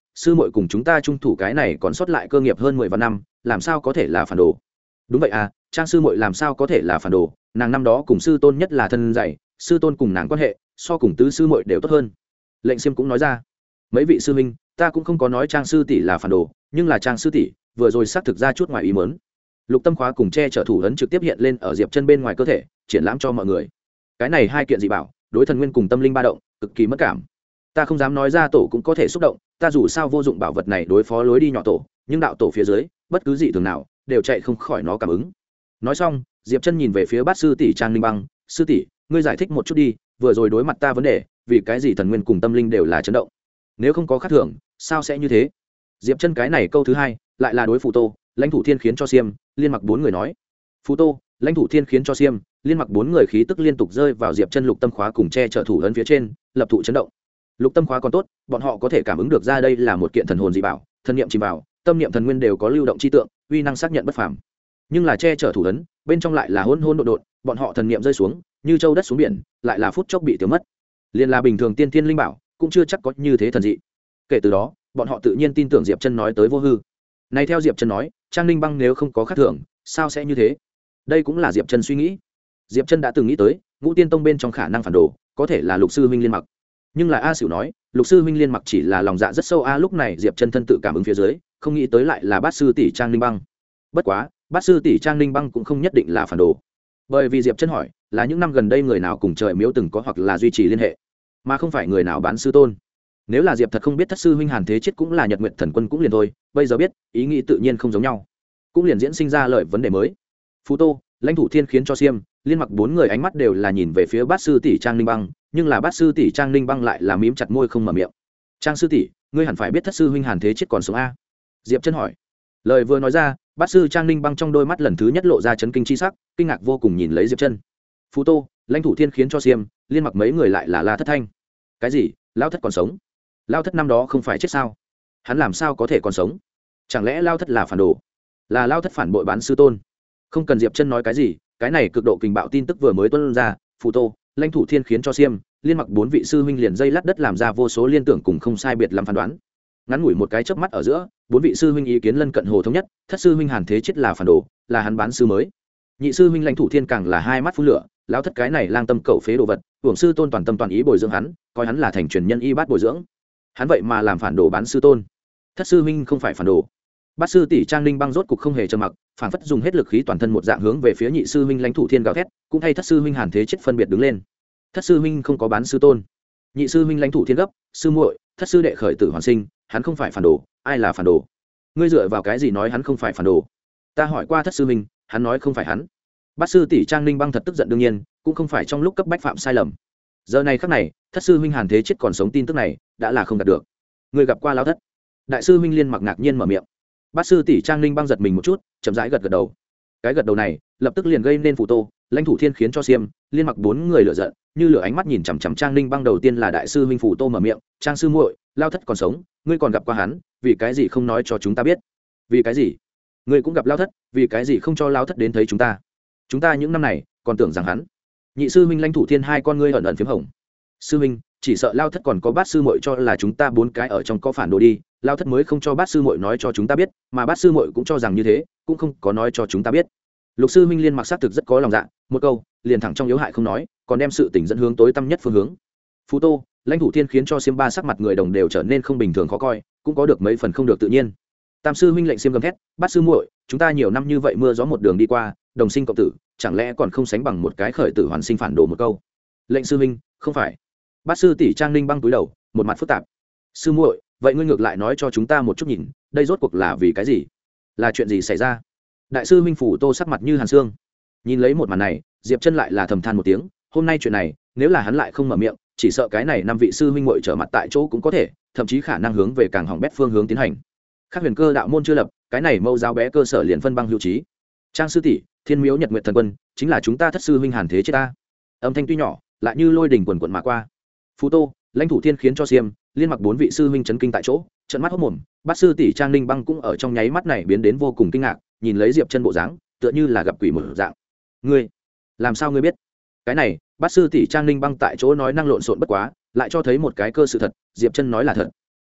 sư muội cùng chúng ta trung thủ cái này còn sót lại cơ nghiệp hơn 10 vạn năm, làm sao có thể là phản đồ? Đúng vậy à, Trang sư muội làm sao có thể là phản đồ, nàng năm đó cùng sư tôn nhất là thân dạy, sư tôn cùng nàng quan hệ so cùng tứ sư muội đều tốt hơn. Lệnh Xiêm cũng nói ra, mấy vị sư huynh, ta cũng không có nói Trang sư tỷ là phản đồ, nhưng là Trang sư tỷ vừa rồi xác thực ra chút ngoài ý muốn. Lục Tâm Khóa cùng che chở thủ ấn trực tiếp hiện lên ở Diệp Chân bên ngoài cơ thể, triển lãm cho mọi người. Cái này hai kiện dị bảo, đối thần nguyên cùng tâm linh ba động, cực kỳ mất cảm. Ta không dám nói ra tổ cũng có thể xúc động, ta dù sao vô dụng bảo vật này đối phó lối đi nhỏ tổ, nhưng đạo tổ phía dưới, bất cứ dị thường nào đều chạy không khỏi nó cảm ứng. Nói xong, Diệp Chân nhìn về phía Bát sư tỷ Trang Linh Băng, sư tỷ, ngươi giải thích một chút đi, vừa rồi đối mặt ta vấn đề, vì cái gì thần nguyên cùng tâm linh đều là chấn động? Nếu không có khác thường, sao sẽ như thế? Diệp Chân cái này câu thứ hai, lại là đối Phù Tô, Lãnh Thủ Thiên khiến cho Xiêm, Liên Mặc bốn người nói. Phù Tô, Lãnh Thủ Thiên khiến cho Xiêm, Liên Mặc bốn người khí tức liên tục rơi vào Diệp Chân Lục Tâm Khóa cùng che chở thủ ấn phía trên, lập thụ chấn động. Lục Tâm Khóa còn tốt, bọn họ có thể cảm ứng được ra đây là một kiện thần hồn dị bảo, thần niệm chìm vào, tâm niệm thần nguyên đều có lưu động chi tượng, uy năng xác nhận bất phàm. Nhưng là che chở thủ ấn, bên trong lại là hỗn hỗn độn độn, bọn họ thần niệm rơi xuống, như châu đất xuống biển, lại là phút chốc bị tiêu mất. Liên là bình thường tiên thiên linh bảo, cũng chưa chắc có như thế thần dị. Kể từ đó, bọn họ tự nhiên tin tưởng Diệp Chân nói tới vô hư. Này theo Diệp Chân nói, Trang Linh Băng nếu không có khác thường, sao sẽ như thế? Đây cũng là Diệp Chân suy nghĩ. Diệp Chân đã từng nghĩ tới, Ngũ Tiên Tông bên trong khả năng phản đồ, có thể là Lục sư huynh Liên Mặc. Nhưng là A Sửu nói, Lục sư huynh Liên Mặc chỉ là lòng dạ rất sâu a, lúc này Diệp Chân thân tự cảm ứng phía dưới, không nghĩ tới lại là Bát sư tỷ Trang Linh Băng. Bất quá, Bát sư tỷ Trang Linh Băng cũng không nhất định là phản đồ. Bởi vì Diệp Chân hỏi, là những năm gần đây người nào cùng trời miếu từng có hoặc là duy trì liên hệ, mà không phải người nào bán sư tôn. Nếu là Diệp thật không biết thất sư huynh Hàn Thế Chết cũng là Nhật Nguyệt Thần Quân cũng liền thôi, bây giờ biết, ý nghĩ tự nhiên không giống nhau, cũng liền diễn sinh ra lợi vấn đề mới. Phù Tô, Lãnh Thủ Thiên khiến cho Xiêm, Liên Mặc bốn người ánh mắt đều là nhìn về phía Bát sư tỷ Trang Linh Băng, nhưng là Bát sư tỷ Trang Linh Băng lại là mím chặt môi không mở miệng. Trang sư tỷ, ngươi hẳn phải biết thất sư huynh Hàn Thế Chết còn sống a? Diệp Chân hỏi. Lời vừa nói ra, Bát sư Trang Linh Băng trong đôi mắt lần thứ nhất lộ ra chấn kinh chi sắc, kinh ngạc vô cùng nhìn lấy Diệp Chân. Phù Tô, Lãnh Thủ Thiên khiến cho Xiêm, Liên Mặc mấy người lại là La Thất Thanh. Cái gì? Lão thất còn sống? Lão thất năm đó không phải chết sao? Hắn làm sao có thể còn sống? Chẳng lẽ Lão thất là phản đồ? Là Lão thất phản bội bán sư tôn? Không cần Diệp Chân nói cái gì, cái này cực độ kình bạo tin tức vừa mới tuôn ra, Phù Tô, Lãnh Thủ Thiên khiến cho Xiêm, Liên Mặc bốn vị sư huynh liền dây lát đất làm ra vô số liên tưởng cùng không sai biệt làm phán đoán. Ngắn ngủi một cái chớp mắt ở giữa, bốn vị sư huynh ý kiến lân cận hồ thống nhất, thất sư huynh Hàn Thế Chết là phản đồ, là hắn bán sư mới. Nhị sư huynh Lãnh Thủ Thiên càng là hai mắt phun lửa, lão thất cái này lang tâm cẩu phế đồ vật, hưởng sư tôn toàn tâm toàn ý bồi dưỡng hắn, coi hắn là thành truyền nhân y bát bồi dưỡng. Hắn vậy mà làm phản đồ bán sư tôn. Thất sư huynh không phải phản đồ. Bát sư tỷ Trang Linh Băng rốt cục không hề trầm mặc, phản phất dùng hết lực khí toàn thân một dạng hướng về phía nhị sư huynh Lãnh Thủ Thiên gào thét, cũng thay thất sư huynh Hàn Thế Chết phân biệt đứng lên. Thất sư huynh không có bán sư tôn. Nhị sư huynh Lãnh Thủ Thiên gấp, sư muội, thất sư đệ khởi tử hoàn sinh, hắn không phải phản đồ, ai là phản đồ? Ngươi dựa vào cái gì nói hắn không phải phản đồ? Ta hỏi qua thất sư huynh, hắn nói không phải hắn. Bát sư tỷ Trang Linh Băng thật tức giận, đương nhiên cũng không phải trong lúc cấp bách phạm sai lầm. Giờ này khắc này, thất sư huynh Hàn Thế Chết còn sống tin tức này đã là không đạt được. Ngươi gặp qua lão thất? Đại sư huynh Liên Mặc ngạc nhiên mở miệng. Bát sư tỷ Trang Linh Băng giật mình một chút, chậm rãi gật gật đầu. Cái gật đầu này lập tức liền gây nên Phù Tô, Lãnh Thủ Thiên khiến cho Xiêm, Liên Mặc bốn người lửa giận, như lửa ánh mắt nhìn chằm chằm Trang Linh Băng. Đầu tiên là đại sư huynh Phù Tô mở miệng, Trang sư muội, lão thất còn sống, ngươi còn gặp qua hắn, vì cái gì không nói cho chúng ta biết? Vì cái gì? Ngươi cũng gặp lão thất, vì cái gì không cho lão thất đến thấy chúng ta? Chúng ta những năm này còn tưởng rằng hắn. Nhị sư huynh Lãnh Thủ Thiên hai con ngươi ẩn ẩn phím hồng. Sư huynh, chỉ sợ lao thất còn có bát sư muội cho là chúng ta bốn cái ở trong có phản đồ đi, lao thất mới không cho bát sư muội nói cho chúng ta biết, mà bát sư muội cũng cho rằng như thế, cũng không có nói cho chúng ta biết. Lục sư huynh Liên Mặc xác thực rất có lòng dạ, một câu liền thẳng trong yếu hại không nói, còn đem sự tình dẫn hướng tối tăm nhất phương hướng. Phù Tô, Lãnh Thủ Thiên khiến cho Xiêm ba sắc mặt người đồng đều trở nên không bình thường khó coi, cũng có được mấy phần không được tự nhiên. Tam sư huynh lệnh Xiêm gầm thét, bát sư muội, chúng ta nhiều năm như vậy mưa gió một đường đi qua, đồng sinh cộng tử, chẳng lẽ còn không sánh bằng một cái khởi tử hoàn sinh phản đồ một câu? Lệnh sư huynh, không phải. Bát sư tỷ Trang Linh Băng túi đầu, một mặt phức tạp. Sư muội, vậy ngươi ngược lại nói cho chúng ta một chút nhìn, đây rốt cuộc là vì cái gì? Là chuyện gì xảy ra? Đại sư huynh Phù Tô sắc mặt như hàn xương. Nhìn lấy một màn này, Diệp Chân lại là thầm than một tiếng, hôm nay chuyện này, nếu là hắn lại không mở miệng, chỉ sợ cái này năm vị sư huynh muội trở mặt tại chỗ cũng có thể, thậm chí khả năng hướng về càng hỏng bét phương hướng tiến hành. Khác Huyền Cơ đạo môn chưa lập, cái này mâu giáo bé cơ sở liền phân băng hữu trí. Trang sư tỷ, Thiên Miếu Nhật Nguyệt Thần Quân, chính là chúng ta thất sư huynh Hàn Thế Chết ta. Âm thanh tuy nhỏ, lại như lôi đình quần quần mà qua. Phù Tô, Lãnh Thủ Thiên khiến cho Xiêm, Liên Mặc bốn vị sư huynh chấn kinh tại chỗ, trợn mắt hốt mồm. Bát sư tỷ Trang Linh Băng cũng ở trong nháy mắt này biến đến vô cùng kinh ngạc, nhìn lấy Diệp Chân bộ dáng, tựa như là gặp quỷ mở dạng. Ngươi, làm sao ngươi biết? Cái này, Bát sư tỷ Trang Linh Băng tại chỗ nói năng lộn xộn bất quá, lại cho thấy một cái cơ sự thật, Diệp Chân nói là thật.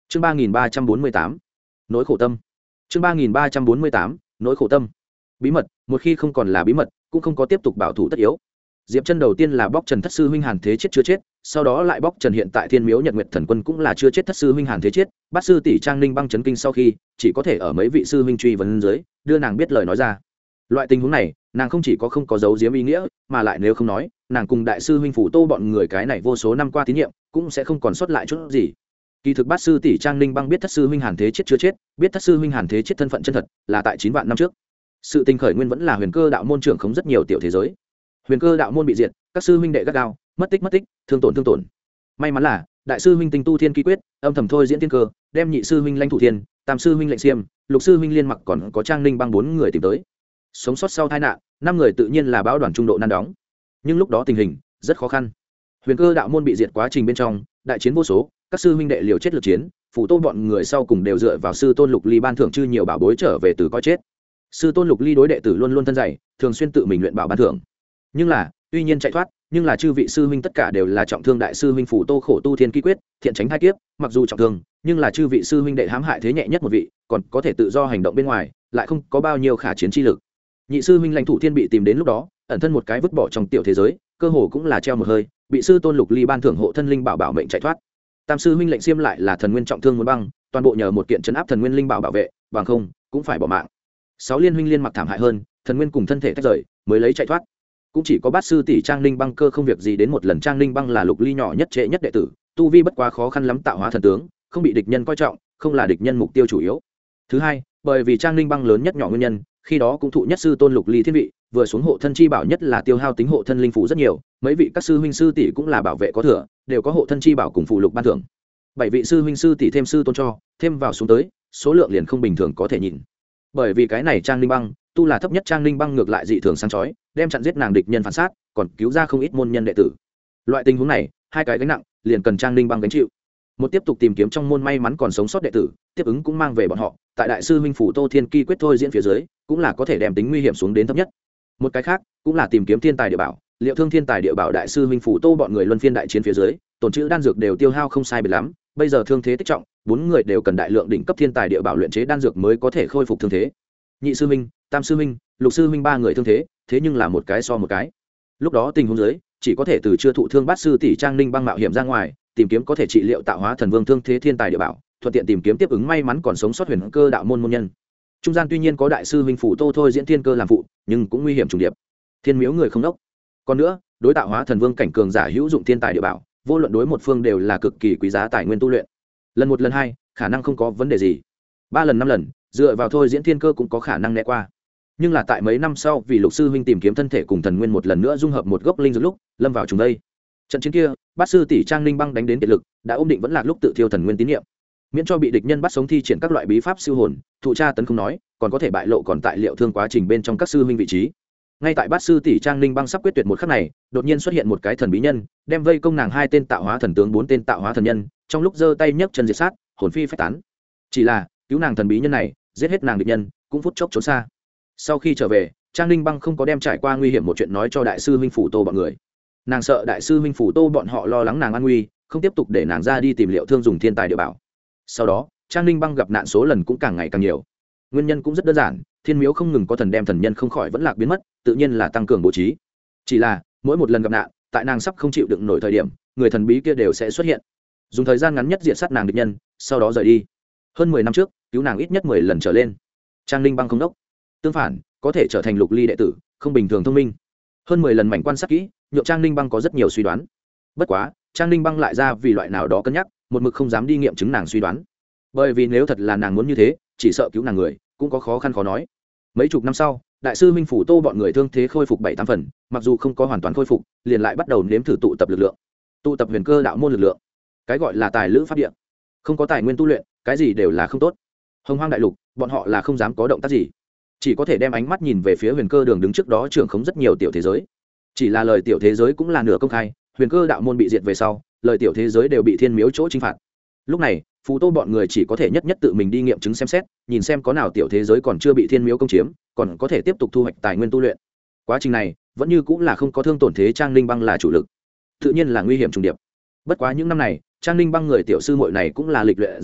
chương 3348 nỗi khổ tâm. chương 3348 nỗi khổ tâm. Bí mật một khi không còn là bí mật, cũng không có tiếp tục bảo thủ tất yếu. Diệp Chân đầu tiên là bóc Trần thất sư huynh Hàn Thế Chết chưa chết, sau đó lại bóc Trần hiện tại Thiên Miếu Nhật Nguyệt Thần Quân cũng là chưa chết thất sư huynh Hàn Thế Chết. Bát sư tỷ Trang Ninh Băng chấn kinh sau khi, chỉ có thể ở mấy vị sư huynh truy vấn dưới, đưa nàng biết lời nói ra. Loại tình huống này, nàng không chỉ có không có giấu giếm ý nghĩa, mà lại nếu không nói, nàng cùng đại sư huynh Phủ Tô bọn người cái này vô số năm qua tín nhiệm, cũng sẽ không còn sót lại chút gì. Kỳ thực Bát sư tỷ Trang Ninh Băng biết thất sư huynh Hàn Thế Chết chưa chết, biết thất sư huynh Hàn Thế Chết thân phận chân thật, là tại 9 vạn năm trước. Sự tình khởi nguyên vẫn là Huyền Cơ đạo môn trưởng khống rất nhiều tiểu thế giới. Huyền Cơ đạo môn bị diệt, các sư huynh đệ gắt gao, mất tích, thương tổn. May mắn là đại sư huynh tinh tu thiên ký quyết, âm thầm thôi diễn tiên cơ, đem nhị sư huynh Lãnh Thủ Thiên, tam sư huynh Lệnh Xiêm, lục sư huynh Liên Mặc còn có Trang Ninh Băng 4 người tìm tới. Sống sót sau tai nạn, 5 người tự nhiên là bão đoàn trung độ nan đóng. Nhưng lúc đó tình hình rất khó khăn. Huyền Cơ đạo môn bị diệt quá trình bên trong, đại chiến vô số, các sư huynh đệ liều chết lực chiến, Phủ Tô bọn người sau cùng đều dựa vào sư tôn Lục Ly ban thưởng chư nhiều bảo bối trở về từ coi chết. Sư tôn Lục Ly đối đệ tử luôn luôn thân dày, thường xuyên tự mình luyện bảo ban thưởng. Nhưng là, tuy nhiên chạy thoát, nhưng là chư vị sư huynh tất cả đều là trọng thương đại sư huynh Phủ Tô khổ tu thiên ký quyết, thiện tránh hai kiếp, mặc dù trọng thương, nhưng là chư vị sư huynh đệ hãm hại thế nhẹ nhất một vị, còn có thể tự do hành động bên ngoài, lại không có bao nhiêu khả chiến chi lực. Nhị sư huynh Lãnh Thủ Thiên bị tìm đến lúc đó, ẩn thân một cái vứt bỏ trong tiểu thế giới, cơ hồ cũng là treo một hơi, bị sư tôn Lục Ly ban thưởng hộ thân linh bảo bảo mệnh chạy thoát. Tam sư huynh Lệnh Xiêm lại là thần nguyên trọng thương muốn băng, toàn bộ nhờ một kiện trấn áp thần nguyên linh bảo bảo vệ, bằng không cũng phải bỏ mạng. 6 liên huynh Liên Mặc thảm hại hơn, thần nguyên cùng thân thể tách rời, mới lấy chạy thoát. Cũng chỉ có Bát sư tỷ Trang Ninh Băng cơ không việc gì đến một lần. Trang Ninh Băng là Lục Ly nhỏ nhất trễ nhất đệ tử, tu vi bất quá khó khăn lắm tạo hóa thần tướng, không bị địch nhân coi trọng, không là địch nhân mục tiêu chủ yếu. Thứ hai, bởi vì Trang Ninh Băng lớn nhất nhỏ nguyên nhân, khi đó cũng thụ nhất sư tôn Lục Ly thiên vị, vừa xuống hộ thân chi bảo nhất là tiêu hao tính hộ thân linh phủ rất nhiều, mấy vị các sư huynh sư tỷ cũng là bảo vệ có thừa, đều có hộ thân chi bảo cùng phụ lục ban thưởng. 7 vị sư huynh sư tỷ thêm sư tôn cho, thêm vào xuống tới, số lượng liền không bình thường có thể nhìn. Bởi vì cái này Trang Ninh Băng, tu là thấp nhất, Trang Ninh Băng ngược lại dị thường sáng chói, đem chặn giết nàng địch nhân phản sát, còn cứu ra không ít môn nhân đệ tử. Loại tình huống này, hai cái gánh nặng, liền cần Trang Ninh Băng gánh chịu. Một tiếp tục tìm kiếm trong môn may mắn còn sống sót đệ tử, tiếp ứng cũng mang về bọn họ, tại đại sư huynh Phủ Tô Thiên Ki quyết thôi diễn phía dưới, cũng là có thể đem tính nguy hiểm xuống đến thấp nhất. Một cái khác, cũng là tìm kiếm thiên tài địa bảo, liệu thương thiên tài địa bảo đại sư huynh Phủ Tô bọn người luân phiên đại chiến phía dưới, tổn trữ đan dược đều tiêu hao không sai biệt lắm, bây giờ thương thế tích trọng, 4 người đều cần đại lượng đỉnh cấp thiên tài địa bảo luyện chế đan dược mới có thể khôi phục thương thế. Nhị sư huynh, tam sư huynh, lục sư huynh 3 người thương thế, thế nhưng là một cái so một cái. Lúc đó tình huống dưới, chỉ có thể từ chưa thụ thương Bát sư tỷ Trang Ninh Băng mạo hiểm ra ngoài, tìm kiếm có thể trị liệu tạo hóa thần vương thương thế thiên tài địa bảo, thuận tiện tìm kiếm tiếp ứng may mắn còn sống sót Huyền Cơ đạo môn môn nhân. Trung gian tuy nhiên có đại sư huynh Phủ Tô thôi diễn thiên cơ làm phụ, nhưng cũng nguy hiểm trùng điệp. Thiên miếu người không đốc. Còn nữa, đối tạo hóa thần vương cảnh cường giả hữu dụng thiên tài địa bảo, vô luận đối một phương đều là cực kỳ quý giá tài nguyên tu luyện. Lần 1 lần 2, khả năng không có vấn đề gì. 3 lần 5 lần, dựa vào thôi diễn thiên cơ cũng có khả năng né qua. Nhưng là tại mấy năm sau, vì Lục sư huynh tìm kiếm thân thể cùng thần nguyên một lần nữa dung hợp một gốc linh dược lúc, lâm vào trùng đây. Trận chiến kia, Bát sư tỷ Trang Ninh Băng đánh đến kiệt lực, đã ôm định vẫn lạc lúc tự thiêu thần nguyên tín niệm, miễn cho bị địch nhân bắt sống thi triển các loại bí pháp siêu hồn, thụ tra tấn không nói, còn có thể bại lộ còn tại liệu thương quá trình bên trong các sư huynh vị trí. Ngay tại Bát sư tỷ Trang Ninh Băng sắp quyết tuyệt một khắc này, đột nhiên xuất hiện một cái thần bí nhân, đem vây công nàng 2 tên tạo hóa thần tướng, 4 tên tạo hóa thần nhân, trong lúc giơ tay nhấc chân diệt sát, hồn phi phách tán. Chỉ là, cứu nàng thần bí nhân này, giết hết nàng địch nhân, cũng phút chốc trốn xa. Sau khi trở về, Trang Ninh Băng không có đem trải qua nguy hiểm một chuyện nói cho đại sư huynh Phủ Tô bọn người. Nàng sợ đại sư huynh Phủ Tô bọn họ lo lắng nàng an nguy, không tiếp tục để nàng ra đi tìm liệu thương dùng thiên tài địa bảo. Sau đó, Trang Ninh Băng gặp nạn số lần cũng càng ngày càng nhiều. Nguyên nhân cũng rất đơn giản, thiên miếu không ngừng có thần đem thần nhân không khỏi vẫn lạc biến mất, tự nhiên là tăng cường bố trí. Chỉ là, mỗi một lần gặp nạn, tại nàng sắp không chịu đựng nổi thời điểm, người thần bí kia đều sẽ xuất hiện, dùng thời gian ngắn nhất diệt sát nàng địch nhân, sau đó rời đi. Hơn 10 năm trước, cứu nàng ít nhất 10 lần trở lên. Trang Ninh Băng không đốc. Tương phản, có thể trở thành Lục Ly đệ tử, không bình thường thông minh. Hơn 10 lần mảnh quan sát kỹ, nhượng Trang Ninh Băng có rất nhiều suy đoán. Bất quá, Trang Ninh Băng lại ra vì loại nào đó cân nhắc, một mực không dám đi nghiệm chứng nàng suy đoán. Bởi vì nếu thật là nàng muốn như thế, chỉ sợ cứu nàng người cũng có khó khăn khó nói. Mấy chục năm sau, đại sư Minh Phủ Tô bọn người thương thế khôi phục 7-8 phần, mặc dù không có hoàn toàn khôi phục, liền lại bắt đầu nếm thử tụ tập lực lượng, tụ tập Huyền Cơ đạo môn lực lượng. Cái gọi là tài lữ pháp địa, không có tài nguyên tu luyện, cái gì đều là không tốt. Hồng Hoang đại lục, bọn họ là không dám có động tác gì, chỉ có thể đem ánh mắt nhìn về phía Huyền Cơ đường đứng trước đó trưởng khống rất nhiều tiểu thế giới. Chỉ là lời tiểu thế giới cũng là nửa công khai, Huyền Cơ đạo môn bị diệt về sau, lời tiểu thế giới đều bị thiên miếu chỗ chinh phạt. Lúc này, Phù Tô bọn người chỉ có thể nhất nhất tự mình đi nghiệm chứng xem xét, nhìn xem có nào tiểu thế giới còn chưa bị thiên miếu công chiếm, còn có thể tiếp tục thu hoạch tài nguyên tu luyện. Quá trình này vẫn như cũng là không có thương tổn thế Trang Ninh Băng là chủ lực, tự nhiên là nguy hiểm trùng điệp. Bất quá những năm này, Trang Ninh Băng người tiểu sư muội này cũng là lịch luyện ra,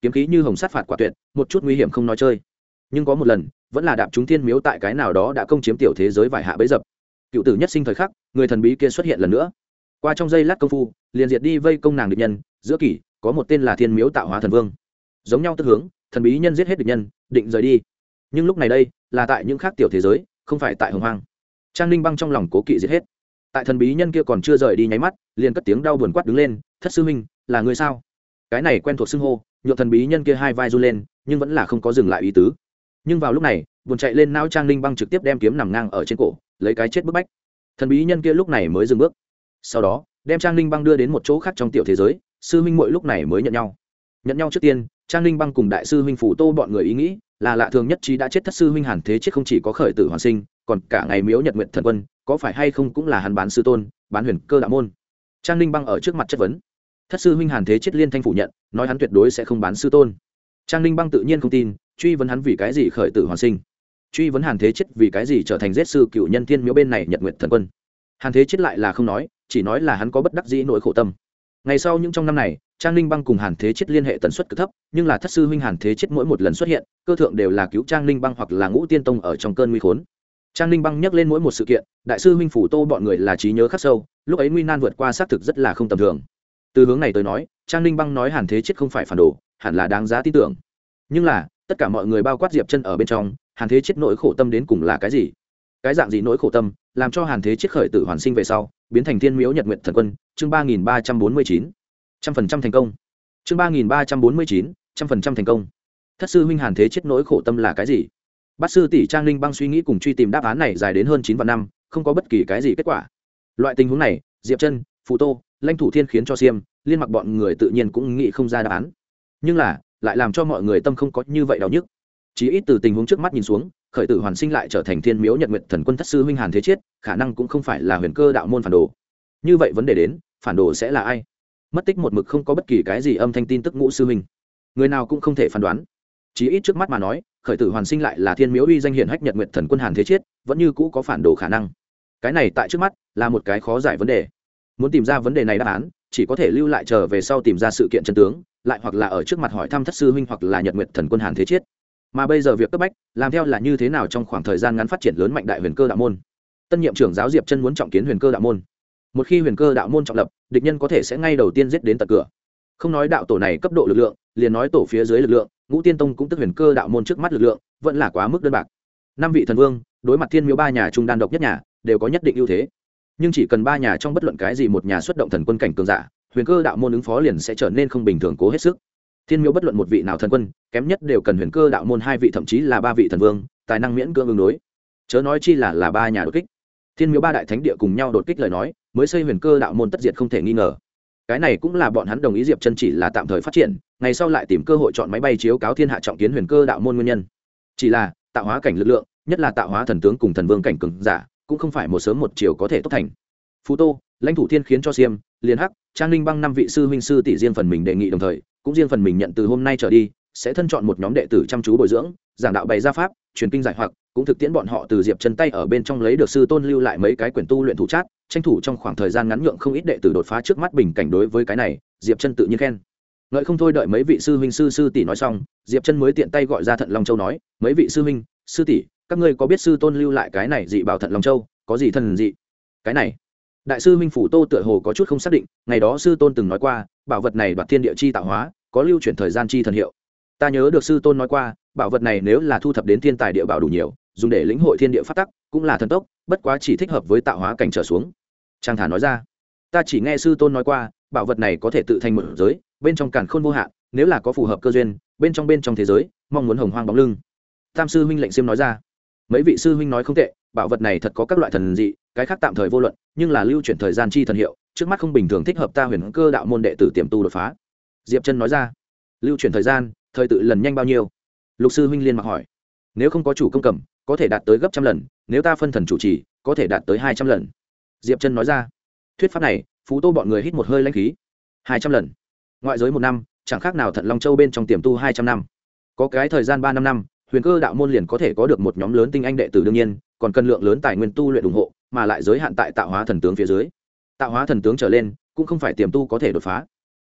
kiếm khí như hồng sát phạt quả tuyệt, một chút nguy hiểm không nói chơi. Nhưng có một lần vẫn là đạp trúng thiên miếu tại cái nào đó đã công chiếm tiểu thế giới vài hạ bấy dập. Cựu tử nhất sinh thời khắc, người thần bí kia xuất hiện lần nữa, qua trong giây lát công phu liền diệt đi vây công nàng địch nhân. Giữa kỳ có một tên là thiên miếu tạo hóa thần vương, giống nhau tức hướng, thần bí nhân giết hết địch nhân định rời đi. Nhưng lúc này đây là tại những khác tiểu thế giới, không phải tại hồng hoang. Trang Ninh Băng trong lòng cố kỵ giết hết. Tại thần bí nhân kia còn chưa rời đi nháy mắt, liền cất tiếng đau buồn quát đứng lên, thất sư huynh, là người sao? Cái này quen thuộc xưng hô nhượng thần bí nhân kia hai vai run lên, nhưng vẫn là không có dừng lại ý tứ. Nhưng vào lúc này buồn chạy lên não, Trang Ninh Băng trực tiếp đem kiếm nằm ngang ở trên cổ, lấy cái chết bức bách. Thần bí nhân kia lúc này mới dừng bước, sau đó đem Trang Ninh Băng đưa đến một chỗ khác trong tiểu thế giới. Sư huynh muội lúc này mới nhận nhau trước tiên. Trang Ninh Băng cùng đại sư huynh Phủ Tô bọn người ý nghĩ là lạ thường nhất trí, đã chết thất sư huynh Hàn Thế Chết không chỉ có khởi tử hoàn sinh, còn cả ngày miếu Nhật Nguyệt Thần Quân, có phải hay không cũng là hắn bán sư tôn, bán huyền cơ đạo môn. Trang Ninh Băng ở trước mặt chất vấn. Thất sư huynh Hàn Thế Chết liên thanh phủ nhận, nói hắn tuyệt đối sẽ không bán sư tôn. Trang Ninh Băng tự nhiên không tin, truy vấn hắn vì cái gì khởi tử hoàn sinh, truy vấn Hàn Thế Chết vì cái gì trở thành giết sư cựu nhân thiên miếu bên này Nhật Nguyệt Thần Quân. Hàn Thế Chết lại là không nói, chỉ nói là hắn có bất đắc dĩ nỗi khổ tâm. Ngày sau những trong năm này, Trang Ninh Băng cùng Hàn Thế Chết liên hệ tần suất cực thấp, nhưng là thất sư huynh Hàn Thế Chết mỗi một lần xuất hiện, cơ thượng đều là cứu Trang Ninh Băng hoặc là Ngũ Tiên Tông ở trong cơn nguy khốn. Trang Ninh Băng nhắc lên mỗi một sự kiện, đại sư huynh Phủ Tô bọn người là trí nhớ khắc sâu, lúc ấy nguy nan vượt qua xác thực rất là không tầm thường. Từ hướng này tới nói, Trang Ninh Băng nói Hàn Thế Chết không phải phản đồ, hẳn là đáng giá tin tưởng. Nhưng là tất cả mọi người bao quát Diệp Chân ở bên trong, Hàn Thế Chết nỗi khổ tâm đến cùng là cái gì? Cái dạng gì nỗi khổ tâm làm cho Hàn Thế Chết khởi tử hoàn sinh về sau biến thành thiên miếu Nhật Nguyệt Thần Quân? Chương 3349, 100% thành công. Chương 3349, 100% thành công. Thất sư huynh Hàn Thế Chết nỗi khổ tâm là cái gì? Bát sư tỷ Trang Ninh Băng suy nghĩ cùng truy tìm đáp án này dài đến hơn 9 vạn năm, không có bất kỳ cái gì kết quả. Loại tình huống này, Diệp Chân, Phù Tô, Lãnh Thủ Thiên khiến cho Xiêm, Liên Mặc bọn người tự nhiên cũng nghĩ không ra đáp án. Nhưng là, lại làm cho mọi người tâm không có như vậy đau nhức. Chỉ ít từ tình huống trước mắt nhìn xuống, khởi tử hoàn sinh lại trở thành thiên miếu Nhật Nguyệt Thần Quân thất sư huynh Hàn Thế Chết, khả năng cũng không phải là huyền cơ đạo môn phản đồ. Như vậy vấn đề đến, phản đồ sẽ là ai? Mất tích một mực không có bất kỳ cái gì âm thanh tin tức Ngũ sư huynh, người nào cũng không thể phán đoán. Chỉ ít trước mắt mà nói, khởi tử hoàn sinh lại là thiên miếu uy danh hiển hách Nhật Nguyệt Thần Quân Hàn Thế Chết, vẫn như cũ có phản đồ khả năng. Cái này tại trước mắt là một cái khó giải vấn đề. Muốn tìm ra vấn đề này đáp án, chỉ có thể lưu lại chờ về sau tìm ra sự kiện chân tướng, lại hoặc là ở trước mặt hỏi thăm thất sư huynh hoặc là Nhật Nguyệt Thần Quân Hàn Thế Chết. Mà bây giờ việc cấp bách làm theo là như thế nào trong khoảng thời gian ngắn phát triển lớn mạnh đại huyền cơ đạo môn. Tân nhiệm trưởng giáo Diệp Chân muốn trọng kiến huyền cơ đạo môn. Một khi huyền cơ đạo môn trọng lập, địch nhân có thể sẽ ngay đầu tiên giết đến tận cửa. Không nói đạo tổ này cấp độ lực lượng, liền nói tổ phía dưới lực lượng, Ngũ Tiên Tông cũng tức huyền cơ đạo môn trước mắt lực lượng, vẫn là quá mức đơn bạc. 5 vị thần vương, đối mặt thiên miếu 3 nhà trung đan độc nhất nhà, đều có nhất định ưu thế. Nhưng chỉ cần 3 nhà trong bất luận cái gì một nhà xuất động thần quân cảnh cường giả, huyền cơ đạo môn ứng phó liền sẽ trở nên không bình thường cố hết sức. Thiên miếu bất luận một vị nào thần quân, kém nhất đều cần huyền cơ đạo môn 2 vị thậm chí là 3 vị thần vương, tài năng miễn cưỡng ứng đối. Chớ nói chi là 3 nhà đột kích. Thiên miếu 3 đại thánh địa cùng nhau đột kích lời nói, mới xây huyền cơ đạo môn tất diệt không thể nghi ngờ. Cái này cũng là bọn hắn đồng ý Diệp Chân chỉ là tạm thời phát triển, ngày sau lại tìm cơ hội chọn máy bay chiếu cáo thiên hạ trọng kiến huyền cơ đạo môn nguyên nhân. Chỉ là tạo hóa cảnh lực lượng, nhất là tạo hóa thần tướng cùng thần vương cảnh cường giả, cũng không phải một sớm một chiều có thể tốt thành. Phù Tô, Lãnh Thủ Thiên khiến cho Xiêm, Liên Hắc, Trang Ninh Băng 5 vị sư huynh sư tỷ riêng phần mình đề nghị, đồng thời cũng riêng phần mình nhận từ hôm nay trở đi sẽ thân chọn một nhóm đệ tử chăm chú bồi dưỡng, giảng đạo bày ra pháp, truyền kinh giải hoặc, cũng thực tiễn bọn họ từ Diệp Chân tay ở bên trong lấy được sư tôn lưu lại mấy cái quyển tu luyện thủ chát, tranh thủ trong khoảng thời gian ngắn nhượng không ít đệ tử đột phá trước mắt bình cảnh. Đối với cái này, Diệp Chân tự nhiên khen ngợi không thôi. Đợi mấy vị sư huynh sư tỷ nói xong, Diệp Chân mới tiện tay gọi ra Thận Long Châu nói, mấy vị sư huynh sư tỷ, các ngươi có biết sư tôn lưu lại cái này dị bảo Thận Long Châu có gì thần dị? Cái này, đại sư huynh Phủ Tô tựa hồ có chút không xác định, ngày đó sư tôn từng nói qua, bảo vật này đoạt thiên địa chi tạo hóa, có lưu chuyển thời gian chi thần hiệu. Ta nhớ được sư tôn nói qua, bảo vật này nếu là thu thập đến thiên tài địa bảo đủ nhiều, dùng để lĩnh hội thiên địa pháp tắc, cũng là thần tốc, bất quá chỉ thích hợp với tạo hóa cảnh trở xuống. Trang Thả nói ra, ta chỉ nghe sư tôn nói qua, bảo vật này có thể tự thành một giới, bên trong càn khôn vô hạn, nếu là có phù hợp cơ duyên, bên trong thế giới, mong muốn hồng hoang bóng lưng. Tam sư huynh Lệnh Xiêm nói ra, mấy vị sư huynh nói không tệ, bảo vật này thật có các loại thần dị, cái khác tạm thời vô luận, nhưng là lưu chuyển thời gian chi thần hiệu, trước mắt không bình thường thích hợp ta huyền cơ đạo môn đệ tử tiềm tu đột phá. Diệp Chân nói ra, lưu chuyển thời gian, thời tự lần nhanh bao nhiêu? Lục sư huynh Liên Mặc hỏi. Nếu không có chủ công cầm, có thể đạt tới gấp trăm lần, nếu ta phân thần chủ trì, có thể đạt tới 200 lần. Diệp Chân nói ra. Thuyết pháp này, Phú Tô bọn người hít một hơi lãnh khí. 200 lần, ngoại giới 1 năm, chẳng khác nào Thận Long Châu bên trong tiềm tu 200 năm. Có cái thời gian 3-5 năm, huyền cơ đạo môn liền có thể có được một nhóm lớn tinh anh đệ tử, đương nhiên còn cần lượng lớn tài nguyên tu luyện ủng hộ, mà lại giới hạn tại tạo hóa thần tướng phía dưới. Tạo hóa thần tướng trở lên, cũng không phải tiềm tu có thể đột phá.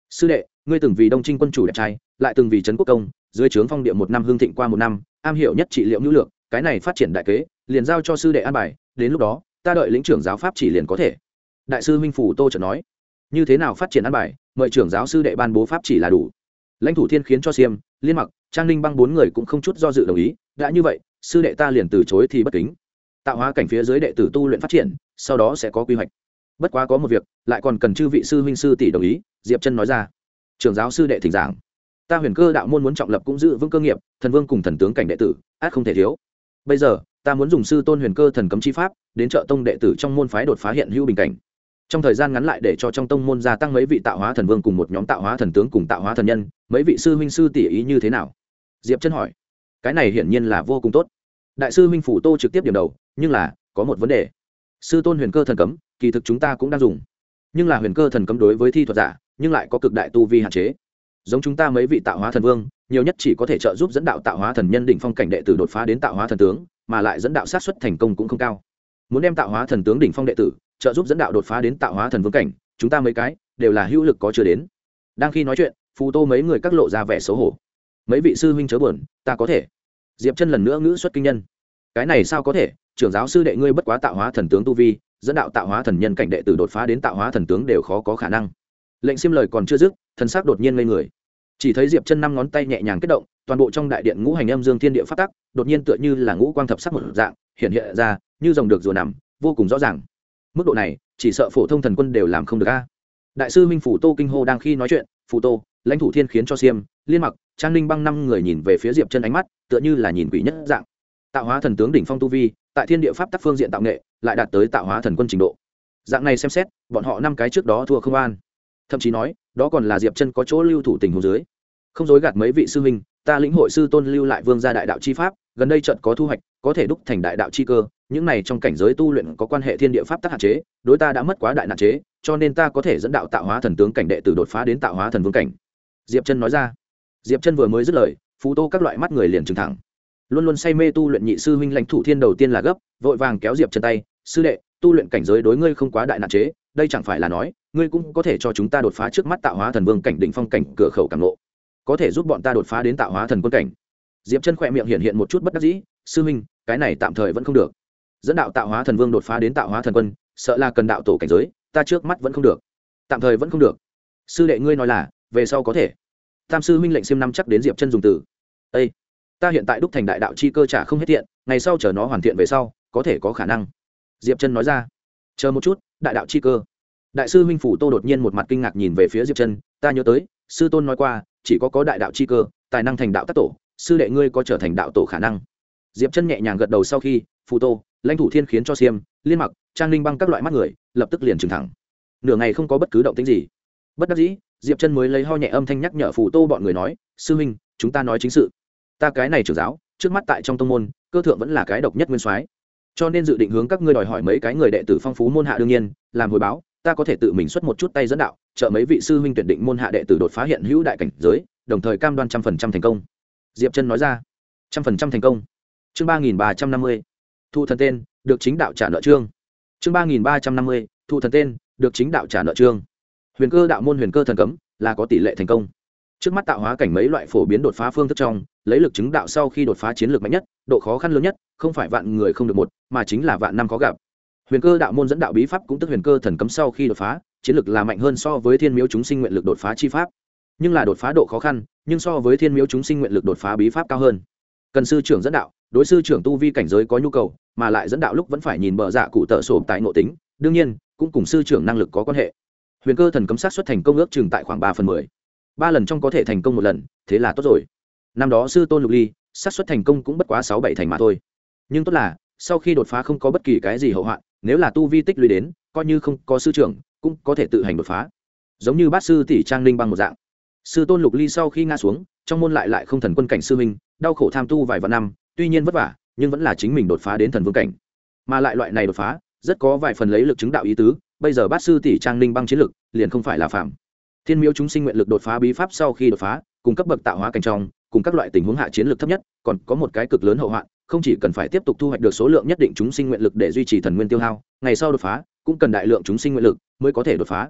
sư đệ, ngươi từng vì đông trinh quân chủ đẹp trai, lại từng vì trấn quốc công, dưới trướng phong địa một năm hương thịnh qua một năm, am hiểu nhất trị liệu nhu lược, cái này phát triển đại kế liền giao cho sư đệ an bài, đến lúc đó ta đợi lĩnh trưởng giáo pháp chỉ liền có thể. Đại sư Minh Phủ Tô chợt nói, như thế nào phát triển an bài, mời trưởng giáo sư đệ ban bố pháp chỉ là đủ. Lãnh Thủ Thiên khiến cho Xiêm, Liên Mặc, Trang Ninh Băng bốn người cũng không chút do dự đồng ý, đã như vậy sư đệ ta liền từ chối thì bất kính. Tạo hóa cảnh phía dưới đệ tử tu luyện phát triển, sau đó sẽ có quy hoạch. Bất quá có một việc lại còn cần chư vị sư huynh sư tỷ đồng ý. Diệp Chân nói ra. Trưởng giáo sư đệ thỉnh giảng. Ta Huyền Cơ đạo môn muốn trọng lập cũng giữ vững cơ nghiệp, thần vương cùng thần tướng cảnh đệ tử át không thể thiếu. Bây giờ ta muốn dùng sư tôn Huyền Cơ thần cấm chi pháp đến trợ tông đệ tử trong môn phái đột phá hiện hữu bình cảnh, trong thời gian ngắn lại để cho trong tông môn gia tăng mấy vị tạo hóa thần vương cùng một nhóm tạo hóa thần tướng cùng tạo hóa thần nhân. Mấy vị sư huynh sư tỷ ý như thế nào? Diệp Chân hỏi. Cái này hiển nhiên là vô cùng tốt. Đại sư huynh Phủ Tô trực tiếp điểm đầu, nhưng là có một vấn đề. Sư tôn Huyền Cơ thần cấm kỳ thực chúng ta cũng đang dùng, nhưng là Huyền Cơ thần cấm đối với thi thuật giả nhưng lại có cực đại tu vi hạn chế. Giống chúng ta mấy vị tạo hóa thần vương nhiều nhất chỉ có thể trợ giúp dẫn đạo tạo hóa thần nhân đỉnh phong cảnh đệ tử đột phá đến tạo hóa thần tướng, mà lại dẫn đạo sát xuất thành công cũng không cao. Muốn đem tạo hóa thần tướng đỉnh phong đệ tử trợ giúp dẫn đạo đột phá đến tạo hóa thần vương cảnh, chúng ta mấy cái đều là hữu lực có chưa đến. Đang khi nói chuyện, Phù Tô mấy người các lộ ra vẻ xấu hổ. Mấy vị sư huynh chớ buồn, ta có thể. Diệp Chân lần nữa ngữ xuất kinh nhân. Cái này sao có thể, trưởng giáo sư đệ ngươi bất quá tạo hóa thần tướng tu vi, dẫn đạo tạo hóa thần nhân cảnh đệ tử đột phá đến tạo hóa thần tướng đều khó có khả năng. Lệnh Xiêm lời còn chưa dứt, thần sắc đột nhiên ngây người. Chỉ thấy Diệp Chân năm ngón tay nhẹ nhàng kết động, toàn bộ trong đại điện ngũ hành âm dương thiên địa pháp tắc đột nhiên tựa như là ngũ quang thập sắc một dạng hiện hiện ra, như rồng được rùa nằm, vô cùng rõ ràng. Mức độ này chỉ sợ phổ thông thần quân đều làm không được a. Đại sư Minh Phủ Tô kinh hô đang khi nói chuyện, Phủ Tô, Lãnh Thủ Thiên khiến cho Xiêm, Liên Mặc, Trang Ninh Băng năm người nhìn về phía Diệp Chân ánh mắt tựa như là nhìn quỷ nhất dạng. Tạo hóa thần tướng đỉnh phong tu vi, tại thiên địa pháp tắc phương diện tạo nghệ lại đạt tới tạo hóa thần quân trình độ. Dạng này xem xét, bọn họ năm cái trước đó thua không an. Thậm chí nói, đó còn là Diệp Chân có chỗ lưu thủ tình huống dưới. Không dối gạt mấy vị sư huynh, ta lĩnh hội sư tôn lưu lại vương gia đại đạo chi pháp, gần đây chợt có thu hoạch, có thể đúc thành đại đạo chi cơ, những này trong cảnh giới tu luyện có quan hệ thiên địa pháp tắc hạn chế, đối ta đã mất quá đại nạn chế, cho nên ta có thể dẫn đạo tạo hóa thần tướng cảnh đệ tử đột phá đến tạo hóa thần vương cảnh. Diệp Chân nói ra. Diệp Chân vừa mới dứt lời, Phù Tô các loại mắt người liền trừng thẳng. Luôn luôn say mê tu luyện nhị sư huynh Lãnh Thủ Thiên đầu tiên là gấp, vội vàng kéo Diệp Chân tay, sư đệ, tu luyện cảnh giới đối ngươi không quá đại nạn chế, đây chẳng phải là nói, ngươi cũng có thể cho chúng ta đột phá trước mắt tạo hóa thần vương cảnh đỉnh phong cảnh cửa khẩu cảm ngộ, có thể giúp bọn ta đột phá đến tạo hóa thần quân cảnh. Diệp Chân khẽ miệng hiện một chút bất đắc dĩ, sư huynh, cái này tạm thời vẫn không được. Dẫn đạo tạo hóa thần vương đột phá đến tạo hóa thần quân, sợ là cần đạo tổ cảnh giới, ta trước mắt vẫn không được. Tạm thời vẫn không được. Sư đệ ngươi nói là, về sau có thể. Tam sư huynh lệnh Xiêm năm chắc đến Diệp Chân dùng từ. Ê, ta hiện tại đúc thành đại đạo chi cơ trả không hết tiện, ngày sau chờ nó hoàn thiện về sau, có thể có khả năng. Diệp Chân nói ra. Chờ một chút, đại đạo chi cơ. Đại sư huynh Phủ Tô đột nhiên một mặt kinh ngạc nhìn về phía Diệp Chân, ta nhớ tới, sư tôn nói qua, chỉ có đại đạo chi cơ, tài năng thành đạo tác tổ, sư đệ ngươi có trở thành đạo tổ khả năng. Diệp Chân nhẹ nhàng gật đầu sau khi, Phủ Tô, Lãnh Thủ Thiên khiến cho Xiêm, Liên Mặc, Trang Ninh Băng các loại mắt người, lập tức liền trừng thẳng. Nửa ngày không có bất cứ động tĩnh gì. Bất đắc dĩ, Diệp Chân mới lấy ho nhẹ âm thanh nhắc nhở Phủ Tô bọn người nói, sư huynh, chúng ta nói chính sự. Ta cái này trưởng giáo, trước mắt tại trong tông môn, cơ thượng vẫn là cái độc nhất nguyên soái, cho nên dự định hướng các ngươi đòi hỏi mấy cái người đệ tử phong phú môn hạ, đương nhiên làm hồi báo, ta có thể tự mình xuất một chút tay dẫn đạo, trợ mấy vị sư huynh tuyển định môn hạ đệ tử đột phá hiện hữu đại cảnh giới, đồng thời cam đoan 100% thành công. Diệp Chân nói ra. 100% thành công. Chương 3350. Thu thần tên, được chính đạo trả nợ chương. Chương 3350. Thu thần tên, được chính đạo trả nợ chương. Huyền Cơ đạo môn Huyền Cơ thần cấm là có tỷ lệ thành công. Trước mắt tạo hóa cảnh mấy loại phổ biến đột phá phương thức trong, lấy lực chứng đạo sau khi đột phá chiến lược mạnh nhất, độ khó khăn lớn nhất, không phải vạn người không được một, mà chính là vạn năm khó gặp. Huyền Cơ đạo môn dẫn đạo bí pháp cũng tức Huyền Cơ thần cấm sau khi đột phá, chiến lược là mạnh hơn so với Thiên Miếu chúng sinh nguyện lực đột phá chi pháp. Nhưng là đột phá độ khó khăn, nhưng so với Thiên Miếu chúng sinh nguyện lực đột phá bí pháp cao hơn. Cần sư trưởng dẫn đạo, đối sư trưởng tu vi cảnh giới có nhu cầu, mà lại dẫn đạo lúc vẫn phải nhìn bờ dạ cụ tợ sổ tại nội tính, đương nhiên, cũng cùng sư trưởng năng lực có quan hệ. Huyền Cơ thần cấm sát xuất thành công ước chừng tại khoảng 3/10. 3 lần trong có thể thành công một lần, thế là tốt rồi. Năm đó sư tôn Lục Ly, xác suất thành công cũng bất quá 6-7 thành mà thôi. Nhưng tốt là, sau khi đột phá không có bất kỳ cái gì hậu hoạn, nếu là tu vi tích lũy đến, coi như không có sư trưởng, cũng có thể tự hành đột phá. Giống như bát sư tỷ Trang Ninh Băng một dạng. Sư tôn Lục Ly sau khi ngã xuống, trong môn lại không thần quân cảnh sư huynh, đau khổ tham tu vài vạn năm, tuy nhiên vất vả, nhưng vẫn là chính mình đột phá đến thần vương cảnh. Mà lại loại này đột phá, rất có vài phần lấy lực chứng đạo ý tứ, bây giờ bát sư tỷ Trang Ninh Băng chiến lực, liền không phải là phạm. Thiên Miếu chúng sinh nguyện lực đột phá bí pháp sau khi đột phá, cùng cấp bậc tạo hóa cảnh trong, cùng các loại tình huống hạ chiến lược thấp nhất, còn có một cái cực lớn hậu hoạn, không chỉ cần phải tiếp tục thu hoạch được số lượng nhất định chúng sinh nguyện lực để duy trì thần nguyên tiêu hao, ngày sau đột phá cũng cần đại lượng chúng sinh nguyện lực mới có thể đột phá.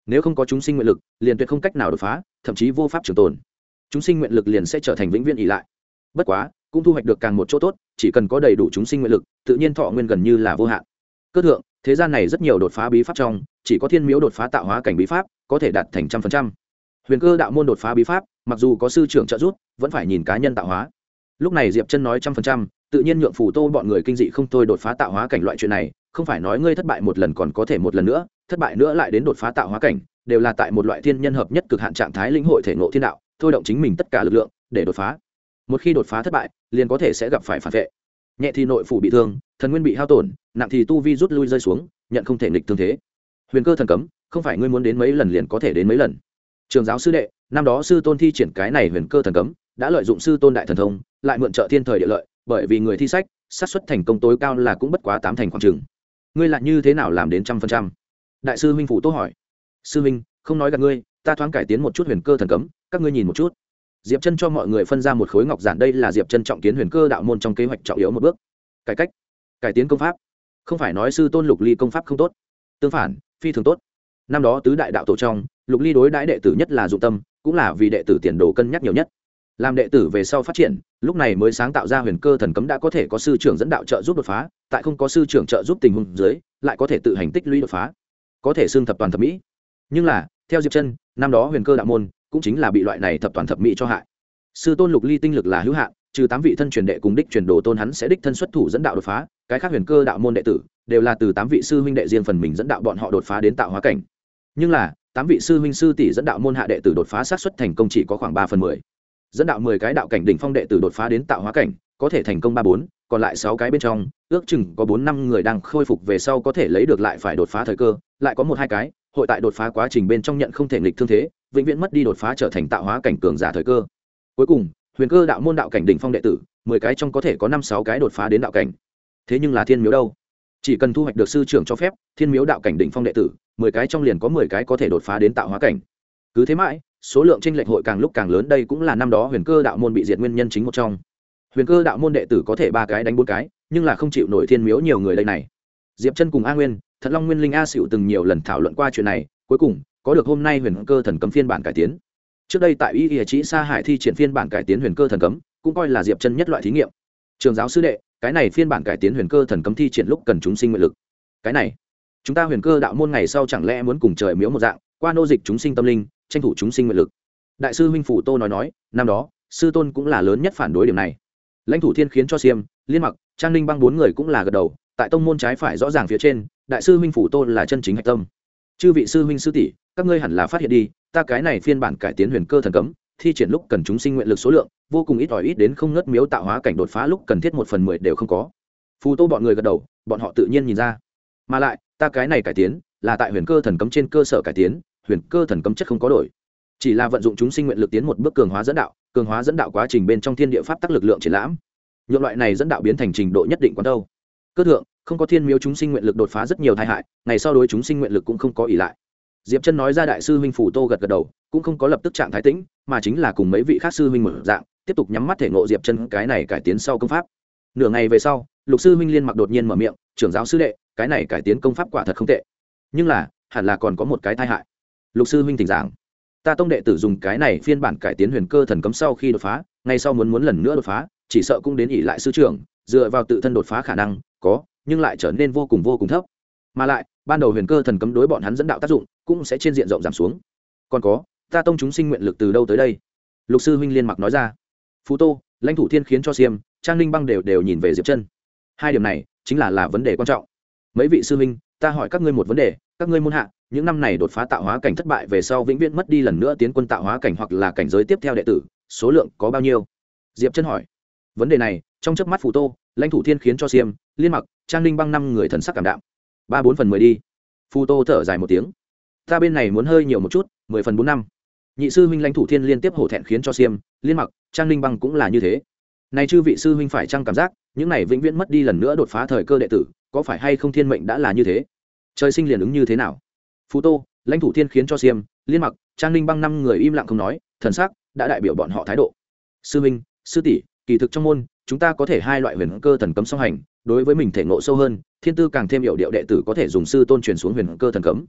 nếu không có chúng sinh nguyện lực liền tuyệt không cách nào đột phá, thậm chí vô pháp trường tồn. Chúng sinh nguyện lực liền sẽ trở thành vĩnh viễn ỷ lại. Bất quá cũng thu hoạch được càng một chỗ tốt, chỉ cần có đầy đủ chúng sinh nguyện lực, tự nhiên thọ nguyên gần như là vô hạn. Cơ thượng, thế gian này rất nhiều đột phá bí pháp trong, chỉ có thiên miếu đột phá tạo hóa cảnh bí pháp có thể đạt thành 100%. Huyền Cơ đạo môn đột phá bí pháp, mặc dù có sư trưởng trợ giúp, vẫn phải nhìn cá nhân tạo hóa. Lúc này Diệp Chân nói 100%, tự nhiên nhượng Phù Tô bọn người kinh dị không thôi. Đột phá tạo hóa cảnh loại chuyện này, không phải nói ngươi thất bại một lần còn có thể một lần nữa, thất bại nữa lại đến đột phá tạo hóa cảnh, đều là tại một loại thiên nhân hợp nhất cực hạn trạng thái lĩnh hội thể ngộ thiên đạo, thôi động chính mình tất cả lực lượng để đột phá. Một khi đột phá thất bại, liền có thể sẽ gặp phải phản vệ. Nhẹ thì nội phủ bị thương, thần nguyên bị hao tổn, nặng thì tu vi rút lui rơi xuống, nhận không thể nghịch thương thế. Huyền Cơ thần cấm, không phải ngươi muốn đến mấy lần liền có thể đến mấy lần. Trường giáo sư đệ, năm đó sư tôn thi triển cái này Huyền Cơ thần cấm, đã lợi dụng sư tôn đại thần thông, lại mượn trợ thiên thời địa lợi, bởi vì người thi sách, xác suất thành công tối cao là cũng bất quá 8 thành khoảng chừng. Ngươi lại như thế nào làm đến 100%? Đại sư huynh phụ Tô hỏi. Sư huynh, không nói gạt ngươi, ta thoáng cải tiến một chút Huyền Cơ thần cấm, các ngươi nhìn một chút. Diệp Chân cho mọi người phân ra một khối ngọc giản, đây là Diệp Chân trọng kiến Huyền Cơ đạo môn trong kế hoạch trọng yếu một bước. Cải cách, cải tiến công pháp. Không phải nói sư tôn Lục Ly công pháp không tốt, tương phản, phi thường tốt. Năm đó tứ đại đạo tổ trong, Lục Ly đối đãi đệ tử nhất là dụng tâm, cũng là vì đệ tử tiền đồ cân nhắc nhiều nhất. Làm đệ tử về sau phát triển, lúc này mới sáng tạo ra Huyền Cơ thần cấm, đã có thể có sư trưởng dẫn đạo trợ giúp đột phá, tại không có sư trưởng trợ giúp tình huống dưới, lại có thể tự hành tích lũy đột phá, có thể xưng thập toàn thập mỹ. Nhưng là, theo Diệp Chân, năm đó Huyền Cơ đạo môn cũng chính là bị loại này thập toàn thập mỹ cho hại. Sư tôn Lục Ly tinh lực là hữu hạn, trừ 8 vị thân truyền đệ cùng đích truyền đồ tôn hắn sẽ đích thân xuất thủ dẫn đạo đột phá, cái khác Huyền Cơ đạo môn đệ tử đều là từ 8 vị sư huynh đệ riêng phần mình dẫn đạo bọn họ đột phá đến tạo hóa cảnh. Nhưng là, 8 vị sư huynh sư tỷ dẫn đạo môn hạ đệ tử đột phá xác suất thành công chỉ có khoảng 3/10. Dẫn đạo 10 cái đạo cảnh đỉnh phong đệ tử đột phá đến tạo hóa cảnh, có thể thành công 3-4, còn lại 6 cái bên trong, ước chừng có 4-5 người đang khôi phục về sau có thể lấy được lại phải đột phá thời cơ, lại có 1-2 cái, hội tại đột phá quá trình bên trong nhận không thể nghịch thương thế, vĩnh viễn mất đi đột phá trở thành tạo hóa cảnh cường giả thời cơ. Cuối cùng, Huyền Cơ đạo môn đạo cảnh đỉnh phong đệ tử, 10 cái trong có thể có 5-6 cái đột phá đến đạo cảnh. Thế nhưng là thiên miếu đâu? Chỉ cần thu hoạch được sư trưởng cho phép, thiên miếu đạo cảnh đỉnh phong đệ tử, 10 cái trong liền có 10 cái có thể đột phá đến tạo hóa cảnh. Cứ thế mãi, số lượng chênh lệch hội càng lúc càng lớn, đây cũng là năm đó Huyền Cơ đạo môn bị diệt nguyên nhân chính một trong. Huyền Cơ đạo môn đệ tử có thể 3 cái đánh 4 cái, nhưng là không chịu nổi thiên miếu nhiều người đây này. Diệp Chân cùng A Nguyên, Thật Long Nguyên Linh A Sửu từng nhiều lần thảo luận qua chuyện này, cuối cùng có được hôm nay Huyền Cơ thần cấm phiên bản cải tiến. Trước đây tại Y Y Chí Sa Hải thi triển phiên bản cải tiến Huyền Cơ thần cấm, cũng coi là Diệp Chân nhất loại thí nghiệm. Trường giáo sư đệ, cái này phiên bản cải tiến Huyền Cơ thần cấm thi triển lúc cần chúng sinh nguyện lực. Cái này, chúng ta Huyền Cơ đạo môn ngày sau chẳng lẽ muốn cùng trời miếu một dạng, qua nô dịch chúng sinh tâm linh, tranh thủ chúng sinh nguyện lực. Đại sư huynh Phủ Tô nói, năm đó, sư tôn cũng là lớn nhất phản đối điểm này. Lãnh Thủ Thiên khiến cho Xiêm, Liên Mặc, Trang Ninh Băng 4 người cũng là gật đầu, tại tông môn trái phải rõ ràng phía trên, đại sư huynh Phủ Tô là chân chính hạch tâm. Chư vị sư huynh sư tỷ, các ngươi hẳn là phát hiện đi, ta cái này phiên bản cải tiến Huyền Cơ thần cấm, thi triển lúc cần chúng sinh nguyện lực số lượng vô cùng ít ỏi, ít đến không ngớt, miếu tạo hóa cảnh đột phá lúc cần thiết 1/10 đều không có. Phù Tô bọn người gật đầu, bọn họ tự nhiên nhìn ra. Mà lại, ta cái này cải tiến là tại Huyền Cơ thần cấm trên cơ sở cải tiến, Huyền Cơ thần cấm chất không có đổi, chỉ là vận dụng chúng sinh nguyện lực tiến một bước cường hóa dẫn đạo quá trình bên trong thiên địa pháp tắc lực lượng triển lãm, nhượng loại này dẫn đạo biến thành trình độ nhất định quán đâu. Cơ thượng, không có thiên miếu chúng sinh nguyện lực đột phá rất nhiều tai hại, ngày sau đối chúng sinh nguyện lực cũng không có ỷ lại. Diệp Chân nói ra. Đại sư huynh Phủ Tô gật gật đầu, cũng không có lập tức trạng thái tĩnh, mà chính là cùng mấy vị khác sư huynh mở dạng, tiếp tục nhắm mắt thể ngộ Diệp Chân cái này cải tiến sau công pháp. Nửa ngày về sau, Lục sư huynh Liên Mặc đột nhiên mở miệng, trưởng giáo sư đệ, cái này cải tiến công pháp quả thật không tệ, nhưng là hẳn là còn có một cái tai hại. Lục sư huynh thỉnh giảng. Ta tông đệ tử dùng cái này phiên bản cải tiến Huyền Cơ thần cấm sau khi đột phá, ngay sau muốn lần nữa đột phá, chỉ sợ cũng đến ỷ lại sư trưởng, dựa vào tự thân đột phá khả năng có, nhưng lại trở nên vô cùng thấp. Mà lại, ban đầu Huyền Cơ thần cấm đối bọn hắn dẫn đạo tác dụng cũng sẽ trên diện rộng giảm xuống. Còn có, ta tông chúng sinh nguyện lực từ đâu tới đây? Lục sư huynh Liên Mặc nói ra. Phù Tô, Lãnh Thủ Thiên khiến cho Xiêm, Trang Ninh Băng đều nhìn về Diệp Chân. Hai điểm này chính là vấn đề quan trọng. Mấy vị sư huynh, ta hỏi các ngươi một vấn đề, các ngươi môn hạ, những năm này đột phá tạo hóa cảnh thất bại về sau vĩnh viễn mất đi lần nữa tiến quân tạo hóa cảnh hoặc là cảnh giới tiếp theo đệ tử, số lượng có bao nhiêu? Diệp Chân hỏi. Vấn đề này, trong chớp mắt Phù Tô, Lãnh Thủ Thiên khiến cho Xiêm, Liên Mặc, Trang Ninh Băng 5 người thần sắc cảm đạm. 3/4 đi. Phù Tô thở dài một tiếng. Ta bên này muốn hơi nhiều một chút, 10/4. Nhị sư huynh Lãnh Thủ Thiên liên tiếp hổ thẹn khiến cho Xiêm, Liên Mặc, Trang Ninh Băng cũng là như thế. Này chư vị sư huynh phải chăng cảm giác, những này vĩnh viễn mất đi lần nữa đột phá thời cơ đệ tử, có phải hay không thiên mệnh đã là như thế? Trời sinh liền ứng như thế nào? Phù Tô, Lãnh Thủ Thiên khiến cho Xiêm, Liên Mặc, Trang Ninh Băng 5 người im lặng không nói, thần sắc đã đại biểu bọn họ thái độ. Sư huynh, sư tỷ, kỳ thực trong môn, chúng ta có thể hai loại Huyền Cơ thần cấm song hành, đối với mình thể ngộ sâu hơn, thiên tư càng thêm hiểu điệu đệ tử có thể dùng sư tôn truyền xuống Huyền Cơ thần cấm.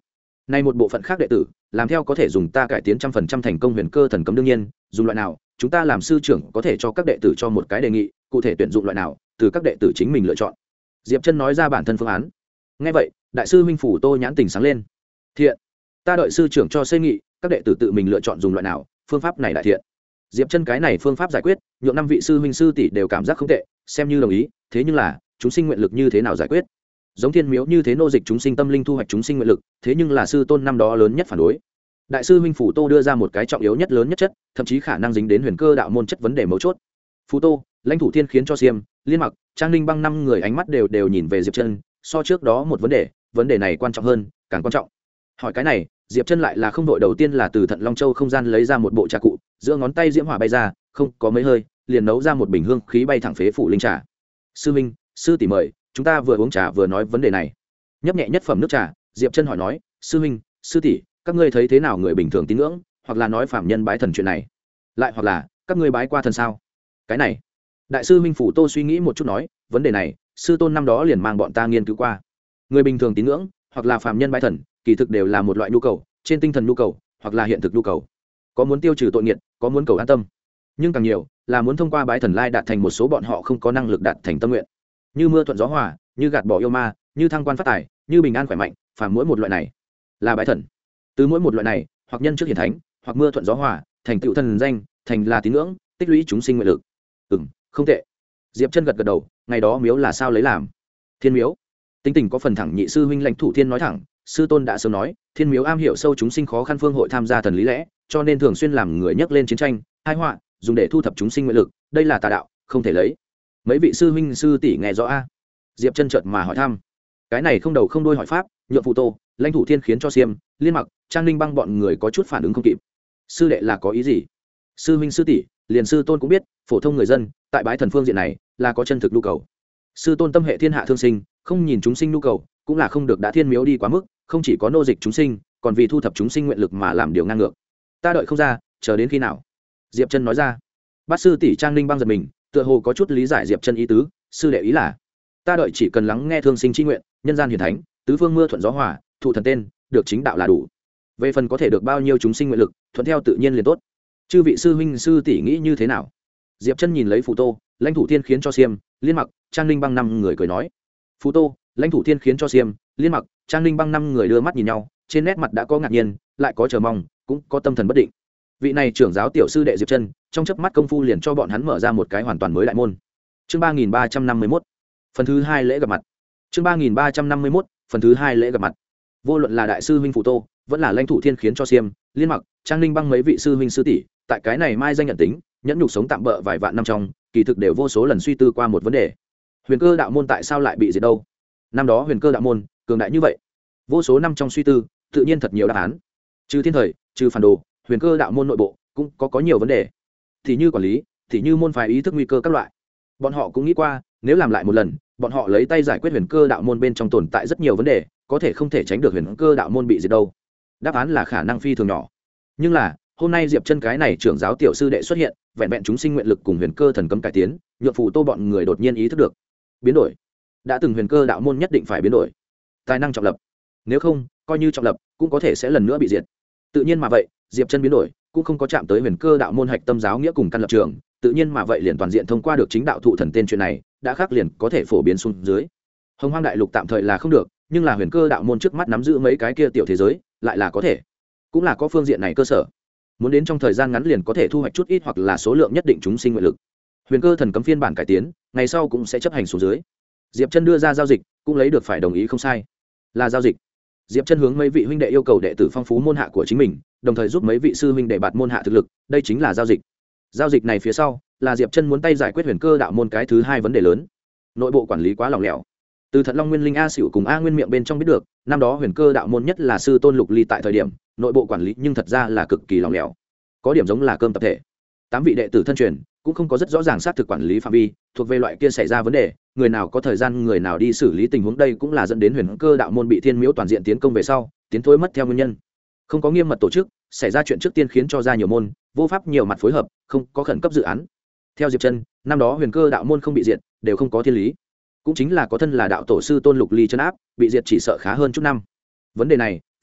Nay một bộ phận khác đệ tử làm theo có thể dùng ta cải tiến 100% thành công huyền cơ thần cấm, đương nhiên dùng loại nào chúng ta làm sư trưởng có thể cho các đệ tử cho một cái đề nghị, cụ thể tuyển dụng loại nào từ các đệ tử chính mình lựa chọn. Diệp Chân nói ra bản thân phương án. Nghe vậy đại sư huynh Phủ Tô nhãn tình sáng lên. Thiện, ta đợi sư trưởng cho xây nghị, các đệ tử tự mình lựa chọn dùng loại nào, phương pháp này đại thiện. Diệp Chân cái này phương pháp giải quyết nhượng 5 vị sư huynh sư tỷ đều cảm giác không tệ, xem như đồng ý. Thế nhưng là chúng sinh nguyện lực như thế nào giải quyết? Giống thiên miếu như thế nô dịch chúng sinh tâm linh, thu hoạch chúng sinh nguyện lực, thế nhưng là sư tôn năm đó lớn nhất phản đối. Đại sư huynh Phủ Tô đưa ra một cái trọng yếu nhất, lớn nhất chất, thậm chí khả năng dính đến huyền cơ đạo môn chất vấn đề mấu chốt. Phủ Tô, Lãnh Thủ Thiên khiến cho Xiêm, Liên Mặc, Trang Ninh Băng 5 người ánh mắt đều nhìn về Diệp Chân, so trước đó một vấn đề này quan trọng hơn, càng quan trọng. Hỏi cái này, Diệp Chân lại là không đội, đầu tiên là từ Thận Long Châu không gian lấy ra một bộ trà cụ, giữa ngón tay diễm hỏa bay ra, không có mấy hơi, liền nấu ra một bình hương khí bay thẳng phế phủ linh trà. Sư minh, sư tỷ mời, chúng ta vừa uống trà vừa nói vấn đề này. Nhấp nhẹ nhất phẩm nước trà, Diệp Chân hỏi nói, sư minh, sư tỷ, các ngươi thấy thế nào người bình thường tín ngưỡng, hoặc là nói phạm nhân bái thần chuyện này, lại hoặc là các ngươi bái qua thần sao? Cái này, đại sư minh Phủ Tô suy nghĩ một chút nói, vấn đề này sư tôn năm đó liền mang bọn ta nghiên cứu qua. Người bình thường tín ngưỡng hoặc là phạm nhân bái thần, kỳ thực đều là một loại nhu cầu, trên tinh thần nhu cầu hoặc là hiện thực nhu cầu, có muốn tiêu trừ tội nghiệt, có muốn cầu an tâm, nhưng càng nhiều là muốn thông qua bái thần lai đạt thành một số bọn họ không có năng lực đạt thành tâm nguyện, như mưa thuận gió hòa, như gạt bỏ yêu ma, như thăng quan phát tài, như bình an khỏe mạnh. Phàm mỗi một loại này là bái thần. Từ mỗi một loại này, hoặc nhân trước hiển thánh, hoặc mưa thuận gió hòa, thành tựu thần danh, thành là tín ngưỡng, tích lũy chúng sinh nguyện lực. Không tệ. Diệp Chân gật gật đầu. Ngày đó miếu là sao lấy làm? Thiên miếu. Tính tình có phần thẳng nhị sư huynh Lãnh Thủ Thiên nói thẳng, sư tôn đã sớm nói, thiên miếu am hiểu sâu chúng sinh khó khăn phương hội tham gia thần lý lẽ, cho nên thường xuyên làm người nhắc lên chiến tranh, tai họa, dùng để thu thập chúng sinh nguyện lực, đây là tà đạo, không thể lấy. Mấy vị sư huynh sư tỷ nghe rõ a? Diệp Chân chợt mà hỏi thăm. Cái này không đầu không đuôi hỏi pháp, nhượng Phủ Tô, Lãnh Thủ Thiên khiến cho Xiêm, Liên Mặc, Trang Ninh Băng bọn người có chút phản ứng không kịp. Sư đệ là có ý gì? Sư huynh sư tỷ, liền sư tôn cũng biết, phổ thông người dân tại bái thần phương diện này là có chân thực nhu cầu. Sư tôn tâm hệ thiên hạ thương sinh, không nhìn chúng sinh nhu cầu, cũng là không được đã thiên miếu đi quá mức, không chỉ có nô dịch chúng sinh, còn vì thu thập chúng sinh nguyện lực mà làm điều ngang ngược. Ta đợi không ra, chờ đến khi nào? Diệp Chân nói ra. Bát sư tỷ Trang Ninh Băng giật mình, tựa hồ có chút lý giải Diệp Chân ý tứ. Sư đệ ý là, ta đợi chỉ cần lắng nghe thương sinh chi nguyện, nhân gian hiển thánh, tứ phương mưa thuận gió hòa, thụ thần tên, được chính đạo là đủ. Về phần có thể được bao nhiêu chúng sinh nguyện lực, thuận theo tự nhiên liền tốt. Chư vị sư huynh sư tỷ nghĩ như thế nào? Diệp Chân nhìn lấy Phủ Tô, Lãnh Thủ Thiên khiến cho Xiêm, Liên Mặc, Trang Ninh Băng 5 người cười nói. Phủ Tô, Lãnh Thủ Thiên khiến cho Xiêm, Liên Mặc, Trang Ninh Băng 5 người đưa mắt nhìn nhau, trên nét mặt đã có ngạc nhiên, lại có chờ mong, cũng có tâm thần bất định. Vị này trưởng giáo tiểu sư đệ Diệp Chân, trong chớp mắt công phu liền cho bọn hắn mở ra một cái hoàn toàn mới đại môn. Chương 3351, phần thứ 2 lễ gặp mặt. Chương 3351, phần thứ 2 lễ gặp mặt. Vô luận là đại sư huynh Phủ Tô, vẫn là Lãnh Thủ Thiên khiến cho Xiêm, Liên Mặc, Trang Ninh Băng mấy vị sư huynh sư tỷ, tại cái này mai danh nhận tính, nhẫn nhục sống tạm bỡ vài vạn năm trong, kỳ thực đều vô số lần suy tư qua một vấn đề: huyền cơ đạo môn tại sao lại bị diệt đâu? Năm đó huyền cơ đạo môn cường đại như vậy, vô số năm trong suy tư, tự nhiên thật nhiều đáp án. Trừ thiên thời, trừ phản đồ, huyền cơ đạo môn nội bộ cũng có nhiều vấn đề, thì như quản lý, thì như môn phái ý thức nguy cơ các loại. Bọn họ cũng nghĩ qua, nếu làm lại một lần, bọn họ lấy tay giải quyết huyền cơ đạo môn bên trong tồn tại rất nhiều vấn đề, có thể không thể tránh được huyền cơ đạo môn bị diệt đâu. Đáp án là khả năng phi thường nhỏ. Nhưng là hôm nay Diệp Chân cái này trưởng giáo tiểu sư đệ xuất hiện, vẹn vẹn chúng sinh nguyện lực cùng huyền cơ thần cấm cải tiến, nhượng Phủ Tô bọn người đột nhiên ý thức được biến đổi. Đã từng huyền cơ đạo môn nhất định phải biến đổi, tài năng trọng lập, nếu không coi như trọng lập cũng có thể sẽ lần nữa bị diệt. Tự nhiên mà vậy, Diệp Chân biến đổi cũng không có chạm tới huyền cơ đạo môn hạch tâm giáo nghĩa cùng căn lập trường, tự nhiên mà vậy liền toàn diện thông qua được chính đạo thụ thần tên chuyện này, đã khác liền có thể phổ biến xuống dưới. Hồng Hoang đại lục tạm thời là không được, nhưng là huyền cơ đạo môn trước mắt nắm giữ mấy cái kia tiểu thế giới, lại là có thể, cũng là có phương diện này cơ sở. Muốn đến trong thời gian ngắn liền có thể thu hoạch chút ít hoặc là số lượng nhất định chúng sinh nguyện lực. Huyền cơ thần cấm phiên bản cải tiến, ngày sau cũng sẽ chấp hành xuống dưới. Diệp Chân đưa ra giao dịch, cũng lấy được phải đồng ý không sai. Là giao dịch. Diệp Chân hướng mấy vị huynh đệ yêu cầu đệ tử phong phú môn hạ của chính mình, đồng thời giúp mấy vị sư huynh đệ bạt môn hạ thực lực, đây chính là giao dịch. Giao dịch này phía sau, là Diệp Chân muốn tay giải quyết huyền cơ đạo môn cái thứ hai vấn đề lớn. Nội bộ quản lý quá lỏng lẻo. Từ Thận Long Nguyên Linh A Sửu cùng A Nguyên miệng bên trong biết được, năm đó huyền cơ đạo môn nhất là sư tôn Lục Ly tại thời điểm, nội bộ quản lý nhưng thật ra là cực kỳ lỏng lẻo. Có điểm giống là cơm tập thể. 8 vị đệ tử thân truyền cũng không có rất rõ ràng xác thực quản lý phạm vi, thuộc về loại kia xảy ra vấn đề, người nào có thời gian người nào đi xử lý tình huống, đây cũng là dẫn đến huyền cơ đạo môn bị thiên miếu toàn diện tiến công về sau, tiến thối mất theo nguyên nhân. Không có nghiêm mật tổ chức, xảy ra chuyện trước tiên khiến cho ra nhiều môn, vô pháp nhiều mặt phối hợp, không có khẩn cấp dự án. Theo Diệp Chân, năm đó huyền cơ đạo môn không bị diệt, đều không có thiên lý. Cũng chính là có thân là đạo tổ sư tôn Lục Ly trấn áp, bị diệt chỉ sợ khá hơn chút năm. Vấn đề này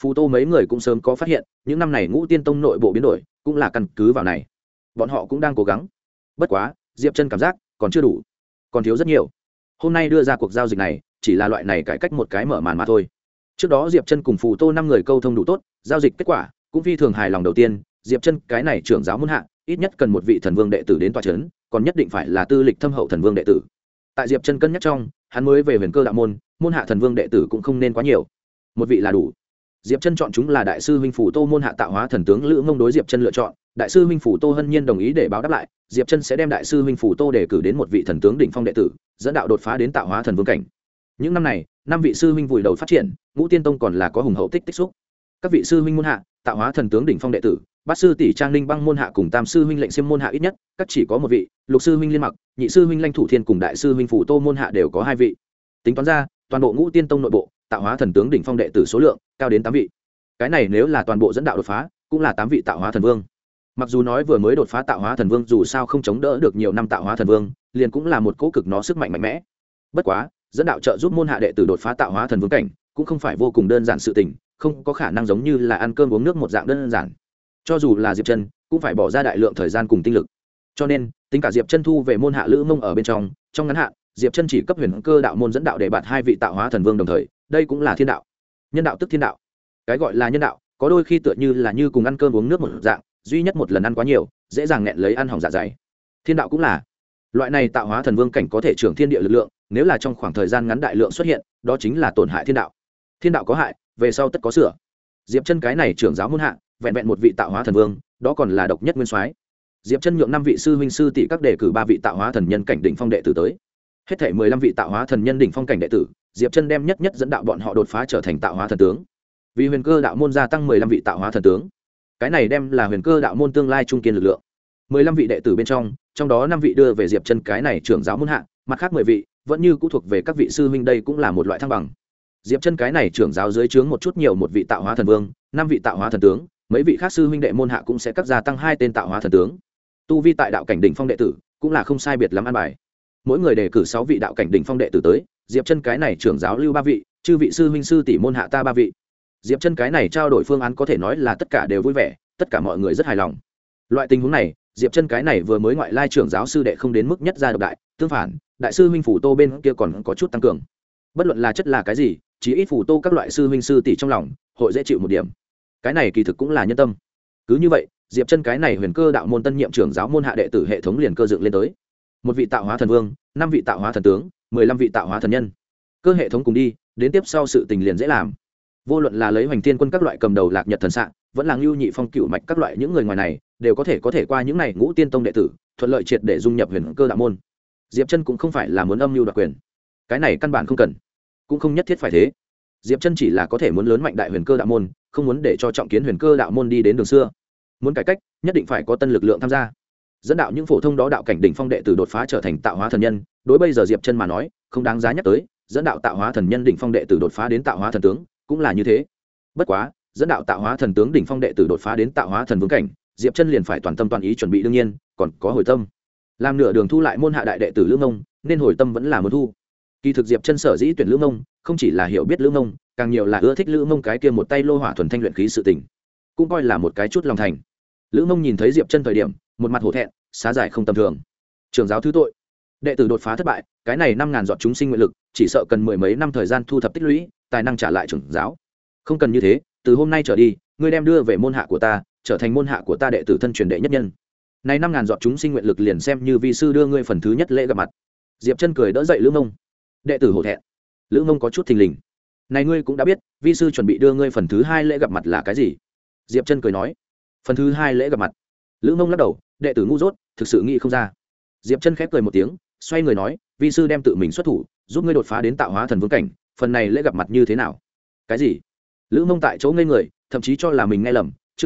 Phù Tô mấy người cũng sớm có phát hiện những năm này Ngũ Tiên Tông nội bộ biến đổi cũng là căn cứ vào này, bọn họ cũng đang cố gắng. Bất quá Diệp Chân cảm giác còn chưa đủ, còn thiếu rất nhiều. Hôm nay đưa ra cuộc giao dịch này chỉ là loại này cải cách một cái mở màn mà thôi. Trước đó Diệp Chân cùng Phù Tô 5 người câu thông đủ tốt, giao dịch kết quả cũng phi thường hài lòng. Đầu tiên, Diệp Chân cái này trưởng giáo môn hạ ít nhất cần một vị thần vương đệ tử đến tọa trấn, còn nhất định phải là tư lịch thâm hậu thần vương đệ tử. Tại Diệp Chân cân nhắc trong, hắn mới về Huyền Cơ đạo môn, môn hạ thần vương đệ tử cũng không nên quá nhiều, một vị là đủ. Diệp Chân chọn chúng là đại sư huynh Phù Tô môn hạ tạo hóa thần tướng Lữ Ngông đối Diệp Chân lựa chọn, đại sư huynh Phù Tô hân nhiên đồng ý để báo đáp lại, Diệp Chân sẽ đem đại sư huynh Phù Tô đề cử đến một vị thần tướng đỉnh phong đệ tử, dẫn đạo đột phá đến tạo hóa thần vương cảnh. Những năm này, 5 vị sư huynh vùi đầu phát triển, Ngũ Tiên Tông còn là có hùng hậu tích xúc. Các vị sư huynh môn hạ, tạo hóa thần tướng đỉnh phong đệ tử, bát sư tỷ Trang Ninh Băng môn hạ cùng tam sư huynh Lệnh Xiêm môn hạ ít nhất, các chỉ có một vị, lục sư huynh Liên Mặc, nhị sư huynh Lanh Thủ Thiên cùng đại sư huynh Phù Tô môn hạ đều có 2 vị. Tính toán ra, toàn bộ Ngũ Tiên Tông nội bộ, tạo hóa thần tướng đỉnh phong đệ tử số lượng cao đến 8 vị. Cái này nếu là toàn bộ dẫn đạo đột phá, cũng là 8 vị tạo hóa thần vương. Mặc dù nói vừa mới đột phá tạo hóa thần vương dù sao không chống đỡ được nhiều năm tạo hóa thần vương, liền cũng là một cỗ cực nó sức mạnh mạnh mẽ. Bất quá, dẫn đạo trợ giúp môn hạ đệ tử đột phá tạo hóa thần vương cảnh, cũng không phải vô cùng đơn giản sự tình, không có khả năng giống như là ăn cơm uống nước một dạng đơn giản. Cho dù là Diệp Chân, cũng phải bỏ ra đại lượng thời gian cùng tinh lực. Cho nên, tính cả Diệp Chân thu về môn hạ Lữ Mông ở bên trong ngắn hạn, Diệp Chân chỉ cấp Huyền Cơ đạo môn dẫn đạo để bạt 2 vị tạo hóa thần vương đồng thời, đây cũng là thiên đạo. Nhân đạo tức thiên đạo. Cái gọi là nhân đạo, có đôi khi tựa như là như cùng ăn cơm uống nước một dạng, duy nhất một lần ăn quá nhiều, dễ dàng nghẹn lấy ăn hỏng dạ dày. Thiên đạo cũng là. Loại này tạo hóa thần vương cảnh có thể trưởng thiên địa lực lượng, nếu là trong khoảng thời gian ngắn đại lượng xuất hiện, đó chính là tổn hại thiên đạo. Thiên đạo có hại, về sau tất có sửa. Diệp Chân cái này trưởng giáo môn hạ, vẹn vẹn một vị tạo hóa thần vương, đó còn là độc nhất nguyên soái. Diệp Chân nhượng 5 vị sư huynh sư tỷ các đề cử 3 vị tạo hóa thần nhân cảnh đỉnh phong đệ tử tới. Hết thảy 15 vị tạo hóa thần nhân đỉnh phong cảnh đệ tử, Diệp Chân đem nhất nhất dẫn đạo bọn họ đột phá trở thành tạo hóa thần tướng. Vì Huyền Cơ đạo môn gia tăng 15 vị tạo hóa thần tướng. Cái này đem là Huyền Cơ đạo môn tương lai trung kiên lực lượng. 15 vị đệ tử bên trong đó 5 vị đưa về Diệp Chân cái này trưởng giáo môn hạ, mặt khác 10 vị vẫn như cũ thuộc về các vị sư huynh, đây cũng là một loại thăng bằng. Diệp Chân cái này trưởng giáo dưới trướng một chút nhiều một vị tạo hóa thần vương, 5 vị tạo hóa thần tướng, mấy vị khác sư huynh đệ môn hạ cũng sẽ cắt gia tăng 2 tên tạo hóa thần tướng. Tu vi tại đạo cảnh đỉnh phong đệ tử, cũng là không sai biệt lắm ăn bài. Mỗi người đề cử 6 vị đạo cảnh đỉnh phong đệ tử tới, Diệp Chân cái này trưởng giáo lưu 3 vị, chư vị sư huynh sư tỷ môn hạ ta 3 vị. Diệp Chân cái này trao đổi phương án có thể nói là tất cả đều vui vẻ, tất cả mọi người rất hài lòng. Loại tình huống này, Diệp Chân cái này vừa mới ngoại lai trưởng giáo sư đệ không đến mức nhất gia độc đại, tương phản, đại sư huynh Phù Tô bên kia còn có chút tăng cường. Bất luận là chất là cái gì, chỉ ít Phù Tô các loại sư huynh sư tỷ trong lòng, hội dễ chịu một điểm. Cái này kỳ thực cũng là nhân tâm. Cứ như vậy, Diệp Chân cái này Huyền Cơ đạo môn tân nhiệm trưởng giáo môn hạ đệ tử hệ thống liền cơ dựng lên tới. 1 vị tạo hóa thần vương, 5 vị tạo hóa thần tướng, 15 vị tạo hóa thần nhân. Cơ hệ thống cùng đi, đến tiếp sau sự tình liền dễ làm. Vô luận là lấy Hoành Thiên quân các loại cầm đầu Lạc Nhật thần sạng, vẫn là Lưu Nhị Phong Cửu mạch các loại những người ngoài này, đều có thể qua những này Ngũ Tiên Tông đệ tử, thuận lợi triệt để dung nhập Huyền Cơ đạo môn. Diệp Chân cũng không phải là muốn âm mưu đoạt quyền, cái này căn bản không cần, cũng không nhất thiết phải thế. Diệp Chân chỉ là có thể muốn lớn mạnh đại Huyền Cơ đạo môn, không muốn để cho trọng kiến Huyền Cơ đạo môn đi đến đường xưa. Muốn cải cách, nhất định phải có tân lực lượng tham gia. Dẫn đạo những phổ thông đó đạo cảnh đỉnh phong đệ tử đột phá trở thành tạo hóa thần nhân, đối bây giờ Diệp Chân mà nói, không đáng giá nhắc tới, dẫn đạo tạo hóa thần nhân đỉnh phong đệ tử đột phá đến tạo hóa thần tướng, cũng là như thế. Bất quá, dẫn đạo tạo hóa thần tướng đỉnh phong đệ tử đột phá đến tạo hóa thần vương cảnh, Diệp Chân liền phải toàn tâm toàn ý chuẩn bị, đương nhiên, còn có hồi tâm. Làm nửa đường thu lại môn hạ đại đệ tử Lữ Ngông, nên hồi tâm vẫn là muốn thu. Kỳ thực Diệp Chân sở dĩ tuyển Lữ Ngông, không chỉ là hiểu biết Lữ Ngông, càng nhiều là ưa thích Lữ Ngông cái kia một tay lô hỏa thuần thanh luyện khí sự tình, cũng coi là một cái chút lòng thành. Lữ Ngông nhìn thấy Diệp Chân thời điểm, một mặt hổ thẹn, xá giải không tầm thường. Trưởng giáo thứ tội, đệ tử đột phá thất bại, cái này 5000 giọt chúng sinh nguyện lực, chỉ sợ cần mười mấy năm thời gian thu thập tích lũy, tài năng trả lại trưởng giáo. Không cần như thế, từ hôm nay trở đi, ngươi đem đưa về môn hạ của ta, trở thành môn hạ của ta đệ tử thân truyền đệ nhất nhân. Này 5000 giọt chúng sinh nguyện lực liền xem như vi sư đưa ngươi phần thứ nhất lễ gặp mặt. Diệp Chân cười đỡ dậy Lữ Ngông. Đệ tử hổ thẹn. Lữ Ngông có chút thình lình. Này ngươi cũng đã biết, vi sư chuẩn bị đưa ngươi phần thứ 2 lễ gặp mặt là cái gì? Diệp Chân cười nói. Phần thứ 2 lễ gặp mặt. Lữ Ngông lắc đầu, đệ tử ngu dốt, thực sự nghĩ không ra. Diệp Chân khép cười một tiếng, xoay người nói, vi sư đem tự mình xuất thủ, giúp ngươi đột phá đến tạo hóa thần vương cảnh, phần này lễ gặp mặt như thế nào? Cái gì? Lữ Ngông tại chỗ ngây người, thậm chí cho là mình nghe lầm. Chương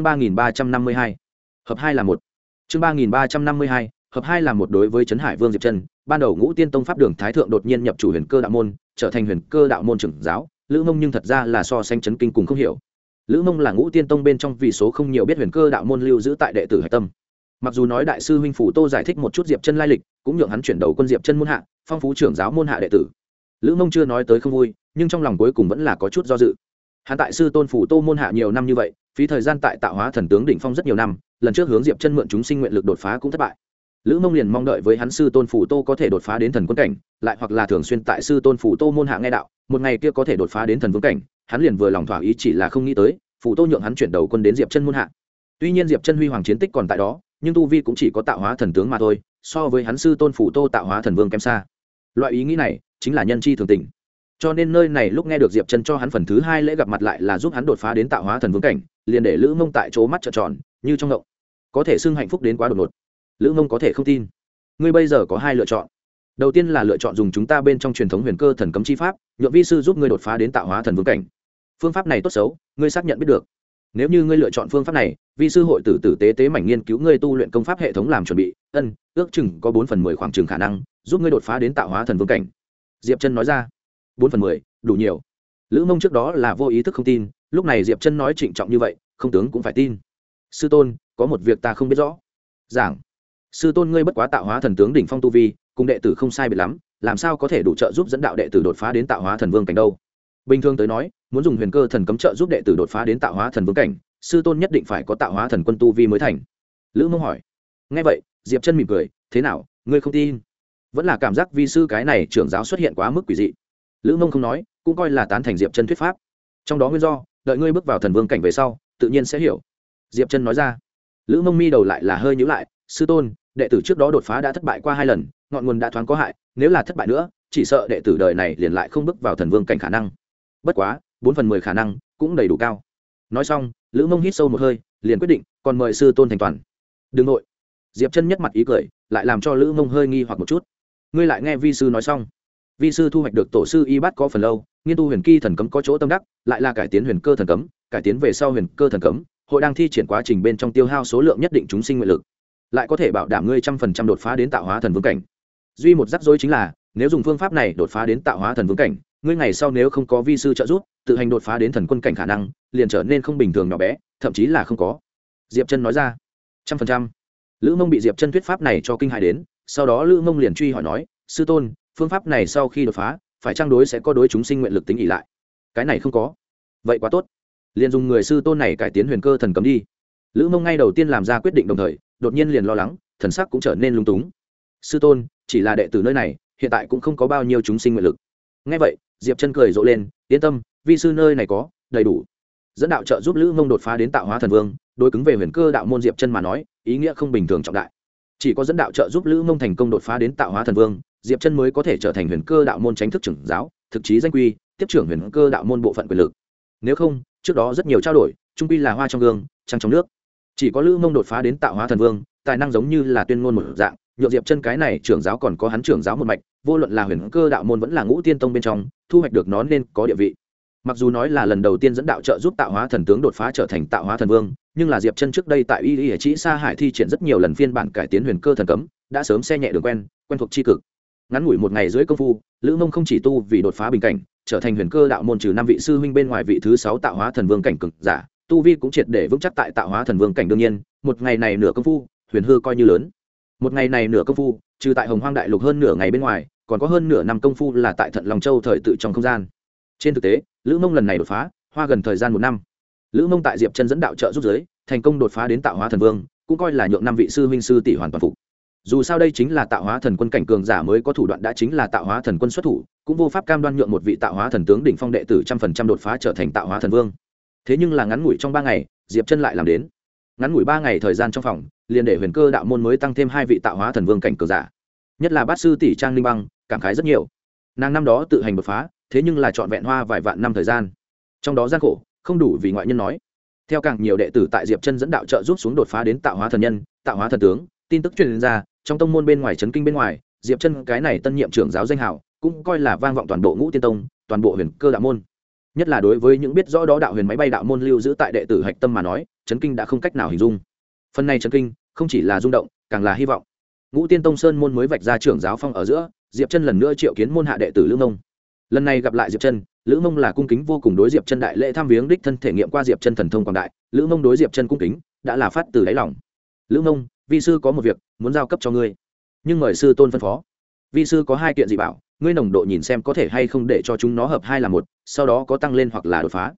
3352. Hợp 2 là 1. Chương 3352. Hợp 2 là 1. Đối với Trấn Hải Vương Diệp Chân, ban đầu Ngũ Tiên Tông pháp đường thái thượng đột nhiên nhập chủ Huyền Cơ đạo môn, trở thành Huyền Cơ đạo môn trưởng giáo, Lữ Ngông nhưng thật ra là so sánh chấn kinh cùng không hiểu. Lữ Ngông là Ngũ Tiên Tông bên trong vì số không nhiều biết Huyền Cơ đạo môn lưu giữ tại đệ tử hải tâm. Mặc dù nói đại sư huynh Phủ Tô giải thích một chút Diệp Chân lai lịch, cũng nhượng hắn chuyển đầu quân Diệp Chân môn hạ, phong phú trưởng giáo môn hạ đệ tử. Lữ Ngông chưa nói tới không vui, nhưng trong lòng cuối cùng vẫn là có chút do dự. Hắn tại sư tôn phủ tô môn hạ nhiều năm như vậy, phí thời gian tại tạo hóa thần tướng đỉnh phong rất nhiều năm, lần trước hướng Diệp Chân mượn chúng sinh nguyện lực đột phá cũng thất bại. Lữ Mông liền mong đợi với hắn sư tôn phủ tô có thể đột phá đến thần quân cảnh, lại hoặc là thường xuyên tại sư tôn phủ tô môn hạ nghe đạo, một ngày kia có thể đột phá đến thần vương cảnh, hắn liền vừa lòng thỏa ý, chỉ là không nghĩ tới phủ tô nhượng hắn chuyển đầu quân đến Diệp Chân môn hạ. Tuy nhiên Diệp Chân huy hoàng chiến tích còn tại đó, nhưng tu vi cũng chỉ có tạo hóa thần tướng mà thôi, so với hắn sư tôn phủ tô tạo hóa thần vương kém xa. Loại ý nghĩ này chính là nhân chi thường tình. Cho nên nơi này lúc nghe được Diệp Chân cho hắn phần thứ hai lễ gặp mặt lại là giúp hắn đột phá đến tạo hóa thần vương cảnh, liền để Lữ Mông tại chỗ mắt trợn tròn, như trong ngộng. Có thể xưng hạnh phúc đến quá đột ngột. Lữ Mông có thể không tin. Ngươi bây giờ có hai lựa chọn. Đầu tiên là lựa chọn dùng chúng ta bên trong truyền thống huyền cơ thần cấm chi pháp, nhượng vi sư giúp ngươi đột phá đến tạo hóa thần vương cảnh. Phương pháp này tốt xấu, ngươi xác nhận biết được. Nếu như ngươi lựa chọn phương pháp này, vi sư hội tử tử tế tế mảnh nghiên cứu ngươi tu luyện công pháp hệ thống làm chuẩn bị, ước chừng có 4/10 khoảng chừng khả năng giúp ngươi đột phá đến tạo hóa thần vương cảnh. Diệp Chân nói ra. 4/10, đủ nhiều. Lữ Mông trước đó là vô ý thức không tin, lúc này Diệp Chân nói trịnh trọng như vậy, không tướng cũng phải tin. Sư tôn, có một việc ta không biết rõ. Giảng. Sư tôn, ngươi bất quá tạo hóa thần tướng đỉnh phong tu vi, cùng đệ tử không sai biệt lắm, làm sao có thể đủ trợ giúp dẫn đạo đệ tử đột phá đến tạo hóa thần vương cảnh đâu? Bình thường tới nói, muốn dùng huyền cơ thần cấm trợ giúp đệ tử đột phá đến tạo hóa thần vương cảnh, sư tôn nhất định phải có tạo hóa thần quân tu vi mới thành. Lữ Mông hỏi. Nghe vậy, Diệp Chân mỉm cười, thế nào, ngươi không tin? Vẫn là cảm giác vi sư cái này trưởng giáo xuất hiện quá mức quỷ dị. Lữ Mông không nói, cũng coi là tán thành Diệp Chân thuyết pháp. Trong đó nguyên do, đợi ngươi bước vào thần vương cảnh về sau, tự nhiên sẽ hiểu. Diệp Chân nói ra. Lữ Mông mi đầu lại là hơi nhíu lại, sư tôn, đệ tử trước đó đột phá đã thất bại qua 2 lần, ngọn nguồn đã thoáng có hại, nếu là thất bại nữa, chỉ sợ đệ tử đời này liền lại không bước vào thần vương cảnh khả năng. Bất quá, 4/10 khả năng cũng đầy đủ cao. Nói xong, Lữ Mông hít sâu một hơi, liền quyết định, còn mời sư tôn thành toàn. Đừng nội. Diệp Chân nhất mặt ý cười, lại làm cho Lữ Mông hơi nghi hoặc một chút. Ngươi lại nghe vi sư nói xong. Vi sư thu hoạch được tổ sư y bát có phần lâu, nghiên tu huyền kỳ thần cấm có chỗ tâm đắc, lại là cải tiến huyền cơ thần cấm, cải tiến về sau huyền cơ thần cấm, hội đang thi triển quá trình bên trong tiêu hao số lượng nhất định chúng sinh nguyện lực, lại có thể bảo đảm ngươi 100% đột phá đến tạo hóa thần vương cảnh. Duy một rắc rối chính là, nếu dùng phương pháp này đột phá đến tạo hóa thần vương cảnh, ngươi ngày sau nếu không có vi sư trợ giúp, tự hành đột phá đến thần quân cảnh khả năng liền trở nên không bình thường nhỏ bé, thậm chí là không có. Diệp Chân nói ra. 100%. Lữ Mông bị Diệp Chân thuyết pháp này cho kinh hãi đến, sau đó Lữ Mông liền truy hỏi nói, sư tôn, phương pháp này sau khi đột phá, phải chăng đối sẽ có đối chúng sinh nguyện lực tính ỷ lại? Cái này không có. Vậy quá tốt, liền dùng người sư tôn này cải tiến huyền cơ thần cấm đi. Lữ Mông ngay đầu tiên làm ra quyết định, đồng thời đột nhiên liền lo lắng, thần sắc cũng trở nên lung túng. Sư tôn, chỉ là đệ tử nơi này, hiện tại cũng không có bao nhiêu chúng sinh nguyện lực. Nghe vậy, Diệp Chân cười rộ lên, yên tâm, vi sư nơi này có đầy đủ. Dẫn đạo trợ giúp Lữ Mông đột phá đến tạo hóa thần vương, đối cứng về huyền cơ đạo môn Diệp Chân mà nói, ý nghĩa không bình thường trọng đại. Chỉ có dẫn đạo trợ giúp Lữ Mông thành công đột phá đến tạo hóa thần vương, Diệp Chân mới có thể trở thành huyền cơ đạo môn chính thức trưởng giáo, thực chí danh quy, tiếp trưởng huyền cơ đạo môn bộ phận quyền lực. Nếu không, trước đó rất nhiều trao đổi, chung quy là hoa trong gương, trăng trong nước. Chỉ có Lữ Mông đột phá đến tạo hóa thần vương, tài năng giống như là tuyên ngôn một dạng, nhượng Diệp Chân cái này trưởng giáo còn có hắn trưởng giáo một mạch, vô luận là huyền cơ đạo môn vẫn là ngũ tiên tông bên trong, thu hoạch được nó nên có địa vị. Mặc dù nói là lần đầu tiên dẫn đạo trợ giúp tạo hóa thần tướng đột phá trở thành tạo hóa thần vương, nhưng là Diệp Chân trước đây tại Y Y Chỉ Sa Hải thi triển rất nhiều lần phiên bản cải tiến huyền cơ thần cấm, đã sớm xe nhẹ đường quen thuộc chi cực. Ngắn ngủi một ngày dưới công phu, Lữ Mông không chỉ tu vì đột phá bình cảnh, trở thành huyền cơ đạo môn trừ 5 vị sư huynh bên ngoài vị thứ 6 tạo hóa thần vương cảnh cực giả, tu vi cũng triệt để vững chắc tại tạo hóa thần vương cảnh. Đương nhiên, một ngày này nửa công phu, huyền hư coi như lớn. Một ngày này nửa công phu, trừ tại Hồng Hoang đại lục hơn nửa ngày bên ngoài, còn có hơn nửa năm công phu là tại Thận Long Châu thời tự trong không gian. Trên thực tế, Lữ Mông lần này đột phá, hoa gần thời gian 1 năm. Lữ Mông tại Diệp Chân dẫn đạo trợ giúp giới, thành công đột phá đến tạo hóa thần vương, cũng coi là nhượng 5 vị sư huynh sư tỷ hoàn toàn phục. Dù sao đây chính là tạo hóa thần quân cảnh cường giả mới có thủ đoạn, đã chính là tạo hóa thần quân xuất thủ, cũng vô pháp cam đoan nhượng một vị tạo hóa thần tướng đỉnh phong đệ tử 100% đột phá trở thành tạo hóa thần vương. Thế nhưng là ngắn ngủi trong 3 ngày, Diệp Chân lại làm đến. Ngắn ngủi 3 ngày thời gian trong phòng, liền để huyền cơ đạo môn mới tăng thêm 2 vị tạo hóa thần vương cảnh cường giả. Nhất là bát sư tỷ Trang Linh Băng, cảm khái rất nhiều. Nàng năm đó tự hành đột phá, thế nhưng là trọn vẹn hoa vài vạn năm thời gian. Trong đó gian khổ, không đủ vì ngoại nhân nói. Theo càng nhiều đệ tử tại Diệp Chân dẫn đạo trợ giúp xuống đột phá đến tạo hóa thần nhân, tạo hóa thần tướng, tin tức truyền ra, trong tông môn bên ngoài chấn kinh bên ngoài, Diệp Chân cái này tân nhiệm trưởng giáo danh hào, cũng coi là vang vọng toàn bộ Ngũ Tiên Tông, toàn bộ huyền cơ đạo môn. Nhất là đối với những biết rõ đó đạo huyền máy bay đạo môn lưu giữ tại đệ tử hạch tâm mà nói, chấn kinh đã không cách nào hình dung. Phần này chấn kinh, không chỉ là rung động, càng là hy vọng. Ngũ Tiên Tông sơn môn mới vạch ra trưởng giáo phong ở giữa, Diệp Chân lần nữa triệu kiến môn hạ đệ tử Lữ Mông. Lần này gặp lại Diệp Chân, Lữ Mông là cung kính vô cùng, đối Diệp Chân đại lễ thăm viếng đích thân thể nghiệm qua Diệp Chân thần thông quảng đại, Lữ Mông đối Diệp Chân cung kính đã là phát từ đáy lòng. Lữ Mông, vi sư có một việc muốn giao cấp cho ngươi, nhưng mời sư tôn phân phó. Vi sư có 2 kiện dị bảo, ngươi nồng độ nhìn xem có thể hay không để cho chúng nó hợp 2 là 1, sau đó có tăng lên hoặc là đột phá.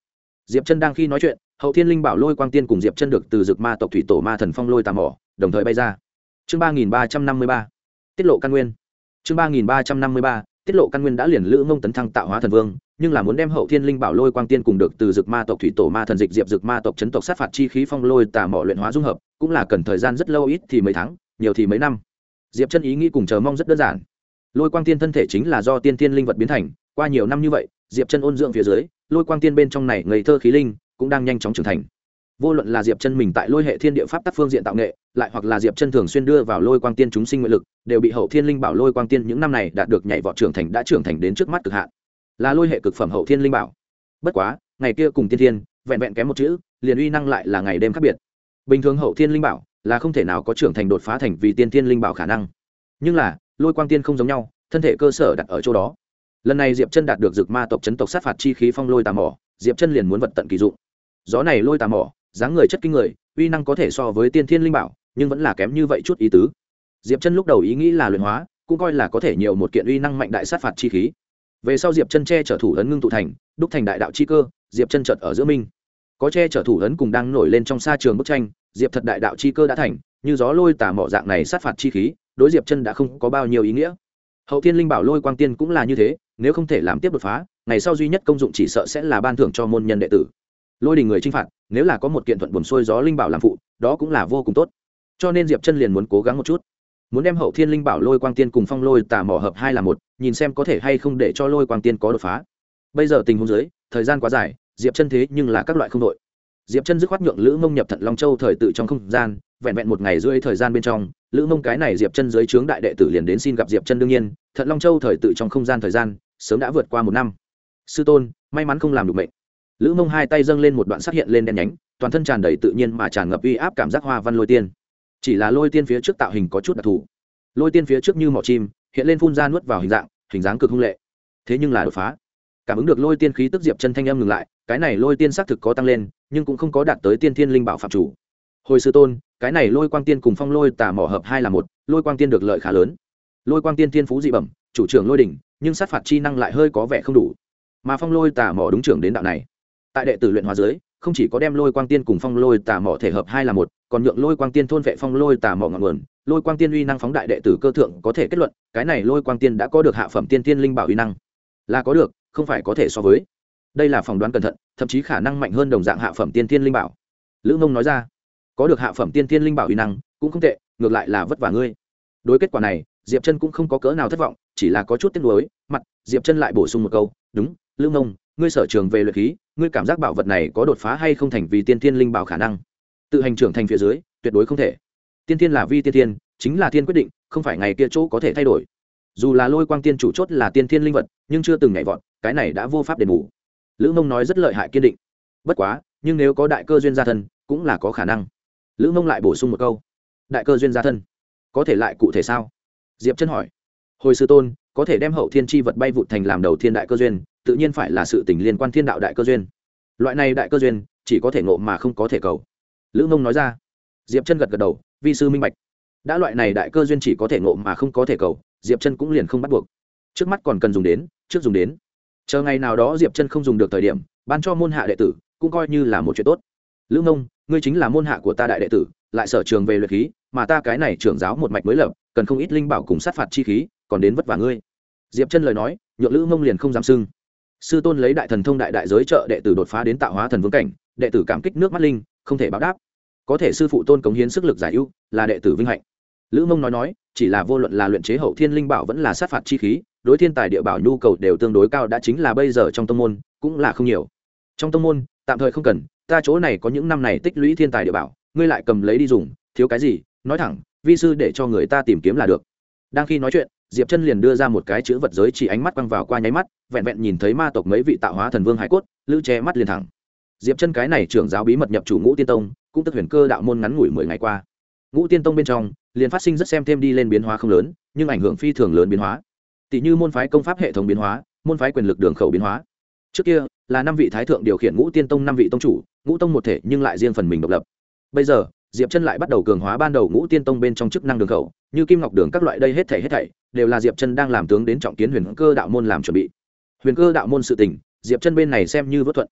Diệp Chân đang khi nói chuyện, Hậu Thiên Linh Bảo Lôi Quang Tiên cùng Diệp Chân được từ Dực Ma tộc thủy tổ Ma Thần Phong Lôi Tà Mỏ, đồng thời bay ra. Chương 3353. Tiết lộ căn nguyên. Chương 3353. Tiết lộ căn nguyên đã liền Lữ Mông tấn thăng tạo hóa thần vương, nhưng là muốn đem Hậu Thiên Linh Bảo Lôi Quang Tiên cùng được từ Dực Ma tộc thủy tổ Ma Thần dịch Diệp Dực Ma tộc chấn tộc sát phạt chi khí phong lôi tà mỏ luyện hóa dung hợp, cũng là cần thời gian rất lâu, ít thì mấy tháng, nhiều thì mấy năm. Diệp Chân ý nghĩ cùng chờ mong rất đơn giản. Lôi Quang Tiên thân thể chính là do tiên tiên linh vật biến thành, qua nhiều năm như vậy, Diệp Chân ôn dưỡng phía dưới, Lôi Quang Tiên bên trong này ngây thơ khí linh cũng đang nhanh chóng trưởng thành. Vô luận là Diệp Chân mình tại Lôi hệ thiên địa pháp tác phương diện tạo nghệ, lại hoặc là Diệp Chân thường xuyên đưa vào Lôi Quang Tiên chúng sinh nguyện lực, đều bị Hậu Thiên Linh Bảo Lôi Quang Tiên những năm này đạt được nhảy vọt trưởng thành, đã trưởng thành đến trước mắt cực hạn. Là Lôi hệ cực phẩm Hậu Thiên Linh Bảo. Bất quá, ngày kia cùng tiên thiên, vẹn vẹn kém một chữ, liền uy năng lại là ngày đêm khác biệt. Bình thường Hậu Thiên Linh Bảo là không thể nào có trưởng thành đột phá thành vì tiên thiên linh bảo khả năng. Nhưng là, Lôi Quang Tiên không giống nhau, thân thể cơ sở đặt ở chỗ đó. Lần này Diệp Chân đạt được Dực Ma tộc chấn tộc sát phạt chi khí phong lôi tà mỏ, Diệp Chân liền muốn vật tận kỳ dụng. Gió này lôi tà mỏ, dáng người chất kinh người, uy năng có thể so với tiên thiên linh bảo, nhưng vẫn là kém như vậy chút ý tứ. Diệp Chân lúc đầu ý nghĩ là luyện hóa, cũng coi là có thể nhiều một kiện uy năng mạnh đại sát phạt chi khí. Về sau Diệp Chân che chở thủ ấn ngưng tụ thành, đúc thành đại đạo chi cơ, Diệp Chân chợt ở giữa minh. Có che chở thủ ấn cùng đang nổi lên trong sa trường bức tranh, Diệp thật đại đạo chi cơ đã thành, như gió lôi tà mỏ dạng này sát phạt chi khí, đối Diệp Chân đã không có bao nhiêu ý nghĩa. Hậu Thiên Linh Bảo Lôi Quang Tiên cũng là như thế, nếu không thể làm tiếp đột phá, ngày sau duy nhất công dụng chỉ sợ sẽ là ban thưởng cho môn nhân đệ tử. Lôi đình người chinh phạt, nếu là có một kiện thuận buồm xuôi gió linh bảo làm phụ, đó cũng là vô cùng tốt. Cho nên Diệp Chân liền muốn cố gắng một chút, muốn đem Hậu Thiên Linh Bảo Lôi Quang Tiên cùng Phong Lôi Tà Mỏ hợp hai là một, nhìn xem có thể hay không để cho Lôi Quang Tiên có đột phá. Bây giờ tình huống dưới, thời gian quá dài, Diệp Chân thế nhưng là các loại không đội. Diệp Chân dứt khoát nhượng Lữ Mông nhập Thận Long Châu thời tự trong không gian, vẹn vẹn một ngày rưỡi thời gian bên trong, Lữ Mông cái này Diệp Chân dưới trướng đại đệ tử liền đến xin gặp Diệp Chân. Đương nhiên, Thận Long Châu thời tự trong không gian thời gian sớm đã vượt qua một năm. Sư tôn, may mắn không làm được mệnh. Lữ Mông hai tay dâng lên một đoạn sắc hiện lên đen nhánh, toàn thân tràn đầy tự nhiên mà tràn ngập uy áp cảm giác hoa văn lôi tiên. Chỉ là lôi tiên phía trước tạo hình có chút đặc thù. Lôi tiên phía trước như mỏ chim, hiện lên phun ra nuốt vào hình dáng cực hung lệ. Thế nhưng là đột phá. Cảm ứng được lôi tiên khí tức, Diệp Chân thanh âm ngừng lại, cái này lôi tiên xác thực có tăng lên, nhưng cũng không có đạt tới tiên thiên linh bảo phạm chủ. Hồi sư tôn, cái này Lôi Quang Tiên cùng Phong Lôi Tà Mỏ hợp hai là một, Lôi Quang Tiên được lợi khá lớn. Lôi Quang Tiên thiên phú dị bẩm, chủ trưởng lôi đỉnh, nhưng sát phạt chi năng lại hơi có vẻ không đủ. Mà Phong Lôi Tà Mỏ đúng trưởng đến đạo này. Tại đệ tử luyện hóa dưới, không chỉ có đem Lôi Quang Tiên cùng Phong Lôi Tà Mỏ thể hợp hai là một, còn nhượng Lôi Quang Tiên thôn vệ Phong Lôi Tà Mỏ ngọn nguồn. Lôi Quang Tiên uy năng phóng đại đệ tử cơ thượng có thể kết luận, cái này Lôi Quang Tiên đã có được hạ phẩm tiên thiên linh bảo uy năng. Là có được, không phải có thể so với. Đây là phỏng đoán cẩn thận, thậm chí khả năng mạnh hơn đồng dạng hạ phẩm tiên thiên linh bảo. Lữ Mông nói ra, có được hạ phẩm tiên thiên linh bảo uy năng cũng không tệ, ngược lại là vất vả ngươi. Đối kết quả này, Diệp Chân cũng không có cỡ nào thất vọng, chỉ là có chút tiếc nuối. Mặt Diệp Chân lại bổ sung một câu, đúng, Lữ Mông, ngươi sở trường về luyện khí, ngươi cảm giác bảo vật này có đột phá hay không thành vì tiên thiên linh bảo khả năng? Tự hành trưởng thành phía dưới, tuyệt đối không thể. Tiên thiên là vi tiên thiên, chính là thiên quyết định, không phải ngày kia chỗ có thể thay đổi. Dù là Lôi Quang Tiên chủ chốt là tiên thiên linh vật, nhưng chưa từng nhảy vọt, cái này đã vô pháp đền bù. Lữ Mông nói rất lợi hại kiên định. Bất quá, nhưng nếu có đại cơ duyên gia thân, cũng là có khả năng. Lữ Mông lại bổ sung một câu, đại cơ duyên gia thân, có thể lại cụ thể sao? Diệp Chân hỏi. Hồi sư tôn, có thể đem hậu thiên chi vật bay vụt thành làm đầu thiên đại cơ duyên, tự nhiên phải là sự tình liên quan thiên đạo đại cơ duyên. Loại này đại cơ duyên, chỉ có thể ngộ mà không có thể cầu. Lữ Mông nói ra. Diệp Chân gật gật đầu, vi sư minh bạch. Đã loại này đại cơ duyên chỉ có thể ngộ mà không có thể cầu, Diệp Chân cũng liền không bắt buộc. Trước mắt còn cần dùng đến, trước dùng đến. Chờ ngày nào đó Diệp Chân không dùng được thời điểm, ban cho môn hạ đệ tử, cũng coi như là một chuyện tốt. Lữ Mông, ngươi chính là môn hạ của ta đại đệ tử, lại sở trường về luyện khí, mà ta cái này trưởng giáo một mạch mới lập, cần không ít linh bảo cùng sát phạt chi khí, còn đến vất vả ngươi. Diệp Chân lời nói, nhượng Lữ Mông liền không dám sưng. Sư tôn lấy đại thần thông đại đại giới trợ đệ tử đột phá đến tạo hóa thần vương cảnh, đệ tử cảm kích nước mắt linh, không thể báo đáp. Có thể sư phụ tôn cống hiến sức lực giải ưu, là đệ tử vinh hạnh. Lữ Mông nói, chỉ là vô luận là luyện chế hậu thiên linh bảo vẫn là sát phạt chi khí, đối thiên tài địa bảo nhu cầu đều tương đối cao, đã chính là bây giờ trong tông môn cũng là không nhiều. Trong tông môn tạm thời không cần, ta chỗ này có những năm này tích lũy thiên tài địa bảo, ngươi lại cầm lấy đi dùng, thiếu cái gì nói thẳng, vi sư để cho người ta tìm kiếm là được. Đang khi nói chuyện, Diệp Chân liền đưa ra một cái chữ vật giới chỉ, ánh mắt quăng vào qua nháy mắt, vẹn vẹn nhìn thấy ma tộc mấy vị tạo hóa thần vương hải cốt, Lữ che mắt liền thẳng. Diệp Chân cái này trưởng giáo bí mật nhập chủ Ngũ Tiên Tông, cũng tức Huyền Cơ đạo môn ngắn ngủi 10 ngày qua. Ngũ Tiên Tông bên trong liền phát sinh rất xem thêm đi lên biến hóa không lớn, nhưng ảnh hưởng phi thường lớn biến hóa. Tỷ như môn phái công pháp hệ thống biến hóa, môn phái quyền lực đường khẩu biến hóa. Trước kia là 5 vị thái thượng điều khiển Ngũ Tiên Tông 5 vị tông chủ, ngũ tông một thể nhưng lại riêng phần mình độc lập. Bây giờ, Diệp Chân lại bắt đầu cường hóa ban đầu Ngũ Tiên Tông bên trong chức năng đường khẩu, như Kim Ngọc Đường các loại, đây hết thảy đều là Diệp Chân đang làm tướng đến trọng kiến Huyền Cơ đạo môn làm chuẩn bị. Huyền Cơ đạo môn sự tình, Diệp Chân bên này xem như vất thuận.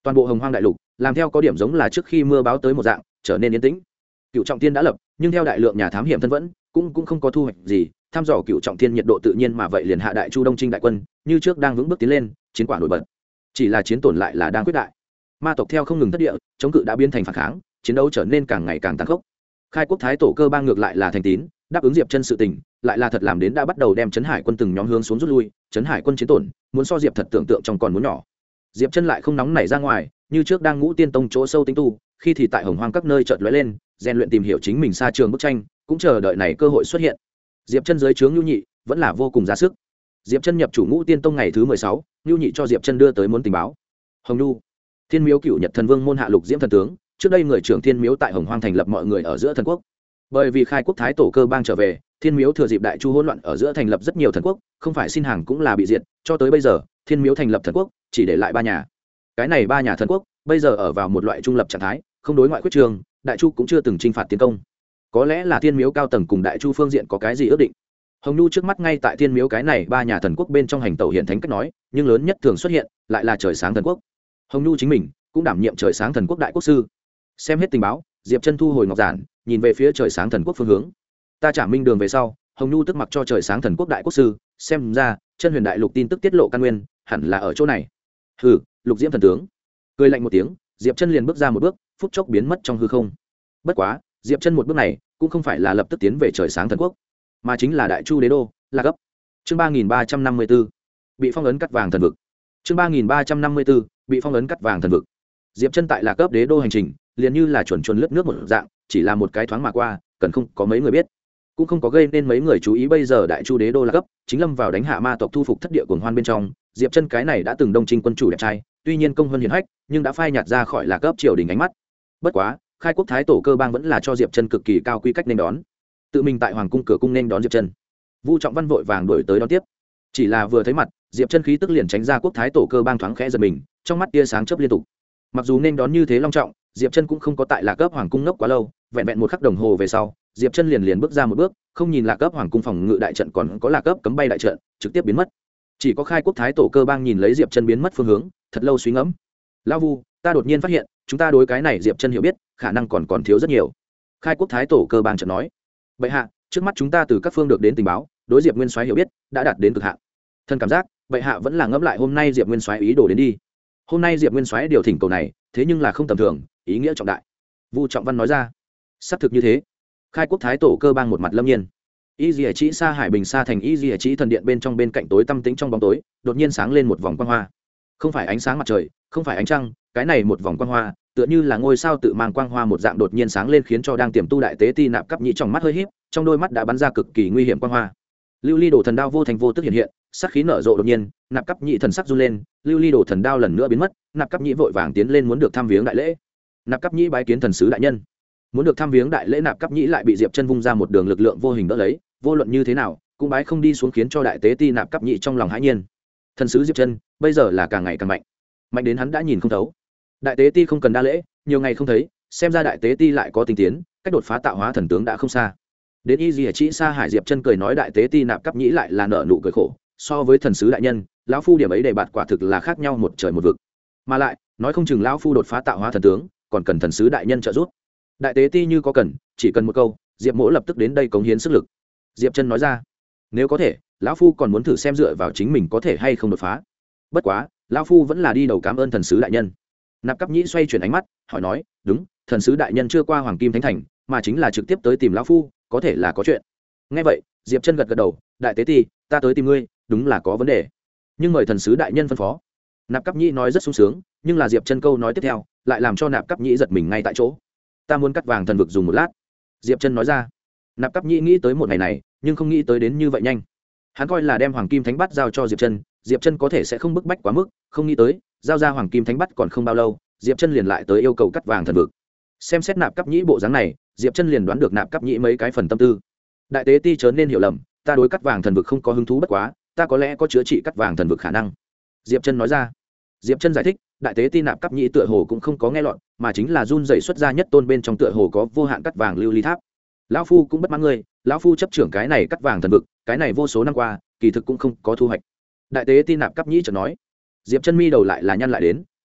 toàn bộ hồng hoang đại lục làm theo có điểm giống là trước khi mưa báo tới một dạng trở nên yên tĩnh. Cựu trọng thiên đã lập, nhưng theo đại lượng nhà thám hiểm thân vẫn cũng không có thu hoạch gì. Thăm dò cựu trọng thiên nhiệt độ tự nhiên mà vậy liền hạ đại chu đông trinh đại quân như trước đang vững bước tiến lên, chiến quả nổi bật. Chỉ là chiến tổn lại là đang quyết đại. Ma tộc theo không ngừng thất địa, chống cự đã biến thành phản kháng, chiến đấu trở nên càng ngày càng tàn khốc. Khai quốc thái tổ cơ bang ngược lại là thành tín, đáp ứng Diệp Chân sự tình, lại là thật làm đến đã bắt đầu đem Trấn Hải quân từng nhóm hướng xuống rút lui. Trấn Hải quân chiến tổn muốn so Diệp thật tưởng tượng trong còn muốn nhỏ. Diệp Chân lại không nóng nảy ra ngoài, như trước đang Ngũ Tiên Tông chỗ sâu tính tu, khi thì tại Hồng Hoang các nơi chợt lóe lên, rèn luyện tìm hiểu chính mình xa trường bức tranh, cũng chờ đợi này cơ hội xuất hiện. Diệp Chân dưới trướng Nưu Nhị vẫn là vô cùng ra sức. Diệp Chân nhập chủ Ngũ Tiên Tông ngày thứ 16, Nưu Nhị cho Diệp Chân đưa tới muốn tình báo. Hồng Nhu, Thiên Miếu Cửu Nhật Thần Vương môn hạ Lục Diễm thần tướng, trước đây người trưởng Thiên Miếu tại Hồng Hoang thành lập mọi người ở giữa thần quốc. Bởi vì khai quốc thái tổ cơ bang trở về, Thiên Miếu thừa dịp đại chu hỗn loạn ở giữa thành lập rất nhiều thần quốc, không phải xin hàng cũng là bị diệt, cho tới bây giờ, Thiên Miếu thành lập thần quốc chỉ để lại 3 nhà. Cái này 3 nhà thần quốc bây giờ ở vào một loại trung lập trạng thái, không đối ngoại quyết trường, đại chu cũng chưa từng chinh phạt tiến công. Có lẽ là Thiên Miếu cao tầng cùng đại chu phương diện có cái gì ước định. Hồng Nhu trước mắt ngay tại Thiên Miếu cái này 3 nhà thần quốc bên trong hành tẩu hiện thánh cách nói, nhưng lớn nhất thường xuất hiện lại là trời sáng thần quốc. Hồng Nhu chính mình cũng đảm nhiệm trời sáng thần quốc đại quốc sư. Xem hết tình báo, Diệp Chân thu hồi ngọc giản, nhìn về phía trời sáng thần quốc phương hướng. Ta trả minh đường về sau, Hồng Nhu tức mặc cho trời sáng thần quốc đại quốc sư, xem ra Chân Huyền đại lục tin tức tiết lộ căn nguyên hẳn là ở chỗ này. Hừ, Lục Diễm thần tướng cười lạnh một tiếng, Diệp Chân liền bước ra một bước, phút chốc biến mất trong hư không. Bất quá, Diệp Chân một bước này cũng không phải là lập tức tiến về trời sáng thần quốc, mà chính là đại chu đế đô, là gấp. Chương 3354, bị phong ấn cắt vàng thần vực. Chương 3354, bị phong ấn cắt vàng thần vực. Diệp Chân tại Lạc Cấp đế đô hành trình, liền như là chuẩn lướt nước một dạng, chỉ là một cái thoáng mà qua, cần không có mấy người biết, cũng không có gây nên mấy người chú ý. Bây giờ đại chu đế đô Lạc Cấp chính lâm vào đánh hạ ma tộc thu phục thất địa cuồng hoan bên trong. Diệp Chân cái này đã từng đông trinh quân chủ đẹp trai, tuy nhiên công hơn hiển hách, nhưng đã phai nhạt ra khỏi Lạc Cấp triều đình ánh mắt. Bất quá, khai quốc thái tổ cơ bang vẫn là cho Diệp Chân cực kỳ cao quy cách nên đón, tự mình tại hoàng cung cửa cung nên đón Diệp Chân. Vu Trọng Văn vội vàng đuổi tới đón tiếp, chỉ là vừa thấy mặt, Diệp Chân khí tức liền tránh ra quốc thái tổ cơ bang thoáng khẽ giật mình, trong mắt tia sáng chớp liên tục. Mặc dù nên đón như thế long trọng, Diệp Chân cũng không có tại Lạc Cấp hoàng cung ngốc quá lâu, vẹn vẹn một khắc đồng hồ về sau, Diệp Chân liền bước ra một bước, không nhìn Lạc Cấp hoàng cung phòng ngự đại trận còn có Lạc Cấp cấm bay đại trận, trực tiếp biến mất. Chỉ có khai quốc thái tổ cơ bang nhìn lấy Diệp Chân biến mất phương hướng, thật lâu suy ngẫm. Lão Vu, ta đột nhiên phát hiện, chúng ta đối cái này Diệp Chân hiểu biết, khả năng còn thiếu rất nhiều. Khai quốc thái tổ cơ bang chợt nói. Bệ hạ, trước mắt chúng ta từ các phương được đến tình báo, đối Diệp Nguyên Soái hiểu biết đã đạt đến cực hạn. Thân cảm giác, bệ hạ vẫn là ngẫm lại hôm nay Diệp Nguyên Soái ý đồ đến đi. Hôm nay Diệp Nguyên Soái điều thỉnh cầu này, thế nhưng là không tầm thường, ý nghĩa trọng đại. Vu Trọng Văn nói ra. Xác thực như thế. Khai quốc thái tổ cơ bang một mặt lâm nhiên. Y Dìa Chỉ Sa Hải Bình Sa thành Y Dìa Chỉ thần điện bên trong bên cạnh tối tăm tĩnh trong bóng tối, đột nhiên sáng lên một vòng quang hoa. Không phải ánh sáng mặt trời, không phải ánh trăng, cái này một vòng quang hoa, tựa như là ngôi sao tự mang quang hoa một dạng đột nhiên sáng lên, khiến cho đang tiềm tu đại tế ti Nạp Cấp Nhĩ trong mắt hơi híp, trong đôi mắt đã bắn ra cực kỳ nguy hiểm quang hoa. Lưu ly đồ thần đao vô thành vô tức hiện hiện, sát khí nở rộ đột nhiên, Nạp Cấp Nhĩ thần sắc run lên, lưu ly đồ thần đao lần nữa biến mất, Nạp Cấp Nhĩ vội vàng tiến lên muốn được thăm viếng đại lễ. Nạp Cấp Nhĩ bái kiến thần sứ đại nhân. Muốn được thăm viếng đại lễ, Nạp Cấp Nhĩ lại bị Diệp Chân vung ra một đường lực lượng vô hình đỡ lấy, vô luận như thế nào cũng bái không đi xuống, khiến cho đại tế ti Nạp Cấp Nhĩ trong lòng hãi nhiên. Thần sứ Diệp Chân bây giờ là càng ngày càng mạnh, mạnh đến hắn đã nhìn không thấu. Đại tế ti không cần đa lễ, nhiều ngày không thấy, xem ra đại tế ti lại có tinh tiến, cách đột phá tạo hóa thần tướng đã không xa. Đến Y Dìa Chỉ Sa Hải, Diệp Chân cười nói đại tế ti Nạp Cấp Nhĩ lại là nở nụ cười khổ, so với thần sứ đại nhân, lão phu điểm ấy đề bạt quả thực là khác nhau một trời một vực. Mà lại, nói không chừng lão phu đột phá tạo hóa thần tướng, còn cần thần sứ đại nhân trợ giúp. Đại tế ti như có cần, chỉ cần một câu, Diệp Mỗ lập tức đến đây cống hiến sức lực. Diệp Chân nói ra, nếu có thể, lão phu còn muốn thử xem dựa vào chính mình có thể hay không đột phá. Bất quá, lão phu vẫn là đi đầu cảm ơn thần sứ đại nhân. Nạp Cấp Nhĩ xoay chuyển ánh mắt, hỏi nói, đúng, thần sứ đại nhân chưa qua Hoàng Kim Thánh Thành, mà chính là trực tiếp tới tìm lão phu, có thể là có chuyện. Nghe vậy, Diệp Chân gật gật đầu, đại tế ti, ta tới tìm ngươi, đúng là có vấn đề, nhưng mời thần sứ đại nhân phân phó. Nạp Cấp Nhĩ nói rất sung sướng, nhưng là Diệp Chân câu nói tiếp theo lại làm cho Nạp Cấp Nhĩ giật mình ngay tại chỗ. Ta muốn cắt vàng thần vực dùng một lát. Diệp Chân nói ra. Nạp Cấp Nhĩ nghĩ tới một ngày này, nhưng không nghĩ tới đến như vậy nhanh. Hắn coi là đem Hoàng Kim Thánh Bát giao cho Diệp Chân, Diệp Chân có thể sẽ không bức bách quá mức, không nghĩ tới, giao ra Hoàng Kim Thánh Bát còn không bao lâu, Diệp Chân liền lại tới yêu cầu cắt vàng thần vực. Xem xét Nạp Cấp Nhĩ bộ dáng này, Diệp Chân liền đoán được Nạp Cấp Nhĩ mấy cái phần tâm tư. Đại tế ti chớ nên hiểu lầm, ta đối cắt vàng thần vực không có hứng thú, bất quá, ta có lẽ có chữa trị cắt vàng thần vực khả năng. Diệp Chân nói ra. Diệp Chân giải thích, đại tế ti Nạp Cấp Nhĩ tựa hồ cũng không có nghe lọt, mà chính là run rẩy xuất ra nhất tôn bên trong tựa hồ có vô hạn cắt vàng lưu ly tháp. Lão phu cũng bất mãn ngươi, lão phu chấp trưởng cái này cắt vàng thần vực, cái này vô số năm qua, kỳ thực cũng không có thu hoạch. Đại tế ti Nạp Cấp Nhĩ chợt nói. Diệp Chân mi đầu lại là nhăn lại đến,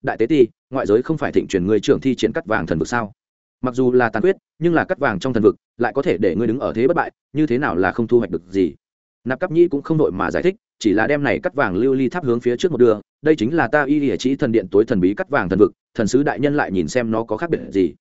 đại tế ti ngoại giới không phải thịnh truyền người trưởng thi triển cắt vàng thần vực sao? Mặc dù là tàn quyết nhưng là cắt vàng trong thần vực lại có thể để ngươi đứng ở thế bất bại, như thế nào là không thu hoạch được gì? Nạp Cáp Nhĩ cũng không đội mà giải thích, chỉ là đem này cắt vàng lưu ly tháp hướng phía trước một đường, đây chính là ta y lìa chỉ thần điện tối thần bí cắt vàng thần vực, thần sứ đại nhân lại nhìn xem nó có khác biệt gì.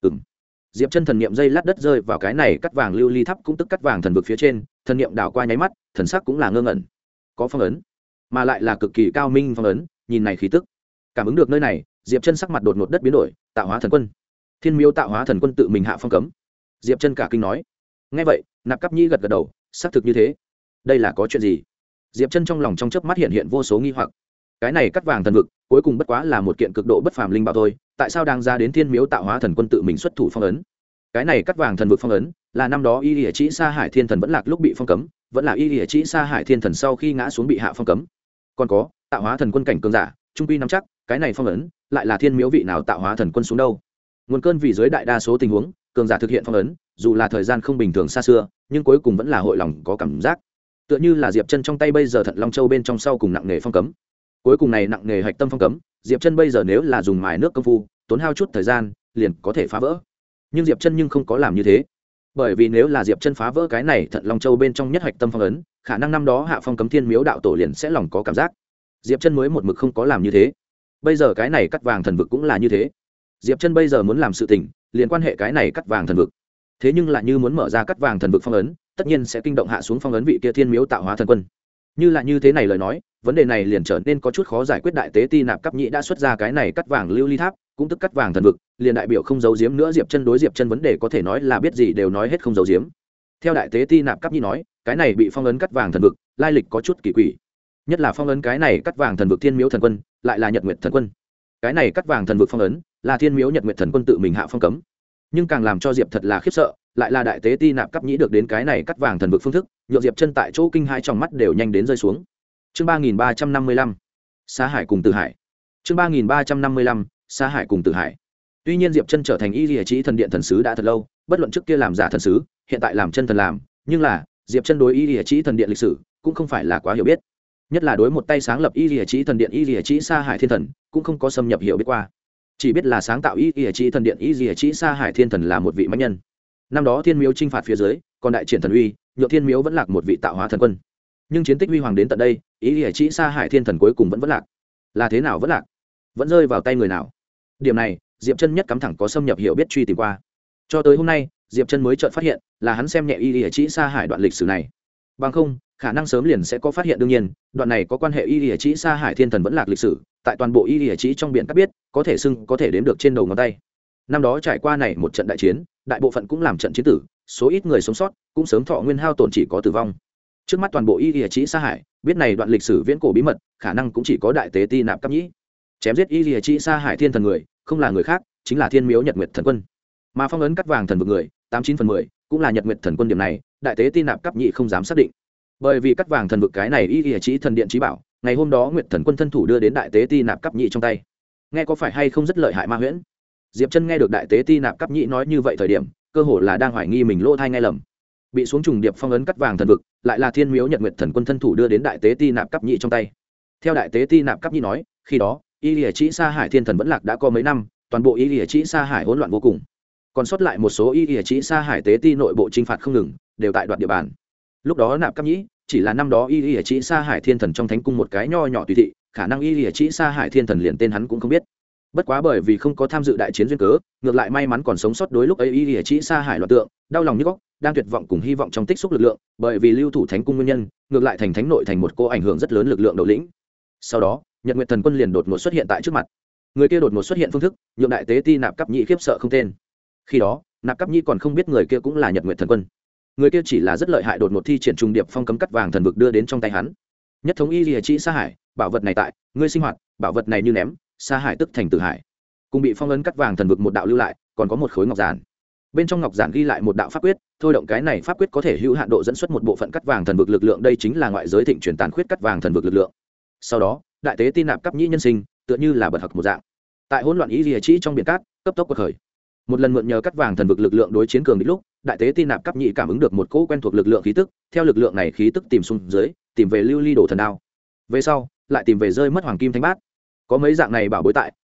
Diệp Chân thần niệm dây lát đất rơi vào cái này cắt vàng lưu ly tháp cũng tức cắt vàng thần vực phía trên, thần niệm đảo qua nháy mắt, thần sắc cũng là ngơ ngẩn. Có phong ấn, mà lại là cực kỳ cao minh phong ấn, nhìn này khí tức. Cảm ứng được nơi này, Diệp Chân sắc mặt đột ngột đất biến đổi, tạo hóa thần quân. Thiên Miếu tạo hóa thần quân tự mình hạ phong cấm. Diệp Chân cả kinh nói. Nghe vậy, Nạp Cáp Nhĩ gật gật đầu, xác thực như thế. Đây là có chuyện gì? Diệp Chân trong lòng trong chớp mắt hiện vô số nghi hoặc. Cái này cắt vàng thần vực, cuối cùng bất quá là một kiện cực độ bất phàm linh bảo thôi, tại sao đang ra đến Thiên Miếu tạo hóa thần quân tự mình xuất thủ phong ấn? Cái này cắt vàng thần vực phong ấn, là năm đó Y Lìa Chỉ Sa Hải Thiên Thần vẫn lạc lúc bị phong cấm, vẫn là Y Lìa Chỉ Sa Hải Thiên Thần sau khi ngã xuống bị hạ phong cấm. Còn có, tạo hóa thần quân cảnh cường giả, trung quy nắm chắc, cái này phong ấn, lại là Thiên Miếu vị nào tạo hóa thần quân xuống đâu? Nguồn cơn vì dưới đại đa số tình huống, cường giả thực hiện phong ấn, dù là thời gian không bình thường xa xưa, nhưng cuối cùng vẫn là hội lòng có cảm giác. Tựa như là Diệp Chân trong tay bây giờ Thận Long Châu bên trong sau cùng nặng nghề phong cấm. Cuối cùng này nặng nghề hạch tâm phong cấm, Diệp Chân bây giờ nếu là dùng mài nước công phu, tốn hao chút thời gian, liền có thể phá vỡ. Nhưng Diệp Chân nhưng không có làm như thế. Bởi vì nếu là Diệp Chân phá vỡ cái này Thận Long Châu bên trong nhất hạch tâm phong ấn, khả năng năm đó hạ phong cấm Thiên Miếu đạo tổ liền sẽ lòng có cảm giác. Diệp Chân mới một mực không có làm như thế. Bây giờ cái này cắt vàng thần vực cũng là như thế. Diệp Chân bây giờ muốn làm sự tình, liền quan hệ cái này cắt vàng thần vực. Thế nhưng lại như muốn mở ra cắt vàng thần vực phong ấn, tất nhiên sẽ kinh động hạ xuống phong ấn vị kia Thiên Miếu tạo hóa thần quân. Như là như thế này lời nói, vấn đề này liền trở nên có chút khó giải quyết. Đại tế ti Nạp Cáp Nhĩ đã xuất ra cái này cắt vàng lưu ly tháp, cũng tức cắt vàng thần vực, liền đại biểu không giấu giếm nữa. Diệp Chân đối Diệp Chân vấn đề có thể nói là biết gì đều nói hết không giấu giếm. Theo đại tế ti Nạp Cáp Nhĩ nói, cái này bị phong ấn cắt vàng thần vực, lai lịch có chút kỳ quỷ. Nhất là phong ấn cái này cắt vàng thần vực Thiên Miếu thần quân, lại là Nhật Nguyệt thần quân. Cái này cắt vàng thần vực phong ấn, là Thiên Miếu Nhật Nguyệt thần quân tự mình hạ phong cấm. Nhưng càng làm cho Diệp thật là khiếp sợ, lại là đại tế ti Nạp Cáp Nhĩ được đến cái này cắt vàng thần vực phương thức, nhượng Diệp Chân tại chỗ kinh hai trong mắt đều nhanh đến rơi xuống. Chương 3355, Sa Hải cùng Tử Hải. Chương 3355, Sa Hải cùng Tử Hải. Tuy nhiên Diệp Chân trở thành Y Lìa Chỉ thần điện thần sứ đã thật lâu, bất luận trước kia làm giả thần sứ, hiện tại làm chân thần làm, nhưng là Diệp Chân đối Y Lìa Chỉ thần điện lịch sử cũng không phải là quá hiểu biết. Nhất là đối một tay sáng lập Y Lìa Chỉ thần điện Y Lìa Chỉ Sa Hải Thiên Thần, cũng không có xâm nhập hiểu biết qua. Chỉ biết là sáng tạo Y Lìa Chỉ thần điện Y Lìa Chỉ Sa Hải Thiên Thần là một vị mãnh nhân. Năm đó Thiên Miếu chinh phạt phía dưới, còn đại triển thần uy, nhượng Thiên Miếu vẫn lạc một vị tạo hóa thần quân. Nhưng chiến tích huy hoàng đến tận đây, Y Lìa Chỉ Sa Hải Thiên Thần cuối cùng vẫn lạc. Là thế nào vẫn lạc? Vẫn rơi vào tay người nào? Điểm này, Diệp Chân nhất cắm thẳng có xâm nhập hiểu biết truy tìm qua. Cho tới hôm nay, Diệp Chân mới chợt phát hiện, là hắn xem nhẹ Y Lìa Chỉ Sa Hải đoạn lịch sử này. Bằng không, khả năng sớm liền sẽ có phát hiện. Đương nhiên, đoạn này có quan hệ Y Lìa Chỉ Sa Hải Thiên Thần vẫn lạc lịch sử, tại toàn bộ Y Lìa Chỉ trong biển các biết, có thể xưng có thể đếm được trên đầu ngón tay. Năm đó trải qua này một trận đại chiến, đại bộ phận cũng làm trận chiến tử, số ít người sống sót cũng sớm thọ nguyên hao tổn, chỉ có tử vong. Trước mắt toàn bộ Y Lìa Chỉ Sa Hải biết này đoạn lịch sử viễn cổ bí mật, khả năng cũng chỉ có đại tế ti Nạp Cáp Nhĩ. Chém giết Y Lìa Chỉ Sa Hải Thiên Thần người, không là người khác, chính là Thiên Miếu Nhật Nguyệt thần quân. Mà phong ấn cắt vàng thần vực người, 89/10 cũng là Nhật Nguyệt thần quân. Điểm này, đại tế ti Nạp Cáp Nhĩ không dám xác định. Bởi vì cắt vàng thần vực cái này Y Lìa Chỉ thần điện chí bảo, ngày hôm đó Nguyệt thần quân thân thủ đưa đến đại tế ti Nạp Cáp Nhĩ trong tay. Nghe có phải hay không rất lợi hại ma huyễn? Diệp Chân nghe được đại tế ti Nạp Cáp Nhĩ nói như vậy thời điểm, cơ hồ là đang hoài nghi mình lỗ tai nghe lầm. Bị xuống trùng điệp phong ấn cắt vàng thần vực, lại là Thiên Miếu Nhật Nguyệt thần quân thân thủ đưa đến đại tế ti Nạp Cáp Nhĩ trong tay. Theo đại tế ti Nạp Cáp Nhĩ nói, khi đó Y Lìa Chỉ Sa Hải Thiên Thần vẫn lạc đã có mấy năm, toàn bộ Y Lìa Chỉ Sa Hải hỗn loạn vô cùng. Còn sót lại một số Y Lìa Chỉ Sa Hải tế ti nội bộ chinh phạt không ngừng, đều tại đoạt địa bàn. Lúc đó Nạp Cáp Nhĩ chỉ là năm đó Y Lìa Chỉ Sa Hải Thiên Thần trong thánh cung một cái nho nhỏ tùy thị, khả năng Y Lìa Chỉ Sa Hải Thiên Thần liền tên hắn cũng không biết. Bất quá bởi vì không có tham dự đại chiến duyên cớ, ngược lại may mắn còn sống sót. Đối lúc ấy Y Lìa Chỉ Sa Hải loạn tượng, đau lòng như góc, đang tuyệt vọng cùng hy vọng trong tích xúc lực lượng, bởi vì lưu thủ thánh cung nguyên nhân, ngược lại thành thánh nội thành một cô ảnh hưởng rất lớn lực lượng đầu lĩnh. Sau đó, Nhật Nguyệt thần quân liền đột ngột xuất hiện tại trước mặt. Người kia đột ngột xuất hiện phương thức, nhượng đại tế ti Nạp Cáp Nhĩ khiếp sợ không tên. Khi đó, Nạp Cáp Nhĩ còn không biết người kia cũng là Nhật Nguyệt thần quân. Người kia chỉ là rất lợi hại, đột ngột thi triển trùng điệp phong cấm cắt vàng thần vực đưa đến trong tay hắn. Nhất thống Y Lìa Chỉ Sa Hải, bảo vật này tại ngươi sinh hoạt, bảo vật này như ném, Sa Hải tức thành Tử Hải. Cùng bị phong ấn cắt vàng thần vực một đạo lưu lại, còn có một khối ngọc giản. Bên trong ngọc giản ghi lại một đạo pháp quyết, thôi động cái này pháp quyết có thể hữu hạn độ dẫn xuất một bộ phận cắt vàng thần vực lực lượng, đây chính là ngoại giới thịnh truyền tàn khuyết cắt vàng thần vực lực lượng. Sau đó, đại tế ti Nạp Cáp Nhĩ nhân sinh, tựa như là bật học một dạng. Tại hỗn loạn Y Lìa Chỉ trong biển cát, cấp tốc quật khởi. Một lần mượn nhờ cắt vàng thần vực lực lượng đối chiến cường địch lúc, đại tế ti Nạp Cáp Nhĩ cảm ứng được một cỗ quen thuộc lực lượng khí tức, theo lực lượng này khí tức tìm xuống dưới, tìm về lưu ly đồ thần đao. Về sau, lại tìm về rơi mất hoàng kim thánh bát. Có mấy dạng này bảo bối tại,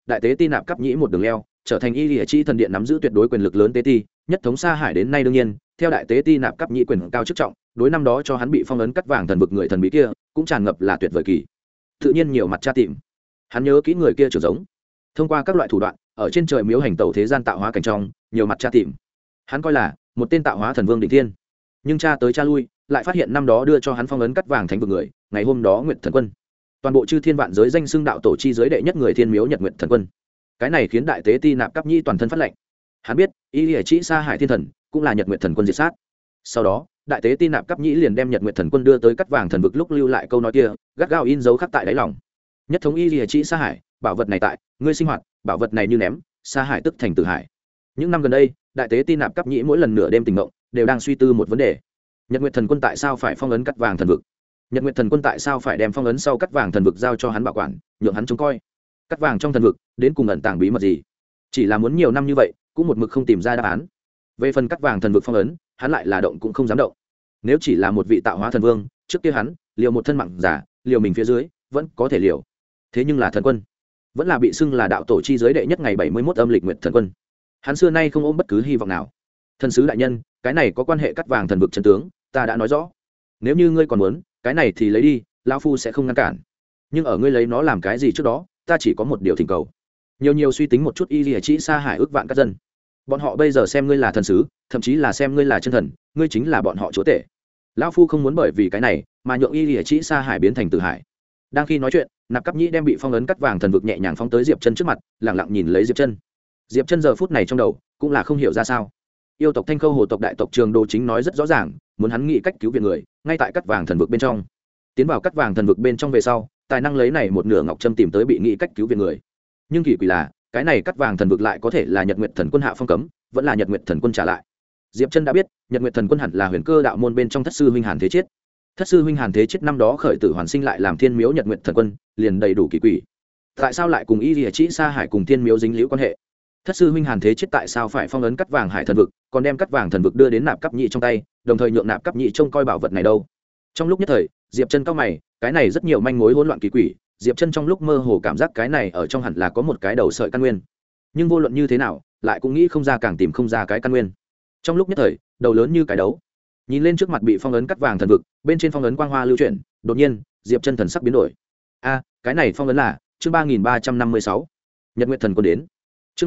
đại tế ti nạp cắp nhĩ một đường leo trở thành y lìa chi thần điện nắm giữ tuyệt đối quyền lực lớn tế ti nhất thống Sa Hải đến nay. đương nhiên theo đại tế ti nạp cắp nhĩ quyền cao chức trọng, đối năm đó cho hắn bị phong ấn cắt vàng thần vực người thần bí kia cũng tràn ngập là tuyệt vời kỳ. Tự nhiên nhiều mặt tra tìm, hắn nhớ kỹ người kia trưởng giống, thông qua các loại thủ đoạn ở trên trời miếu hành tẩu thế gian tạo hóa cảnh trong nhiều mặt tra tìm, hắn coi là một tên tạo hóa thần vương đỉnh thiên. Nhưng tra tới tra lui lại phát hiện năm đó đưa cho hắn phong ấn cắt vàng thánh vực người, ngày hôm đó Nguyệt Thần Quân, toàn bộ chư thiên vạn giới danh xưng đạo tổ chi giới đệ nhất người thiên miếu Nhật Nguyệt Thần Quân. Cái này khiến đại tế ti nạp cắp nhĩ toàn thân phát lệnh. Hắn biết y lìa chỉ Sa Hải thiên thần cũng là Nhật Nguyệt Thần Quân diệt sát. Sau đó đại tế ti nạp cắp nhĩ liền đem Nhật Nguyệt Thần Quân đưa tới cắt vàng thần vực lúc lưu lại câu nói kia gắt gao in dấu khắc tại đáy lòng. Nhất thống y lìa chỉ Sa Hải, bảo vật này tại ngươi sinh hoạt, bảo vật này như ném, Sa Hải tức thành Tử Hải. Những năm gần đây đại tế ti nạp cắp nhĩ mỗi lần nửa đêm tỉnh mộng đều đang suy tư một vấn đề: Nhật Nguyệt Thần Quân tại sao phải phong ấn cắt vàng thần vực? Nhật Nguyệt Thần Quân tại sao phải đem phong ấn sau cắt vàng thần vực giao cho hắn bảo quản, nhượng hắn trông coi? Cắt vàng trong thần vực đến cùng ẩn tàng bí mật gì? Chỉ là muốn nhiều năm như vậy cũng một mực không tìm ra đáp án. Về phần cắt vàng thần vực phong ấn, hắn lại là động cũng không dám động. Nếu chỉ là một vị tạo hóa thần vương, trước kia hắn liều một thân mạng giả, liều mình phía dưới vẫn có thể liều. Thế nhưng là thần quân, vẫn là bị xưng là đạo tổ chi giới đệ nhất ngày 71 âm lịch Nguyệt Thần Quân, hắn xưa nay không ôm bất cứ hy vọng nào. Thần sứ đại nhân, cái này có quan hệ cắt vàng thần vực chân tướng, ta đã nói rõ. Nếu như ngươi còn muốn cái này thì lấy đi, lão phu sẽ không ngăn cản. Nhưng ở ngươi lấy nó làm cái gì trước đó, ta chỉ có một điều thỉnh cầu. Nhiều suy tính một chút y lìa chỉ Sa Hải ước vạn các dân, bọn họ bây giờ xem ngươi là thần sứ, thậm chí là xem ngươi là chân thần, ngươi chính là bọn họ chúa tể. Lão phu không muốn bởi vì cái này mà nhượng y lìa chỉ Sa Hải biến thành Tử Hải. Đang khi nói chuyện, nạp cắp nhĩ đem bị phong ấn cắt vàng thần vực nhẹ nhàng phóng tới Diệp Chân trước mặt, lặng lặng nhìn lấy Diệp Chân. Diệp Chân giờ phút này trong đầu cũng là không hiểu ra sao. Yêu tộc Thanh Khâu Hồ tộc đại tộc Trường Đồ chính nói rất rõ ràng, muốn hắn nghĩ cách cứu viện người, ngay tại cắt vàng thần vực bên trong. Tiến vào cắt vàng thần vực bên trong về sau, tài năng lấy này một nửa ngọc trâm tìm tới bị nghĩ cách cứu viện người. Nhưng kỳ quỷ là, cái này cắt vàng thần vực lại có thể là Nhật Nguyệt Thần Quân hạ phong cấm, vẫn là Nhật Nguyệt Thần Quân trả lại. Diệp Chân đã biết, Nhật Nguyệt Thần Quân hẳn là Huyền Cơ đạo môn bên trong thất sư huynh Hàn Thế Chiết. Thất sư huynh Hàn Thế Chiết năm đó khởi tử hoàn sinh lại làm Thiên Miếu Nhật Nguyệt Thần Quân, liền đầy đủ kỳ quỷ. Tại sao lại cùng Y Lìa Chỉ Sa Hải cùng Thiên Miếu dính liễu quan hệ? Thất sư huynh Hàn Thế Chiết tại sao phải phong ấn cắt vàng hải thần vực, còn đem cắt vàng thần vực đưa đến nạp cắp nhĩ trong tay, đồng thời nhượng nạp cắp nhĩ trông coi bảo vật này đâu? Trong lúc nhất thời, Diệp Chân cau mày, cái này rất nhiều manh mối hỗn loạn kỳ quỷ, Diệp Chân trong lúc mơ hồ cảm giác cái này ở trong hẳn là có một cái đầu sợi căn nguyên. Nhưng vô luận như thế nào, lại cũng nghĩ không ra, càng tìm không ra cái căn nguyên. Trong lúc nhất thời, đầu lớn như cái đấu. Nhìn lên trước mặt bị phong ấn cắt vàng thần vực, bên trên phong ấn quang hoa lưu chuyển, đột nhiên, Diệp Chân thần sắc biến đổi. A, cái này phong ấn là chương 3356. Nhật Nguyệt Thần Quân đến. Chương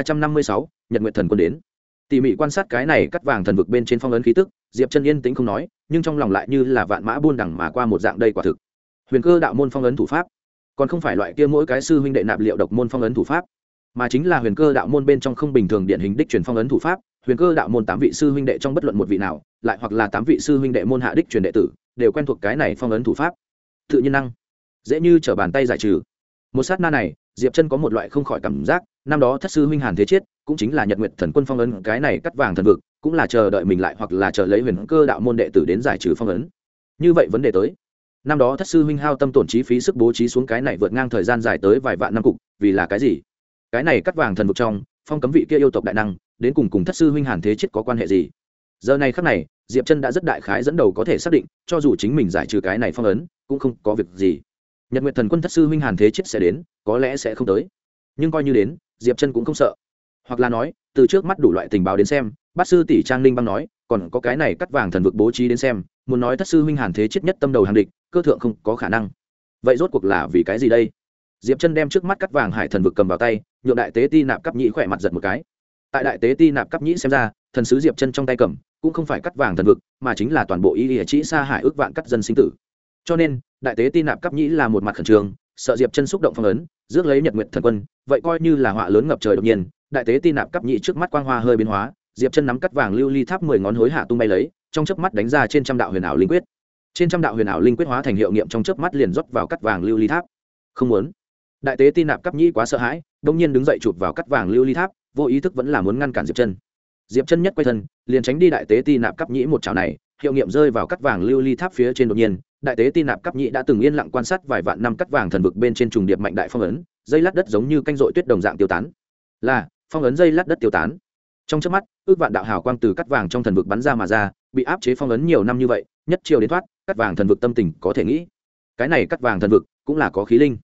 3356, Nhật Nguyệt Thần Quân đến. Tỉ mỉ quan sát cái này cắt vàng thần vực bên trên phong ấn khí tức, Diệp Chân yên tĩnh không nói, nhưng trong lòng lại như là vạn mã buôn đằng mà qua một dạng đây quả thực. Huyền Cơ đạo môn phong ấn thủ pháp, còn không phải loại kia mỗi cái sư huynh đệ nạp liệu độc môn phong ấn thủ pháp, mà chính là Huyền Cơ đạo môn bên trong không bình thường điển hình đích truyền phong ấn thủ pháp. Huyền Cơ đạo môn 8 vị sư huynh đệ trong bất luận một vị nào, lại hoặc là 8 vị sư huynh đệ môn hạ đích truyền đệ tử, đều quen thuộc cái này phong ấn thủ pháp. Tự nhiên năng, dễ như trở bàn tay giải trừ. Một sát na này, Diệp Chân có một loại không khỏi cảm giác, năm đó thất sư huynh Hàn Thế Chiết, cũng chính là Nhật Nguyệt Thần Quân phong ấn cái này cắt vàng thần vực, cũng là chờ đợi mình lại hoặc là chờ lấy Huyền Cơ đạo môn đệ tử đến giải trừ phong ấn. Như vậy vấn đề tới, năm đó thất sư huynh hao tâm tổn trí phí sức bố trí xuống cái này vượt ngang thời gian dài tới vài vạn năm cục, vì là cái gì? Cái này cắt vàng thần vực trong, phong cấm vị kia yêu tộc đại năng, đến cùng thất sư huynh Hàn Thế Chiết có quan hệ gì? Giờ này khắc này, Diệp Chân đã rất đại khái dẫn đầu có thể xác định, cho dù chính mình giải trừ cái này phong ấn, cũng không có việc gì. Nhật Nguyệt Thần Quân thất sư huynh Hàn Thế Chiết sẽ đến, có lẽ sẽ không tới, nhưng coi như đến, Diệp Chân cũng không sợ. Hoặc là nói, từ trước mắt đủ loại tình báo đến xem, bát sư tỷ Trang Ninh băng nói, còn có cái này cắt vàng thần vực bố trí đến xem, muốn nói thất sư huynh Hàn Thế Chiết nhất tâm đầu hàng địch, cơ thượng không có khả năng. Vậy rốt cuộc là vì cái gì đây? Diệp Chân đem trước mắt cắt vàng hải thần vực cầm vào tay, nhượng đại tế ti nạp cắp nhĩ khỏe mặt giật một cái. Tại đại tế ti nạp cắp nhĩ xem ra, thần sứ Diệp Chân trong tay cầm cũng không phải cắt vàng thần vực, mà chính là toàn bộ y lìa chỉ Sa Hải ước vạn cắt dân sinh tử. Cho nên, đại tế ti nạp cắp nhĩ là một mặt khẩn trương, sợ Diệp Chân xúc động phong ấn, rước lấy Nhật Nguyệt Thần Quân, vậy coi như là họa lớn ngập trời. Đột nhiên, đại tế ti nạp cắp nhĩ trước mắt quang hoa hơi biến hóa, Diệp Chân nắm cắt vàng lưu ly tháp 10 ngón hối hạ tung bay lấy, trong chớp mắt đánh ra trên trăm đạo huyền ảo linh quyết. Trên trăm đạo huyền ảo linh quyết hóa thành hiệu nghiệm trong chớp mắt liền rót vào cắt vàng lưu ly tháp. Không muốn. Đại tế ti nạp cắp nhĩ quá sợ hãi, đột nhiên đứng dậy chụp vào cắt vàng lưu ly tháp, vô ý thức vẫn là muốn ngăn cản Diệp Chân. Diệp Chân nhất quay thân, liền tránh đi đại tế ti nạp cắp nhĩ một chảo này, hiệu nghiệm rơi vào cắt vàng lưu ly tháp phía trên. Đột nhiên, đại tế ti nạp cắp nhĩ đã từng yên lặng quan sát vài vạn năm cắt vàng thần vực bên trên trùng điệp mạnh đại phong ấn, dây lát đất giống như canh rọi tuyết đồng dạng tiêu tán. Là phong ấn dây lát đất tiêu tán. Trong chớp mắt, ước vạn đạo hào quang từ cắt vàng trong thần vực bắn ra mà ra, bị áp chế phong ấn nhiều năm như vậy, nhất chiều đến thoát, cắt vàng thần vực tâm tình có thể nghĩ, cái này cắt vàng thần vực cũng là có khí linh.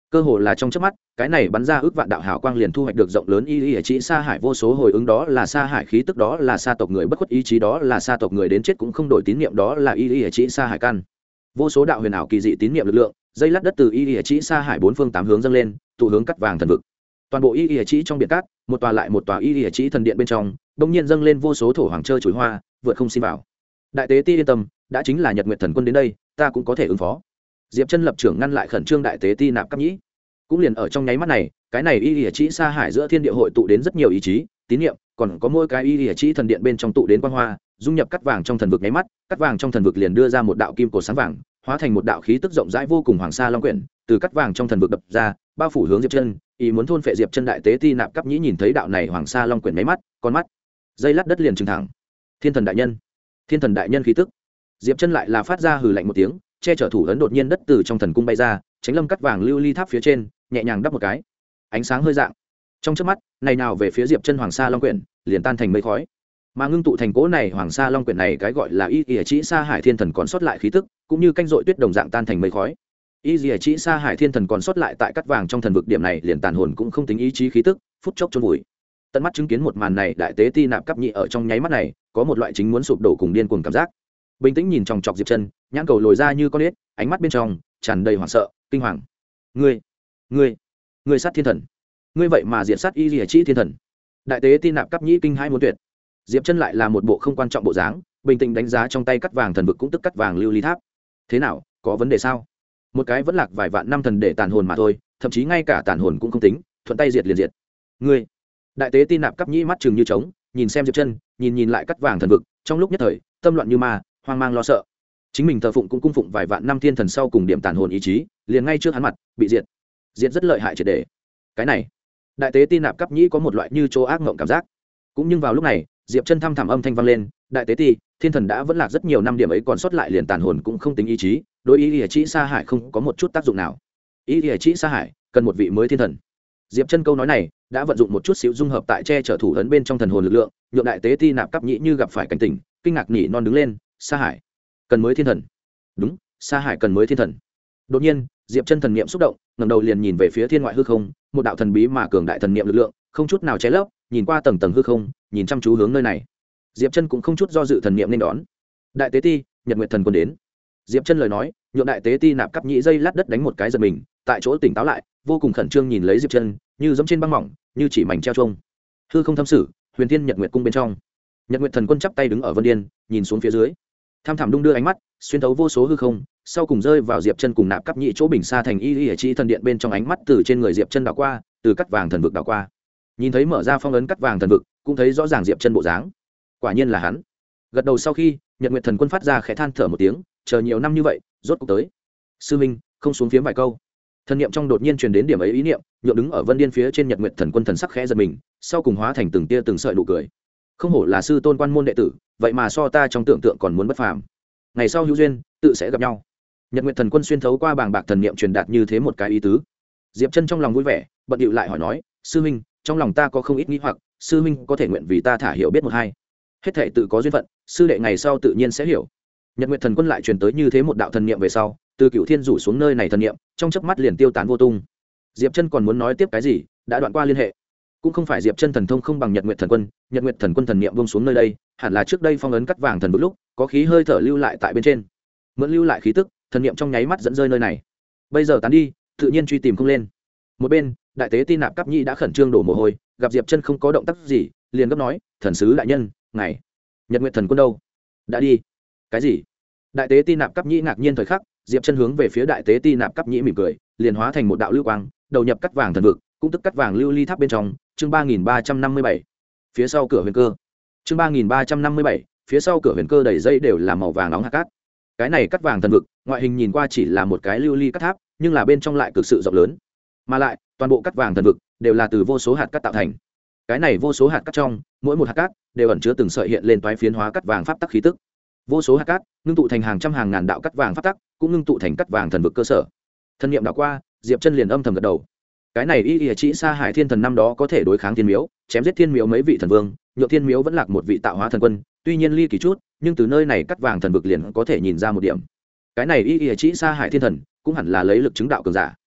cơ hồ là trong chớp mắt, cái này bắn ra ước vạn đạo hào quang liền thu hoạch được rộng lớn y y chỉ sa hải vô số hồi ứng, đó là sa hải khí tức, đó là sa tộc người bất khuất ý chí, đó là sa tộc người đến chết cũng không đổi tín niệm, đó là y y chỉ sa hải căn. Vô số đạo huyền ảo kỳ dị tín niệm lực lượng, dây lát đất từ y y chỉ sa hải bốn phương tám hướng dâng lên, tụ hướng cắt vàng thần vực. Toàn bộ y y chỉ trong biển cát, một tòa lại một tòa y y chỉ thần điện bên trong, đột nhiên dâng lên vô số thổ hoàng chơi chuỗi hoa, vượt không xin vào. Đại tế ti yên tâm, đã chính là Nhật Nguyệt Thần Quân đến đây, ta cũng có thể ứng phó. Diệp Chân lập trưởng ngăn lại khẩn trương đại tế ti Nạp Cáp Nhĩ. Cũng liền ở trong nháy mắt này, cái này y y chỉ sa hải giữa thiên địa hội tụ đến rất nhiều ý chí, tín niệm, còn có mỗi cái y y chỉ thần điện bên trong tụ đến quang hoa, dung nhập cắt vàng trong thần vực nháy mắt, cắt vàng trong thần vực liền đưa ra một đạo kim cổ sáng vàng, hóa thành một đạo khí tức rộng rãi vô cùng hoàng sa long quyển, từ cắt vàng trong thần vực đập ra, bao phủ hướng Diệp Chân, ý muốn thôn phệ Diệp Chân. Đại tế ti Nạp Cáp Nhĩ nhìn thấy đạo này hoàng sa long quyển nháy mắt, con mắt dây lát đất liền trừng thẳng. Thiên thần đại nhân, thiên thần đại nhân khí tức. Diệp Chân lại là phát ra hừ lạnh một tiếng, che chở thủ ấn đột nhiên đất từ trong thần cung bay ra, tránh lâm cắt vàng lưu ly tháp phía trên, nhẹ nhàng đắp một cái, ánh sáng hơi dạng. Trong chớp mắt, này nào về phía Diệp Chân hoàng sa long quyển, liền tan thành mây khói. Mà ngưng tụ thành cỗ này hoàng sa long quyển này, cái gọi là y chỉ sa hải thiên thần còn sót lại khí tức, cũng như canh dội tuyết đồng dạng tan thành mây khói. Y chỉ sa hải thiên thần còn sót lại tại cắt vàng trong thần vực điểm này, liền tàn hồn cũng không tính ý chí khí tức, phút chốc chôn vùi. Tận mắt chứng kiến một màn này, đại tế ti Nạp Cáp Nhĩ ở trong nháy mắt này, có một loại chính muốn sụp đổ cùng điên cuồng cảm giác. Bình tĩnh nhìn chòng chọc Diệp Chân, nhãn cầu lồi ra như con ếch, ánh mắt bên trong tràn đầy hoảng sợ, kinh hoàng. Ngươi sát thiên thần, ngươi vậy mà diệt sát y chỉ thiên thần. Đại tế ti Nạp Cáp Nhĩ kinh hãi muốn tuyệt. Diệp Chân lại là một bộ không quan trọng bộ dáng, bình tĩnh đánh giá trong tay cắt vàng thần vực, cũng tức cắt vàng lưu ly tháp. Thế nào, có vấn đề sao? Một cái vẫn lạc vài vạn năm thần để tàn hồn mà thôi, thậm chí ngay cả tàn hồn cũng không tính, thuận tay diệt liền diệt. Ngươi. Đại tế ti Nạp Cáp Nhĩ mắt trừng như trống, nhìn xem Diệp Chân, nhìn lại cắt vàng thần vực, trong lúc nhất thời, tâm loạn như ma, hoang mang lo sợ. Chính mình thờ phụng cũng cung phụng vài vạn năm thiên thần sau cùng điểm tàn hồn ý chí, liền ngay trước hắn mặt bị diệt rất lợi hại triệt để. Cái này, đại tế ti Nạp Cáp Nhĩ có một loại như chỗ ác mộng cảm giác. Cũng nhưng vào lúc này, Diệp Chân thăm thẳm âm thanh vang lên, đại tế ti, thiên thần đã vẫn lạc rất nhiều năm, điểm ấy còn sót lại liền tàn hồn cũng không tính ý chí, đối ý chỉ sa hải không có một chút tác dụng nào. Ý chỉ sa hải cần một vị mới thiên thần. Diệp Chân câu nói này đã vận dụng một chút xíu dung hợp tại che chở thủ ấn bên trong thần hồn lực lượng, nhượng đại tế ti Nạp Cáp Nhĩ như gặp phải cảnh tỉnh, kinh ngạc nhỉ non đứng lên, sa hải cần mới thiên thần. Đúng, sa hải cần mới thiên thần. Đột nhiên, Diệp Chân thần niệm xúc động, ngẩng đầu liền nhìn về phía thiên ngoại hư không, một đạo thần bí mà cường đại thần niệm lực lượng, không chút nào che lấp, nhìn qua tầng tầng hư không, nhìn chăm chú hướng nơi này. Diệp Chân cũng không chút do dự thần niệm nên đón. Đại tế ti, Nhật Nguyệt thần quân đến. Diệp Chân lời nói, nhượng đại tế ti Nạp Cáp Nhĩ dây lát đất đánh một cái giật mình, tại chỗ tỉnh táo lại, vô cùng khẩn trương nhìn lấy Diệp Chân, như giẫm trên băng mỏng, như chỉ mảnh treo chuông. Hư không thâm sử, Huyền Thiên Nhật Nguyệt cung bên trong, Nhật Nguyệt thần quân chắp tay đứng ở Vân Điên, nhìn xuống phía dưới, tham thẳm đung đưa ánh mắt, xuyên thấu vô số hư không, sau cùng rơi vào Diệp Chân cùng Nạp Cáp Nhĩ chỗ bình xa thành y chỉ thần điện bên trong, ánh mắt từ trên người Diệp Chân đảo qua, từ cắt vàng thần vực đảo qua, nhìn thấy mở ra phong ấn cắt vàng thần vực, cũng thấy rõ ràng Diệp Chân bộ dáng. Quả nhiên là hắn. Gật đầu sau khi, Nhật Nguyệt thần quân phát ra khẽ than thở một tiếng, chờ nhiều năm như vậy, rốt cuộc tới. Sư minh, không xuống phiếm vài câu. Thần niệm trong đột nhiên truyền đến điểm ấy ý niệm, nhượng đứng ở Vân Điên phía trên Nhật Nguyệt thần quân thần sắc khẽ giật mình, sau cùng hóa thành từng tia từng sợi nụ cười. Không hổ là sư tôn quan môn đệ tử, vậy mà so ta trong tưởng tượng còn muốn bất phàm. Ngày sau hữu duyên, tự sẽ gặp nhau. Nhật Nguyệt thần quân xuyên thấu qua bàng bạc thần niệm truyền đạt như thế một cái ý tứ. Diệp Chân trong lòng vui vẻ, bận điệu lại hỏi nói, sư huynh, trong lòng ta có không ít nghi hoặc, sư huynh có thể nguyện vì ta thả hiểu biết một hai. Hết thảy tự có duyên phận, sư đệ ngày sau tự nhiên sẽ hiểu. Nhật Nguyệt thần quân lại truyền tới như thế một đạo thần niệm về sau, từ Cửu Thiên rủ xuống nơi này thần niệm, trong chớp mắt liền tiêu tán vô tung. Diệp Chân còn muốn nói tiếp cái gì, đã đoạn qua liên hệ. Cũng không phải Diệp Chân thần thông không bằng Nhật Nguyệt thần quân, Nhật Nguyệt thần quân thần niệm buông xuống nơi đây, hẳn là trước đây phong ấn cắt vàng thần vực lúc, có khí hơi thở lưu lại tại bên trên. Mượn lưu lại khí tức, thần niệm trong nháy mắt dẫn rơi nơi này. Bây giờ tán đi, tự nhiên truy tìm không lên. Một bên, đại tế ti Nạp Cáp Nhĩ đã khẩn trương đổ mồ hôi, gặp Diệp Chân không có động tác gì, liền gấp nói, thần sứ đại nhân, ngài, Nhật Nguyệt thần quân đâu? Đã đi. Cái gì? Đại tế ti Nạp Cáp Nhĩ ngạc nhiên thời khắc, Diệp Chân hướng về phía đại tế ti Nạp Cáp Nhĩ mỉm cười, liền hóa thành một đạo lưu quang, đầu nhập cắt vàng thần vực, cũng tức cắt vàng lưu ly tháp bên trong. Chương 3357. Phía sau cửa huyền cơ. Chương 3357. Phía sau cửa huyền cơ đầy dây đều là màu vàng nóng hạt cát. Cái này cắt vàng thần vực, ngoại hình nhìn qua chỉ là một cái lưu ly cắt tháp, nhưng là bên trong lại cực sự rộng lớn. Mà lại, toàn bộ cắt vàng thần vực đều là từ vô số hạt cát tạo thành. Cái này vô số hạt cát trong, mỗi một hạt cát đều ẩn chứa từng sợi hiện lên toái phiến hóa cắt vàng pháp tắc khí tức. Vô số hạt cát ngưng tụ thành hàng trăm hàng ngàn đạo cắt vàng pháp tắc, cũng ngưng tụ thành cắt vàng thần vực cơ sở. Thần niệm đảo qua, Diệp Chân liền âm thầm gật đầu. Cái này y chỉ sa hải thiên thần năm đó có thể đối kháng thiên miếu, chém giết thiên miếu mấy vị thần vương, nhượng thiên miếu vẫn lạc một vị tạo hóa thần quân, tuy nhiên ly kỳ chút, nhưng từ nơi này cắt vàng thần vực liền có thể nhìn ra một điểm. Cái này y chỉ sa hải thiên thần cũng hẳn là lấy lực chứng đạo cường giả.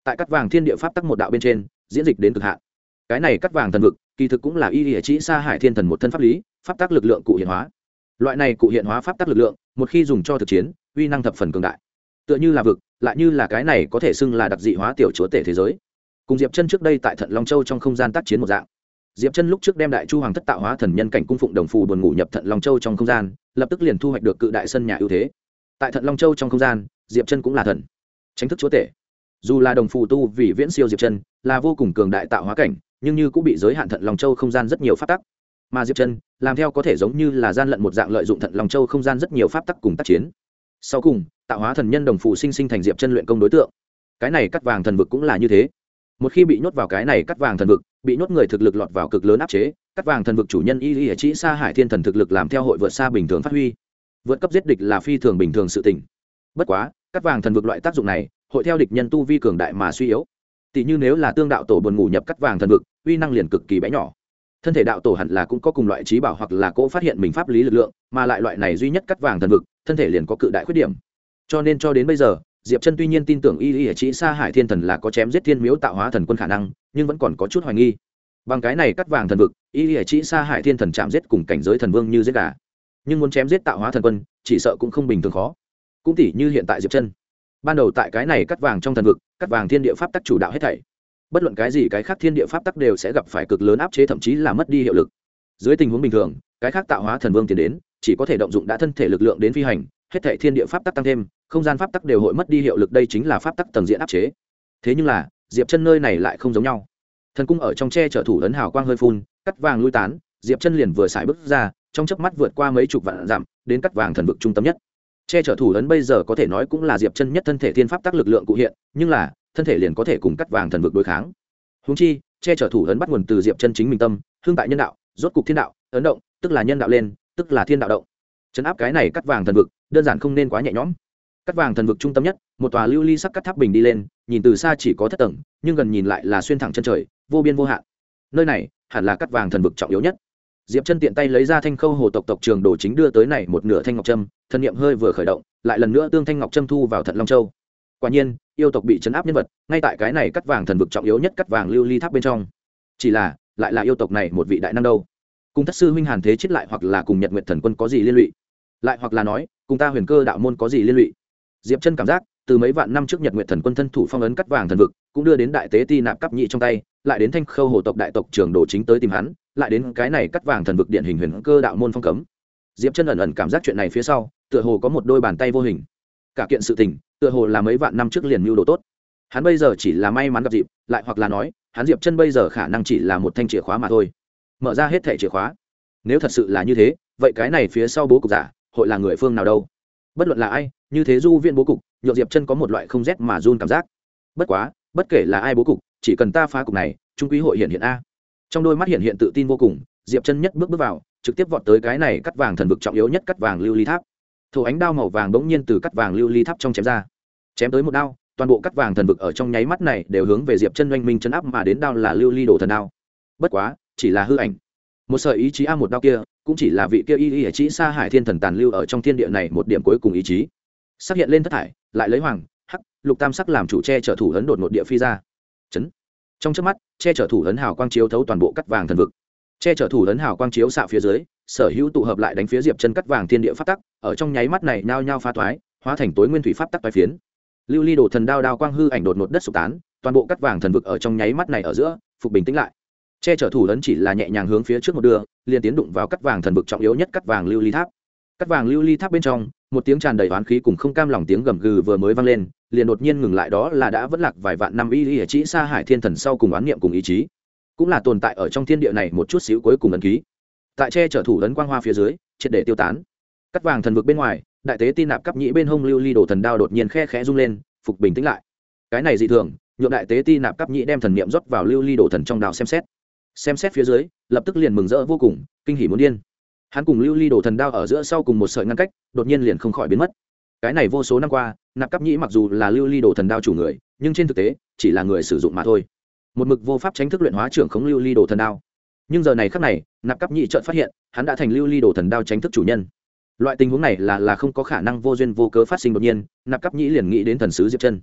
tại cắt vàng thiên địa pháp tắc một đạo bên trên diễn dịch đến cực hạn. Cái này cắt vàng thần vực kỳ thực cũng là y địa chỉ sa hải thiên thần một thân pháp lý pháp tắc lực lượng cụ hiện hóa. Loại này cụ hiện hóa pháp tắc lực lượng một khi dùng cho thực chiến uy năng thập phần cường đại, tựa như là vực lại như là cái này có thể xưng là đặc dị hóa tiểu chúa tể thế giới. Cùng Diệp Chân trước đây tại Thận Long Châu trong không gian tác chiến một dạng, Diệp Chân lúc trước đem Đại Chu Hoàng thất tạo hóa thần nhân cảnh cung phụng đồng phù buồn ngủ nhập Thận Long Châu trong không gian, lập tức liền thu hoạch được cự đại sân nhà ưu thế. Tại Thận Long Châu trong không gian, Diệp Chân cũng là thần, chính thức chúa tể. Dù là đồng phù tu vì viễn siêu Diệp Chân, là vô cùng cường đại tạo hóa cảnh, nhưng như cũng bị giới hạn Thận Long Châu không gian rất nhiều pháp tắc. Mà Diệp Chân làm theo có thể giống như là gian lận một dạng lợi dụng Thận Long Châu không gian rất nhiều pháp tắc cùng tác chiến. Sau cùng, tạo hóa thần nhân đồng phù sinh sinh thành Diệp Chân luyện công đối tượng. Cái này cắt vàng thần vực cũng là như thế. Một khi bị nhốt vào cái này cắt vàng thần vực, bị nhốt người thực lực lọt vào cực lớn áp chế, cắt vàng thần vực chủ nhân y lý chỉ sa hải thiên thần thực lực làm theo hội vượt xa bình thường phát huy. Vượt cấp giết địch là phi thường bình thường sự tình. Bất quá, cắt vàng thần vực loại tác dụng này, hội theo địch nhân tu vi cường đại mà suy yếu. Tỷ như nếu là tương đạo tổ buồn ngủ nhập cắt vàng thần vực, uy năng liền cực kỳ bé nhỏ. Thân thể đạo tổ hẳn là cũng có cùng loại trí bảo hoặc là cố phát hiện mình pháp lý lực lượng, mà lại loại này duy nhất cắt vàng thần vực, thân thể liền có cự đại khuyết điểm. Cho nên cho đến bây giờ, Diệp Chân tuy nhiên tin tưởng y lý chỉ sa hải thiên thần là có chém giết thiên miếu tạo hóa thần quân khả năng, nhưng vẫn còn có chút hoài nghi. Bằng cái này cắt vàng thần vực, y lý chỉ sa hải thiên thần chạm giết cùng cảnh giới thần vương như giết gà, nhưng muốn chém giết tạo hóa thần quân, chỉ sợ cũng không bình thường khó. Cũng tỉ như hiện tại Diệp Chân, ban đầu tại cái này cắt vàng trong thần vực, cắt vàng thiên địa pháp tắc chủ đạo hết thảy. Bất luận cái gì cái khác thiên địa pháp tắc đều sẽ gặp phải cực lớn áp chế, thậm chí là mất đi hiệu lực. Dưới tình huống bình thường, cái khác tạo hóa thần vương tiến đến, chỉ có thể động dụng đã thân thể lực lượng đến phi hành, hết thảy thiên địa pháp tắc tăng thêm, không gian pháp tắc đều hội mất đi hiệu lực, đây chính là pháp tắc tầng diện áp chế. Thế nhưng là, Diệp Chân nơi này lại không giống nhau. Thần cung ở trong che chở thủ ấn hào quang hơi phun, cắt vàng lui tán, Diệp Chân liền vừa xài bước ra, trong chớp mắt vượt qua mấy chục vạn dặm, đến cắt vàng thần vực trung tâm nhất. Che chở thủ ấn bây giờ có thể nói cũng là Diệp Chân nhất thân thể thiên pháp tắc lực lượng cụ hiện, nhưng là, thân thể liền có thể cùng cắt vàng thần vực đối kháng. Huống chi, che chở thủ ấn bắt nguồn từ Diệp Chân chính mình tâm, hương tại nhân đạo, rốt cục thiên đạo, ấn động, tức là nhân đạo lên, tức là thiên đạo động. Trấn áp cái này cắt vàng thần vực, đơn giản không nên quá nhẹ nhõm. Cắt vàng thần vực trung tâm nhất, một tòa lưu ly sắc cắt tháp bình đi lên, nhìn từ xa chỉ có thất tầng, nhưng gần nhìn lại là xuyên thẳng chân trời, vô biên vô hạn. Nơi này, hẳn là cắt vàng thần vực trọng yếu nhất. Diệp Chân tiện tay lấy ra thanh khâu hồ tộc tộc trường đồ chính đưa tới này một nửa thanh ngọc trâm, thần niệm hơi vừa khởi động, lại lần nữa tương thanh ngọc trâm thu vào Thận Long Châu. Quả nhiên, yêu tộc bị trấn áp nhân vật, ngay tại cái này cắt vàng thần vực trọng yếu nhất cắt vàng lưu ly tháp bên trong. Chỉ là, lại là yêu tộc này một vị đại năng đâu? Cùng thất sư huynh Hàn Thế chết lại hoặc là cùng Nhật Nguyệt thần quân có gì liên lụy? Lại hoặc là nói, cùng ta Huyền Cơ đạo môn có gì liên lụy? Diệp Chân cảm giác, từ mấy vạn năm trước Nhật Nguyệt thần quân thân thủ phong ấn cắt vàng thần vực, cũng đưa đến đại tế ti nạp cấp nhị trong tay, lại đến thanh khâu hồ tộc đại tộc trưởng đồ chính tới tìm hắn, lại đến cái này cắt vàng thần vực điển hình Huyền Cơ đạo môn phong cấm. Diệp Chân ẩn ẩn cảm giác chuyện này phía sau, tựa hồ có một đôi bàn tay vô hình. Cả kiện sự tình, tựa hồ là mấy vạn năm trước liền mưu đồ tốt. Hắn bây giờ chỉ là may mắn gặp dịp, lại hoặc là nói, hắn Diệp Chân bây giờ khả năng chỉ là một thanh chìa khóa mà thôi. Mở ra hết thảy chìa khóa. Nếu thật sự là như thế, vậy cái này phía sau bố cục giả, hội là người phương nào đâu? Bất luận là ai, như thế du viện bố cục, nhộn Diệp Chân có một loại không rét mà run cảm giác. Bất quá, bất kể là ai bố cục, chỉ cần ta phá cục này, trung quý hội hiện a. Trong đôi mắt hiện tự tin vô cùng, Diệp Chân nhất bước vào, trực tiếp vọt tới cái này cắt vàng thần vực trọng yếu nhất cắt vàng lưu ly tháp. Thủ ánh đao màu vàng bỗng nhiên từ cắt vàng lưu ly tháp trong chém ra. Chém tới một đao, toàn bộ cắt vàng thần vực ở trong nháy mắt này đều hướng về Diệp Chân oanh minh chấn áp mà đến, đao là lưu ly đồ thần đao. Bất quá, chỉ là hư ảnh. Một sợi ý chí một đao kia, cũng chỉ là vị kia y chỉ sa hải thiên thần tàn lưu ở trong thiên địa này một điểm cuối cùng ý chí. Sắc hiện lên thất thải, lại lấy hoàng, hắc, lục tam sắc làm chủ che chở thủ ấn đột ngột địa phi ra. Chấn. Trong chớp mắt, che chở thủ ấn hào quang chiếu thấu toàn bộ cắt vàng thần vực. Che chở thủ ấn hào quang chiếu xạ phía dưới, sở hữu tụ hợp lại đánh phía Diệp Chân cắt vàng thiên địa pháp tắc, ở trong nháy mắt này nhao nhao phá toái, hóa thành tối nguyên thủy pháp tắc toái phiến. Lưu ly đồ thần đao đao quang hư ảnh đột ngột đất sụp tán, toàn bộ cắt vàng thần vực ở trong nháy mắt này ở giữa, phục bình tĩnh lại. Che chở thủ ấn chỉ là nhẹ nhàng hướng phía trước một đưa, liền tiến đụng vào cắt vàng thần vực trọng yếu nhất cắt vàng lưu ly tháp. Cắt vàng lưu ly tháp bên trong, một tiếng tràn đầy oán khí cùng không cam lòng tiếng gầm gừ vừa mới vang lên, liền đột nhiên ngừng lại, đó là đã vẫn lạc vài vạn năm y chỉ sa hải thiên thần sau cùng oán niệm cùng ý chí, cũng là tồn tại ở trong thiên địa này một chút xíu cuối cùng ấn ký. Tại che chở thủ ấn quang hoa phía dưới, triệt để tiêu tán. Cắt vàng thần vực bên ngoài, đại tế tin nạp cấp nhĩ bên hông lưu ly đồ thần đao đột nhiên khe khẽ rung lên, phục bình tĩnh lại. Cái này dị thường, nhượng đại tế ti nạp cấp nhĩ đem thần niệm rót vào lưu ly đồ thần trong đao xem xét phía dưới, lập tức liền mừng rỡ vô cùng, kinh hỉ muốn điên. Hắn cùng lưu ly đồ thần đao ở giữa sau cùng một sợi ngăn cách, đột nhiên liền không khỏi biến mất. Cái này vô số năm qua, nạp cấp nhĩ mặc dù là lưu ly đồ thần đao chủ người, nhưng trên thực tế chỉ là người sử dụng mà thôi, một mực vô pháp tránh thức luyện hóa trưởng khống lưu ly đồ thần đao. Nhưng giờ này khắc này, nạp cấp nhĩ chợt phát hiện, hắn đã thành lưu ly đồ thần đao tránh thức chủ nhân. Loại tình huống này là không có khả năng vô duyên vô cớ phát sinh đột nhiên, nạp cấp nhĩ liền nghĩ đến thần sứ Diệp Chân.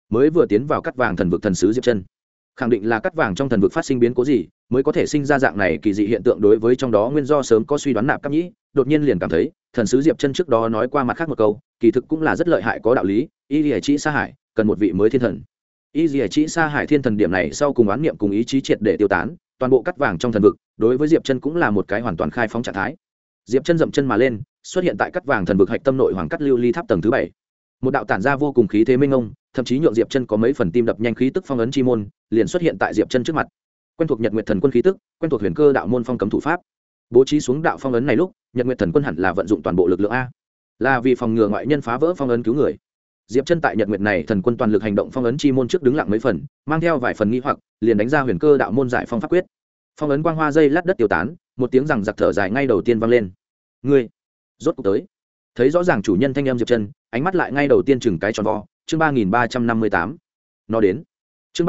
mới vừa tiến vào cắt vàng thần vực thần sứ diệp chân khẳng định là cắt vàng trong thần vực phát sinh biến cố gì mới có thể sinh ra dạng này kỳ dị hiện tượng. đối với trong đó nguyên do sớm có suy đoán nạp cáp nhĩ đột nhiên liền cảm thấy thần sứ diệp chân trước đó nói qua mặt khác một câu kỳ thực cũng là rất lợi hại có đạo lý. Y lìa chỉ sa hải cần một vị mới thiên thần. Y lìa chỉ sa hải thiên thần điểm này sau cùng oán niệm cùng ý chí triệt để tiêu tán, toàn bộ cắt vàng trong thần vực đối với diệp chân cũng là một cái hoàn toàn khai phóng trạng thái. Diệp chân dậm chân mà lên, xuất hiện tại cắt vàng thần vực hạch tâm nội hoàng cắt lưu ly tháp tầng thứ 7. Một đạo tản ra vô cùng khí thế minh ông, thậm chí nhượng diệp chân có mấy phần tim đập nhanh khí tức phong ấn chi môn liền xuất hiện tại diệp chân trước mặt. Quen thuộc nhật nguyệt thần quân khí tức, quen thuộc huyền cơ đạo môn phong cấm thủ pháp. Bố trí xuống đạo phong ấn này lúc, nhật nguyệt thần quân hẳn là vận dụng toàn bộ lực lượng a, là vì phòng ngừa ngoại nhân phá vỡ phong ấn cứu người. Diệp chân tại nhật nguyệt này thần quân toàn lực hành động phong ấn chi môn trước đứng lặng mấy phần, mang theo vài phần nghi hoặc liền đánh ra huyền cơ đạo môn giải phong pháp quyết. Phong ấn quang hoa dây lát đất tiêu tán, một tiếng rằng giặc thở dài ngay đầu tiên vang lên. Ngươi rốt cuộc tới. Thấy rõ ràng chủ nhân thanh âm diệp chân, ánh mắt lại ngay đầu tiên chừng cái tròn vo. Chương 3358 nó đến. Chương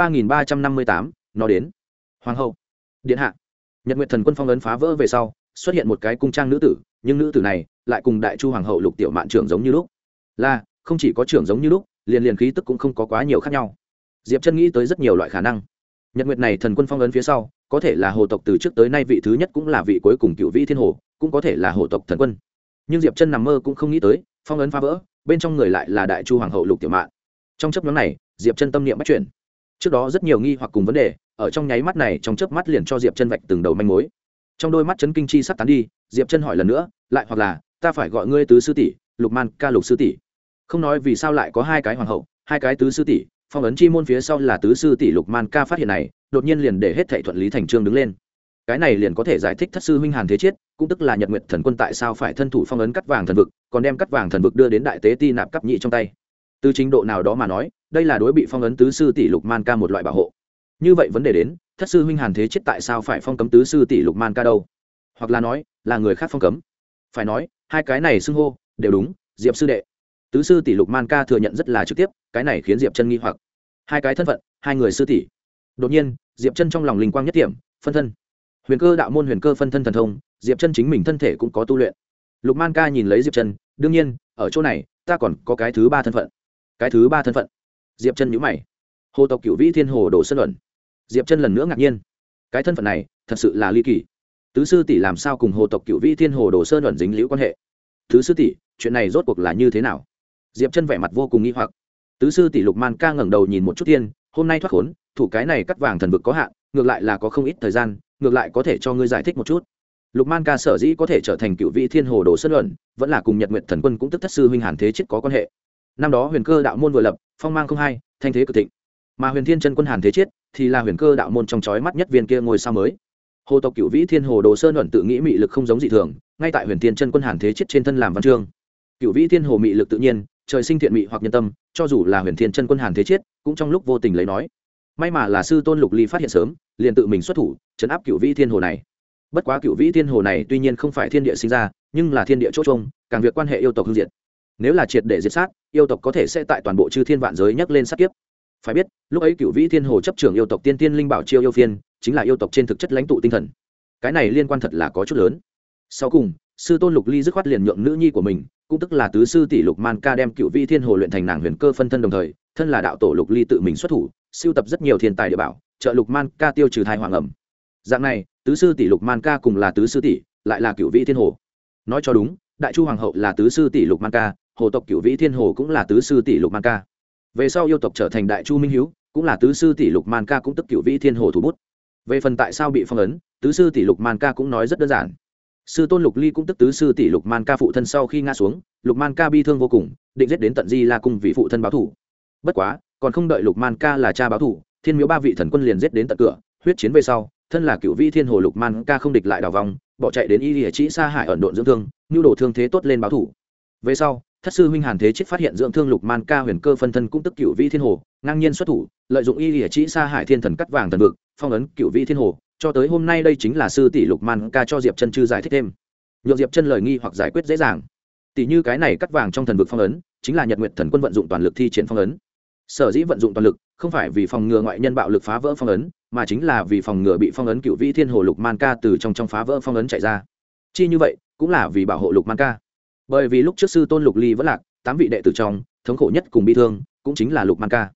3358 nó đến. Hoàng hậu điện hạ. Nhật nguyệt thần quân phong ấn phá vỡ về sau, xuất hiện một cái cung trang nữ tử, nhưng nữ tử này lại cùng đại chu hoàng hậu Lục Tiểu Mạn trưởng giống như lúc. Là không chỉ có trưởng giống như lúc, liền khí tức cũng không có quá nhiều khác nhau. Diệp chân nghĩ tới rất nhiều loại khả năng. Nhật nguyệt này thần quân phong ấn phía sau, có thể là hồ tộc từ trước tới nay vị thứ nhất cũng là vị cuối cùng Cửu Vĩ Thiên Hồ, cũng có thể là hồ tộc thần quân. Nhưng Diệp chân nằm mơ cũng không nghĩ tới, phong ấn phá vỡ, bên trong người lại là đại chu hoàng hậu Lục Tiểu Mạn. Trong chớp nhoáng này, Diệp chân tâm niệm bắt chuyển. Trước đó rất nhiều nghi hoặc cùng vấn đề, ở trong nháy mắt này trong chớp mắt liền cho Diệp chân vạch từng đầu manh mối. Trong đôi mắt chấn kinh chi sắc tán đi, Diệp chân hỏi lần nữa, lại hoặc là ta phải gọi ngươi tứ sư tỷ, Lục Man ca Lục sư tỷ. Không nói vì sao lại có hai cái hoàng hậu, hai cái tứ sư tỷ, phong ấn chi môn phía sau là tứ sư tỷ Lục Man ca phát hiện này, đột nhiên liền để hết thảy thuận lý thành chương đứng lên. Cái này liền có thể giải thích thất sư huynh Hàn Thế Chiết, cũng tức là Nhật Nguyệt thần quân tại sao phải thân thủ phong ấn cắt vàng thần vực, còn đem cắt vàng thần vực đưa đến đại tế ti nạp cấp nhị trong tay. Từ trình độ nào đó mà nói, đây là đối bị phong ấn tứ sư tỷ Lục Man ca một loại bảo hộ. Như vậy vấn đề đến, thất sư huynh Hàn Thế Chiết tại sao phải phong cấm tứ sư tỷ Lục Man ca đâu? Hoặc là nói, là người khác phong cấm. Phải nói, hai cái này xưng hô đều đúng, Diệp sư đệ. Tứ sư tỷ Lục Man ca thừa nhận rất là trực tiếp, cái này khiến Diệp chân nghi hoặc. Hai cái thân phận, hai người sư tỷ. Đột nhiên, Diệp chân trong lòng linh quang nhất điểm, phân thân. Huyền cơ đạo môn huyền cơ phân thân thần thông, Diệp chân chính mình thân thể cũng có tu luyện. Lục Man ca nhìn lấy Diệp chân, đương nhiên, ở chỗ này, ta còn có cái thứ ba thân phận. Cái thứ ba thân phận? Diệp chân nhíu mày. Hồ tộc Cửu Vĩ Thiên Hồ Đồ Sơn Luận. Diệp chân lần nữa ngạc nhiên. Cái thân phận này, thật sự là ly kỳ. Tứ sư tỷ làm sao cùng hồ tộc Cửu Vĩ Thiên Hồ Đồ Sơn Luận dính liễu quan hệ? Tứ sư tỷ, chuyện này rốt cuộc là như thế nào? Diệp chân vẻ mặt vô cùng nghi hoặc. Tứ sư tỷ Lục Man ca ngẩng đầu nhìn một chút thiên, hôm nay thoát khốn, thủ cái này cắt vàng thần vực có hạn, ngược lại là có không ít thời gian, ngược lại có thể cho ngươi giải thích một chút. Lục Man ca sở dĩ có thể trở thành Cửu Vĩ Thiên Hồ Đồ Sơn Luận, vẫn là cùng Nhật Nguyệt thần quân cũng tức thất sư huynh Hàn Thế Chiết có quan hệ. Năm đó huyền cơ đạo môn vừa lập, phong mang không hai, thanh thế cực thịnh. Mà huyền thiên chân quân Hàn Thế Chiết thì là huyền cơ đạo môn trong chói mắt nhất viên kia ngôi sao mới. Hồ tộc Cửu Vĩ Thiên Hồ Đồ Sơn Luận tự nghĩ mị lực không giống dị thường, ngay tại huyền thiên chân quân Hàn Thế Chiết trên thân làm văn chương. Cửu Vĩ Thiên Hồ mị lực tự nhiên, trời sinh thiện mị hoặc nhân tâm, cho dù là huyền thiên chân quân Hàn Thế Chiết cũng trong lúc vô tình lấy nói. May mà là sư tôn Lục Ly phát hiện sớm, liền tự mình xuất thủ trấn áp Cửu Vĩ Thiên Hồ này. Bất quá Cửu Vĩ Thiên Hồ này tuy nhiên không phải thiên địa sinh ra, nhưng là thiên địa chỗ trông, càng việc quan hệ yêu tộc hưng diệt. Nếu là triệt để diệt sát, yêu tộc có thể sẽ tại toàn bộ chư thiên vạn giới nhấc lên sát kiếp. Phải biết, lúc ấy Cửu Vĩ Thiên Hồ chấp trưởng yêu tộc tiên tiên linh bảo chiêu yêu phiên, chính là yêu tộc trên thực chất lãnh tụ tinh thần. Cái này liên quan thật là có chút lớn. Sau cùng, sư tôn Lục Ly dứt khoát liền nhượng nữ nhi của mình, cũng tức là tứ sư tỷ Lục Man ca đem Cửu Vĩ Thiên Hồ luyện thành nàng huyền cơ phân thân, đồng thời thân là đạo tổ Lục Ly tự mình xuất thủ sưu tập rất nhiều thiên tài địa bảo, trợ Lục Man ca tiêu trừ thai hoàng ẩm. Dạng này, tứ sư tỷ Lục Man ca cùng là tứ sư tỷ, lại là Cửu Vĩ Thiên Hồ. Nói cho đúng, đại chu hoàng hậu là tứ sư tỷ Lục Man ca, hồ tộc Cửu Vĩ Thiên Hồ cũng là tứ sư tỷ Lục Man ca. Về sau yêu tộc trở thành đại chu minh hiếu, cũng là tứ sư tỷ Lục Man ca cũng tức Cửu Vĩ Thiên Hồ thủ bút. Về phần tại sao bị phong ấn, tứ sư tỷ Lục Man ca cũng nói rất đơn giản. Sư tôn Lục Ly cũng tức tứ sư tỷ Lục Man ca phụ thân sau khi ngã xuống, Lục Man ca bi thương vô cùng, định giết đến tận Di La cung vì phụ thân báo thù. Bất quá, còn không đợi Lục Man ca là cha báo thù, Thiên Miếu ba vị thần quân liền giết đến tận cửa, huyết chiến về sau, thân là Cửu Vĩ Thiên Hồ Lục Man ca không địch lại đào vòng, bỏ chạy đến Y Lìa Chỉ Sa Hải ẩn độn dưỡng thương, nhu đồ thương thế tốt lên báo thù. Về sau, thất sư huynh Hàn Thế Chiết phát hiện dưỡng thương Lục Man ca huyền cơ phân thân cũng tức Cửu Vĩ Thiên Hồ, ngang nhiên xuất thủ, lợi dụng Y Lìa Chỉ Sa Hải thiên thần cắt vàng thần vực, phong ấn Cửu Vĩ Thiên Hồ, cho tới hôm nay đây chính là sư tỷ Lục Man ca cho Diệp Chân chư giải thích thêm. Nhượng Diệp Chân lời nghi hoặc giải quyết dễ dàng. Tỷ như cái này cắt vàng trong thần vực phong ấn, chính là Nhật Nguyệt thần quân vận dụng toàn lực thi triển phong ấn. Sở dĩ vận dụng toàn lực, không phải vì phòng ngừa ngoại nhân bạo lực phá vỡ phong ấn, mà chính là vì phòng ngừa bị phong ấn Cửu Vĩ Thiên Hồ Lục Man ca từ trong phá vỡ phong ấn chạy ra. Chi như vậy, cũng là vì bảo hộ Lục Man ca. Bởi vì lúc trước sư tôn Lục Ly vẫn lạc, 8 vị đệ tử trong, thống khổ nhất cùng bi thương, cũng chính là Lục Man ca.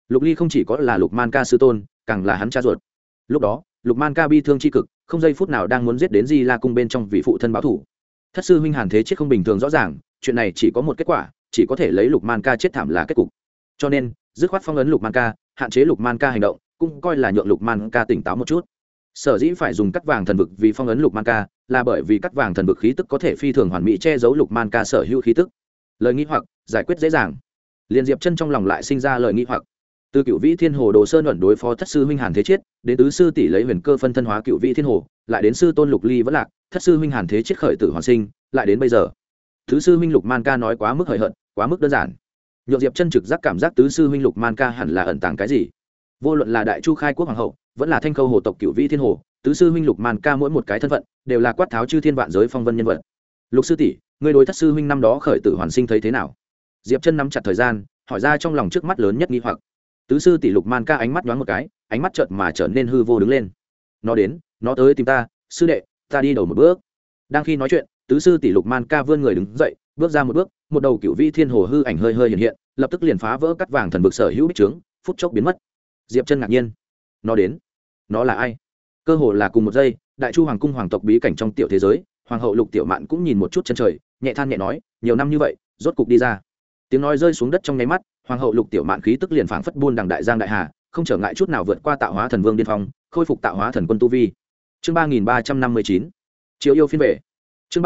Lục Ly không chỉ có là Lục Man Ca sư tôn, càng là hắn cha ruột. Lúc đó Lục Man Ca bi thương chi cực, không giây phút nào đang muốn giết đến Di La cung bên trong vị phụ thân báo thù. Thất sư huynh Hàn Thế chết không bình thường rõ ràng, chuyện này chỉ có một kết quả, chỉ có thể lấy Lục Man Ca chết thảm là kết cục. Cho nên dứt khoát phong ấn Lục Man Ca, hạn chế Lục Man Ca hành động, cũng coi là nhượng Lục Man Ca tỉnh táo một chút. Sở dĩ phải dùng cắt vàng thần vực vì phong ấn Lục Man Ca, là bởi vì cắt vàng thần vực khí tức có thể phi thường hoàn mỹ che giấu Lục Man Ca sở hữu khí tức. Lời nghi hoặc giải quyết dễ dàng. Liên Diệp Chân trong lòng lại sinh ra lời nghi hoặc. Từ Cựu Vĩ Thiên Hồ Đồ Sơn ẩn đối phó thất sư huynh Hàn Thế Chiết, đến tứ sư tỷ lấy huyền cơ phân thân hóa Cựu Vĩ Thiên Hồ, lại đến sư tôn Lục Ly vẫn lạc, thất sư huynh Hàn Thế Chiết khởi tử hoàn sinh, lại đến bây giờ. Thứ sư huynh Lục Man Ca nói quá mức hời hợt, quá mức đơn giản. Nhượng Diệp Chân trực giác cảm giác tứ sư huynh Lục Man Ca hẳn là ẩn tàng cái gì. Vô luận là Đại Chu khai quốc hoàng hậu, vẫn là Thanh Khâu hồ tộc Cựu Vĩ Thiên Hồ, tứ sư huynh Lục Man Ca mỗi một cái thân phận đều là quát tháo chư thiên vạn giới phong vân nhân vật. Lục sư tỷ, ngươi đối thất sư huynh năm đó khởi tử hoàn sinh thấy thế nào? Diệp Chân nắm chặt thời gian, hỏi ra trong lòng trước mắt lớn nhất nghi hoặc. Tứ sư tỷ Lục Man Ca ánh mắt nhoáng một cái, ánh mắt chợt mà trở nên hư vô đứng lên. Nó đến, nó tới tìm ta, sư đệ, ta đi đầu một bước. Đang khi nói chuyện, tứ sư tỷ Lục Man Ca vươn người đứng dậy, bước ra một bước, một đầu Cựu Vĩ Thiên Hồ hư ảnh hơi hơi hiện hiện, lập tức liền phá vỡ cắt vàng thần vực sở hữu bích trướng, phút chốc biến mất. Diệp Chân ngạc nhiên, nó đến, nó là ai? Cơ hồ là cùng một giây, Đại Chu hoàng cung hoàng tộc bí cảnh trong tiểu thế giới, hoàng hậu Lục Tiểu Mạn cũng nhìn một chút chân trời, nhẹ than nhẹ nói, nhiều năm như vậy, rốt cục đi ra. Tiếng nói rơi xuống đất trong nháy mắt, hoàng hậu Lục Tiểu Mạn khí tức liền phảng phất buôn đằng đại giang đại hà, không trở ngại chút nào vượt qua tạo hóa thần vương điên phong, khôi phục tạo hóa thần quân tu vi. Chương 3359, Triệu yêu phiên về. Chương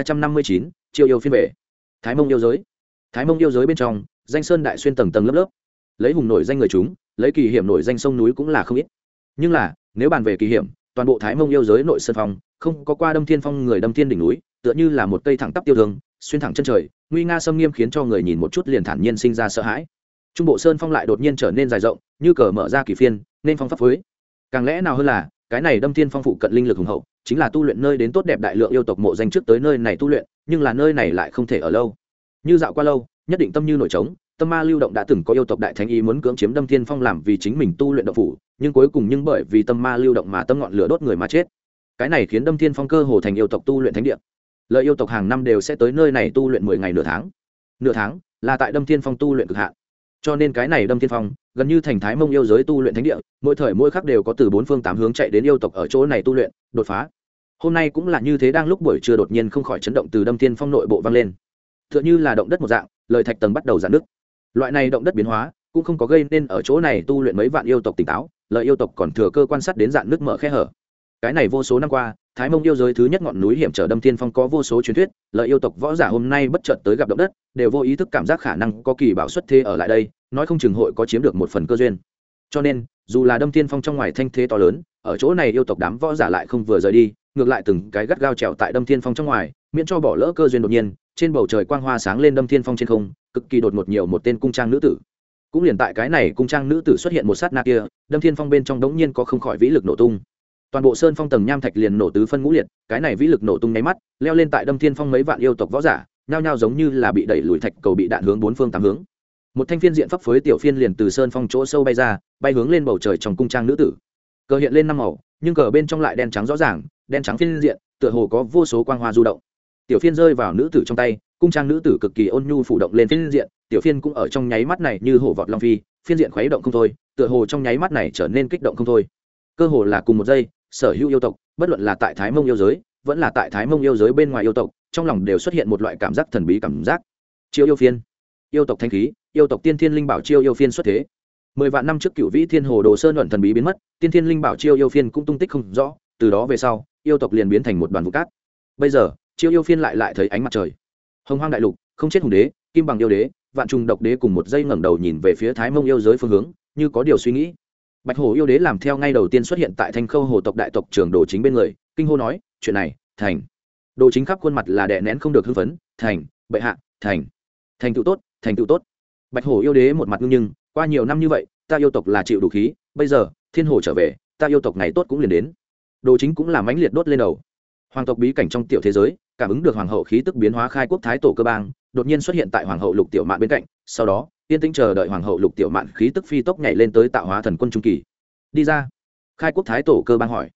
3359, Triệu yêu phiên về. Thái Mông yêu giới. Thái Mông yêu giới bên trong, danh sơn đại xuyên tầng tầng lớp lớp, lấy hùng nổi danh người chúng, lấy kỳ hiểm nổi danh sông núi cũng là không ít. Nhưng là, nếu bàn về kỳ hiểm, toàn bộ Thái Mông yêu giới nội sơn phong, không có qua Đâm Thiên Phong người Đâm Thiên đỉnh núi, tựa như là một cây thẳng tắp tiêu thương, xuyên thẳng chân trời, nguy nga xâm nghiêm khiến cho người nhìn một chút liền thản nhiên sinh ra sợ hãi. Trung bộ sơn phong lại đột nhiên trở nên dài rộng, như cờ mở ra kỳ phiên, nên phong pháp phối. Càng lẽ nào hơn là, cái này Đâm Thiên Phong phụ cận linh lực hùng hậu, chính là tu luyện nơi đến tốt đẹp đại lượng yêu tộc mộ danh trước tới nơi này tu luyện, nhưng là nơi này lại không thể ở lâu. Như dạo qua lâu, nhất định tâm như nổi trống, tâm ma lưu động đã từng có yêu tộc đại thánh ý muốn cưỡng chiếm Đâm Thiên Phong làm vì chính mình tu luyện đạo phủ, nhưng cuối cùng bởi vì tâm ma lưu động mà tâm ngọn lửa đốt người mà chết. Cái này khiến Đâm Thiên Phong cơ hồ thành yêu tộc tu luyện thánh địa. Lợi yêu tộc hàng năm đều sẽ tới nơi này tu luyện 10 ngày nửa tháng. Nửa tháng là tại Đâm Thiên Phong tu luyện cực hạn. Cho nên cái này Đâm Thiên Phong gần như thành Thái Mông yêu giới tu luyện thánh địa, mỗi thời mỗi khắc đều có từ bốn phương tám hướng chạy đến yêu tộc ở chỗ này tu luyện, đột phá. Hôm nay cũng là như thế, đang lúc buổi trưa đột nhiên không khỏi chấn động từ Đâm Thiên Phong nội bộ vang lên. Tựa như là động đất một dạng, lời thạch tầng bắt đầu rạn nứt. Loại này động đất biến hóa cũng không có gây nên ở chỗ này tu luyện mấy vạn yêu tộc tỉnh táo, lợi yêu tộc còn thừa cơ quan sát đến rạn nứt mở khe hở. Cái này vô số năm qua, Thái Mông yêu giới thứ nhất ngọn núi hiểm trở Đâm Thiên Phong có vô số truyền thuyết, lợi yêu tộc võ giả hôm nay bất chợt tới gặp động đất, đều vô ý thức cảm giác khả năng có kỳ bảo xuất thế ở lại đây, nói không chừng hội có chiếm được một phần cơ duyên. Cho nên, dù là Đâm Thiên Phong trong ngoài thanh thế to lớn, ở chỗ này yêu tộc đám võ giả lại không vừa rời đi, ngược lại từng cái gắt gao trèo tại Đâm Thiên Phong trong ngoài, miễn cho bỏ lỡ cơ duyên đột nhiên, trên bầu trời quang hoa sáng lên Đâm Thiên Phong trên không, cực kỳ đột ngột nhiều một tên cung trang nữ tử. Cũng liền tại cái này cung trang nữ tử xuất hiện một sát na kia, Đâm Thiên Phong bên trong đống nhiên có không khỏi vĩ lực nổ tung. Toàn bộ sơn phong tầng nham thạch liền nổ tứ phân ngũ liệt, cái này vĩ lực nổ tung nháy mắt, leo lên tại Đâm Thiên Phong mấy vạn yêu tộc võ giả, nhao nhao giống như là bị đẩy lùi thạch cầu bị đạn hướng bốn phương tám hướng. Một thanh phiên diện pháp phối tiểu phiên liền từ sơn phong chỗ sâu bay ra, bay hướng lên bầu trời trong cung trang nữ tử. Cờ hiện lên năm màu, nhưng cờ bên trong lại đen trắng rõ ràng, đen trắng phiên diện, tựa hồ có vô số quang hoa du động. Tiểu phiên rơi vào nữ tử trong tay, cung trang nữ tử cực kỳ ôn nhu phủ động lên phiên diện, tiểu phiên cũng ở trong nháy mắt này như hổ vọt long phi, phiên diện khuấy động không thôi, tựa hồ trong nháy mắt này trở nên kích động không thôi. Cơ hồ là cùng một giây, sở hữu yêu tộc, bất luận là tại Thái Mông yêu giới, vẫn là tại Thái Mông yêu giới bên ngoài yêu tộc, trong lòng đều xuất hiện một loại cảm giác thần bí cảm giác. Chiêu yêu phiên, yêu tộc thanh khí, yêu tộc tiên thiên linh bảo chiêu yêu phiên xuất thế. 10 vạn năm trước Cựu Vĩ Thiên Hồ Đồ Sơn ẩn thần bí biến mất, tiên thiên linh bảo chiêu yêu phiên cũng tung tích không rõ, từ đó về sau, yêu tộc liền biến thành một đoàn vụ cát. Bây giờ, chiêu yêu phiên lại thấy ánh mặt trời. Hồng Hoang đại lục, không chết hùng đế, kim bằng yêu đế, vạn trùng độc đế cùng một giây ngẩng đầu nhìn về phía Thái Mông yêu giới phương hướng, như có điều suy nghĩ. Bạch Hổ yêu đế làm theo ngay đầu tiên xuất hiện tại Thanh Khâu hồ tộc đại tộc trưởng Đồ Chính bên người, kinh hô nói, chuyện này, thành. Đồ Chính khắp khuôn mặt là đè nén không được hưng phấn, thành, bệ hạ, thành tựu tốt, thành tựu tốt. Bạch Hổ yêu đế một mặt ngưng nhưng, qua nhiều năm như vậy, ta yêu tộc là chịu đủ khí, bây giờ, Thiên Hồ trở về, ta yêu tộc ngày tốt cũng liền đến. Đồ Chính cũng là mãnh liệt đốt lên đầu. Hoàng tộc bí cảnh trong tiểu thế giới, cảm ứng được hoàng hậu khí tức biến hóa khai quốc thái tổ cơ bang, đột nhiên xuất hiện tại hoàng hậu Lục Tiểu Mạn bên cạnh, sau đó, yên tĩnh chờ đợi hoàng hậu Lục Tiểu Mạn khí tức phi tốc nhảy lên tới tạo hóa thần quân trung kỳ. Đi ra. Khai quốc thái tổ cơ bang hỏi.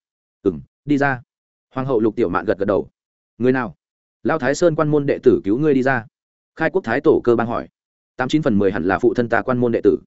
Đi ra. Hoàng hậu Lục Tiểu Mạn gật gật đầu. Người nào? Lao Thái Sơn quan môn đệ tử cứu ngươi đi ra. Khai quốc thái tổ cơ bang hỏi. 89 phần 10 hẳn là phụ thân ta quan môn đệ tử.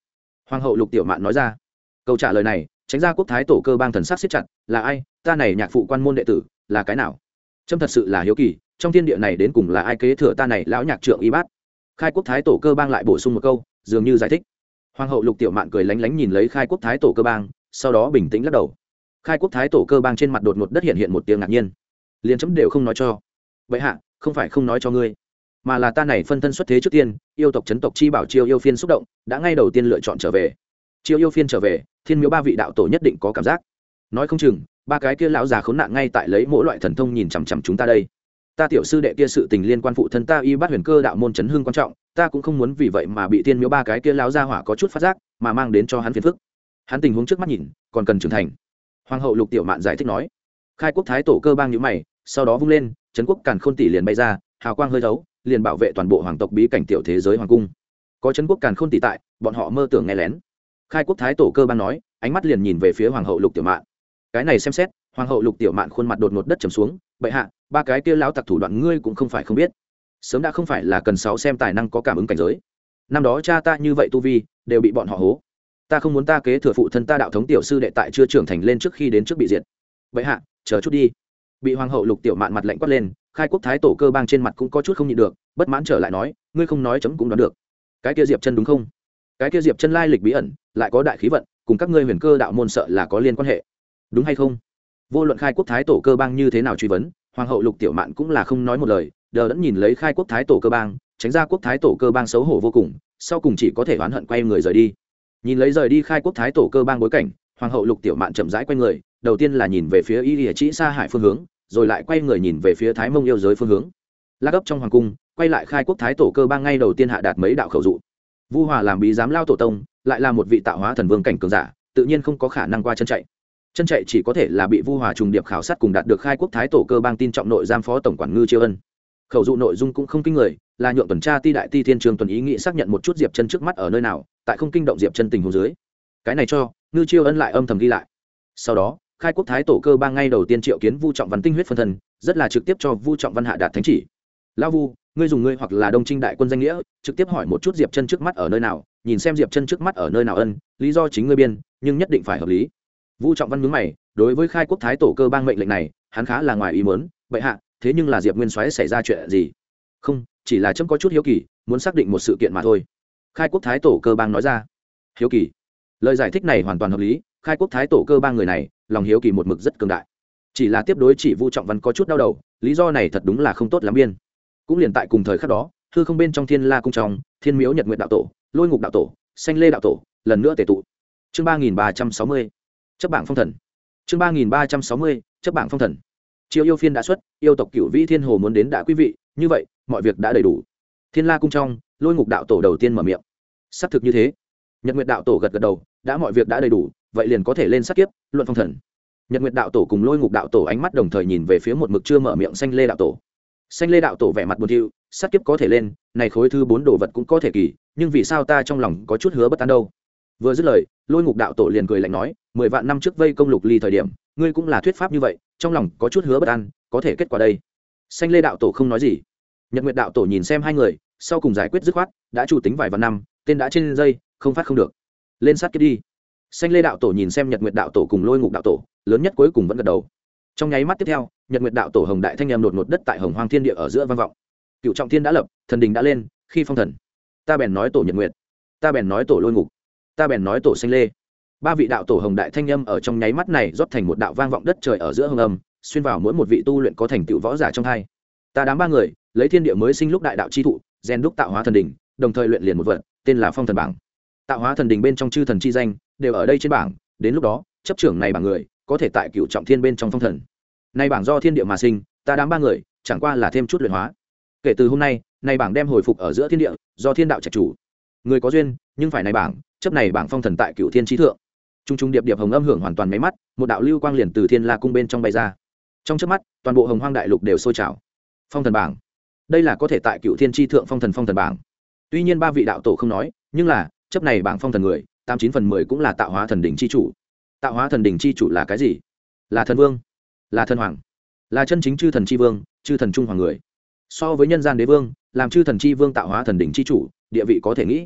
Hoàng hậu Lục Tiểu Mạn nói ra. Câu trả lời này tránh ra quốc thái tổ cơ bang thần sắc siết chặt, là ai? Ta này nhạc phụ quan môn đệ tử là cái nào? Trâm thật sự là hiếu kỳ, trong thiên địa này đến cùng là ai kế thừa ta này lão nhạc trượng y bát? Khai quốc thái tổ cơ bang lại bổ sung một câu, dường như giải thích. Hoàng hậu Lục Tiểu Mạn cười lánh lánh nhìn lấy khai quốc thái tổ cơ bang, sau đó bình tĩnh lắc đầu. Khai quốc thái tổ cơ bang trên mặt đột ngột đất hiện một tiếng ngạc nhiên. Liền chấm đều không nói cho. Vậy hạ, không phải không nói cho ngươi, mà là ta này phân thân xuất thế trước tiên, yêu tộc chấn tộc chi bảo Chiêu Yêu Phiên xúc động, đã ngay đầu tiên lựa chọn trở về. Chiêu Yêu Phiên trở về, Thiên Miếu ba vị đạo tổ nhất định có cảm giác. Nói không chừng, ba cái kia lão già khốn nạn ngay tại lấy mỗi loại thần thông nhìn chằm chằm chúng ta đây. Ta tiểu sư đệ kia sự tình liên quan phụ thân ta y bát huyền cơ đạo môn chấn hưng quan trọng, ta cũng không muốn vì vậy mà bị Thiên Miếu ba cái kia lão gia hỏa có chút phát giác, mà mang đến cho hắn phiền phức. Hắn tình huống trước mắt nhìn, còn cần trưởng thành. Hoàng hậu Lục Tiểu Mạn giải thích nói. Khai quốc thái tổ cơ bang nhíu mày, sau đó vung lên, trấn quốc càn khôn tỷ liền bay ra, hào quang hơi thấu, liền bảo vệ toàn bộ hoàng tộc bí cảnh tiểu thế giới hoàng cung. Có trấn quốc càn khôn tỷ tại, bọn họ mơ tưởng nghe lén. Khai quốc thái tổ cơ bang nói, ánh mắt liền nhìn về phía hoàng hậu Lục Tiểu Mạn. Cái này xem xét, hoàng hậu Lục Tiểu Mạn khuôn mặt đột ngột đất trầm xuống, bệ hạ, ba cái kia lão tặc thủ đoạn ngươi cũng không phải không biết. Sớm đã không phải là cần sáu xem tài năng có cảm ứng cảnh giới. Năm đó cha ta như vậy tu vi, đều bị bọn họ hố. Ta không muốn ta kế thừa phụ thân ta đạo thống tiểu sư đệ tại chưa trưởng thành lên trước khi đến trước bị diệt. Bệ hạ, chờ chút đi. Bị hoàng hậu Lục Tiểu Mạn mặt lạnh quát lên, khai quốc thái tổ cơ bang trên mặt cũng có chút không nhịn được, bất mãn trở lại nói, ngươi không nói chấm cũng đoán được. Cái kia Diệp Chân đúng không? Cái kia Diệp Chân lai lịch bí ẩn, lại có đại khí vận, cùng các ngươi huyền cơ đạo môn sợ là có liên quan hệ, đúng hay không? Vô luận khai quốc thái tổ cơ bang như thế nào truy vấn, hoàng hậu Lục Tiểu Mạn cũng là không nói một lời, đờ đẫn nhìn lấy khai quốc thái tổ cơ bang, tránh ra quốc thái tổ cơ bang xấu hổ vô cùng, sau cùng chỉ có thể oán hận quay người rời đi. Nhìn lấy rời đi khai quốc thái tổ cơ bang bối cảnh, hoàng hậu Lục Tiểu Mạn chậm rãi quay người, đầu tiên là nhìn về phía Y Lìa Chỉ Sa Hải phương hướng, rồi lại quay người nhìn về phía Thái Mông yêu giới phương hướng. La gấp trong hoàng cung, quay lại khai quốc thái tổ cơ bang ngay đầu tiên hạ đạt mấy đạo khẩu dụ. Vu Hòa làm bí giám lao tổ tông, lại là một vị tạo hóa thần vương cảnh cường giả, tự nhiên không có khả năng qua chân chạy. Chân chạy chỉ có thể là bị Vu Hòa trùng điệp khảo sát cùng đạt được khai quốc thái tổ cơ bang tin trọng nội giam phó tổng quản Ngư Chiêu Ân. Khẩu dụ nội dung cũng không kinh người, là nhượng tuần tra ti đại ti thiên trường tuần ý nghĩ xác nhận một chút Diệp Chân trước mắt ở nơi nào, tại không kinh động Diệp Chân tình huống dưới. Cái này cho Ngư Chiêu Ân lại âm thầm ghi lại. Sau đó, khai quốc thái tổ cơ bang ngay đầu tiên triệu kiến Vu Trọng Văn tinh huyết phân thân, rất là trực tiếp cho Vu Trọng Văn hạ đạt thánh chỉ. Lão Vu, ngươi dùng ngươi hoặc là Đông Trinh đại quân danh nghĩa, trực tiếp hỏi một chút Diệp Chân trước mắt ở nơi nào, nhìn xem Diệp Chân trước mắt ở nơi nào ân, lý do chính ngươi biên, nhưng nhất định phải hợp lý. Vu Trọng Văn nhướng mày, đối với khai quốc thái tổ cơ bang mệnh lệnh này, hắn khá là ngoài ý muốn, vậy hạ, thế nhưng là Diệp Nguyên Soái xảy ra chuyện gì? Không, chỉ là chấm có chút hiếu kỳ, muốn xác định một sự kiện mà thôi. Khai quốc thái tổ cơ bang nói ra. Hiếu kỳ? Lời giải thích này hoàn toàn hợp lý, khai quốc thái tổ cơ bang người này, lòng hiếu kỳ một mực rất cường đại. Chỉ là tiếp đối chỉ Vu Trọng Văn có chút đau đầu, lý do này thật đúng là không tốt lắm biên. Cũng liền tại cùng thời khắc đó, hư không bên trong Thiên La cung trong, Thiên Miếu Nhật Nguyệt đạo tổ, Lôi Ngục đạo tổ, Xanh Lê đạo tổ, lần nữa tề tụ. Chương 3360, chấp bảng phong thần. Chương 3360, chấp bảng phong thần. Chiêu Yêu Phiên đã xuất, yêu tộc Cửu Vĩ Thiên Hồ muốn đến đã quý vị, như vậy, mọi việc đã đầy đủ. Thiên La cung trong, Lôi Ngục đạo tổ đầu tiên mở miệng. Xác thực như thế. Nhật Nguyệt đạo tổ gật gật đầu, đã mọi việc đã đầy đủ, vậy liền có thể lên sát kiếp, luận phong thần. Nhật Nguyệt đạo tổ cùng Lôi Ngục đạo tổ ánh mắt đồng thời nhìn về phía một mực chưa mở miệng Xanh Lê đạo tổ. Xanh Lê đạo tổ vẻ mặt buồn thiu, sát kiếp có thể lên, này khối thứ 4 đồ vật cũng có thể kỳ, nhưng vì sao ta trong lòng có chút hứa bất an đâu? Vừa dứt lời, Lôi Ngục đạo tổ liền cười lạnh nói, 10 vạn năm trước vây công Lục Ly thời điểm, ngươi cũng là thuyết pháp như vậy, trong lòng có chút hứa bất an, có thể kết quả đây. Xanh Lê đạo tổ không nói gì. Nhật Nguyệt đạo tổ nhìn xem hai người, sau cùng giải quyết dứt khoát, đã chủ tính vài vạn năm, tên đã trên dây, không phát không được. Lên sát kiếp đi. Xanh Lê đạo tổ nhìn xem Nhật Nguyệt đạo tổ cùng Lôi Ngục đạo tổ, lớn nhất cuối cùng vẫn gật đầu. Trong nháy mắt tiếp theo, Nhật Nguyệt đạo tổ hồng đại thanh em đột ngột đất tại Hồng Hoang Thiên Địa ở giữa vang vọng. Cựu trọng thiên đã lập, thần đình đã lên, khi phong thần. Ta bèn nói tổ Nhật Nguyệt, ta bèn nói tổ Lôi Ngục, ta bèn nói tổ Xanh Lê. Ba vị đạo tổ hồng đại thanh âm ở trong nháy mắt này rót thành một đạo vang vọng đất trời ở giữa hồng âm, xuyên vào mỗi một vị tu luyện có thành tựu võ giả trong hai. Ta đám ba người, lấy thiên địa mới sinh lúc đại đạo chi thụ, gen đúc tạo hóa thần đỉnh, đồng thời luyện liền một vật, tên là Phong Thần Bảng. Tạo hóa thần đỉnh bên trong chư thần chi danh đều ở đây trên bảng, đến lúc đó, chấp trưởng này bảng người, có thể tại Cửu trọng thiên bên trong phong thần. Nay bảng do thiên địa mà sinh, ta đám ba người, chẳng qua là thêm chút luyện hóa. Kể từ hôm nay, nay bảng đem hồi phục ở giữa thiên địa, do thiên đạo trạch chủ. Người có duyên, nhưng phải này bảng, chấp này bảng phong thần tại Cửu thiên chí thượng. Trung trung điệp điệp hồng âm hưởng hoàn toàn mấy mắt, một đạo lưu quang liền từ Thiên La cung bên trong bay ra. Trong chớp mắt, toàn bộ Hồng Hoang đại lục đều sôi trào. Phong thần bảng, đây là có thể tại Cửu thiên chi thượng phong thần bảng. Tuy nhiên ba vị đạo tổ không nói, nhưng là chấp này bảng phong thần người, 89/10 cũng là tạo hóa thần đỉnh chi chủ. Tạo hóa thần đỉnh chi chủ là cái gì? Là thần vương, là thần hoàng, là chân chính chư thần chi vương, chư thần trung hoàng người. So với nhân gian đế vương, làm chư thần chi vương tạo hóa thần đỉnh chi chủ, địa vị có thể nghĩ.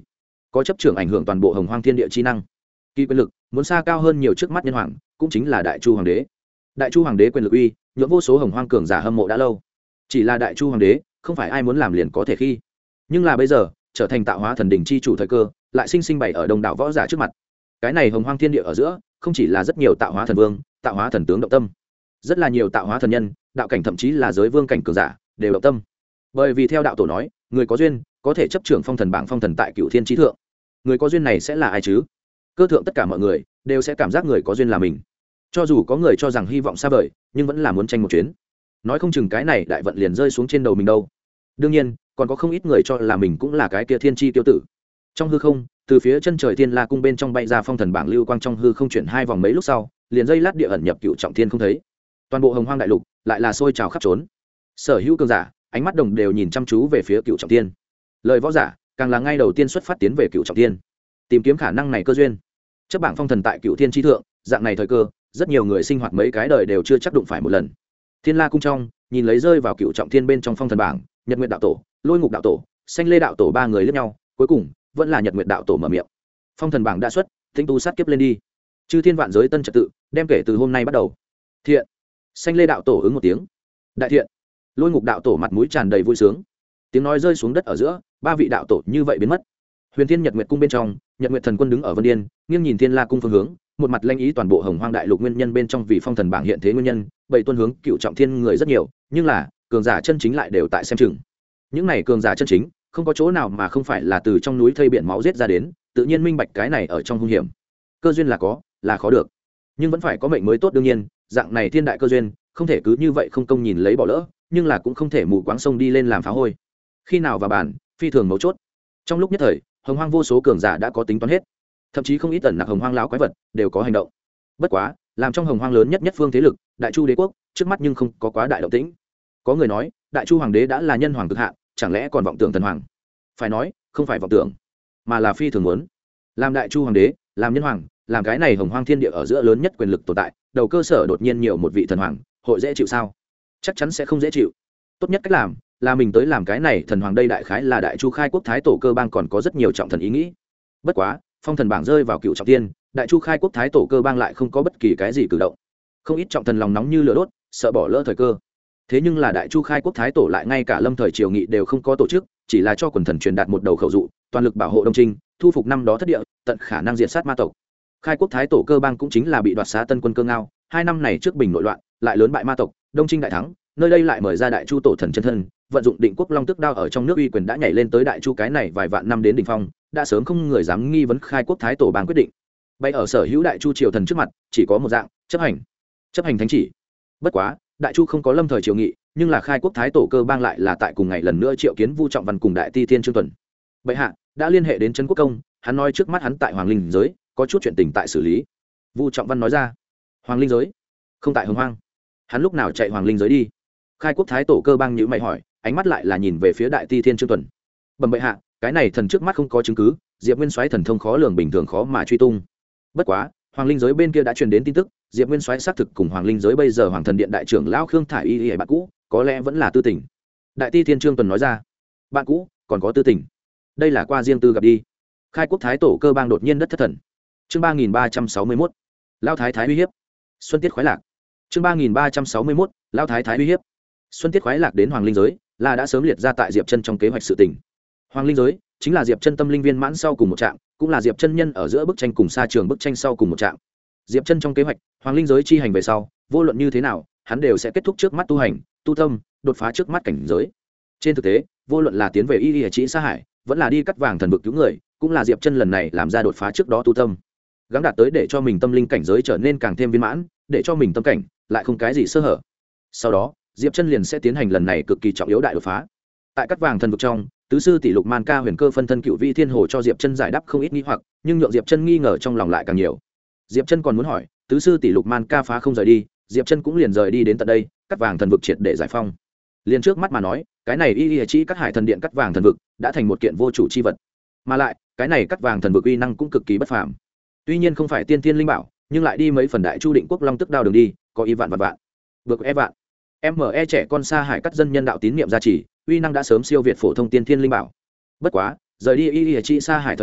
có chấp trưởng ảnh hưởng toàn bộ hồng hoang thiên địa chi năng. Kỳ quyền lực muốn xa cao hơn nhiều trước mắt nhân hoàng, cũng chính là đại chu hoàng đế. Đại chu hoàng đế quyền lực uy nhượng vô số hồng hoang cường giả hâm mộ đã lâu. Chỉ là đại chu hoàng đế không phải ai muốn làm liền có thể khi, nhưng là bây giờ trở thành tạo hóa thần đỉnh chi chủ thời cơ lại sinh sinh bày ở đông đảo võ giả trước mặt. Cái này hồng hoang thiên địa ở giữa không chỉ là rất nhiều tạo hóa thần vương, tạo hóa thần tướng động tâm, rất là nhiều tạo hóa thần nhân, đạo cảnh thậm chí là giới vương cảnh cường giả đều động tâm. Bởi vì theo đạo tổ nói, người có duyên có thể chấp trưởng phong thần bảng phong thần tại cửu thiên chí thượng. Người có duyên này sẽ là ai chứ? Cơ thượng tất cả mọi người đều sẽ cảm giác người có duyên là mình. Cho dù có người cho rằng hy vọng xa vời, nhưng vẫn là muốn tranh một chuyến. Nói không chừng cái này đại vận liền rơi xuống trên đầu mình đâu. Đương nhiên, còn có không ít người cho là mình cũng là cái kia thiên chi tiêu tử. Trong hư không, từ phía chân trời thiên la cung bên trong bay ra phong thần bảng lưu quang trong hư không chuyển hai vòng mấy lúc sau, liền dây lát địa ẩn nhập cựu trọng thiên không thấy. Toàn bộ hồng hoang đại lục lại là sôi trào khắp trốn. Sở hữu cường giả ánh mắt đồng đều nhìn chăm chú về phía cựu trọng thiên. Lời võ giả càng là ngay đầu tiên xuất phát tiến về cựu trọng thiên, tìm kiếm khả năng này cơ duyên. Chấp bảng phong thần tại cựu thiên chi thượng, dạng này thời cơ, rất nhiều người sinh hoạt mấy cái đời đều chưa chắc đụng phải một lần. Thiên la cung trong, nhìn lấy rơi vào cựu trọng thiên bên trong phong thần bảng, Nhật Nguyệt đạo tổ, Lôi Ngục đạo tổ, Xanh Lê đạo tổ ba người liếc nhau, cuối cùng vẫn là Nhật Nguyệt đạo tổ mở miệng. Phong thần bảng đã xuất, tinh tu sát kiếp lên đi. Chư thiên vạn giới tân trật tự, đem kể từ hôm nay bắt đầu. Thiện. Xanh Lê đạo tổ ứng một tiếng. Đại thiện. Lôi Ngục đạo tổ mặt mũi tràn đầy vui sướng. Tiếng nói rơi xuống đất ở giữa, ba vị đạo tổ như vậy biến mất. Huyền Thiên Nhật Nguyệt cung bên trong, Nhật Nguyệt thần quân đứng ở Vân Điên, nghiêng nhìn Thiên La cung phương hướng, một mặt lanh ý toàn bộ hồng hoang đại lục nguyên nhân bên trong vì phong thần bảng hiện thế nguyên nhân, bảy tuân hướng cựu trọng thiên người rất nhiều, nhưng là cường giả chân chính lại đều tại xem chừng. Những này cường giả chân chính không có chỗ nào mà không phải là từ trong núi thây biển máu giết ra đến, tự nhiên minh bạch cái này ở trong hung hiểm. Cơ duyên là có, là khó được, nhưng vẫn phải có mệnh mới tốt. Đương nhiên dạng này thiên đại cơ duyên không thể cứ như vậy không công nhìn lấy bỏ lỡ, nhưng là cũng không thể mù quáng sông đi lên làm phá hôi. Khi nào vào bàn phi thường mấu chốt. Trong lúc nhất thời hồng hoang vô số cường giả đã có tính toán hết, thậm chí không ít tần nặc hồng hoang lão quái vật đều có hành động. Bất quá làm trong hồng hoang lớn nhất phương thế lực đại chu đế quốc trước mắt nhưng không có quá đại động tĩnh. Có người nói đại chu hoàng đế đã là nhân hoàng cực hạn, chẳng lẽ còn vọng tưởng thần hoàng? Phải nói không phải vọng tưởng, mà là phi thường muốn làm đại chu hoàng đế, làm nhân hoàng, làm cái này hồng hoang thiên địa ở giữa lớn nhất quyền lực tồn tại, đầu cơ sở đột nhiên nhiều một vị thần hoàng, hội dễ chịu sao? Chắc chắn sẽ không dễ chịu. Tốt nhất cách làm là mình tới làm cái này thần hoàng. Đây đại khái là đại chu khai quốc thái tổ cơ bang còn có rất nhiều trọng thần ý nghĩ. Bất quá phong thần bảng rơi vào cựu trọng thiên, đại chu khai quốc thái tổ cơ bang lại không có bất kỳ cái gì cử động. Không ít trọng thần lòng nóng như lửa đốt, sợ bỏ lỡ thời cơ. Thế nhưng là đại chu khai quốc thái tổ lại ngay cả lâm thời triều nghị đều không có tổ chức, chỉ là cho quần thần truyền đạt một đầu khẩu dụ, toàn lực bảo hộ đông trinh, thu phục năm đó thất địa, tận khả năng diệt sát ma tộc. Khai quốc thái tổ cơ bang cũng chính là bị đoạt xá tân quân cơ ngao, 2 năm này trước bình nội loạn lại lớn bại ma tộc, đông trinh đại thắng, nơi đây lại mời ra đại chu tổ thần chân thân, vận dụng định quốc long tức đao ở trong nước uy quyền đã nhảy lên tới đại chu cái này vài vạn năm đến đỉnh phong, đã sớm không người dám nghi vấn khai quốc thái tổ bang quyết định. Bay ở sở hữu đại chu triều thần trước mặt chỉ có một dạng, chấp hành thánh chỉ. Bất quá đại chu không có lâm thời triều nghị, nhưng là khai quốc thái tổ cơ bang lại là tại cùng ngày lần nữa triệu kiến Vu Trọng Văn cùng đại ti thiên Trương Tuần. Bệ hạ đã liên hệ đến trấn quốc công, hắn nói trước mắt hắn tại hoàng linh giới có chút chuyện tình tại xử lý. Vu Trọng Văn nói ra. Hoàng linh giới không tại hồng hoang, hắn lúc nào chạy hoàng linh giới đi? Khai quốc thái tổ cơ bang nhữ mày hỏi, ánh mắt lại là nhìn về phía đại ti thiên Trương Tuần. Bẩm bệ hạ, cái này thần trước mắt không có chứng cứ, Diệp Nguyên Soái thần thông khó lường, bình thường khó mà truy tung. Bất quá hoàng linh giới bên kia đã truyền đến tin tức, Diệp Nguyên Soái xác thực cùng hoàng linh giới bây giờ hoàng thần điện đại trưởng lão Khương Thải Y bạn cũ, có lẽ vẫn là tư tình. Đại ti thiên Trương Tuần nói ra. Bạn cũ còn có tư tình? Đây là qua riêng tư gặp đi. Khai quốc thái tổ cơ bang đột nhiên đất thất thần. Chương 3361. Lao thái thái uy hiếp. Xuân tiết khoái lạc. Chương 3361. Lao thái thái uy hiếp. Xuân tiết khoái lạc đến hoàng linh giới là đã sớm liệt ra tại Diệp Chân trong kế hoạch sự tình. Hoàng linh giới chính là Diệp Chân tâm linh viên mãn sau cùng một trạm, cũng là Diệp Chân nhân ở giữa bức tranh cùng xa trường bức tranh sau cùng một trạm. Diệp Chân trong kế hoạch, hoàng linh giới chi hành về sau, vô luận như thế nào, hắn đều sẽ kết thúc trước mắt tu hành, tu tâm, đột phá trước mắt cảnh giới. Trên thực tế, vô luận là tiến về Y Chỉ Sa Hải, vẫn là đi cắt vàng thần vực cứu người, cũng là Diệp Chân lần này làm ra đột phá trước đó tu tâm, gắng đạt tới để cho mình tâm linh cảnh giới trở nên càng thêm viên mãn, để cho mình tâm cảnh lại không cái gì sơ hở. Sau đó Diệp Chân liền sẽ tiến hành lần này cực kỳ trọng yếu đại đột phá. Tại cắt vàng thần vực trong, tứ sư tỷ Lục Man Ca huyền cơ phân thân cựu vị thiên hồ cho Diệp Chân giải đáp không ít nghi hoặc, nhưng nhượng Diệp Chân nghi ngờ trong lòng lại càng nhiều. Diệp Chân còn muốn hỏi, tứ sư tỷ Lục Man Ca phá không rời đi, Diệp Chân cũng liền rời đi đến tận đây, cắt vàng thần vực triệt để giải phong. Liền trước mắt mà nói, cái này Y Chỉ cắt hải thần điện cắt vàng thần vực đã thành một kiện vô chủ chi vật, mà lại cái này cắt vàng thần vực uy năng cũng cực kỳ bất phàm. Tuy nhiên không phải tiên thiên linh bảo, nhưng lại đi mấy phần đại chu định quốc long tức đao đường đi, có y vạn vạn. Bực e vạn. ME trẻ con xa hải cắt dân nhân đạo tín niệm gia trì, uy năng đã sớm siêu việt phổ thông tiên thiên linh bảo. Bất quá, rời đi Y Chỉ Sa Hải thời điểm,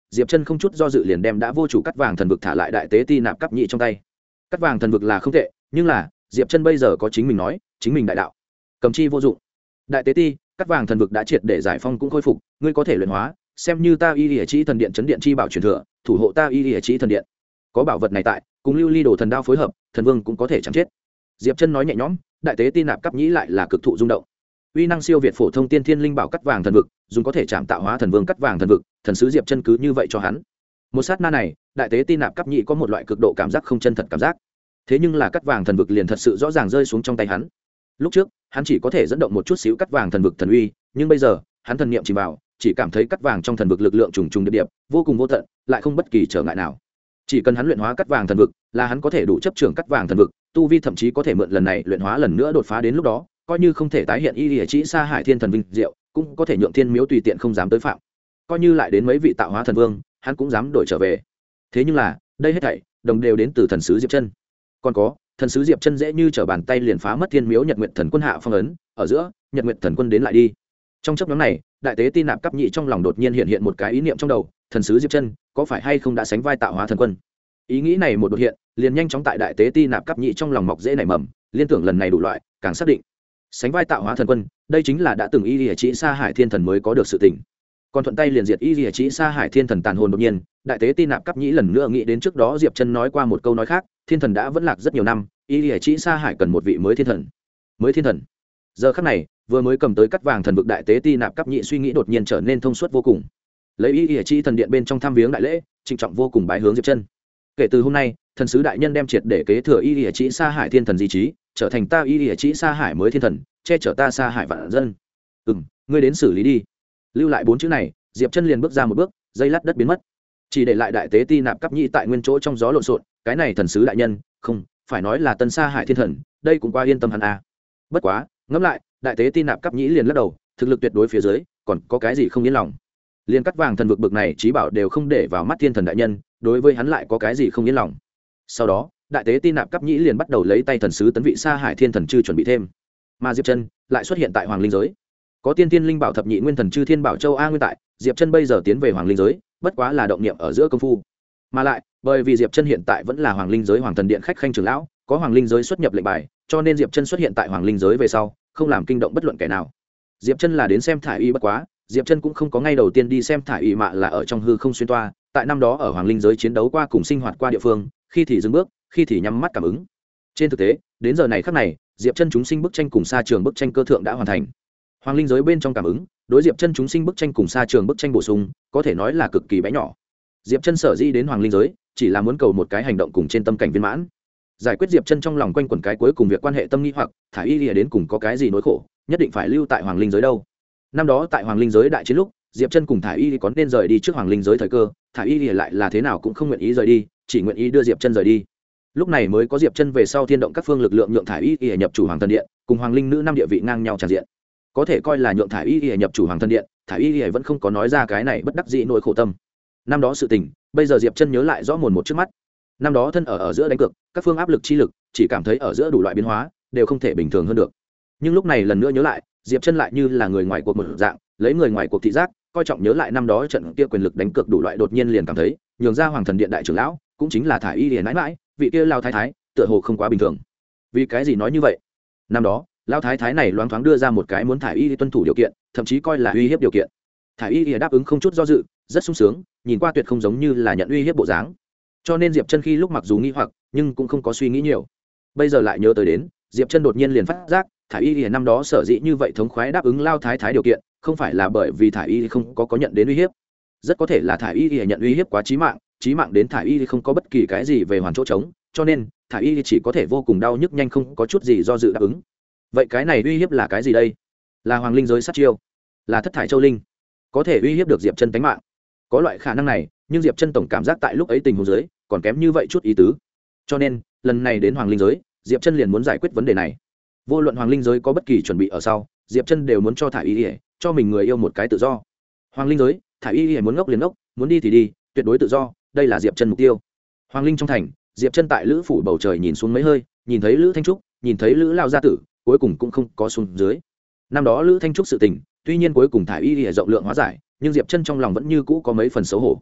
diệp chân không chút do dự liền đem đã vô chủ cắt vàng thần vực thả lại đại tế ti nạp cắp nhị trong tay. Cắt vàng thần vực là không tệ, nhưng là diệp chân bây giờ có chính mình nói, chính mình đại đạo cầm chi vô dụng. Đại tế ti, cắt vàng thần vực đã triệt để giải phong cũng khôi phục, ngươi có thể luyện hóa, xem như ta y lìa trí thần điện chấn điện chi bảo truyền thừa, thủ hộ ta y lìa trí thần điện. Có bảo vật này tại, cùng lưu ly đồ thần đao phối hợp, thần vương cũng có thể chẳng chết. Diệp chân nói nhẹ nhõm, đại tế ti nạp cắp nhĩ lại là cực thụ rung động. Uy năng siêu việt phổ thông tiên thiên linh bảo cắt vàng thần vực, dùng có thể chạm tạo hóa thần vương cắt vàng thần vực, thần sứ Diệp chân cứ như vậy cho hắn. Một sát na này, đại tế ti nạp cắp nhĩ có một loại cực độ cảm giác không chân thật cảm giác. Thế nhưng là cắt vàng thần vực liền thật sự rõ ràng rơi xuống trong tay hắn. Lúc trước, hắn chỉ có thể dẫn động một chút xíu cắt vàng thần vực thần uy, nhưng bây giờ, hắn thần niệm chìm vào, chỉ cảm thấy cắt vàng trong thần vực lực lượng trùng trùng điệp điệp, vô cùng vô tận, lại không bất kỳ trở ngại nào. Chỉ cần hắn luyện hóa cắt vàng thần vực, là hắn có thể đủ chấp trưởng cắt vàng thần vực, tu vi thậm chí có thể mượn lần này luyện hóa lần nữa đột phá, đến lúc đó, coi như không thể tái hiện y lìa chỉ xa hải thiên thần vinh diệu, cũng có thể nhượng thiên miếu tùy tiện không dám tới phạm. Coi như lại đến mấy vị tạo hóa thần vương, hắn cũng dám đổi trở về. Thế nhưng là, đây hết thảy đồng đều đến từ thần sứ Diệp chân. Còn có, thần sứ Diệp chân dễ như trở bàn tay liền phá mất thiên miếu Nhật Nguyệt thần quân hạ phong ấn, ở giữa, Nhật Nguyệt thần quân đến lại đi. Trong chốc ngắn này, đại tế ti nạp cắp nhị trong lòng đột nhiên hiện một cái ý niệm trong đầu, thần sứ Diệp chân có phải hay không đã sánh vai tạo hóa thần quân. Ý nghĩ này một đột hiện, liền nhanh chóng tại đại tế ti nạp cắp nhị trong lòng mọc rễ nảy mầm, liên tưởng lần này đủ loại, càng xác định sánh vai tạo hóa thần quân, đây chính là đã từng y lìa chỉ xa hải thiên thần mới có được sự tỉnh. Còn thuận tay liền diệt y lìa chỉ xa hải thiên thần tàn hồn. Đột nhiên, đại tế ti nạp cắp nhị lần nữa nghĩ đến trước đó Diệp chân nói qua một câu nói khác, thiên thần đã vẫn lạc rất nhiều năm, y lìa chỉ xa hải cần một vị mới thiên thần. Mới thiên thần. Giờ khắc này, vừa mới cầm tới cắt vàng thần vực đại tế ti nạp cắp nhị suy nghĩ đột nhiên trở nên thông suốt vô cùng. Lấy y lìa chỉ thần điện bên trong thăm viếng đại lễ, trịnh trọng vô cùng bái hướng Diệp chân. Kể từ hôm nay, thần sứ đại nhân đem triệt để kế thừa y lìa chỉ xa hải thiên thần di trí, trở thành ta y lìa chỉ xa hải mới thiên thần, che chở ta xa hải vạn dân. Ngươi đến xử lý đi. Lưu lại 4 chữ này, Diệp chân liền bước ra một bước, dây lát đất biến mất, chỉ để lại đại tế ti nạp cắp nhị tại nguyên chỗ trong gió lộn xộn. Cái này thần sứ đại nhân, không phải nói là tân xa hải thiên thần, đây cũng quá yên tâm hắn à. Bất quá, ngẫm lại, đại tế ti nạp cắp nhị liền lắc đầu, thực lực tuyệt đối phía dưới, còn có cái gì không yên lòng. Liên cắt vàng thần vực bực này trí bảo đều không để vào mắt thiên thần đại nhân, đối với hắn lại có cái gì không yên lòng. Sau đó, đại tế ti nạp cắp nhĩ liền bắt đầu lấy tay thần sứ tấn vị xa hải thiên thần chư chuẩn bị thêm. Mà Diệp chân lại xuất hiện tại hoàng linh giới, có tiên tiên linh bảo thập nhị nguyên thần chư thiên bảo châu a nguyên tại. Diệp chân bây giờ tiến về hoàng linh giới, bất quá là động niệm ở giữa công phu. Mà lại, bởi vì Diệp chân hiện tại vẫn là hoàng linh giới hoàng thần điện khách khanh trưởng lão, có hoàng linh giới xuất nhập lệnh bài, cho nên Diệp chân xuất hiện tại hoàng linh giới về sau, không làm kinh động bất luận kẻ nào. Diệp chân là đến xem thải y, bất quá Diệp chân cũng không có ngay đầu tiên đi xem thải y, mà là ở trong hư không xuyên toa, tại năm đó ở hoàng linh giới chiến đấu qua cùng sinh hoạt qua địa phương, khi thì dừng bước, khi thì nhắm mắt cảm ứng. Trên thực tế, đến giờ này khắc này, Diệp chân chúng sinh bức tranh cùng xa trường bức tranh cơ thượng đã hoàn thành. Hoàng linh giới bên trong cảm ứng, đối Diệp chân chúng sinh bức tranh cùng xa trường bức tranh bổ sung, có thể nói là cực kỳ bé nhỏ. Diệp chân sở dĩ đến hoàng linh giới, chỉ là muốn cầu một cái hành động cùng trên tâm cảnh viên mãn, giải quyết Diệp chân trong lòng quanh quẩn cái cuối cùng việc quan hệ tâm nghi hoặc thả y lìa đến cùng có cái gì nỗi khổ, nhất định phải lưu tại hoàng linh giới đâu. Năm đó tại hoàng linh giới đại chiến lúc, Diệp chân cùng thả y có nên rời đi trước hoàng linh giới thời cơ, thả y lìa lại là thế nào cũng không nguyện ý rời đi, chỉ nguyện ý đưa Diệp chân rời đi. Lúc này mới có Diệp chân về sau thiên động các phương lực lượng nhượng thả y nhập chủ hoàng thần điện, cùng hoàng linh nữ năm địa vị ngang nhau tràn diện, có thể coi là nhượng thả y nhập chủ hoàng thần điện. Thả y vẫn không có nói ra cái này bất đắc dĩ nỗi khổ tâm. Năm đó sự tình, bây giờ Diệp chân nhớ lại rõ mồn một trước mắt. Năm đó thân ở giữa đánh cược, các phương áp lực chi lực, chỉ cảm thấy ở giữa đủ loại biến hóa đều không thể bình thường hơn được. Nhưng lúc này lần nữa nhớ lại, Diệp chân lại như là người ngoài cuộc một dạng, lấy người ngoài cuộc thị giác, coi trọng nhớ lại năm đó trận kia quyền lực đánh cược đủ loại, đột nhiên liền cảm thấy, nhường ra hoàng thần điện đại trưởng lão, cũng chính là thả y liền mãi mãi, vị kia lao thái thái, tựa hồ không quá bình thường. Vì cái gì nói như vậy? Năm đó, lao thái thái này loáng thoáng đưa ra một cái muốn thả y tuân thủ điều kiện, thậm chí coi là uy hiếp điều kiện. Thả y đáp ứng không chút do dự, rất sung sướng, nhìn qua tuyệt không giống như là nhận uy hiếp bộ dáng. Cho nên Diệp chân khi lúc mặc dù nghi hoặc, nhưng cũng không có suy nghĩ nhiều. Bây giờ lại nhớ tới đến, Diệp chân đột nhiên liền phát giác, thả y năm đó sở dĩ như vậy thống khoái đáp ứng lao thái thái điều kiện, không phải là bởi vì thả y không có nhận đến uy hiếp, rất có thể là thả y nhận uy hiếp quá chí mạng đến thả y không có bất kỳ cái gì về hoàn chỗ trống, cho nên thả y chỉ có thể vô cùng đau nhức nhanh không có chút gì do dự đáp ứng. Vậy cái này uy hiếp là cái gì đây? Là hoàng linh giới sát chiêu, là thất thải châu linh, có thể uy hiếp được Diệp chân tính mạng. Có loại khả năng này, nhưng Diệp chân tổng cảm giác tại lúc ấy tình huống dưới còn kém như vậy chút ý tứ, cho nên lần này đến hoàng linh giới, Diệp chân liền muốn giải quyết vấn đề này. Vô luận hoàng linh giới có bất kỳ chuẩn bị ở sau, Diệp chân đều muốn cho thả y cho mình người yêu một cái tự do. Hoàng linh giới, thả y muốn ngốc liền ngốc, muốn đi thì đi, tuyệt đối tự do, đây là Diệp chân mục tiêu. Hoàng linh trong thành, Diệp chân tại lữ phủ bầu trời nhìn xuống mấy hơi, nhìn thấy lữ thanh trúc, nhìn thấy lữ lao gia tử, cuối cùng cũng không có xuống dưới. Năm đó lữ thanh trúc sự tình, tuy nhiên cuối cùng thả y rộng lượng hóa giải, nhưng Diệp chân trong lòng vẫn như cũ có mấy phần xấu hổ.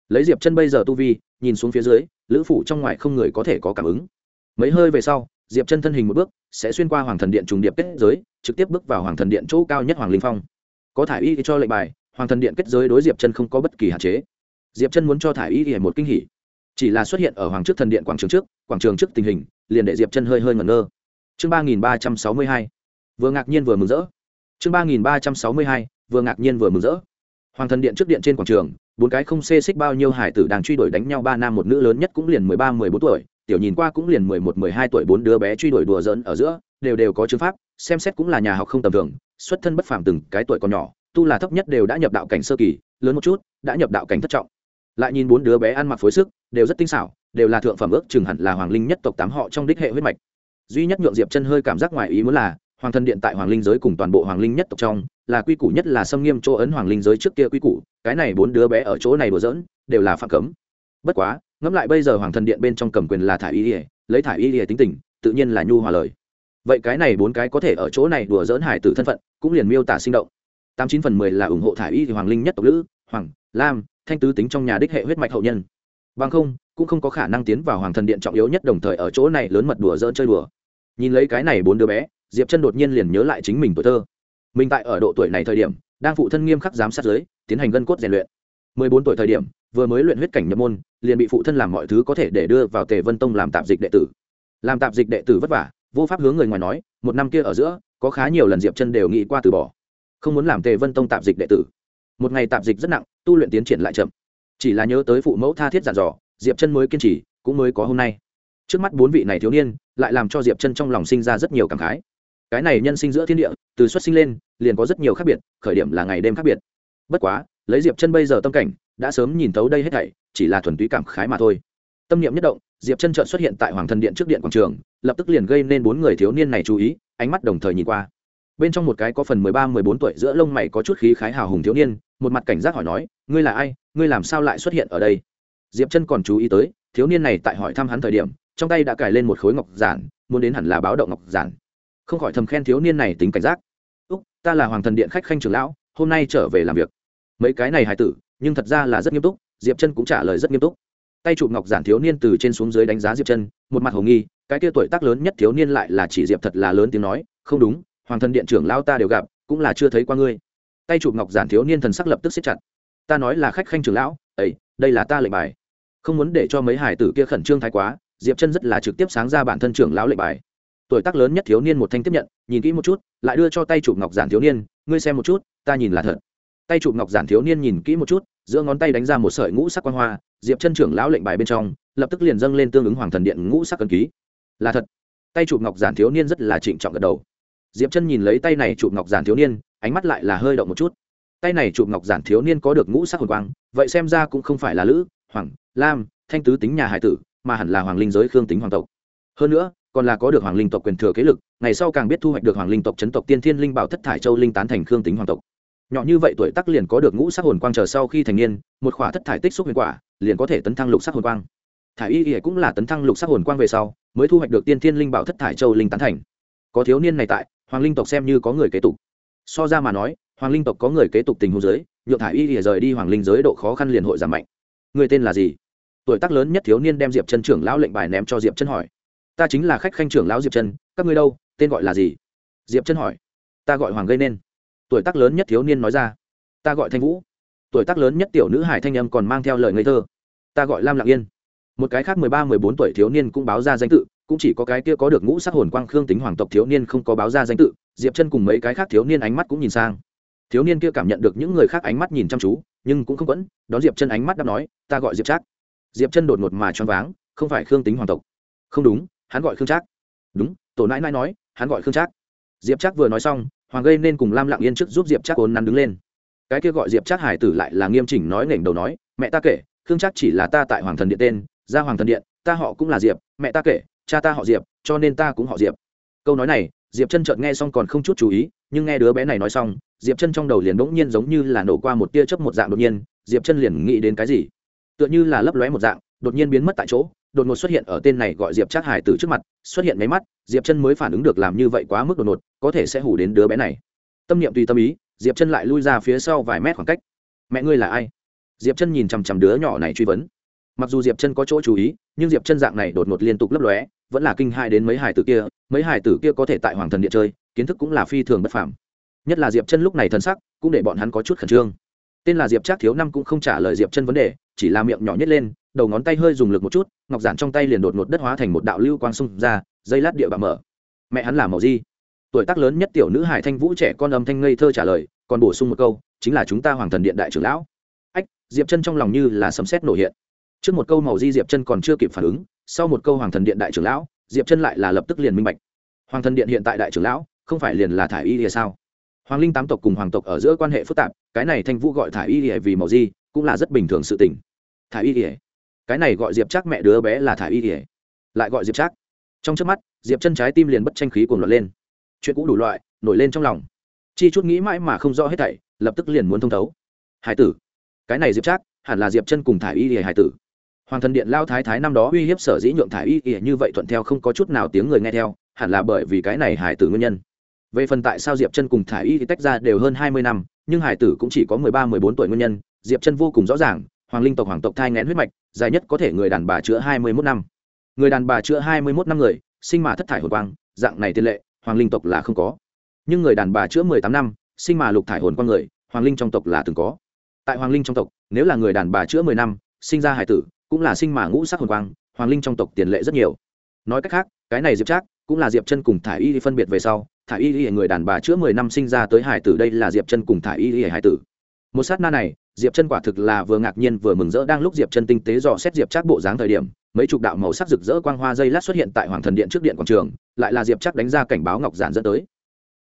lấy diệp chân bây giờ tu vi nhìn xuống phía dưới, lữ phủ trong ngoài không người có thể có cảm ứng. Mấy hơi về sau, diệp chân thân hình một bước sẽ xuyên qua hoàng thần điện trùng điệp kết giới, trực tiếp bước vào hoàng thần điện chỗ cao nhất hoàng linh phong. Có thải y cho lệnh bài, hoàng thần điện kết giới đối diệp chân không có bất kỳ hạn chế. Diệp chân muốn cho thải y một kinh hỉ, chỉ là xuất hiện ở hoàng trước thần điện quảng trường trước tình hình liền để diệp chân hơi ngẩn ngơ. Chương 3362 vừa ngạc nhiên vừa mừng rỡ. Chương 3362 vừa ngạc nhiên vừa mừng rỡ. Hoàng thần điện trước điện trên quảng trường, bốn cái không xê xích bao nhiêu hải tử đang truy đuổi đánh nhau, ba nam một nữ, lớn nhất cũng liền 13-14 tuổi, tiểu nhìn qua cũng liền 11-12 tuổi, bốn đứa bé truy đuổi đùa giỡn ở giữa, đều có chứng pháp, xem xét cũng là nhà học không tầm thường, xuất thân bất phàm, từng cái tuổi còn nhỏ, tu là thấp nhất đều đã nhập đạo cảnh sơ kỳ, lớn một chút đã nhập đạo cảnh thất trọng. Lại nhìn bốn đứa bé ăn mặc phối sức, đều rất tinh xảo, đều là thượng phẩm, ước chừng hẳn là hoàng linh nhất tộc 8 họ trong đích hệ huyết mạch. Duy nhất nhượng diệp chân hơi cảm giác ngoài ý muốn là hoàng thần điện tại hoàng linh giới cùng toàn bộ hoàng linh nhất tộc trong là quy củ nhất là xâm nghiêm chỗ ấn hoàng linh giới trước kia quy củ, cái này bốn đứa bé ở chỗ này đùa giỡn đều là phạm cấm. Bất quá ngẫm lại bây giờ hoàng thần điện bên trong cầm quyền là thải y ỉa, lấy thải y ỉa tính tình tự nhiên là nhu hòa lời, vậy cái này bốn cái có thể ở chỗ này đùa giỡn hải tử thân phận cũng liền miêu tả sinh động. 89/10 là ủng hộ thải y thì hoàng linh nhất tộc lữ hoàng lam thanh tứ tính trong nhà đích hệ huyết mạch hậu nhân, bằng không cũng không có khả năng tiến vào hoàng thần điện trọng yếu nhất, đồng thời ở chỗ này lớn mật đùa giỡn chơi đùa. Nhìn lấy cái này bốn đứa bé, diệp chân đột nhiên liền nhớ lại chính mình tuổi thơ. Mình tại ở độ tuổi này thời điểm đang phụ thân nghiêm khắc giám sát giới tiến hành gân cốt rèn luyện. 14 tuổi thời điểm vừa mới luyện huyết cảnh nhập môn, liền bị phụ thân làm mọi thứ có thể để đưa vào Tề Vân Tông làm tạp dịch đệ tử. Làm tạp dịch đệ tử vất vả, vô pháp hướng người ngoài nói, một năm kia ở giữa có khá nhiều lần diệp chân đều nghĩ qua từ bỏ, không muốn làm Tề Vân Tông tạp dịch đệ tử. Một ngày tạp dịch rất nặng, tu luyện tiến triển lại chậm, chỉ là nhớ tới phụ mẫu tha thiết dặn dò, diệp chân mới kiên trì, cũng mới có hôm nay. Trước mắt bốn vị này thiếu niên lại làm cho diệp chân trong lòng sinh ra rất nhiều cảm khái. Cái này nhân sinh giữa thiên địa, từ xuất sinh lên liền có rất nhiều khác biệt, khởi điểm là ngày đêm khác biệt. Bất quá lấy diệp chân bây giờ tâm cảnh đã sớm nhìn thấu đây hết thảy, chỉ là thuần túy cảm khái mà thôi. Tâm niệm nhất động, diệp chân chợt xuất hiện tại hoàng thần điện trước điện quảng trường, lập tức liền gây nên bốn người thiếu niên này chú ý, ánh mắt đồng thời nhìn qua. Bên trong một cái có phần 13-14 tuổi, giữa lông mày có chút khí khái hào hùng thiếu niên, một mặt cảnh giác hỏi nói, ngươi là ai, ngươi làm sao lại xuất hiện ở đây? Diệp chân còn chú ý tới thiếu niên này tại hỏi thăm hắn thời điểm, trong tay đã cài lên một khối ngọc giản, muốn đến hẳn là báo động ngọc giản, không khỏi thầm khen thiếu niên này tính cảnh giác. Úc, ta là hoàng thần điện khách khanh trưởng lão, hôm nay trở về làm việc. Mấy cái này hài tử nhưng thật ra là rất nghiêm túc, diệp chân cũng trả lời rất nghiêm túc. Tay chụp ngọc giản thiếu niên từ trên xuống dưới đánh giá diệp chân, một mặt hồ nghi. Cái kia tuổi tác lớn nhất thiếu niên lại là chỉ diệp, thật là lớn tiếng nói, không đúng, hoàng thần điện trưởng lão ta đều gặp, cũng là chưa thấy qua ngươi. Tay chụp ngọc giản thiếu niên thần sắc lập tức siết chặt. Ta nói là khách khanh trưởng lão, ấy, đây là ta lệnh bài. Không muốn để cho mấy hải tử kia khẩn trương thái quá, diệp chân rất là trực tiếp sáng ra bản thân trưởng lão lệnh bài. Tuổi tác lớn nhất thiếu niên một thanh tiếp nhận, nhìn kỹ một chút, lại đưa cho tay chụp ngọc giản thiếu niên, ngươi xem một chút, ta nhìn là thật. Tay chụp ngọc giản thiếu niên nhìn kỹ một chút, giữa ngón tay đánh ra một sợi ngũ sắc quang hoa, diệp chân trưởng lão lệnh bài bên trong lập tức liền dâng lên tương ứng hoàng thần điện ngũ sắc ấn ký. Là thật. Tay chụp ngọc giản thiếu niên rất là trịnh trọng gật đầu. Diệp chân nhìn lấy tay này chụp ngọc giản thiếu niên, ánh mắt lại là hơi động một chút. Tay này chụp ngọc giản thiếu niên có được ngũ sắc hồn quang, vậy xem ra cũng không phải là lữ hoàng lam thanh tứ tính nhà hải tử, mà hẳn là hoàng linh giới khương tính hoàng tộc. Hơn nữa còn là có được hoàng linh tộc quyền thừa kế lực, ngày sau càng biết thu hoạch được hoàng linh tộc chấn tộc tiên thiên linh bảo thất thải châu linh tán thành khương tính hoàng tộc. Nhỏ như vậy tuổi tác liền có được ngũ sắc hồn quang, chờ sau khi thành niên một khỏa thất thải tích xúc huyền quả liền có thể tấn thăng lục sắc hồn quang. Thải y ỉa cũng là tấn thăng lục sắc hồn quang về sau mới thu hoạch được tiên thiên linh bảo thất thải châu linh tán thành. Có thiếu niên này tại, hoàng linh tộc xem như có người kế tục. So ra mà nói, hoàng linh tộc có người kế tục tình huống giới, nhượng thải y ỉa rời đi hoàng linh giới độ khó khăn liền hội giảm mạnh. Người tên là gì? Tuổi tác lớn nhất thiếu niên đem diệp chân trưởng lão lệnh bài ném cho diệp chân hỏi. Ta chính là khách khanh trưởng lão diệp chân, các ngươi đâu, tên gọi là gì? Diệp chân hỏi. Ta gọi hoàng gây nên. Tuổi tác lớn nhất thiếu niên nói ra. Ta gọi thanh vũ. Tuổi tác lớn nhất tiểu nữ hải thanh âm còn mang theo lời ngây thơ. Ta gọi lam lặng yên. Một cái khác 13-14 tuổi thiếu niên cũng báo ra danh tự, cũng chỉ có cái kia có được ngũ sắc hồn quang khương tính hoàng tộc thiếu niên không có báo ra danh tự. Diệp chân cùng mấy cái khác thiếu niên ánh mắt cũng nhìn sang. Thiếu niên kia cảm nhận được những người khác ánh mắt nhìn chăm chú, nhưng cũng không quẫn, đón diệp chân ánh mắt đáp nói, ta gọi diệp trác. Diệp chân đột ngột mà choáng váng, không phải khương tính hoàng tộc. Không đúng, hắn gọi khương trác. Đúng, tổ nãi nãi nói hắn gọi khương trác. Diệp trác vừa nói xong, hoàng gây nên cùng lam lặng yên trước giúp diệp trác ốn nắn đứng lên. Cái kia gọi diệp trác hải tử lại là nghiêm chỉnh nói, nghển đầu nói, mẹ ta kể, khương trác chỉ là ta tại hoàng thần điện tên, ra hoàng thần điện ta họ cũng là diệp, mẹ ta kể, cha ta họ diệp, cho nên ta cũng họ diệp. Câu nói này diệp chân chợt nghe xong còn không chút chú ý, nhưng nghe đứa bé này nói xong, diệp chân trong đầu liền bỗng nhiên giống như là nổ qua một tia chớp một dạng, đột nhiên diệp chân liền nghĩ đến cái gì, tựa như là lấp lóe một dạng, đột nhiên biến mất tại chỗ, đột ngột xuất hiện ở tên này gọi diệp trác hải tử trước mặt. Xuất hiện mấy mắt, diệp chân mới phản ứng được làm như vậy quá mức đột ngột, có thể sẽ hù đến đứa bé này. Tâm niệm tùy tâm ý, diệp chân lại lui ra phía sau vài mét khoảng cách. Mẹ ngươi là ai? Diệp Chân nhìn chằm chằm đứa nhỏ này truy vấn. Mặc dù Diệp Chân có chỗ chú ý, nhưng Diệp Chân dạng này đột ngột liên tục lấp lóe, vẫn là kinh hãi đến mấy hải tử kia có thể tại Hoàng Thần Điện chơi, kiến thức cũng là phi thường bất phàm. Nhất là Diệp Chân lúc này thần sắc, cũng để bọn hắn có chút khẩn trương. Tên là Diệp Trác thiếu năm cũng không trả lời Diệp Chân vấn đề, chỉ là miệng nhỏ nhếch lên, đầu ngón tay hơi dùng lực một chút, ngọc giản trong tay liền đột ngột đất hóa thành một đạo lưu quang xung ra, dây lát địa bạo mở. Mẹ hắn là màu gì? Tuổi tác lớn nhất tiểu nữ Hải Thanh Vũ trẻ con âm thanh ngây thơ trả lời, còn bổ sung một câu, chính là chúng ta Hoàng Thần Điện đại trưởng lão. Ách, Diệp Chân trong lòng như là sấm sét nổ hiện. Trước một câu màu di Diệp Chân còn chưa kịp phản ứng, sau một câu Hoàng Thần Điện đại trưởng lão, Diệp Chân lại là lập tức liền minh bạch. Hoàng Thần Điện hiện tại đại trưởng lão, không phải liền là thải y lìa sao? Hoàng Linh tám tộc cùng hoàng tộc ở giữa quan hệ phức tạp, cái này Thanh Vũ gọi thải y lìa vì màu di, cũng là rất bình thường sự tình. Thải y lìa, cái này gọi Diệp Trác mẹ đứa bé là thải y lìa, lại gọi Diệp Trác. Trong chớp mắt, Diệp Chân trái tim liền bất tranh khí cuồng loạn lên. Chuyện cũ đủ loại nổi lên trong lòng, chi chút nghĩ mãi mà không rõ hết thảy, lập tức liền muốn thông thấu. Hải tử, cái này Diệp Trác hẳn là Diệp Chân cùng thải y lìa hải tử. Hoàng Thần Điện lao thái thái năm đó uy hiếp sở dĩ nhượng thải y lìa như vậy thuận theo không có chút nào tiếng người nghe theo, hẳn là bởi vì cái này hải tử nguyên nhân. Về phần tại sao Diệp Chân cùng thải y tách ra đều hơn 20 năm, nhưng hải tử cũng chỉ có 13-14 tuổi nguyên nhân, Diệp Chân vô cùng rõ ràng. Hoàng Linh tộc hoàng tộc thai nghén huyết mạch, dài nhất có thể người đàn bà chữa 21 năm. Người đàn bà chữa 21 năm người, sinh mà thất thải hồn quang, dạng này tiền lệ, Hoàng Linh tộc là không có. Nhưng người đàn bà chữa 18 năm, sinh mà lục thải hồn quang người, Hoàng Linh trong tộc là từng có. Tại Hoàng Linh trong tộc, nếu là người đàn bà chữa 10 năm, sinh ra hải tử, cũng là sinh mà ngũ sắc hồn quang, Hoàng Linh trong tộc tiền lệ rất nhiều. Nói cách khác, cái này Diệp Trác cũng là Diệp Chân cùng thải y phân biệt về sau, thải y người đàn bà chữa 10 năm sinh ra tới hải tử, đây là Diệp Chân cùng thải y hải tử. Một sát na này, Diệp Chân quả thực là vừa ngạc nhiên vừa mừng rỡ. Đang lúc Diệp Chân tinh tế dò xét Diệp Trác bộ dáng thời điểm, mấy chục đạo màu sắc rực rỡ quang hoa dây lát xuất hiện tại Hoàng Thần Điện trước điện quảng trường, lại là Diệp Trác đánh ra cảnh báo ngọc giản dẫn tới.